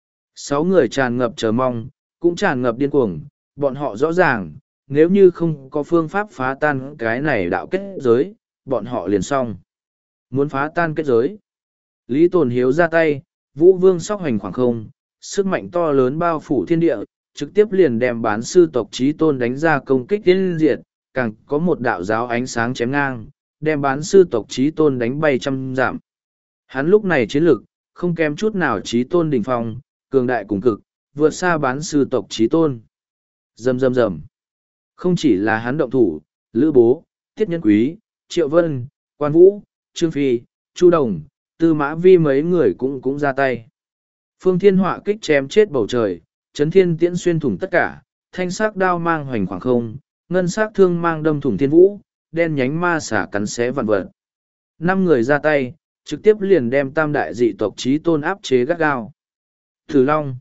Sáu người tràn ngập chờ mong, cũng tràn ngập điên cuồng, bọn họ rõ ràng, nếu như không có phương pháp phá tan cái này đạo kết giới, bọn họ liền xong. Muốn phá tan kết giới. Lý Tồn Hiếu ra tay, Vũ Vương sóc hành khoảng không, sức mạnh to lớn bao phủ thiên địa, trực tiếp liền đem bán sư tộc chí tôn đánh ra công kích tiên diệt, càng có một đạo giáo ánh sáng chém ngang, đem bán sư tộc chí tôn đánh bay trăm dặm. Hắn lúc này chiến lực, không kém chút nào chí tôn đỉnh phong, cường đại cùng cực, vượt xa bán sư tộc chí tôn. Rầm rầm rầm. Không chỉ là hắn động thủ, Lữ Bố, Tiết Nhân Quý, Triệu Vân, Quan Vũ, Trương Phi, Chu Đồng, Tư Mã Vi mấy người cũng cũng ra tay. Phương Thiên Họa kích chém chết bầu trời, chấn thiên tiễn xuyên thủng tất cả, thanh sắc đao mang hoành khoảng không, ngân sắc thương mang đâm thủng thiên vũ, đen nhánh ma xả cắn xé vạn vật. Năm người ra tay, trực tiếp liền đem tam đại dị tộc chí tôn áp chế gắt gao. Thử Long,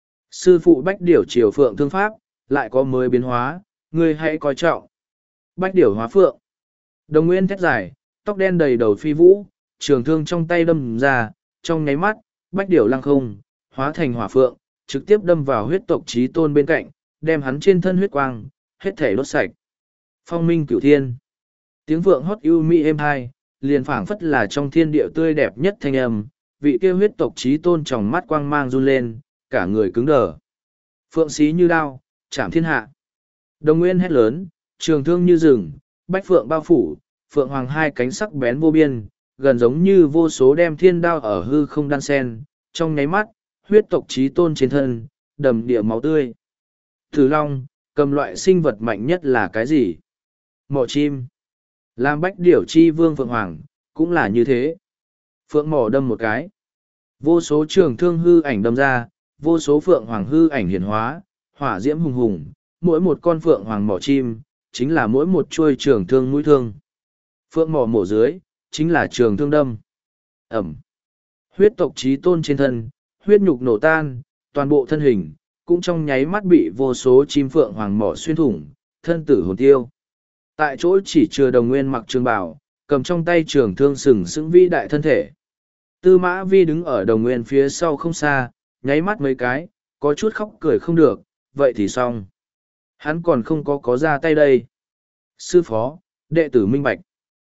sư phụ Bách Điểu Triều Phượng thương pháp, lại có mới biến hóa, người hãy coi trọng. Bách Điểu hóa phượng. Đồng Nguyên thét dài, tóc đen đầy đầu phi vũ, trường thương trong tay đâm ra, trong nháy mắt, Bách Điểu lăng không, hóa thành hỏa phượng, trực tiếp đâm vào huyết tộc chí tôn bên cạnh, đem hắn trên thân huyết quang, hết thể đốt sạch. Phong minh cửu thiên. Tiếng phượng hót ưu mỹ êm hai, liền phảng phất là trong thiên địa tươi đẹp nhất thanh âm, vị kia huyết tộc chí tôn trong mắt quang mang run lên, cả người cứng đờ. Phượng xí như đao, chạm thiên hạ. Đồng Nguyên hét lớn, trường thương như rừng, bách phượng bao phủ, phượng hoàng hai cánh sắc bén vô biên, gần giống như vô số đem thiên đao ở hư không đan sen, trong nháy mắt, huyết tộc chí tôn trên thân, đầm địa máu tươi. Thử Long, cầm loại sinh vật mạnh nhất là cái gì? Mỏ chim. Làm Bách Điểu chi vương phượng hoàng, cũng là như thế. Phượng mỏ đâm một cái. Vô số trường thương hư ảnh đâm ra, vô số phượng hoàng hư ảnh hiển hóa, hỏa diễm hùng hùng, mỗi một con phượng hoàng mỏ chim, chính là mỗi một chuôi trường thương mũi thương. Phượng mỏ mổ dưới, chính là trường thương đâm. Ẩm. Huyết tộc chí tôn trên thân, huyết nhục nổ tan, toàn bộ thân hình, cũng trong nháy mắt bị vô số chim phượng hoàng mỏ xuyên thủng, thân tử hồn tiêu. Tại chỗ chỉ chừa Đồng Nguyên mặc trường bào, cầm trong tay trường thương sừng sững vĩ đại thân thể. Tư Mã Vi đứng ở Đồng Nguyên phía sau không xa, nháy mắt mấy cái, có chút khóc cười không được, vậy thì xong. Hắn còn không có có ra tay đây. Sư phó, Đệ tử minh bạch.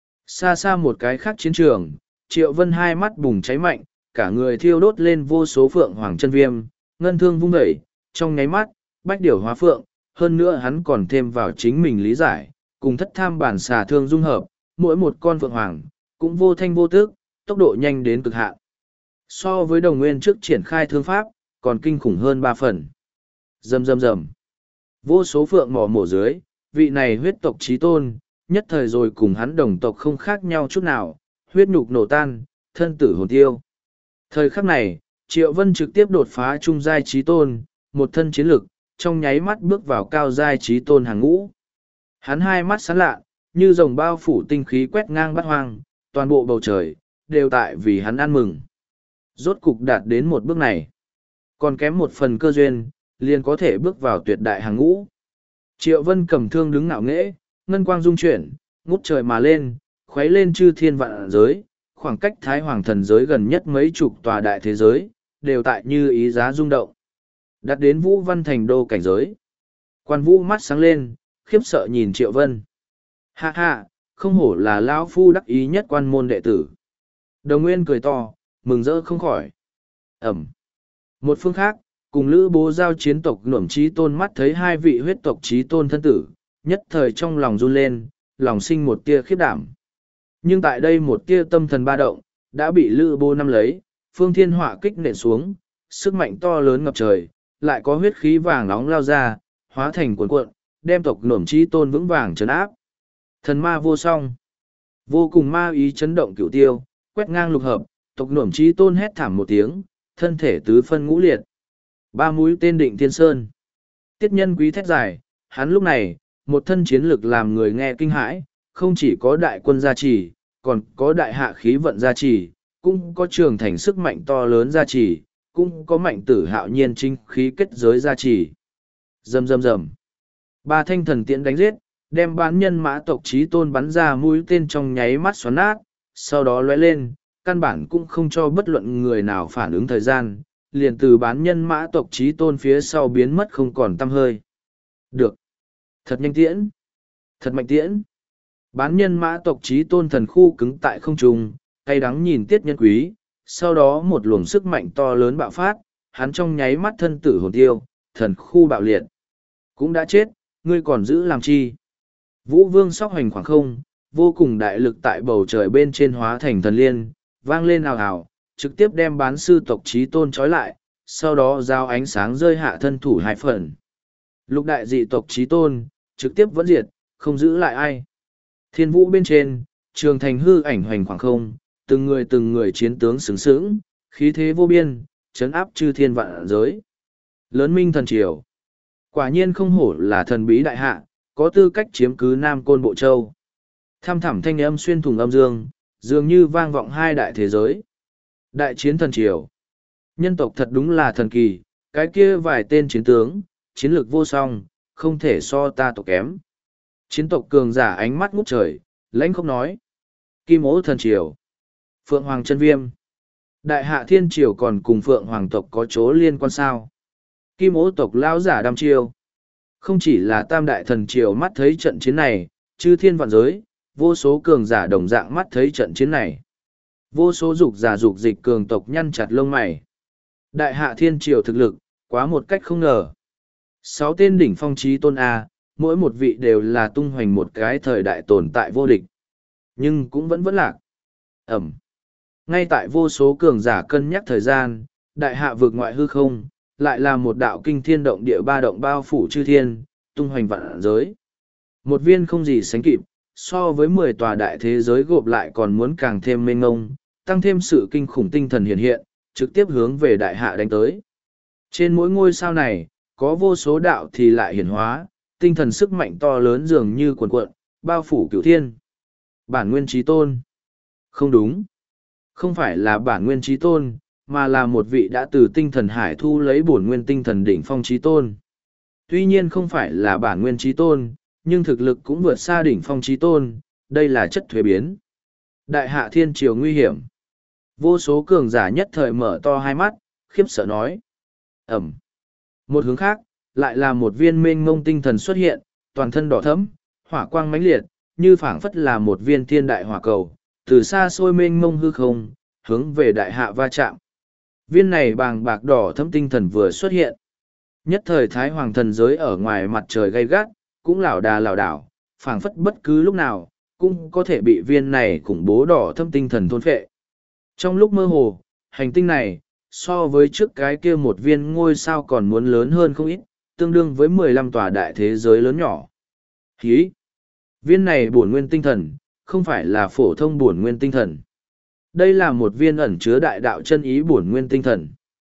Xa xa một cái khác chiến trường, Triệu Vân hai mắt bùng cháy mạnh, cả người thiêu đốt lên vô số phượng hoàng chân viêm, ngân thương vung dậy, trong nháy mắt, bách điểu hóa phượng, hơn nữa hắn còn thêm vào chính mình lý giải, cùng thất tham bản xà thương dung hợp, mỗi một con phượng hoàng, cũng vô thanh vô tức, tốc độ nhanh đến cực hạn. So với đồng nguyên trước triển khai thương pháp, còn kinh khủng hơn ba phần. Rầm rầm rầm. Vô số phượng mỏ mổ dưới, vị này huyết tộc chí tôn, nhất thời rồi cùng hắn đồng tộc không khác nhau chút nào, huyết nhục nổ tan, thân tử hồn tiêu. Thời khắc này, Triệu Vân trực tiếp đột phá trung giai chí tôn, một thân chiến lực, trong nháy mắt bước vào cao giai chí tôn hàng ngũ. Hắn hai mắt sáng lạ, như rồng bao phủ tinh khí quét ngang bát hoang, toàn bộ bầu trời, đều tại vì hắn ăn mừng. Rốt cục đạt đến một bước này. Còn kém một phần cơ duyên, liền có thể bước vào tuyệt đại hàng ngũ. Triệu Vân cầm thương đứng ngạo nghễ, ngân quang dung chuyển, ngút trời mà lên, khuấy lên chư thiên vạn giới, khoảng cách Thái Hoàng thần giới gần nhất mấy chục tòa đại thế giới, đều tại như ý giá rung động. Đặt đến Vũ Văn Thành đô cảnh giới. Quan Vũ mắt sáng lên, khiếp sợ nhìn Triệu Vân. Ha ha, không hổ là lão phu đắc ý nhất quan môn đệ tử. Đồng Nguyên cười to, mừng rỡ không khỏi. Ẩm. Một phương khác, cùng Lữ Bố giao chiến tộc Nổm Chí Tôn mắt thấy hai vị huyết tộc Chí Tôn thân tử, nhất thời trong lòng run lên, lòng sinh một tia khiếp đảm. Nhưng tại đây một tia tâm thần ba động, đã bị Lữ Bố nắm lấy, phương thiên họa kích nện xuống, sức mạnh to lớn ngập trời, lại có huyết khí vàng nóng lao ra, hóa thành cuộn cuộn, đem tộc Nổm Chí Tôn vững vàng trấn áp. Thần ma vô song, vô cùng ma ý chấn động cửu tiêu, quét ngang lục hợp, tộc Nổm Chí Tôn hét thảm một tiếng, thân thể tứ phân ngũ liệt. Ba mũi tên định thiên sơn. Tiết nhân quý thét dài, hắn lúc này, một thân chiến lực làm người nghe kinh hãi, không chỉ có đại quân gia trì, còn có đại hạ khí vận gia trì, cũng có trường thành sức mạnh to lớn gia trì, cũng có mạnh tử hạo nhiên chính khí kết giới gia trì. Rầm rầm rầm. Ba thanh thần tiễn đánh giết, đem bán nhân mã tộc Chí Tôn bắn ra mũi tên trong nháy mắt xoắn nát, sau đó lóe lên, căn bản cũng không cho bất luận người nào phản ứng thời gian, liền từ bán nhân mã tộc Chí Tôn phía sau biến mất không còn tăm hơi. Được. Thật nhanh tiễn. Thật mạnh tiễn. Bán nhân mã tộc Chí Tôn thần khu cứng tại không trung, cay đắng nhìn Tiết Nhân Quý, sau đó một luồng sức mạnh to lớn bạo phát, hắn trong nháy mắt thân tử hồn tiêu, thần khu bạo liệt. Cũng đã chết, ngươi còn giữ làm chi? Vũ Vương sóc hoành khoảng không, vô cùng đại lực tại bầu trời bên trên hóa thành thần liên, vang lên ào ào, trực tiếp đem bán sư tộc Chí Tôn trói lại, sau đó giao ánh sáng rơi hạ thân thủ hai phần. Lục đại dị tộc Chí Tôn, trực tiếp vẫn diệt, không giữ lại ai. Thiên vũ bên trên, trường thành hư ảnh hoành khoảng không, từng người từng người chiến tướng sướng sướng, khí thế vô biên, chấn áp chư thiên vạn giới. Lớn minh thần triều. Quả nhiên không hổ là thần bí đại hạ, có tư cách chiếm cứ Nam Côn Bộ Châu. Tham thẳm thanh âm xuyên thủng âm dương, dường như vang vọng hai đại thế giới. Đại chiến thần triều. Nhân tộc thật đúng là thần kỳ, cái kia vài tên chiến tướng, chiến lược vô song, không thể so ta tộc kém. Chiến tộc cường giả ánh mắt ngút trời, lãnh không nói. Kim ố thần triều. Phượng Hoàng chân viêm. Đại hạ thiên triều còn cùng Phượng Hoàng tộc có chỗ liên quan sao. Kim ố tộc lão giả đăm chiêu. Không chỉ là tam đại thần triều mắt thấy trận chiến này, chư thiên vạn giới, vô số cường giả đồng dạng mắt thấy trận chiến này. Vô số dục giả dục dịch cường tộc nhăn chặt lông mày. Đại hạ thiên triều thực lực, quá một cách không ngờ. Sáu tên đỉnh phong Chí Tôn A, mỗi một vị đều là tung hoành một cái thời đại tồn tại vô địch. Nhưng cũng vẫn vẫn lạc. Ẩm. Ngay tại vô số cường giả cân nhắc thời gian, đại hạ vượt ngoại hư không, lại là một đạo kinh thiên động địa ba động bao phủ chư thiên, tung hoành vạn giới. Một viên không gì sánh kịp, so với mười tòa đại thế giới gộp lại còn muốn càng thêm mênh ngông, tăng thêm sự kinh khủng tinh thần hiện hiện, trực tiếp hướng về đại hạ đánh tới. Trên mỗi ngôi sao này, có vô số đạo thì lại hiển hóa, tinh thần sức mạnh to lớn dường như cuồn cuộn, bao phủ cửu thiên. Bản nguyên Chí Tôn. Không đúng. Không phải là bản nguyên Chí Tôn, mà là một vị đã từ tinh thần hải thu lấy bổn nguyên tinh thần đỉnh phong Chí Tôn. Tuy nhiên không phải là bản nguyên Chí Tôn, nhưng thực lực cũng vượt xa đỉnh phong Chí Tôn, đây là chất thuế biến. Đại hạ thiên triều nguy hiểm. Vô số cường giả nhất thời mở to hai mắt, khiếp sợ nói. Ẩm. Một hướng khác, lại là một viên mênh mông tinh thần xuất hiện, toàn thân đỏ thẫm, hỏa quang mãnh liệt, như phảng phất là một viên thiên đại hỏa cầu, từ xa xôi mênh mông hư không, hướng về đại hạ va chạm. Viên này bàng bạc đỏ thâm tinh thần vừa xuất hiện. Nhất thời Thái Hoàng thần giới ở ngoài mặt trời gay gắt, cũng lảo đà lảo đảo, phảng phất bất cứ lúc nào, cũng có thể bị viên này khủng bố đỏ thâm tinh thần thôn phệ. Trong lúc mơ hồ, hành tinh này, so với trước cái kia một viên ngôi sao còn muốn lớn hơn không ít, tương đương với mười lăm tòa đại thế giới lớn nhỏ. Hí! Viên này bổn nguyên tinh thần, không phải là phổ thông bổn nguyên tinh thần. Đây là một viên ẩn chứa đại đạo chân ý bổn nguyên tinh thần.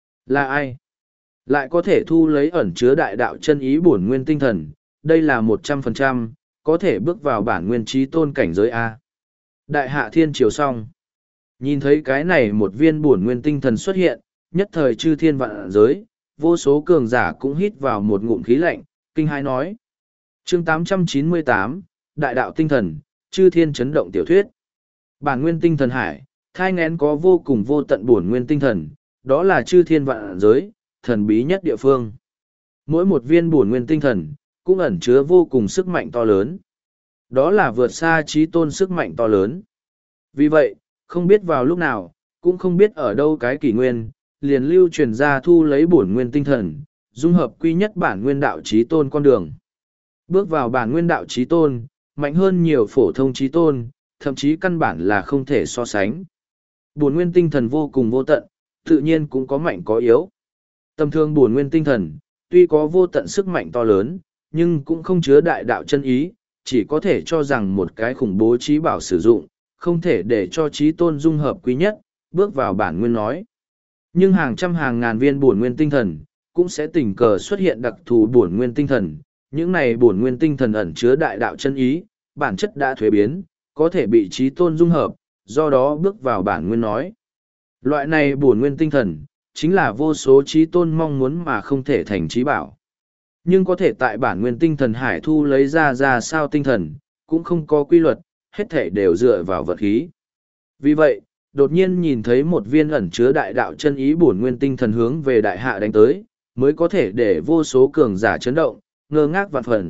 Là ai? Lại có thể thu lấy ẩn chứa đại đạo chân ý bổn nguyên tinh thần, đây là một trăm phần trăm, có thể bước vào bản nguyên trí tôn cảnh giới A. Đại hạ thiên triều xong. Nhìn thấy cái này một viên bổn nguyên tinh thần xuất hiện, nhất thời chư thiên vạn giới, vô số cường giả cũng hít vào một ngụm khí lạnh, kinh hãi nói. Chương tám trăm chín mươi tám, Đại đạo tinh thần, chư thiên chấn động tiểu thuyết. Bản nguyên tinh thần hải, thai ngén có vô cùng vô tận bổn nguyên tinh thần, đó là chư thiên vạn giới, thần bí nhất địa phương. Mỗi một viên bổn nguyên tinh thần, cũng ẩn chứa vô cùng sức mạnh to lớn. Đó là vượt xa trí tôn sức mạnh to lớn. Vì vậy, không biết vào lúc nào, cũng không biết ở đâu cái kỷ nguyên, liền lưu truyền ra thu lấy bổn nguyên tinh thần, dung hợp quy nhất bản nguyên đạo trí tôn con đường. Bước vào bản nguyên đạo trí tôn, mạnh hơn nhiều phổ thông trí tôn, thậm chí căn bản là không thể so sánh. Bổn nguyên tinh thần vô cùng vô tận, tự nhiên cũng có mạnh có yếu. Tầm thường bổn nguyên tinh thần, tuy có vô tận sức mạnh to lớn, nhưng cũng không chứa đại đạo chân ý, chỉ có thể cho rằng một cái khủng bố trí bảo sử dụng, không thể để cho trí tôn dung hợp quý nhất, bước vào bản nguyên nói. Nhưng hàng trăm hàng ngàn viên bổn nguyên tinh thần, cũng sẽ tình cờ xuất hiện đặc thù bổn nguyên tinh thần. Những này bổn nguyên tinh thần ẩn chứa đại đạo chân ý, bản chất đã thuế biến, có thể bị trí tôn dung hợp, do đó bước vào bản nguyên nói. Loại này bổn nguyên tinh thần, chính là vô số trí tôn mong muốn mà không thể thành trí bảo. Nhưng có thể tại bản nguyên tinh thần hải thu lấy ra ra sao tinh thần, cũng không có quy luật, hết thể đều dựa vào vật khí. Vì vậy, đột nhiên nhìn thấy một viên ẩn chứa đại đạo chân ý bổn nguyên tinh thần hướng về đại hạ đánh tới, mới có thể để vô số cường giả chấn động, ngơ ngác vạn phần.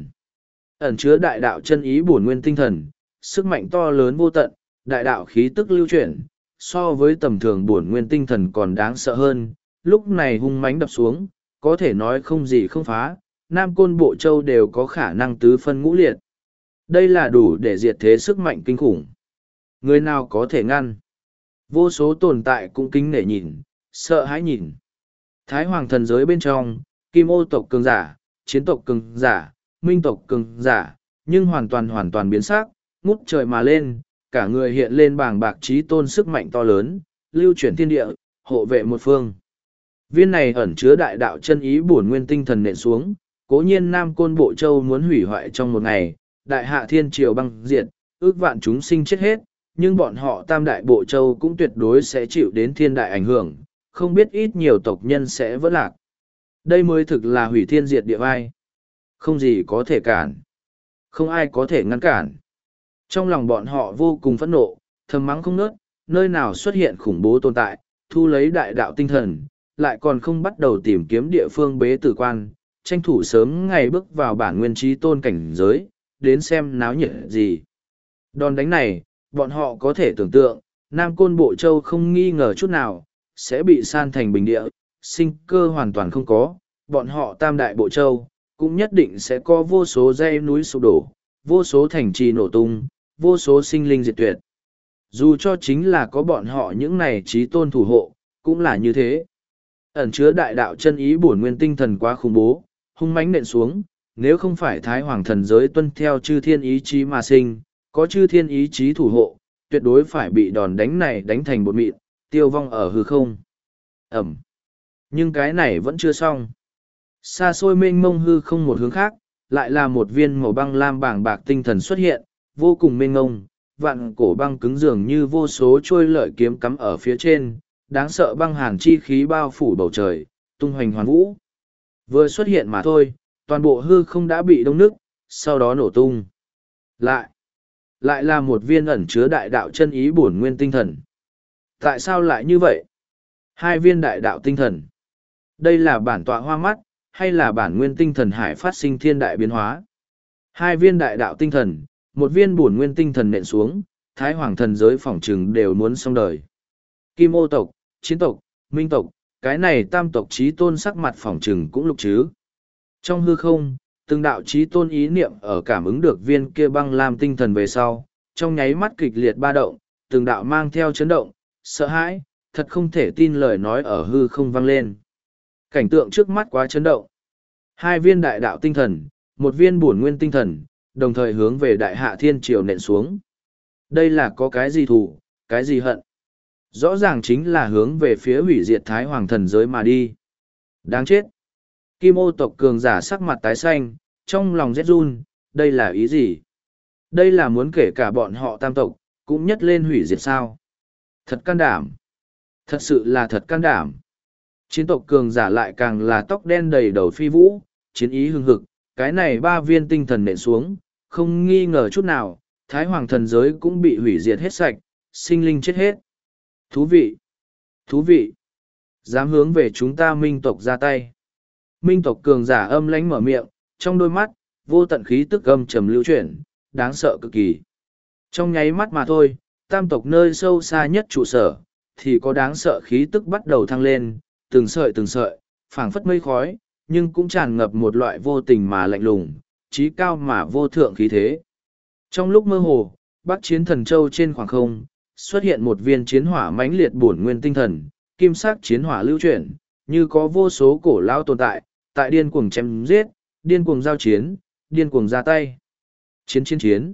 Ẩn chứa đại đạo chân ý bổn nguyên tinh thần, sức mạnh to lớn vô tận, đại đạo khí tức lưu chuyển, so với tầm thường bổn nguyên tinh thần còn đáng sợ hơn, lúc này hung mãnh đập xuống, có thể nói không gì không phá, Nam Côn Bộ Châu đều có khả năng tứ phân ngũ liệt. Đây là đủ để diệt thế sức mạnh kinh khủng. Người nào có thể ngăn? Vô số tồn tại cũng kính nể nhìn, sợ hãi nhìn. Thái Hoàng thần giới bên trong, Kim Ô tộc cường giả, Chiến tộc cường giả, Minh tộc cường giả, nhưng hoàn toàn hoàn toàn biến sắc, ngút trời mà lên, cả người hiện lên bảng bạc trí tôn sức mạnh to lớn, lưu chuyển thiên địa, hộ vệ một phương. Viên này ẩn chứa đại đạo chân ý bổn nguyên tinh thần nện xuống, cố nhiên Nam Côn Bộ Châu muốn hủy hoại trong một ngày, đại hạ thiên triều băng diệt, ước vạn chúng sinh chết hết, nhưng bọn họ tam đại Bộ Châu cũng tuyệt đối sẽ chịu đến thiên đại ảnh hưởng, không biết ít nhiều tộc nhân sẽ vỡ lạc. Đây mới thực là hủy thiên diệt địa vai. Không gì có thể cản. Không ai có thể ngăn cản. Trong lòng bọn họ vô cùng phẫn nộ, thầm mắng không ngớt, nơi nào xuất hiện khủng bố tồn tại, thu lấy đại đạo tinh thần, lại còn không bắt đầu tìm kiếm địa phương bế tử quan, tranh thủ sớm ngày bước vào bản nguyên trí tôn cảnh giới, đến xem náo nhiệt gì. Đòn đánh này, bọn họ có thể tưởng tượng, Nam Côn Bộ Châu không nghi ngờ chút nào, sẽ bị san thành bình địa, sinh cơ hoàn toàn không có, bọn họ tam đại Bộ Châu, cũng nhất định sẽ có vô số dãy núi sụp đổ, vô số thành trì nổ tung, vô số sinh linh diệt tuyệt. Dù cho chính là có bọn họ những này trí tôn thủ hộ, cũng là như thế. Ẩn chứa đại đạo chân ý bổn nguyên tinh thần quá khủng bố, hung mãnh nện xuống, nếu không phải Thái Hoàng thần giới tuân theo chư thiên ý chí mà sinh, có chư thiên ý chí thủ hộ, tuyệt đối phải bị đòn đánh này đánh thành bột mịn, tiêu vong ở hư không. Ẩm. Nhưng cái này vẫn chưa xong. Xa xôi mênh mông hư không một hướng khác, lại là một viên màu băng lam bảng bạc tinh thần xuất hiện, vô cùng mênh mông, vạn cổ băng cứng dường như vô số trôi lợi kiếm cắm ở phía trên, đáng sợ băng hàn chi khí bao phủ bầu trời, tung hoành hoàn vũ. Vừa xuất hiện mà thôi, toàn bộ hư không đã bị đông nức, sau đó nổ tung. Lại, lại là một viên ẩn chứa đại đạo chân ý bổn nguyên tinh thần. Tại sao lại như vậy? Hai viên đại đạo tinh thần. Đây là bản tọa hoa mắt, hay là bản nguyên tinh thần hải phát sinh thiên đại biến hóa? Hai viên đại đạo tinh thần, một viên bổn nguyên tinh thần nện xuống, Thái Hoàng thần giới phỏng trừng đều muốn xong đời. Kim ô tộc, chiến tộc, minh tộc, cái này tam tộc trí tôn sắc mặt phỏng trừng cũng lục chứ. Trong hư không, từng đạo trí tôn ý niệm ở cảm ứng được viên kia băng lam tinh thần về sau, trong nháy mắt kịch liệt ba động, từng đạo mang theo chấn động, sợ hãi, thật không thể tin lời nói ở hư không vang lên. Cảnh tượng trước mắt quá chấn động. Hai viên đại đạo tinh thần, một viên bổn nguyên tinh thần, đồng thời hướng về đại hạ thiên triều nện xuống. Đây là có cái gì thù, cái gì hận? Rõ ràng chính là hướng về phía hủy diệt Thái Hoàng thần giới mà đi. Đáng chết! Kim ô tộc cường giả sắc mặt tái xanh, trong lòng rét run, đây là ý gì? Đây là muốn kể cả bọn họ tam tộc, cũng nhất lên hủy diệt sao? Thật can đảm! Thật sự là thật can đảm! Chiến tộc cường giả lại càng là tóc đen đầy đầu phi vũ, chiến ý hưng hực, cái này ba viên tinh thần nện xuống, không nghi ngờ chút nào, Thái Hoàng thần giới cũng bị hủy diệt hết sạch, sinh linh chết hết. Thú vị! Thú vị! Dám hướng về chúng ta minh tộc ra tay. Minh tộc cường giả âm lãnh mở miệng, trong đôi mắt, vô tận khí tức âm trầm lưu chuyển, đáng sợ cực kỳ. Trong nháy mắt mà thôi, tam tộc nơi sâu xa nhất trụ sở, thì có đáng sợ khí tức bắt đầu thăng lên, từng sợi từng sợi, phảng phất mây khói, nhưng cũng tràn ngập một loại vô tình mà lạnh lùng, trí cao mà vô thượng khí thế. Trong lúc mơ hồ, Bắc Chiến Thần Châu trên khoảng không, xuất hiện một viên chiến hỏa mãnh liệt bổn nguyên tinh thần, kim sắc chiến hỏa lưu chuyển, như có vô số cổ lao tồn tại, tại điên cuồng chém giết, điên cuồng giao chiến, điên cuồng ra tay. Chiến chiến chiến.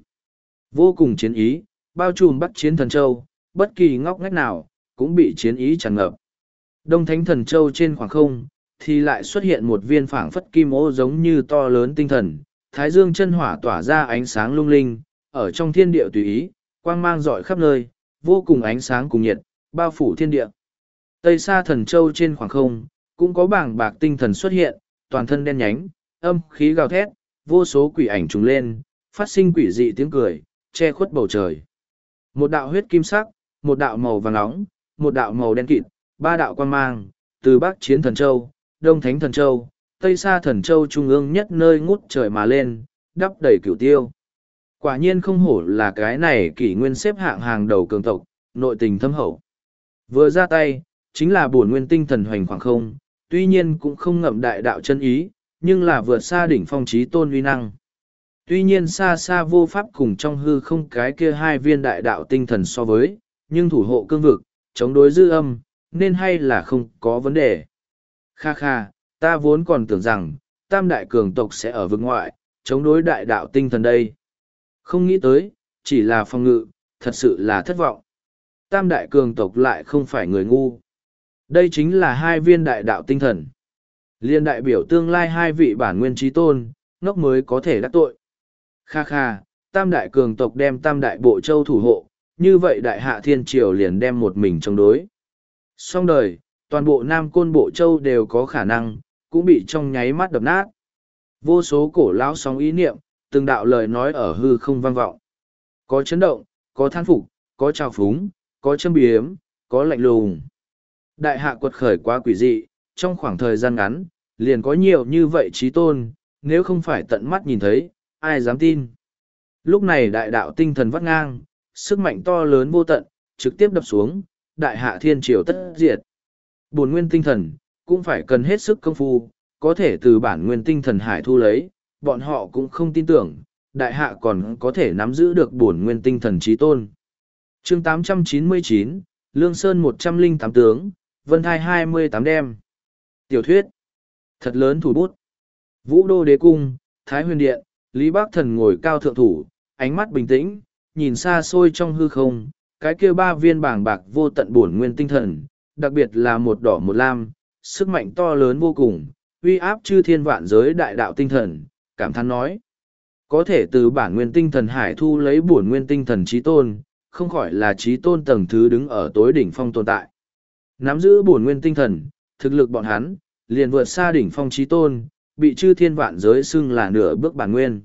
Vô cùng chiến ý, bao trùm Bắc Chiến Thần Châu, bất kỳ ngóc ngách nào, cũng bị chiến ý tràn ngập. Đông Thánh Thần Châu trên khoảng không, thì lại xuất hiện một viên phảng phất kim ô giống như to lớn tinh thần, thái dương chân hỏa tỏa ra ánh sáng lung linh, ở trong thiên địa tùy ý, quang mang rọi khắp nơi, vô cùng ánh sáng cùng nhiệt, bao phủ thiên địa. Tây Sa Thần Châu trên khoảng không, cũng có bảng bạc tinh thần xuất hiện, toàn thân đen nhánh, âm khí gào thét, vô số quỷ ảnh trùng lên, phát sinh quỷ dị tiếng cười, che khuất bầu trời. Một đạo huyết kim sắc, một đạo màu vàng nóng, một đạo màu đen kịt, ba đạo quang mang, từ Bắc Chiến Thần Châu, Đông Thánh Thần Châu, Tây Sa Thần Châu trung ương nhất nơi ngút trời mà lên, đắp đầy cửu tiêu. Quả nhiên không hổ là cái này kỷ nguyên xếp hạng hàng đầu cường tộc, nội tình thâm hậu. Vừa ra tay, chính là bổn nguyên tinh thần hoành khoảng không, tuy nhiên cũng không ngậm đại đạo chân ý, nhưng là vượt xa đỉnh phong chí tôn uy năng. Tuy nhiên xa xa vô pháp cùng trong hư không cái kia hai viên đại đạo tinh thần so với, nhưng thủ hộ cương vực, chống đối dư âm, nên hay là không có vấn đề. Kha kha, ta vốn còn tưởng rằng, tam đại cường tộc sẽ ở vực ngoại, chống đối đại đạo tinh thần đây. Không nghĩ tới, chỉ là phòng ngự, thật sự là thất vọng. Tam đại cường tộc lại không phải người ngu. Đây chính là hai viên đại đạo tinh thần. Liên đại biểu tương lai hai vị bản nguyên trí tôn, ngốc mới có thể đắc tội. Kha kha, tam đại cường tộc đem tam đại bộ châu thủ hộ, như vậy đại hạ thiên triều liền đem một mình chống đối. Xong đời, toàn bộ Nam Côn Bộ Châu đều có khả năng, cũng bị trong nháy mắt đập nát. Vô số cổ lão sóng ý niệm, từng đạo lời nói ở hư không vang vọng. Có chấn động, có than phục, có trào phúng, có châm biếm, có lạnh lùng. Đại hạ quật khởi quá quỷ dị, trong khoảng thời gian ngắn, liền có nhiều như vậy trí tôn, nếu không phải tận mắt nhìn thấy, ai dám tin. Lúc này đại đạo tinh thần vắt ngang, sức mạnh to lớn vô tận, trực tiếp đập xuống, đại hạ thiên triều tất diệt. Bổn nguyên tinh thần, cũng phải cần hết sức công phu, có thể từ bản nguyên tinh thần hải thu lấy, bọn họ cũng không tin tưởng, đại hạ còn có thể nắm giữ được bổn nguyên tinh thần trí tôn. Chương tám trăm chín mươi chín, Lương Sơn một trăm lẻ tám tướng, Vân Thai hai mươi tám đêm. Tiểu thuyết. Thật lớn thủ bút. Vũ Đô Đế Cung, Thái Huyền Điện, Lý Bác Thần ngồi cao thượng thủ, ánh mắt bình tĩnh, nhìn xa xôi trong hư không, cái kia ba viên bảng bạc vô tận bổn nguyên tinh thần, đặc biệt là một đỏ một lam, sức mạnh to lớn vô cùng, uy áp chư thiên vạn giới đại đạo tinh thần, cảm thán nói. Có thể từ bản nguyên tinh thần hải thu lấy bổn nguyên tinh thần trí tôn, không khỏi là trí tôn tầng thứ đứng ở tối đỉnh phong tồn tại. Nắm giữ bổn nguyên tinh thần, thực lực bọn hắn, liền vượt xa đỉnh phong trí tôn, bị chư thiên vạn giới xưng là nửa bước bản nguyên.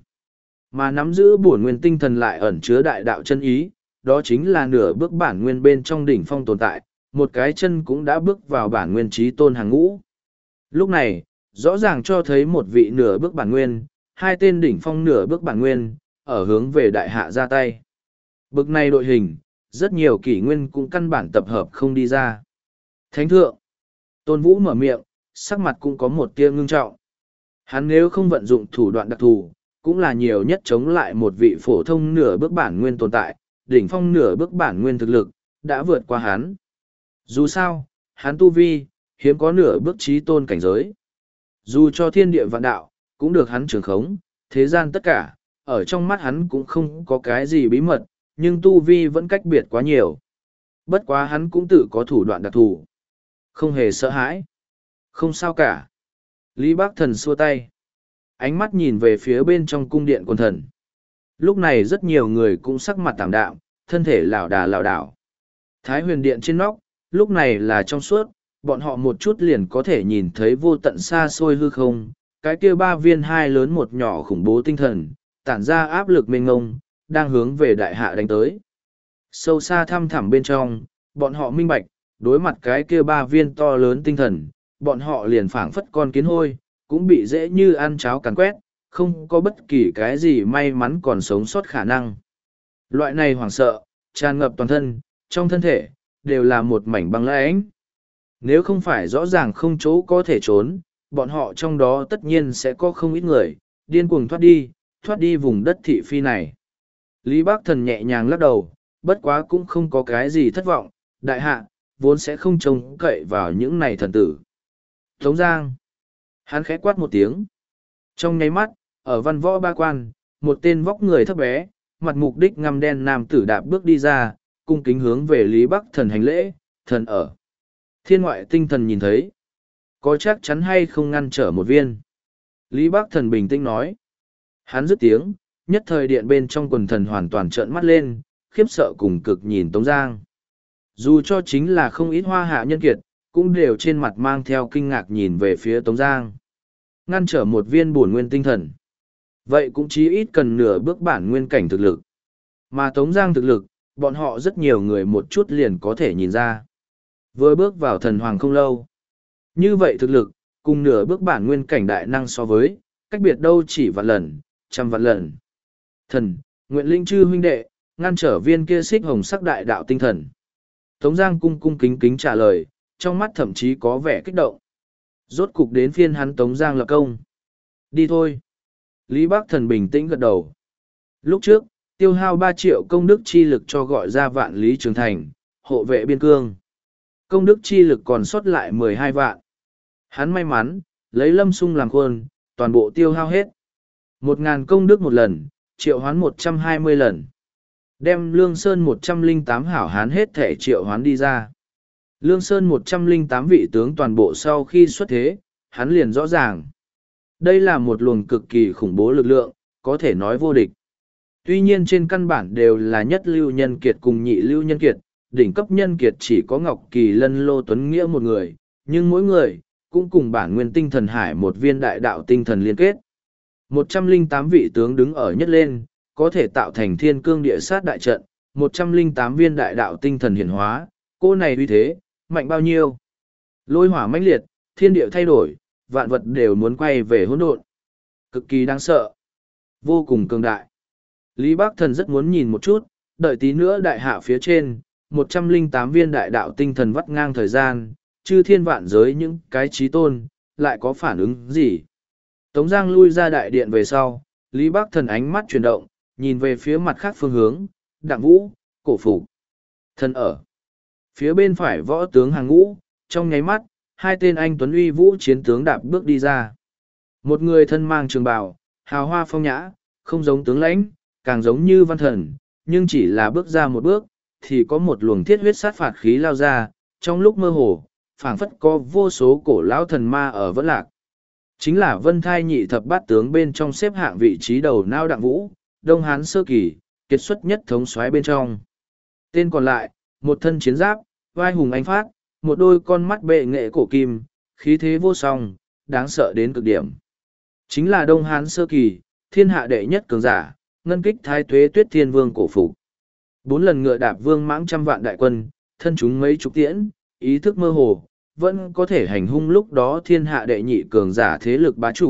Mà nắm giữ bổn nguyên tinh thần lại ẩn chứa đại đạo chân ý, đó chính là nửa bước bản nguyên bên trong đỉnh phong tồn tại, một cái chân cũng đã bước vào bản nguyên trí tôn hàng ngũ. Lúc này, rõ ràng cho thấy một vị nửa bước bản nguyên, hai tên đỉnh phong nửa bước bản nguyên, ở hướng về đại hạ ra tay. Bực này đội hình, rất nhiều kỷ nguyên cũng căn bản tập hợp không đi ra. Thánh thượng, Tôn Vũ mở miệng, sắc mặt cũng có một tia ngưng trọng. Hắn nếu không vận dụng thủ đoạn đặc thù, cũng là nhiều nhất chống lại một vị phổ thông nửa bước bản nguyên tồn tại, đỉnh phong nửa bước bản nguyên thực lực, đã vượt qua hắn. Dù sao, hắn tu vi, hiếm có nửa bước trí tôn cảnh giới. Dù cho thiên địa vạn đạo, cũng được hắn trường khống, thế gian tất cả, ở trong mắt hắn cũng không có cái gì bí mật, nhưng tu vi vẫn cách biệt quá nhiều. Bất quá hắn cũng tự có thủ đoạn đặc thù. Không hề sợ hãi. Không sao cả. Lý Bác Thần xua tay. Ánh mắt nhìn về phía bên trong cung điện quần thần. Lúc này rất nhiều người cũng sắc mặt tạm đạm, thân thể lảo đà lảo đảo. Thái huyền điện trên nóc, lúc này là trong suốt, bọn họ một chút liền có thể nhìn thấy vô tận xa xôi hư không. Cái kia ba viên hai lớn một nhỏ khủng bố tinh thần, tản ra áp lực mênh ngông, đang hướng về đại hạ đánh tới. Sâu xa thăm thẳm bên trong, bọn họ minh bạch, đối mặt cái kia ba viên to lớn tinh thần, bọn họ liền phảng phất con kiến hôi, cũng bị dễ như ăn cháo càn quét, không có bất kỳ cái gì may mắn còn sống sót khả năng. Loại này hoảng sợ, tràn ngập toàn thân, trong thân thể, đều là một mảnh băng lãnh. Nếu không phải rõ ràng không chỗ có thể trốn, bọn họ trong đó tất nhiên sẽ có không ít người, điên cuồng thoát đi, thoát đi vùng đất thị phi này. Lý Bác Thần nhẹ nhàng lắc đầu, bất quá cũng không có cái gì thất vọng, đại hạ, vốn sẽ không trông cậy vào những này thần tử. Tống Giang. Hắn khẽ quát một tiếng. Trong nháy mắt, ở văn võ ba quan, một tên vóc người thấp bé, mặt mục đích ngăm đen nam tử đạp bước đi ra, cung kính hướng về Lý Bắc Thần hành lễ, thần ở. Thiên ngoại tinh thần nhìn thấy. Có chắc chắn hay không ngăn trở một viên? Lý Bắc Thần bình tĩnh nói. Hắn dứt tiếng, nhất thời điện bên trong quần thần hoàn toàn trợn mắt lên, khiếp sợ cùng cực nhìn Tống Giang. Dù cho chính là không ít hoa hạ nhân kiệt, cũng đều trên mặt mang theo kinh ngạc nhìn về phía Tống Giang. Ngăn trở một viên bổn nguyên tinh thần. Vậy cũng chí ít cần nửa bước bản nguyên cảnh thực lực. Mà Tống Giang thực lực, bọn họ rất nhiều người một chút liền có thể nhìn ra. Vừa bước vào thần hoàng không lâu. Như vậy thực lực, cùng nửa bước bản nguyên cảnh đại năng so với, cách biệt đâu chỉ vạn lần, trăm vạn lần. Thần, nguyện linh chư huynh đệ, ngăn trở viên kia xích hồng sắc đại đạo tinh thần. Tống Giang cung cung kính kính trả lời, trong mắt thậm chí có vẻ kích động. Rốt cục đến phiên hắn Tống Giang lập công. Đi thôi. Lý Bác Thần bình tĩnh gật đầu. Lúc trước, tiêu hao ba triệu công đức chi lực cho gọi ra vạn lý trường thành, hộ vệ biên cương. Công đức chi lực còn sót lại mười hai vạn. Hắn may mắn, lấy lâm sung làm khuôn, toàn bộ tiêu hao hết. Một ngàn công đức một lần, triệu hoán một trăm hai mươi lần. Đem Lương Sơn một trăm lẻ tám hảo hán hết thể triệu hoán đi ra. Lương Sơn một trăm lẻ tám vị tướng toàn bộ sau khi xuất thế, hắn liền rõ ràng. Đây là một luồng cực kỳ khủng bố lực lượng, có thể nói vô địch. Tuy nhiên trên căn bản đều là nhất lưu nhân kiệt cùng nhị lưu nhân kiệt, đỉnh cấp nhân kiệt chỉ có Ngọc Kỳ Lân Lô Tuấn Nghĩa một người, nhưng mỗi người, cũng cùng bản nguyên tinh thần hải một viên đại đạo tinh thần liên kết. một trăm lẻ tám vị tướng đứng ở nhất lên, có thể tạo thành thiên cương địa sát đại trận, một trăm lẻ tám viên đại đạo tinh thần hiển hóa, cô này uy thế, mạnh bao nhiêu. Lôi hỏa mãnh liệt, thiên địa thay đổi, vạn vật đều muốn quay về hỗn độn. Cực kỳ đáng sợ, vô cùng cường đại. Lý Bác Thần rất muốn nhìn một chút, đợi tí nữa đại hạ phía trên, một trăm lẻ tám viên đại đạo tinh thần vắt ngang thời gian, chư thiên vạn giới những cái trí tôn, lại có phản ứng gì. Tống Giang lui ra đại điện về sau, Lý Bác Thần ánh mắt chuyển động, nhìn về phía mặt khác phương hướng, Đặng Vũ, cổ phục, thần ở. Phía bên phải võ tướng hàng ngũ, trong nháy mắt, hai tên anh tuấn uy vũ chiến tướng đạp bước đi ra. Một người thân mang trường bào, hào hoa phong nhã, không giống tướng lãnh, càng giống như văn thần, nhưng chỉ là bước ra một bước, thì có một luồng thiết huyết sát phạt khí lao ra, trong lúc mơ hồ, phảng phất có vô số cổ lão thần ma ở vẫn lạc. Chính là Vân Thai nhị thập bát tướng bên trong xếp hạng vị trí đầu não Đặng Vũ, Đông Hán sơ kỳ, kiệt xuất nhất thống soái bên trong. Tên còn lại, một thân chiến giáp, vai hùng anh phát, một đôi con mắt bệ nghệ cổ kim, khí thế vô song, đáng sợ đến cực điểm. Chính là Đông Hán sơ kỳ, thiên hạ đệ nhất cường giả, ngân kích thái tuế tuyết thiên vương cổ phục. Bốn lần ngựa đạp vương mãng trăm vạn đại quân, thân chúng mấy chục tiễn, ý thức mơ hồ, vẫn có thể hành hung lúc đó thiên hạ đệ nhị cường giả thế lực bá chủ,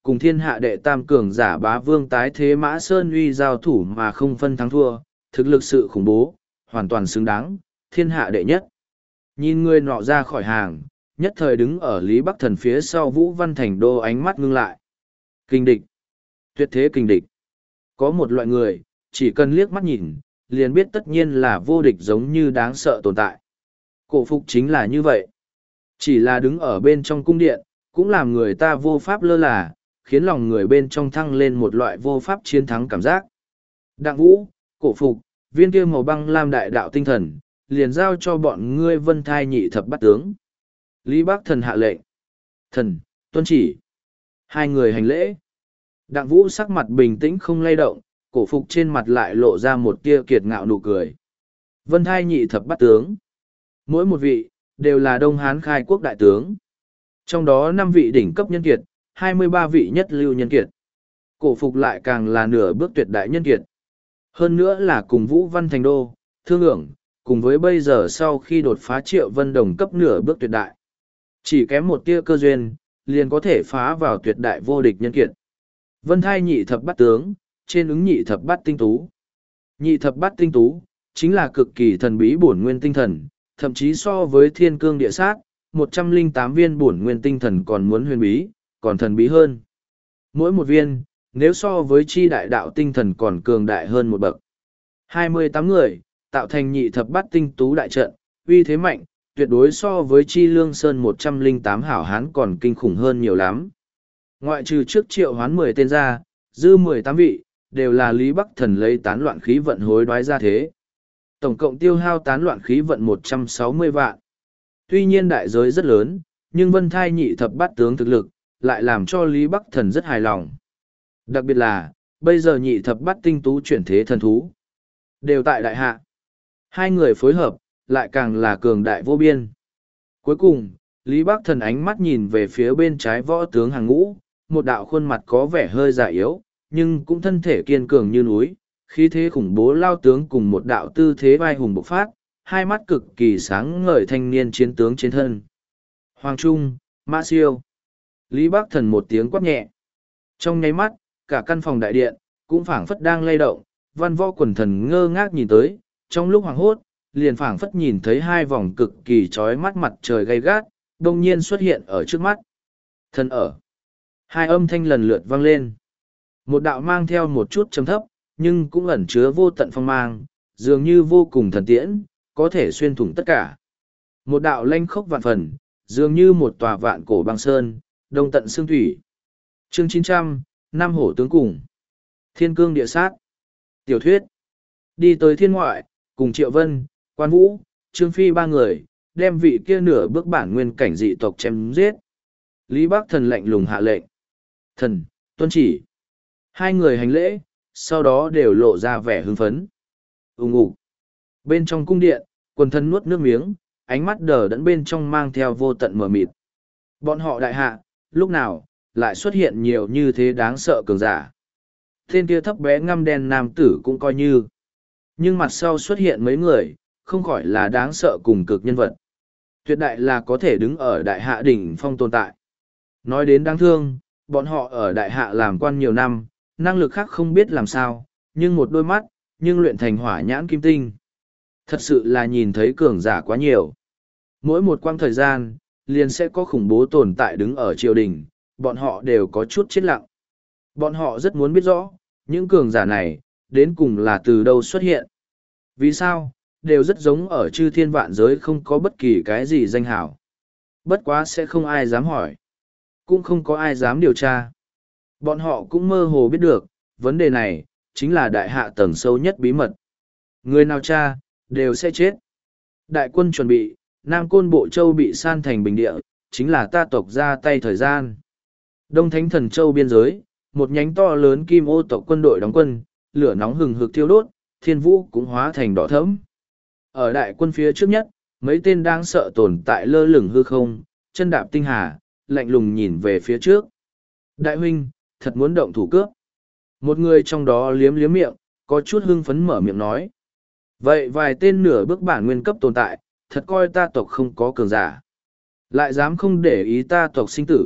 cùng thiên hạ đệ tam cường giả bá vương tái thế Mã Sơn Uy giao thủ mà không phân thắng thua, thực lực sự khủng bố, hoàn toàn xứng đáng, thiên hạ đệ nhất. Nhìn người nọ ra khỏi hàng, nhất thời đứng ở Lý Bắc Thần phía sau Vũ Văn Thành Đô ánh mắt ngưng lại. Kinh địch. Tuyệt thế kinh địch. Có một loại người, chỉ cần liếc mắt nhìn, liền biết tất nhiên là vô địch giống như đáng sợ tồn tại. Cổ Phục chính là như vậy. Chỉ là đứng ở bên trong cung điện, cũng làm người ta vô pháp lơ là, khiến lòng người bên trong thăng lên một loại vô pháp chiến thắng cảm giác. Đặng Vũ, Cổ Phục, viên kia màu băng lam đại đạo tinh thần, liền giao cho bọn ngươi Vân Thai nhị thập bát tướng. Lý Bắc Thần hạ lệnh. Thần, tuân chỉ. Hai người hành lễ. Đặng Vũ sắc mặt bình tĩnh không lay động, Cổ Phục trên mặt lại lộ ra một tia kiệt ngạo nụ cười. Vân Thai nhị thập bát tướng. Mỗi một vị, đều là Đông Hán khai quốc đại tướng. Trong đó năm vị đỉnh cấp nhân kiệt, hai mươi ba vị nhất lưu nhân kiệt. Cổ Phục lại càng là nửa bước tuyệt đại nhân kiệt. Hơn nữa là cùng Vũ Văn Thành Đô, Thương ưởng, cùng với bây giờ sau khi đột phá Triệu Vân Đồng cấp nửa bước tuyệt đại. Chỉ kém một tia cơ duyên, liền có thể phá vào tuyệt đại vô địch nhân kiệt. Vân Thai nhị thập bát tướng, trên ứng nhị thập bát tinh tú. Nhị thập bát tinh tú, chính là cực kỳ thần bí bổn nguyên tinh thần, thậm chí so với thiên cương địa sát, một trăm linh tám viên bổn nguyên tinh thần còn muốn huyền bí, còn thần bí hơn. Mỗi một viên, nếu so với chi đại đạo tinh thần còn cường đại hơn một bậc. hai mươi tám người, tạo thành nhị thập bát tinh tú đại trận, uy thế mạnh, tuyệt đối so với chi lương sơn một trăm linh tám hảo hán còn kinh khủng hơn nhiều lắm. Ngoại trừ trước triệu hoán mười tên ra, dư mười tám vị, đều là Lý Bắc Thần lấy tán loạn khí vận hối đoái ra thế. Tổng cộng tiêu hao tán loạn khí vận một trăm sáu mươi vạn. Tuy nhiên đại giới rất lớn, nhưng Vân Thai nhị thập bát tướng thực lực, lại làm cho Lý Bắc Thần rất hài lòng. Đặc biệt là, bây giờ nhị thập bát tinh tú chuyển thế thần thú. Đều tại đại hạ. Hai người phối hợp, lại càng là cường đại vô biên. Cuối cùng, Lý Bắc Thần ánh mắt nhìn về phía bên trái võ tướng hàng ngũ, một đạo khuôn mặt có vẻ hơi già yếu, nhưng cũng thân thể kiên cường như núi, khí thế khủng bố lao tướng cùng một đạo tư thế vai hùng bộc phát, hai mắt cực kỳ sáng ngời thanh niên chiến tướng trên thân. Hoàng Trung, Mã Siêu. Lý Bắc Thần một tiếng quát nhẹ. Trong nháy mắt, cả căn phòng đại điện, cũng phảng phất đang lay động, văn võ quần thần ngơ ngác nhìn tới, trong lúc hoảng hốt, liền phảng phất nhìn thấy hai vòng cực kỳ chói mắt mặt trời gay gắt, đông nhiên xuất hiện ở trước mắt. Thần ở. Hai âm thanh lần lượt vang lên. Một đạo mang theo một chút trầm thấp, nhưng cũng ẩn chứa vô tận phong mang, dường như vô cùng thần tiễn, có thể xuyên thủng tất cả. Một đạo lanh khốc vạn phần, dường như một tòa vạn cổ băng sơn, đông tận xương thủy. Chương chín trăm, Nam Hổ tướng cùng. Thiên cương địa sát. Tiểu thuyết. Đi tới thiên ngoại, cùng Triệu Vân, Quan Vũ, Trương Phi ba người, đem vị kia nửa bước bản nguyên cảnh dị tộc chém giết. Lý Bắc Thần lạnh lùng hạ lệnh. Thần, tuân chỉ. Hai người hành lễ, sau đó đều lộ ra vẻ hưng phấn. Ùng ục. Bên trong cung điện, quần thần nuốt nước miếng, ánh mắt đờ đẫn bên trong mang theo vô tận mờ mịt. Bọn họ đại hạ, lúc nào, lại xuất hiện nhiều như thế đáng sợ cường giả. Tên kia thấp bé ngăm đen nam tử cũng coi như. Nhưng mặt sau xuất hiện mấy người, không khỏi là đáng sợ cùng cực nhân vật. Tuyệt đại là có thể đứng ở đại hạ đỉnh phong tồn tại. Nói đến đáng thương, bọn họ ở đại hạ làm quan nhiều năm, năng lực khác không biết làm sao, nhưng một đôi mắt, nhưng luyện thành hỏa nhãn kim tinh. Thật sự là nhìn thấy cường giả quá nhiều. Mỗi một quãng thời gian, liền sẽ có khủng bố tồn tại đứng ở triều đình, bọn họ đều có chút chết lặng. Bọn họ rất muốn biết rõ, những cường giả này, đến cùng là từ đâu xuất hiện. Vì sao, đều rất giống ở chư thiên vạn giới không có bất kỳ cái gì danh hảo. Bất quá sẽ không ai dám hỏi. Cũng không có ai dám điều tra. Bọn họ cũng mơ hồ biết được, vấn đề này, chính là đại hạ tầng sâu nhất bí mật. Người nào tra, đều sẽ chết. Đại quân chuẩn bị, Nam Côn Bộ Châu bị san thành bình địa, chính là ta tộc ra tay thời gian. Đông Thánh Thần Châu biên giới, một nhánh to lớn kim ô tộc quân đội đóng quân, lửa nóng hừng hực thiêu đốt, thiên vũ cũng hóa thành đỏ thẫm. Ở đại quân phía trước nhất, mấy tên đang sợ tồn tại lơ lửng hư không, chân đạp tinh hà, lạnh lùng nhìn về phía trước. Đại huynh, thật muốn động thủ cướp. Một người trong đó liếm liếm miệng, có chút hưng phấn mở miệng nói. Vậy vài tên nửa bước bản nguyên cấp tồn tại, thật coi ta tộc không có cường giả. Lại dám không để ý ta tộc sinh tử,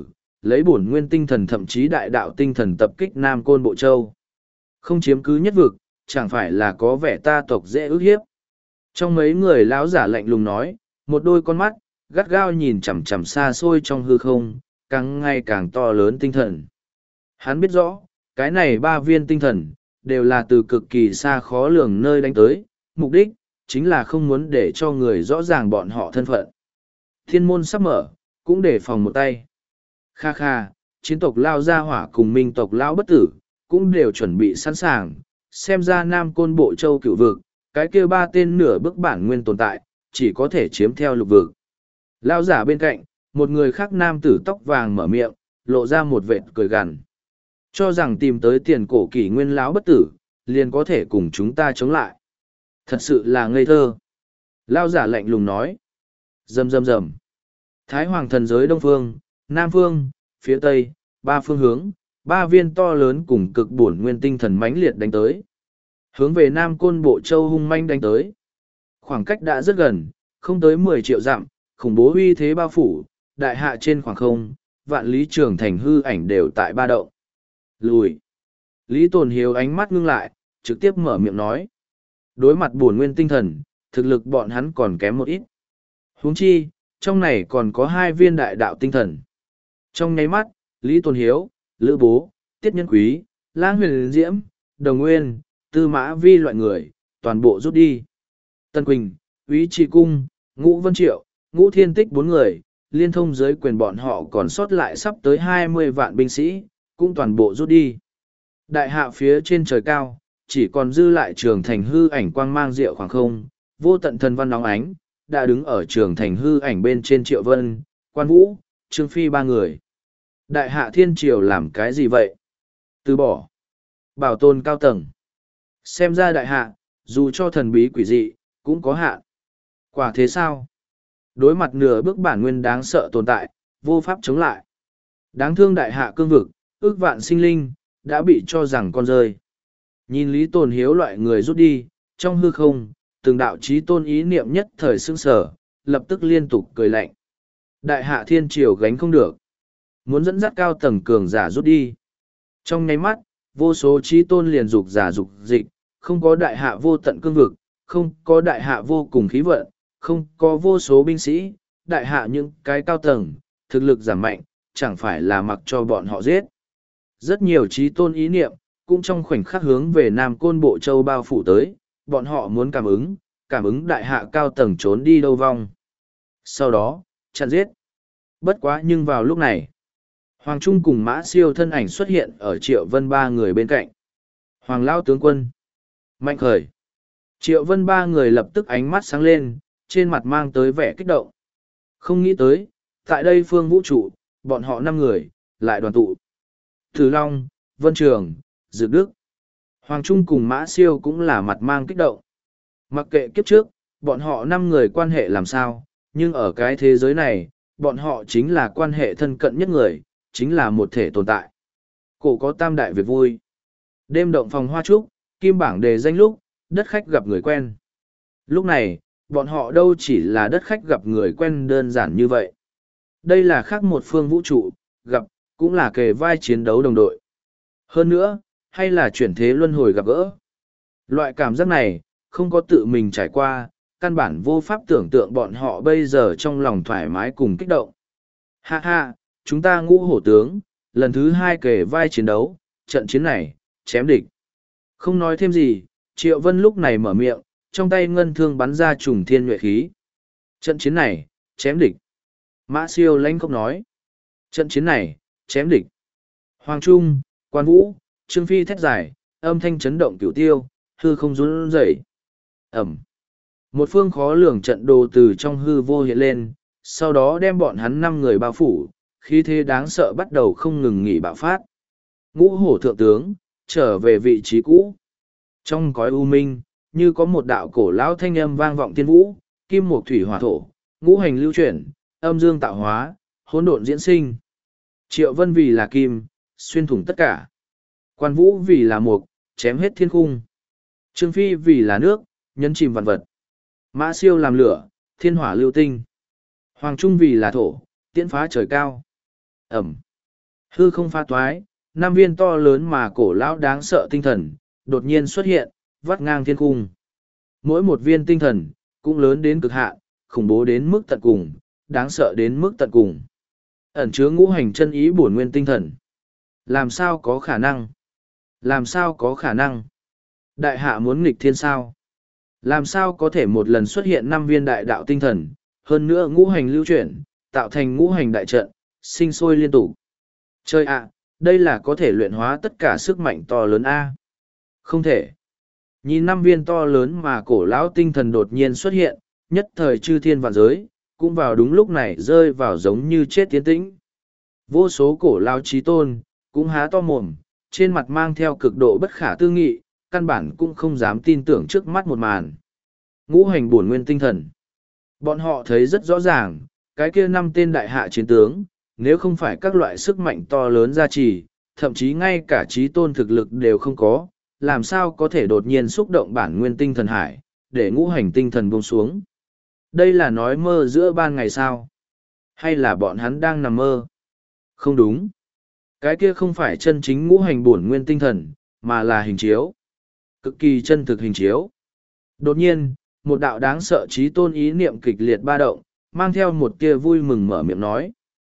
lấy bổn nguyên tinh thần thậm chí đại đạo tinh thần tập kích Nam Côn Bộ Châu. Không chiếm cứ nhất vực, chẳng phải là có vẻ ta tộc dễ ức hiếp. Trong mấy người lão giả lạnh lùng nói, một đôi con mắt, gắt gao nhìn chằm chằm xa xôi trong hư không, càng ngày càng to lớn tinh thần. Hắn biết rõ, cái này ba viên tinh thần, đều là từ cực kỳ xa khó lường nơi đánh tới, mục đích, chính là không muốn để cho người rõ ràng bọn họ thân phận. Thiên môn sắp mở, cũng để phòng một tay. Kha kha, chiến tộc Lao Gia Hỏa cùng minh tộc Lão Bất Tử, cũng đều chuẩn bị sẵn sàng, xem ra Nam Côn Bộ Châu cựu vực, cái kia ba tên nửa bức bản nguyên tồn tại, chỉ có thể chiếm theo lục vực. Lao giả bên cạnh, một người khác nam tử tóc vàng mở miệng, lộ ra một vệt cười gằn. Cho rằng tìm tới tiền cổ kỷ nguyên lão bất tử, liền có thể cùng chúng ta chống lại. Thật sự là ngây thơ. Lao giả lạnh lùng nói. Rầm rầm rầm. Thái hoàng thần giới đông phương, nam phương, phía tây, ba phương hướng, ba viên to lớn cùng cực bổn nguyên tinh thần mãnh liệt đánh tới. Hướng về Nam Côn Bộ Châu hung manh đánh tới. Khoảng cách đã rất gần, không tới mười triệu dặm, khủng bố uy thế bao phủ, đại hạ trên khoảng không, vạn lý trường thành hư ảnh đều tại ba động. Lùi. Lý Tồn Hiếu ánh mắt ngưng lại, trực tiếp mở miệng nói. Đối mặt bổn nguyên tinh thần, thực lực bọn hắn còn kém một ít. Huống chi, trong này còn có hai viên đại đạo tinh thần. Trong nháy mắt, Lý Tồn Hiếu, Lữ Bố, Tiết Nhân Quý, Lang Huyền Diễm, Đồng Nguyên, Tư Mã Vi loại người, toàn bộ rút đi. Tân Quỳnh, Úy Trì Cung, Ngũ Vân Triệu, Ngũ Thiên Tích bốn người, liên thông giới quyền bọn họ còn sót lại sắp tới hai mươi vạn binh sĩ, cũng toàn bộ rút đi. Đại hạ phía trên trời cao, chỉ còn dư lại trường thành hư ảnh quang mang diệu khoảng không, vô tận thần văn nóng ánh, đã đứng ở trường thành hư ảnh bên trên Triệu Vân, Quan Vũ, Trương Phi ba người. Đại hạ thiên triều làm cái gì vậy? Từ bỏ. Bảo tồn cao tầng. Xem ra đại hạ, dù cho thần bí quỷ dị, cũng có hạn. Quả thế sao? Đối mặt nửa bước bản nguyên đáng sợ tồn tại, vô pháp chống lại. Đáng thương đại hạ cương vực, ước vạn sinh linh, đã bị cho rằng con rơi. Nhìn Lý Tồn Hiếu loại người rút đi, trong hư không, từng đạo chí tôn ý niệm nhất thời sương sở, lập tức liên tục cười lạnh. Đại hạ thiên triều gánh không được. Muốn dẫn dắt cao tầng cường giả rút đi. Trong nháy mắt, vô số chí tôn liền dục giả dục dịch, không có đại hạ vô tận cương vực, không có đại hạ vô cùng khí vận, không có vô số binh sĩ, đại hạ những cái cao tầng, thực lực giảm mạnh, chẳng phải là mặc cho bọn họ giết. Rất nhiều chí tôn ý niệm, cũng trong khoảnh khắc hướng về Nam Côn Bộ Châu bao phủ tới, bọn họ muốn cảm ứng, cảm ứng đại hạ cao tầng trốn đi đâu vong. Sau đó, chặn giết. Bất quá nhưng vào lúc này, Hoàng Trung cùng Mã Siêu thân ảnh xuất hiện ở Triệu Vân ba người bên cạnh. Hoàng Lao tướng quân. Mạnh khởi. Triệu Vân ba người lập tức ánh mắt sáng lên, trên mặt mang tới vẻ kích động. Không nghĩ tới, tại đây phương vũ trụ, bọn họ năm người, lại đoàn tụ. Thử Long, Vân Trường, Dược Đức. Hoàng Trung cùng Mã Siêu cũng là mặt mang kích động. Mặc kệ kiếp trước, bọn họ năm người quan hệ làm sao, nhưng ở cái thế giới này, bọn họ chính là quan hệ thân cận nhất người, chính là một thể tồn tại. Cổ có tam đại việc vui. Đêm động phòng hoa trúc, kim bảng đề danh lúc, đất khách gặp người quen. Lúc này, bọn họ đâu chỉ là đất khách gặp người quen đơn giản như vậy. Đây là khác một phương vũ trụ, gặp, cũng là kề vai chiến đấu đồng đội. Hơn nữa, hay là chuyển thế luân hồi gặp gỡ. Loại cảm giác này, không có tự mình trải qua, căn bản vô pháp tưởng tượng bọn họ bây giờ trong lòng thoải mái cùng kích động. Ha ha, chúng ta ngũ hổ tướng, lần thứ hai kề vai chiến đấu, trận chiến này, chém địch. Không nói thêm gì, Triệu Vân lúc này mở miệng, trong tay ngân thương bắn ra trùng thiên nhuệ khí. Trận chiến này, chém địch. Mã Siêu lãnh không nói. Trận chiến này, chém địch. Hoàng Trung, Quan Vũ, Trương Phi thét dài, âm thanh chấn động cửu tiêu, hư không run rẩy. Ẩm. Một phương khó lường trận đồ từ trong hư vô hiện lên, sau đó đem bọn hắn năm người bao phủ, khí thế đáng sợ bắt đầu không ngừng nghỉ bạo phát. Ngũ hổ thượng tướng, trở về vị trí cũ. Trong cõi u minh, như có một đạo cổ lão thanh âm vang vọng thiên vũ, kim mộc thủy hỏa thổ, ngũ hành lưu chuyển, âm dương tạo hóa, hỗn độn diễn sinh. Triệu Vân vì là kim, xuyên thủng tất cả. Quan Vũ vì là mộc, chém hết thiên khung. Trương Phi vì là nước, nhấn chìm vạn vật. Mã Siêu làm lửa, thiên hỏa lưu tinh. Hoàng Trung vì là thổ, tiễn phá trời cao. Ẩm. Hư không pha toái, năm viên to lớn mà cổ lão đáng sợ tinh thần, đột nhiên xuất hiện, vắt ngang thiên cung. Mỗi một viên tinh thần, cũng lớn đến cực hạn, khủng bố đến mức tận cùng, đáng sợ đến mức tận cùng. Ẩn chứa ngũ hành chân ý bổn nguyên tinh thần. Làm sao có khả năng? Làm sao có khả năng? Đại hạ muốn nghịch thiên sao? Làm sao có thể một lần xuất hiện năm viên đại đạo tinh thần, hơn nữa ngũ hành lưu chuyển, tạo thành ngũ hành đại trận, sinh sôi liên tục. Chơi ạ, đây là có thể luyện hóa tất cả sức mạnh to lớn A. Không thể. Nhìn năm viên to lớn mà cổ lão tinh thần đột nhiên xuất hiện, nhất thời chư thiên vạn giới, cũng vào đúng lúc này rơi vào giống như chết tiến tĩnh. Vô số cổ lão trí tôn, cũng há to mồm, trên mặt mang theo cực độ bất khả tư nghị, căn bản cũng không dám tin tưởng trước mắt một màn. Ngũ hành bổn nguyên tinh thần. Bọn họ thấy rất rõ ràng, cái kia năm tên đại hạ chiến tướng, nếu không phải các loại sức mạnh to lớn gia trì, thậm chí ngay cả trí tôn thực lực đều không có, làm sao có thể đột nhiên xúc động bản nguyên tinh thần hải, để ngũ hành tinh thần buông xuống. Đây là nói mơ giữa ban ngày sao? Hay là bọn hắn đang nằm mơ? Không đúng. Cái kia không phải chân chính ngũ hành bổn nguyên tinh thần, mà là hình chiếu. Cực kỳ chân thực hình chiếu. Đột nhiên, một đạo đáng sợ trí tôn ý niệm kịch liệt ba động, mang theo một tia vui mừng mở miệng nói.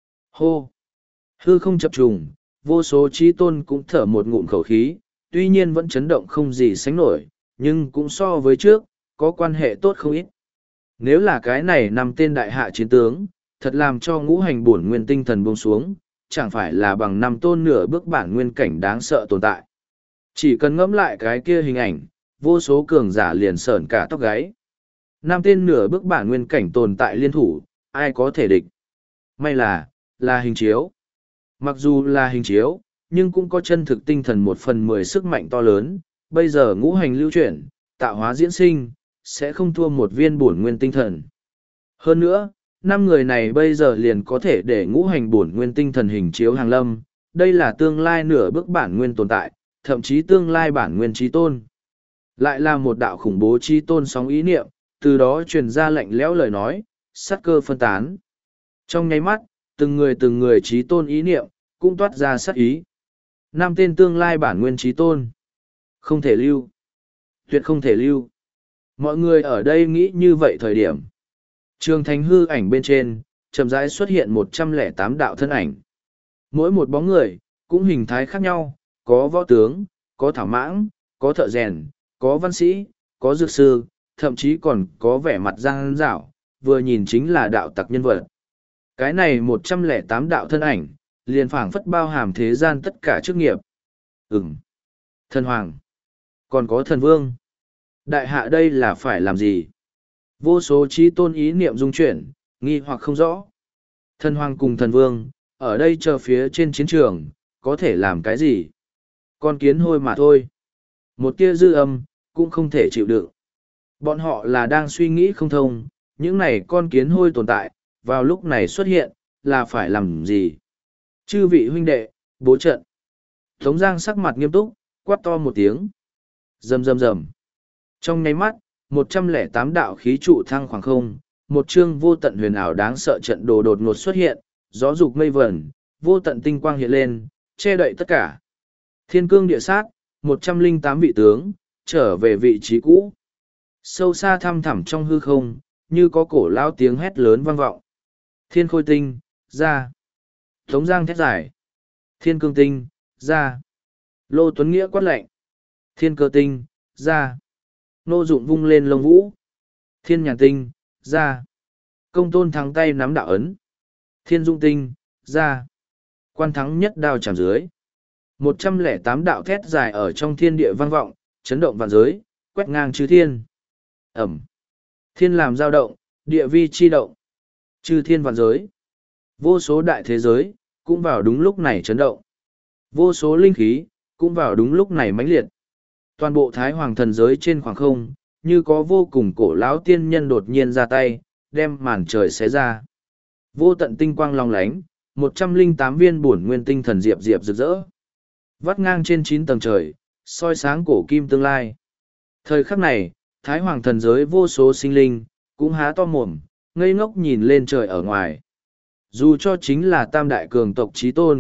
Hô! Hư không chập trùng, vô số trí tôn cũng thở một ngụm khẩu khí, tuy nhiên vẫn chấn động không gì sánh nổi, nhưng cũng so với trước, có quan hệ tốt không ít. Nếu là cái này nằm tên đại hạ chiến tướng, thật làm cho ngũ hành bổn nguyên tinh thần buông xuống, chẳng phải là bằng năm tôn nửa bước bản nguyên cảnh đáng sợ tồn tại. Chỉ cần ngẫm lại cái kia hình ảnh, vô số cường giả liền sởn cả tóc gáy. Năm tên nửa bước bản nguyên cảnh tồn tại liên thủ, ai có thể địch? May là, là hình chiếu. Mặc dù là hình chiếu, nhưng cũng có chân thực tinh thần một phần mười sức mạnh to lớn, bây giờ ngũ hành lưu chuyển, tạo hóa diễn sinh, sẽ không thua một viên bổn nguyên tinh thần. Hơn nữa, năm người này bây giờ liền có thể để ngũ hành bổn nguyên tinh thần hình chiếu hàng lâm, đây là tương lai nửa bước bản nguyên tồn tại, thậm chí tương lai bản nguyên trí tôn. Lại là một đạo khủng bố trí tôn sóng ý niệm, từ đó truyền ra lạnh lẽo lời nói, sát cơ phân tán. Trong nháy mắt, từng người từng người trí tôn ý niệm, cũng toát ra sát ý. Năm tên tương lai bản nguyên trí tôn. Không thể lưu. Tuyệt không thể lưu. Mọi người ở đây nghĩ như vậy thời điểm. Trường thành hư ảnh bên trên, chậm rãi xuất hiện một trăm lẻ tám đạo thân ảnh. Mỗi một bóng người, cũng hình thái khác nhau, có võ tướng, có thảo mãng, có thợ rèn, có văn sĩ, có dược sư, thậm chí còn có vẻ mặt giang dảo, vừa nhìn chính là đạo tặc nhân vật. Cái này một trăm lẻ tám đạo thân ảnh, liền phảng phất bao hàm thế gian tất cả chức nghiệp. Ừm. Thần hoàng. Còn có thần vương. Đại hạ đây là phải làm gì? Vô số trí tôn ý niệm dung chuyển, nghi hoặc không rõ. Thần hoàng cùng thần vương, ở đây chờ phía trên chiến trường, có thể làm cái gì? Con kiến hôi mà thôi. Một tia dư âm, cũng không thể chịu đựng. Bọn họ là đang suy nghĩ không thông, những này con kiến hôi tồn tại, vào lúc này xuất hiện, là phải làm gì? Chư vị huynh đệ, bố trận. Tống Giang sắc mặt nghiêm túc, quát to một tiếng. Rầm rầm rầm. Trong nháy mắt, một trăm lẻ tám đạo khí trụ thăng khoảng không, một chương vô tận huyền ảo đáng sợ trận đồ đột ngột xuất hiện, gió dục mây vẩn, vô tận tinh quang hiện lên, che đậy tất cả. Thiên cương địa sát, một trăm lẻ tám vị tướng, trở về vị trí cũ. Sâu xa thăm thẳm trong hư không, như có cổ lao tiếng hét lớn vang vọng. Thiên khôi tinh, ra. Tống Giang thét giải. Thiên cương tinh, ra. Lô Tuấn Nghĩa quát lệnh. Thiên cơ tinh, ra. Nô Dụng vung lên lông vũ. Thiên nhàn tinh, ra. Công tôn thắng tay nắm đạo ấn. Thiên dung tinh, ra. Quan thắng nhất đao chạm dưới. Một trăm lẻ tám đạo thét dài ở trong thiên địa vang vọng, chấn động vạn giới, quét ngang chư thiên. Ẩm. Thiên làm dao động, địa vi chi động. Chư thiên vạn giới. Vô số đại thế giới, cũng vào đúng lúc này chấn động. Vô số linh khí, cũng vào đúng lúc này mãnh liệt. Toàn bộ thái hoàng thần giới trên khoảng không, như có vô cùng cổ lão tiên nhân đột nhiên ra tay, đem màn trời xé ra. Vô tận tinh quang long lánh, một trăm lẻ tám viên bổn nguyên tinh thần diệp diệp rực rỡ. Vắt ngang trên chín tầng trời, soi sáng cổ kim tương lai. Thời khắc này, thái hoàng thần giới vô số sinh linh, cũng há to mồm, ngây ngốc nhìn lên trời ở ngoài. Dù cho chính là tam đại cường tộc trí tôn,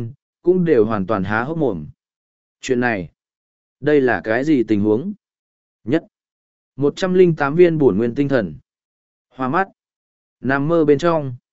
cũng đều hoàn toàn há hốc mồm. Chuyện này, đây là cái gì tình huống? Nhất, một trăm linh tám viên bổn nguyên tinh thần. Hoa mắt, nằm mơ bên trong.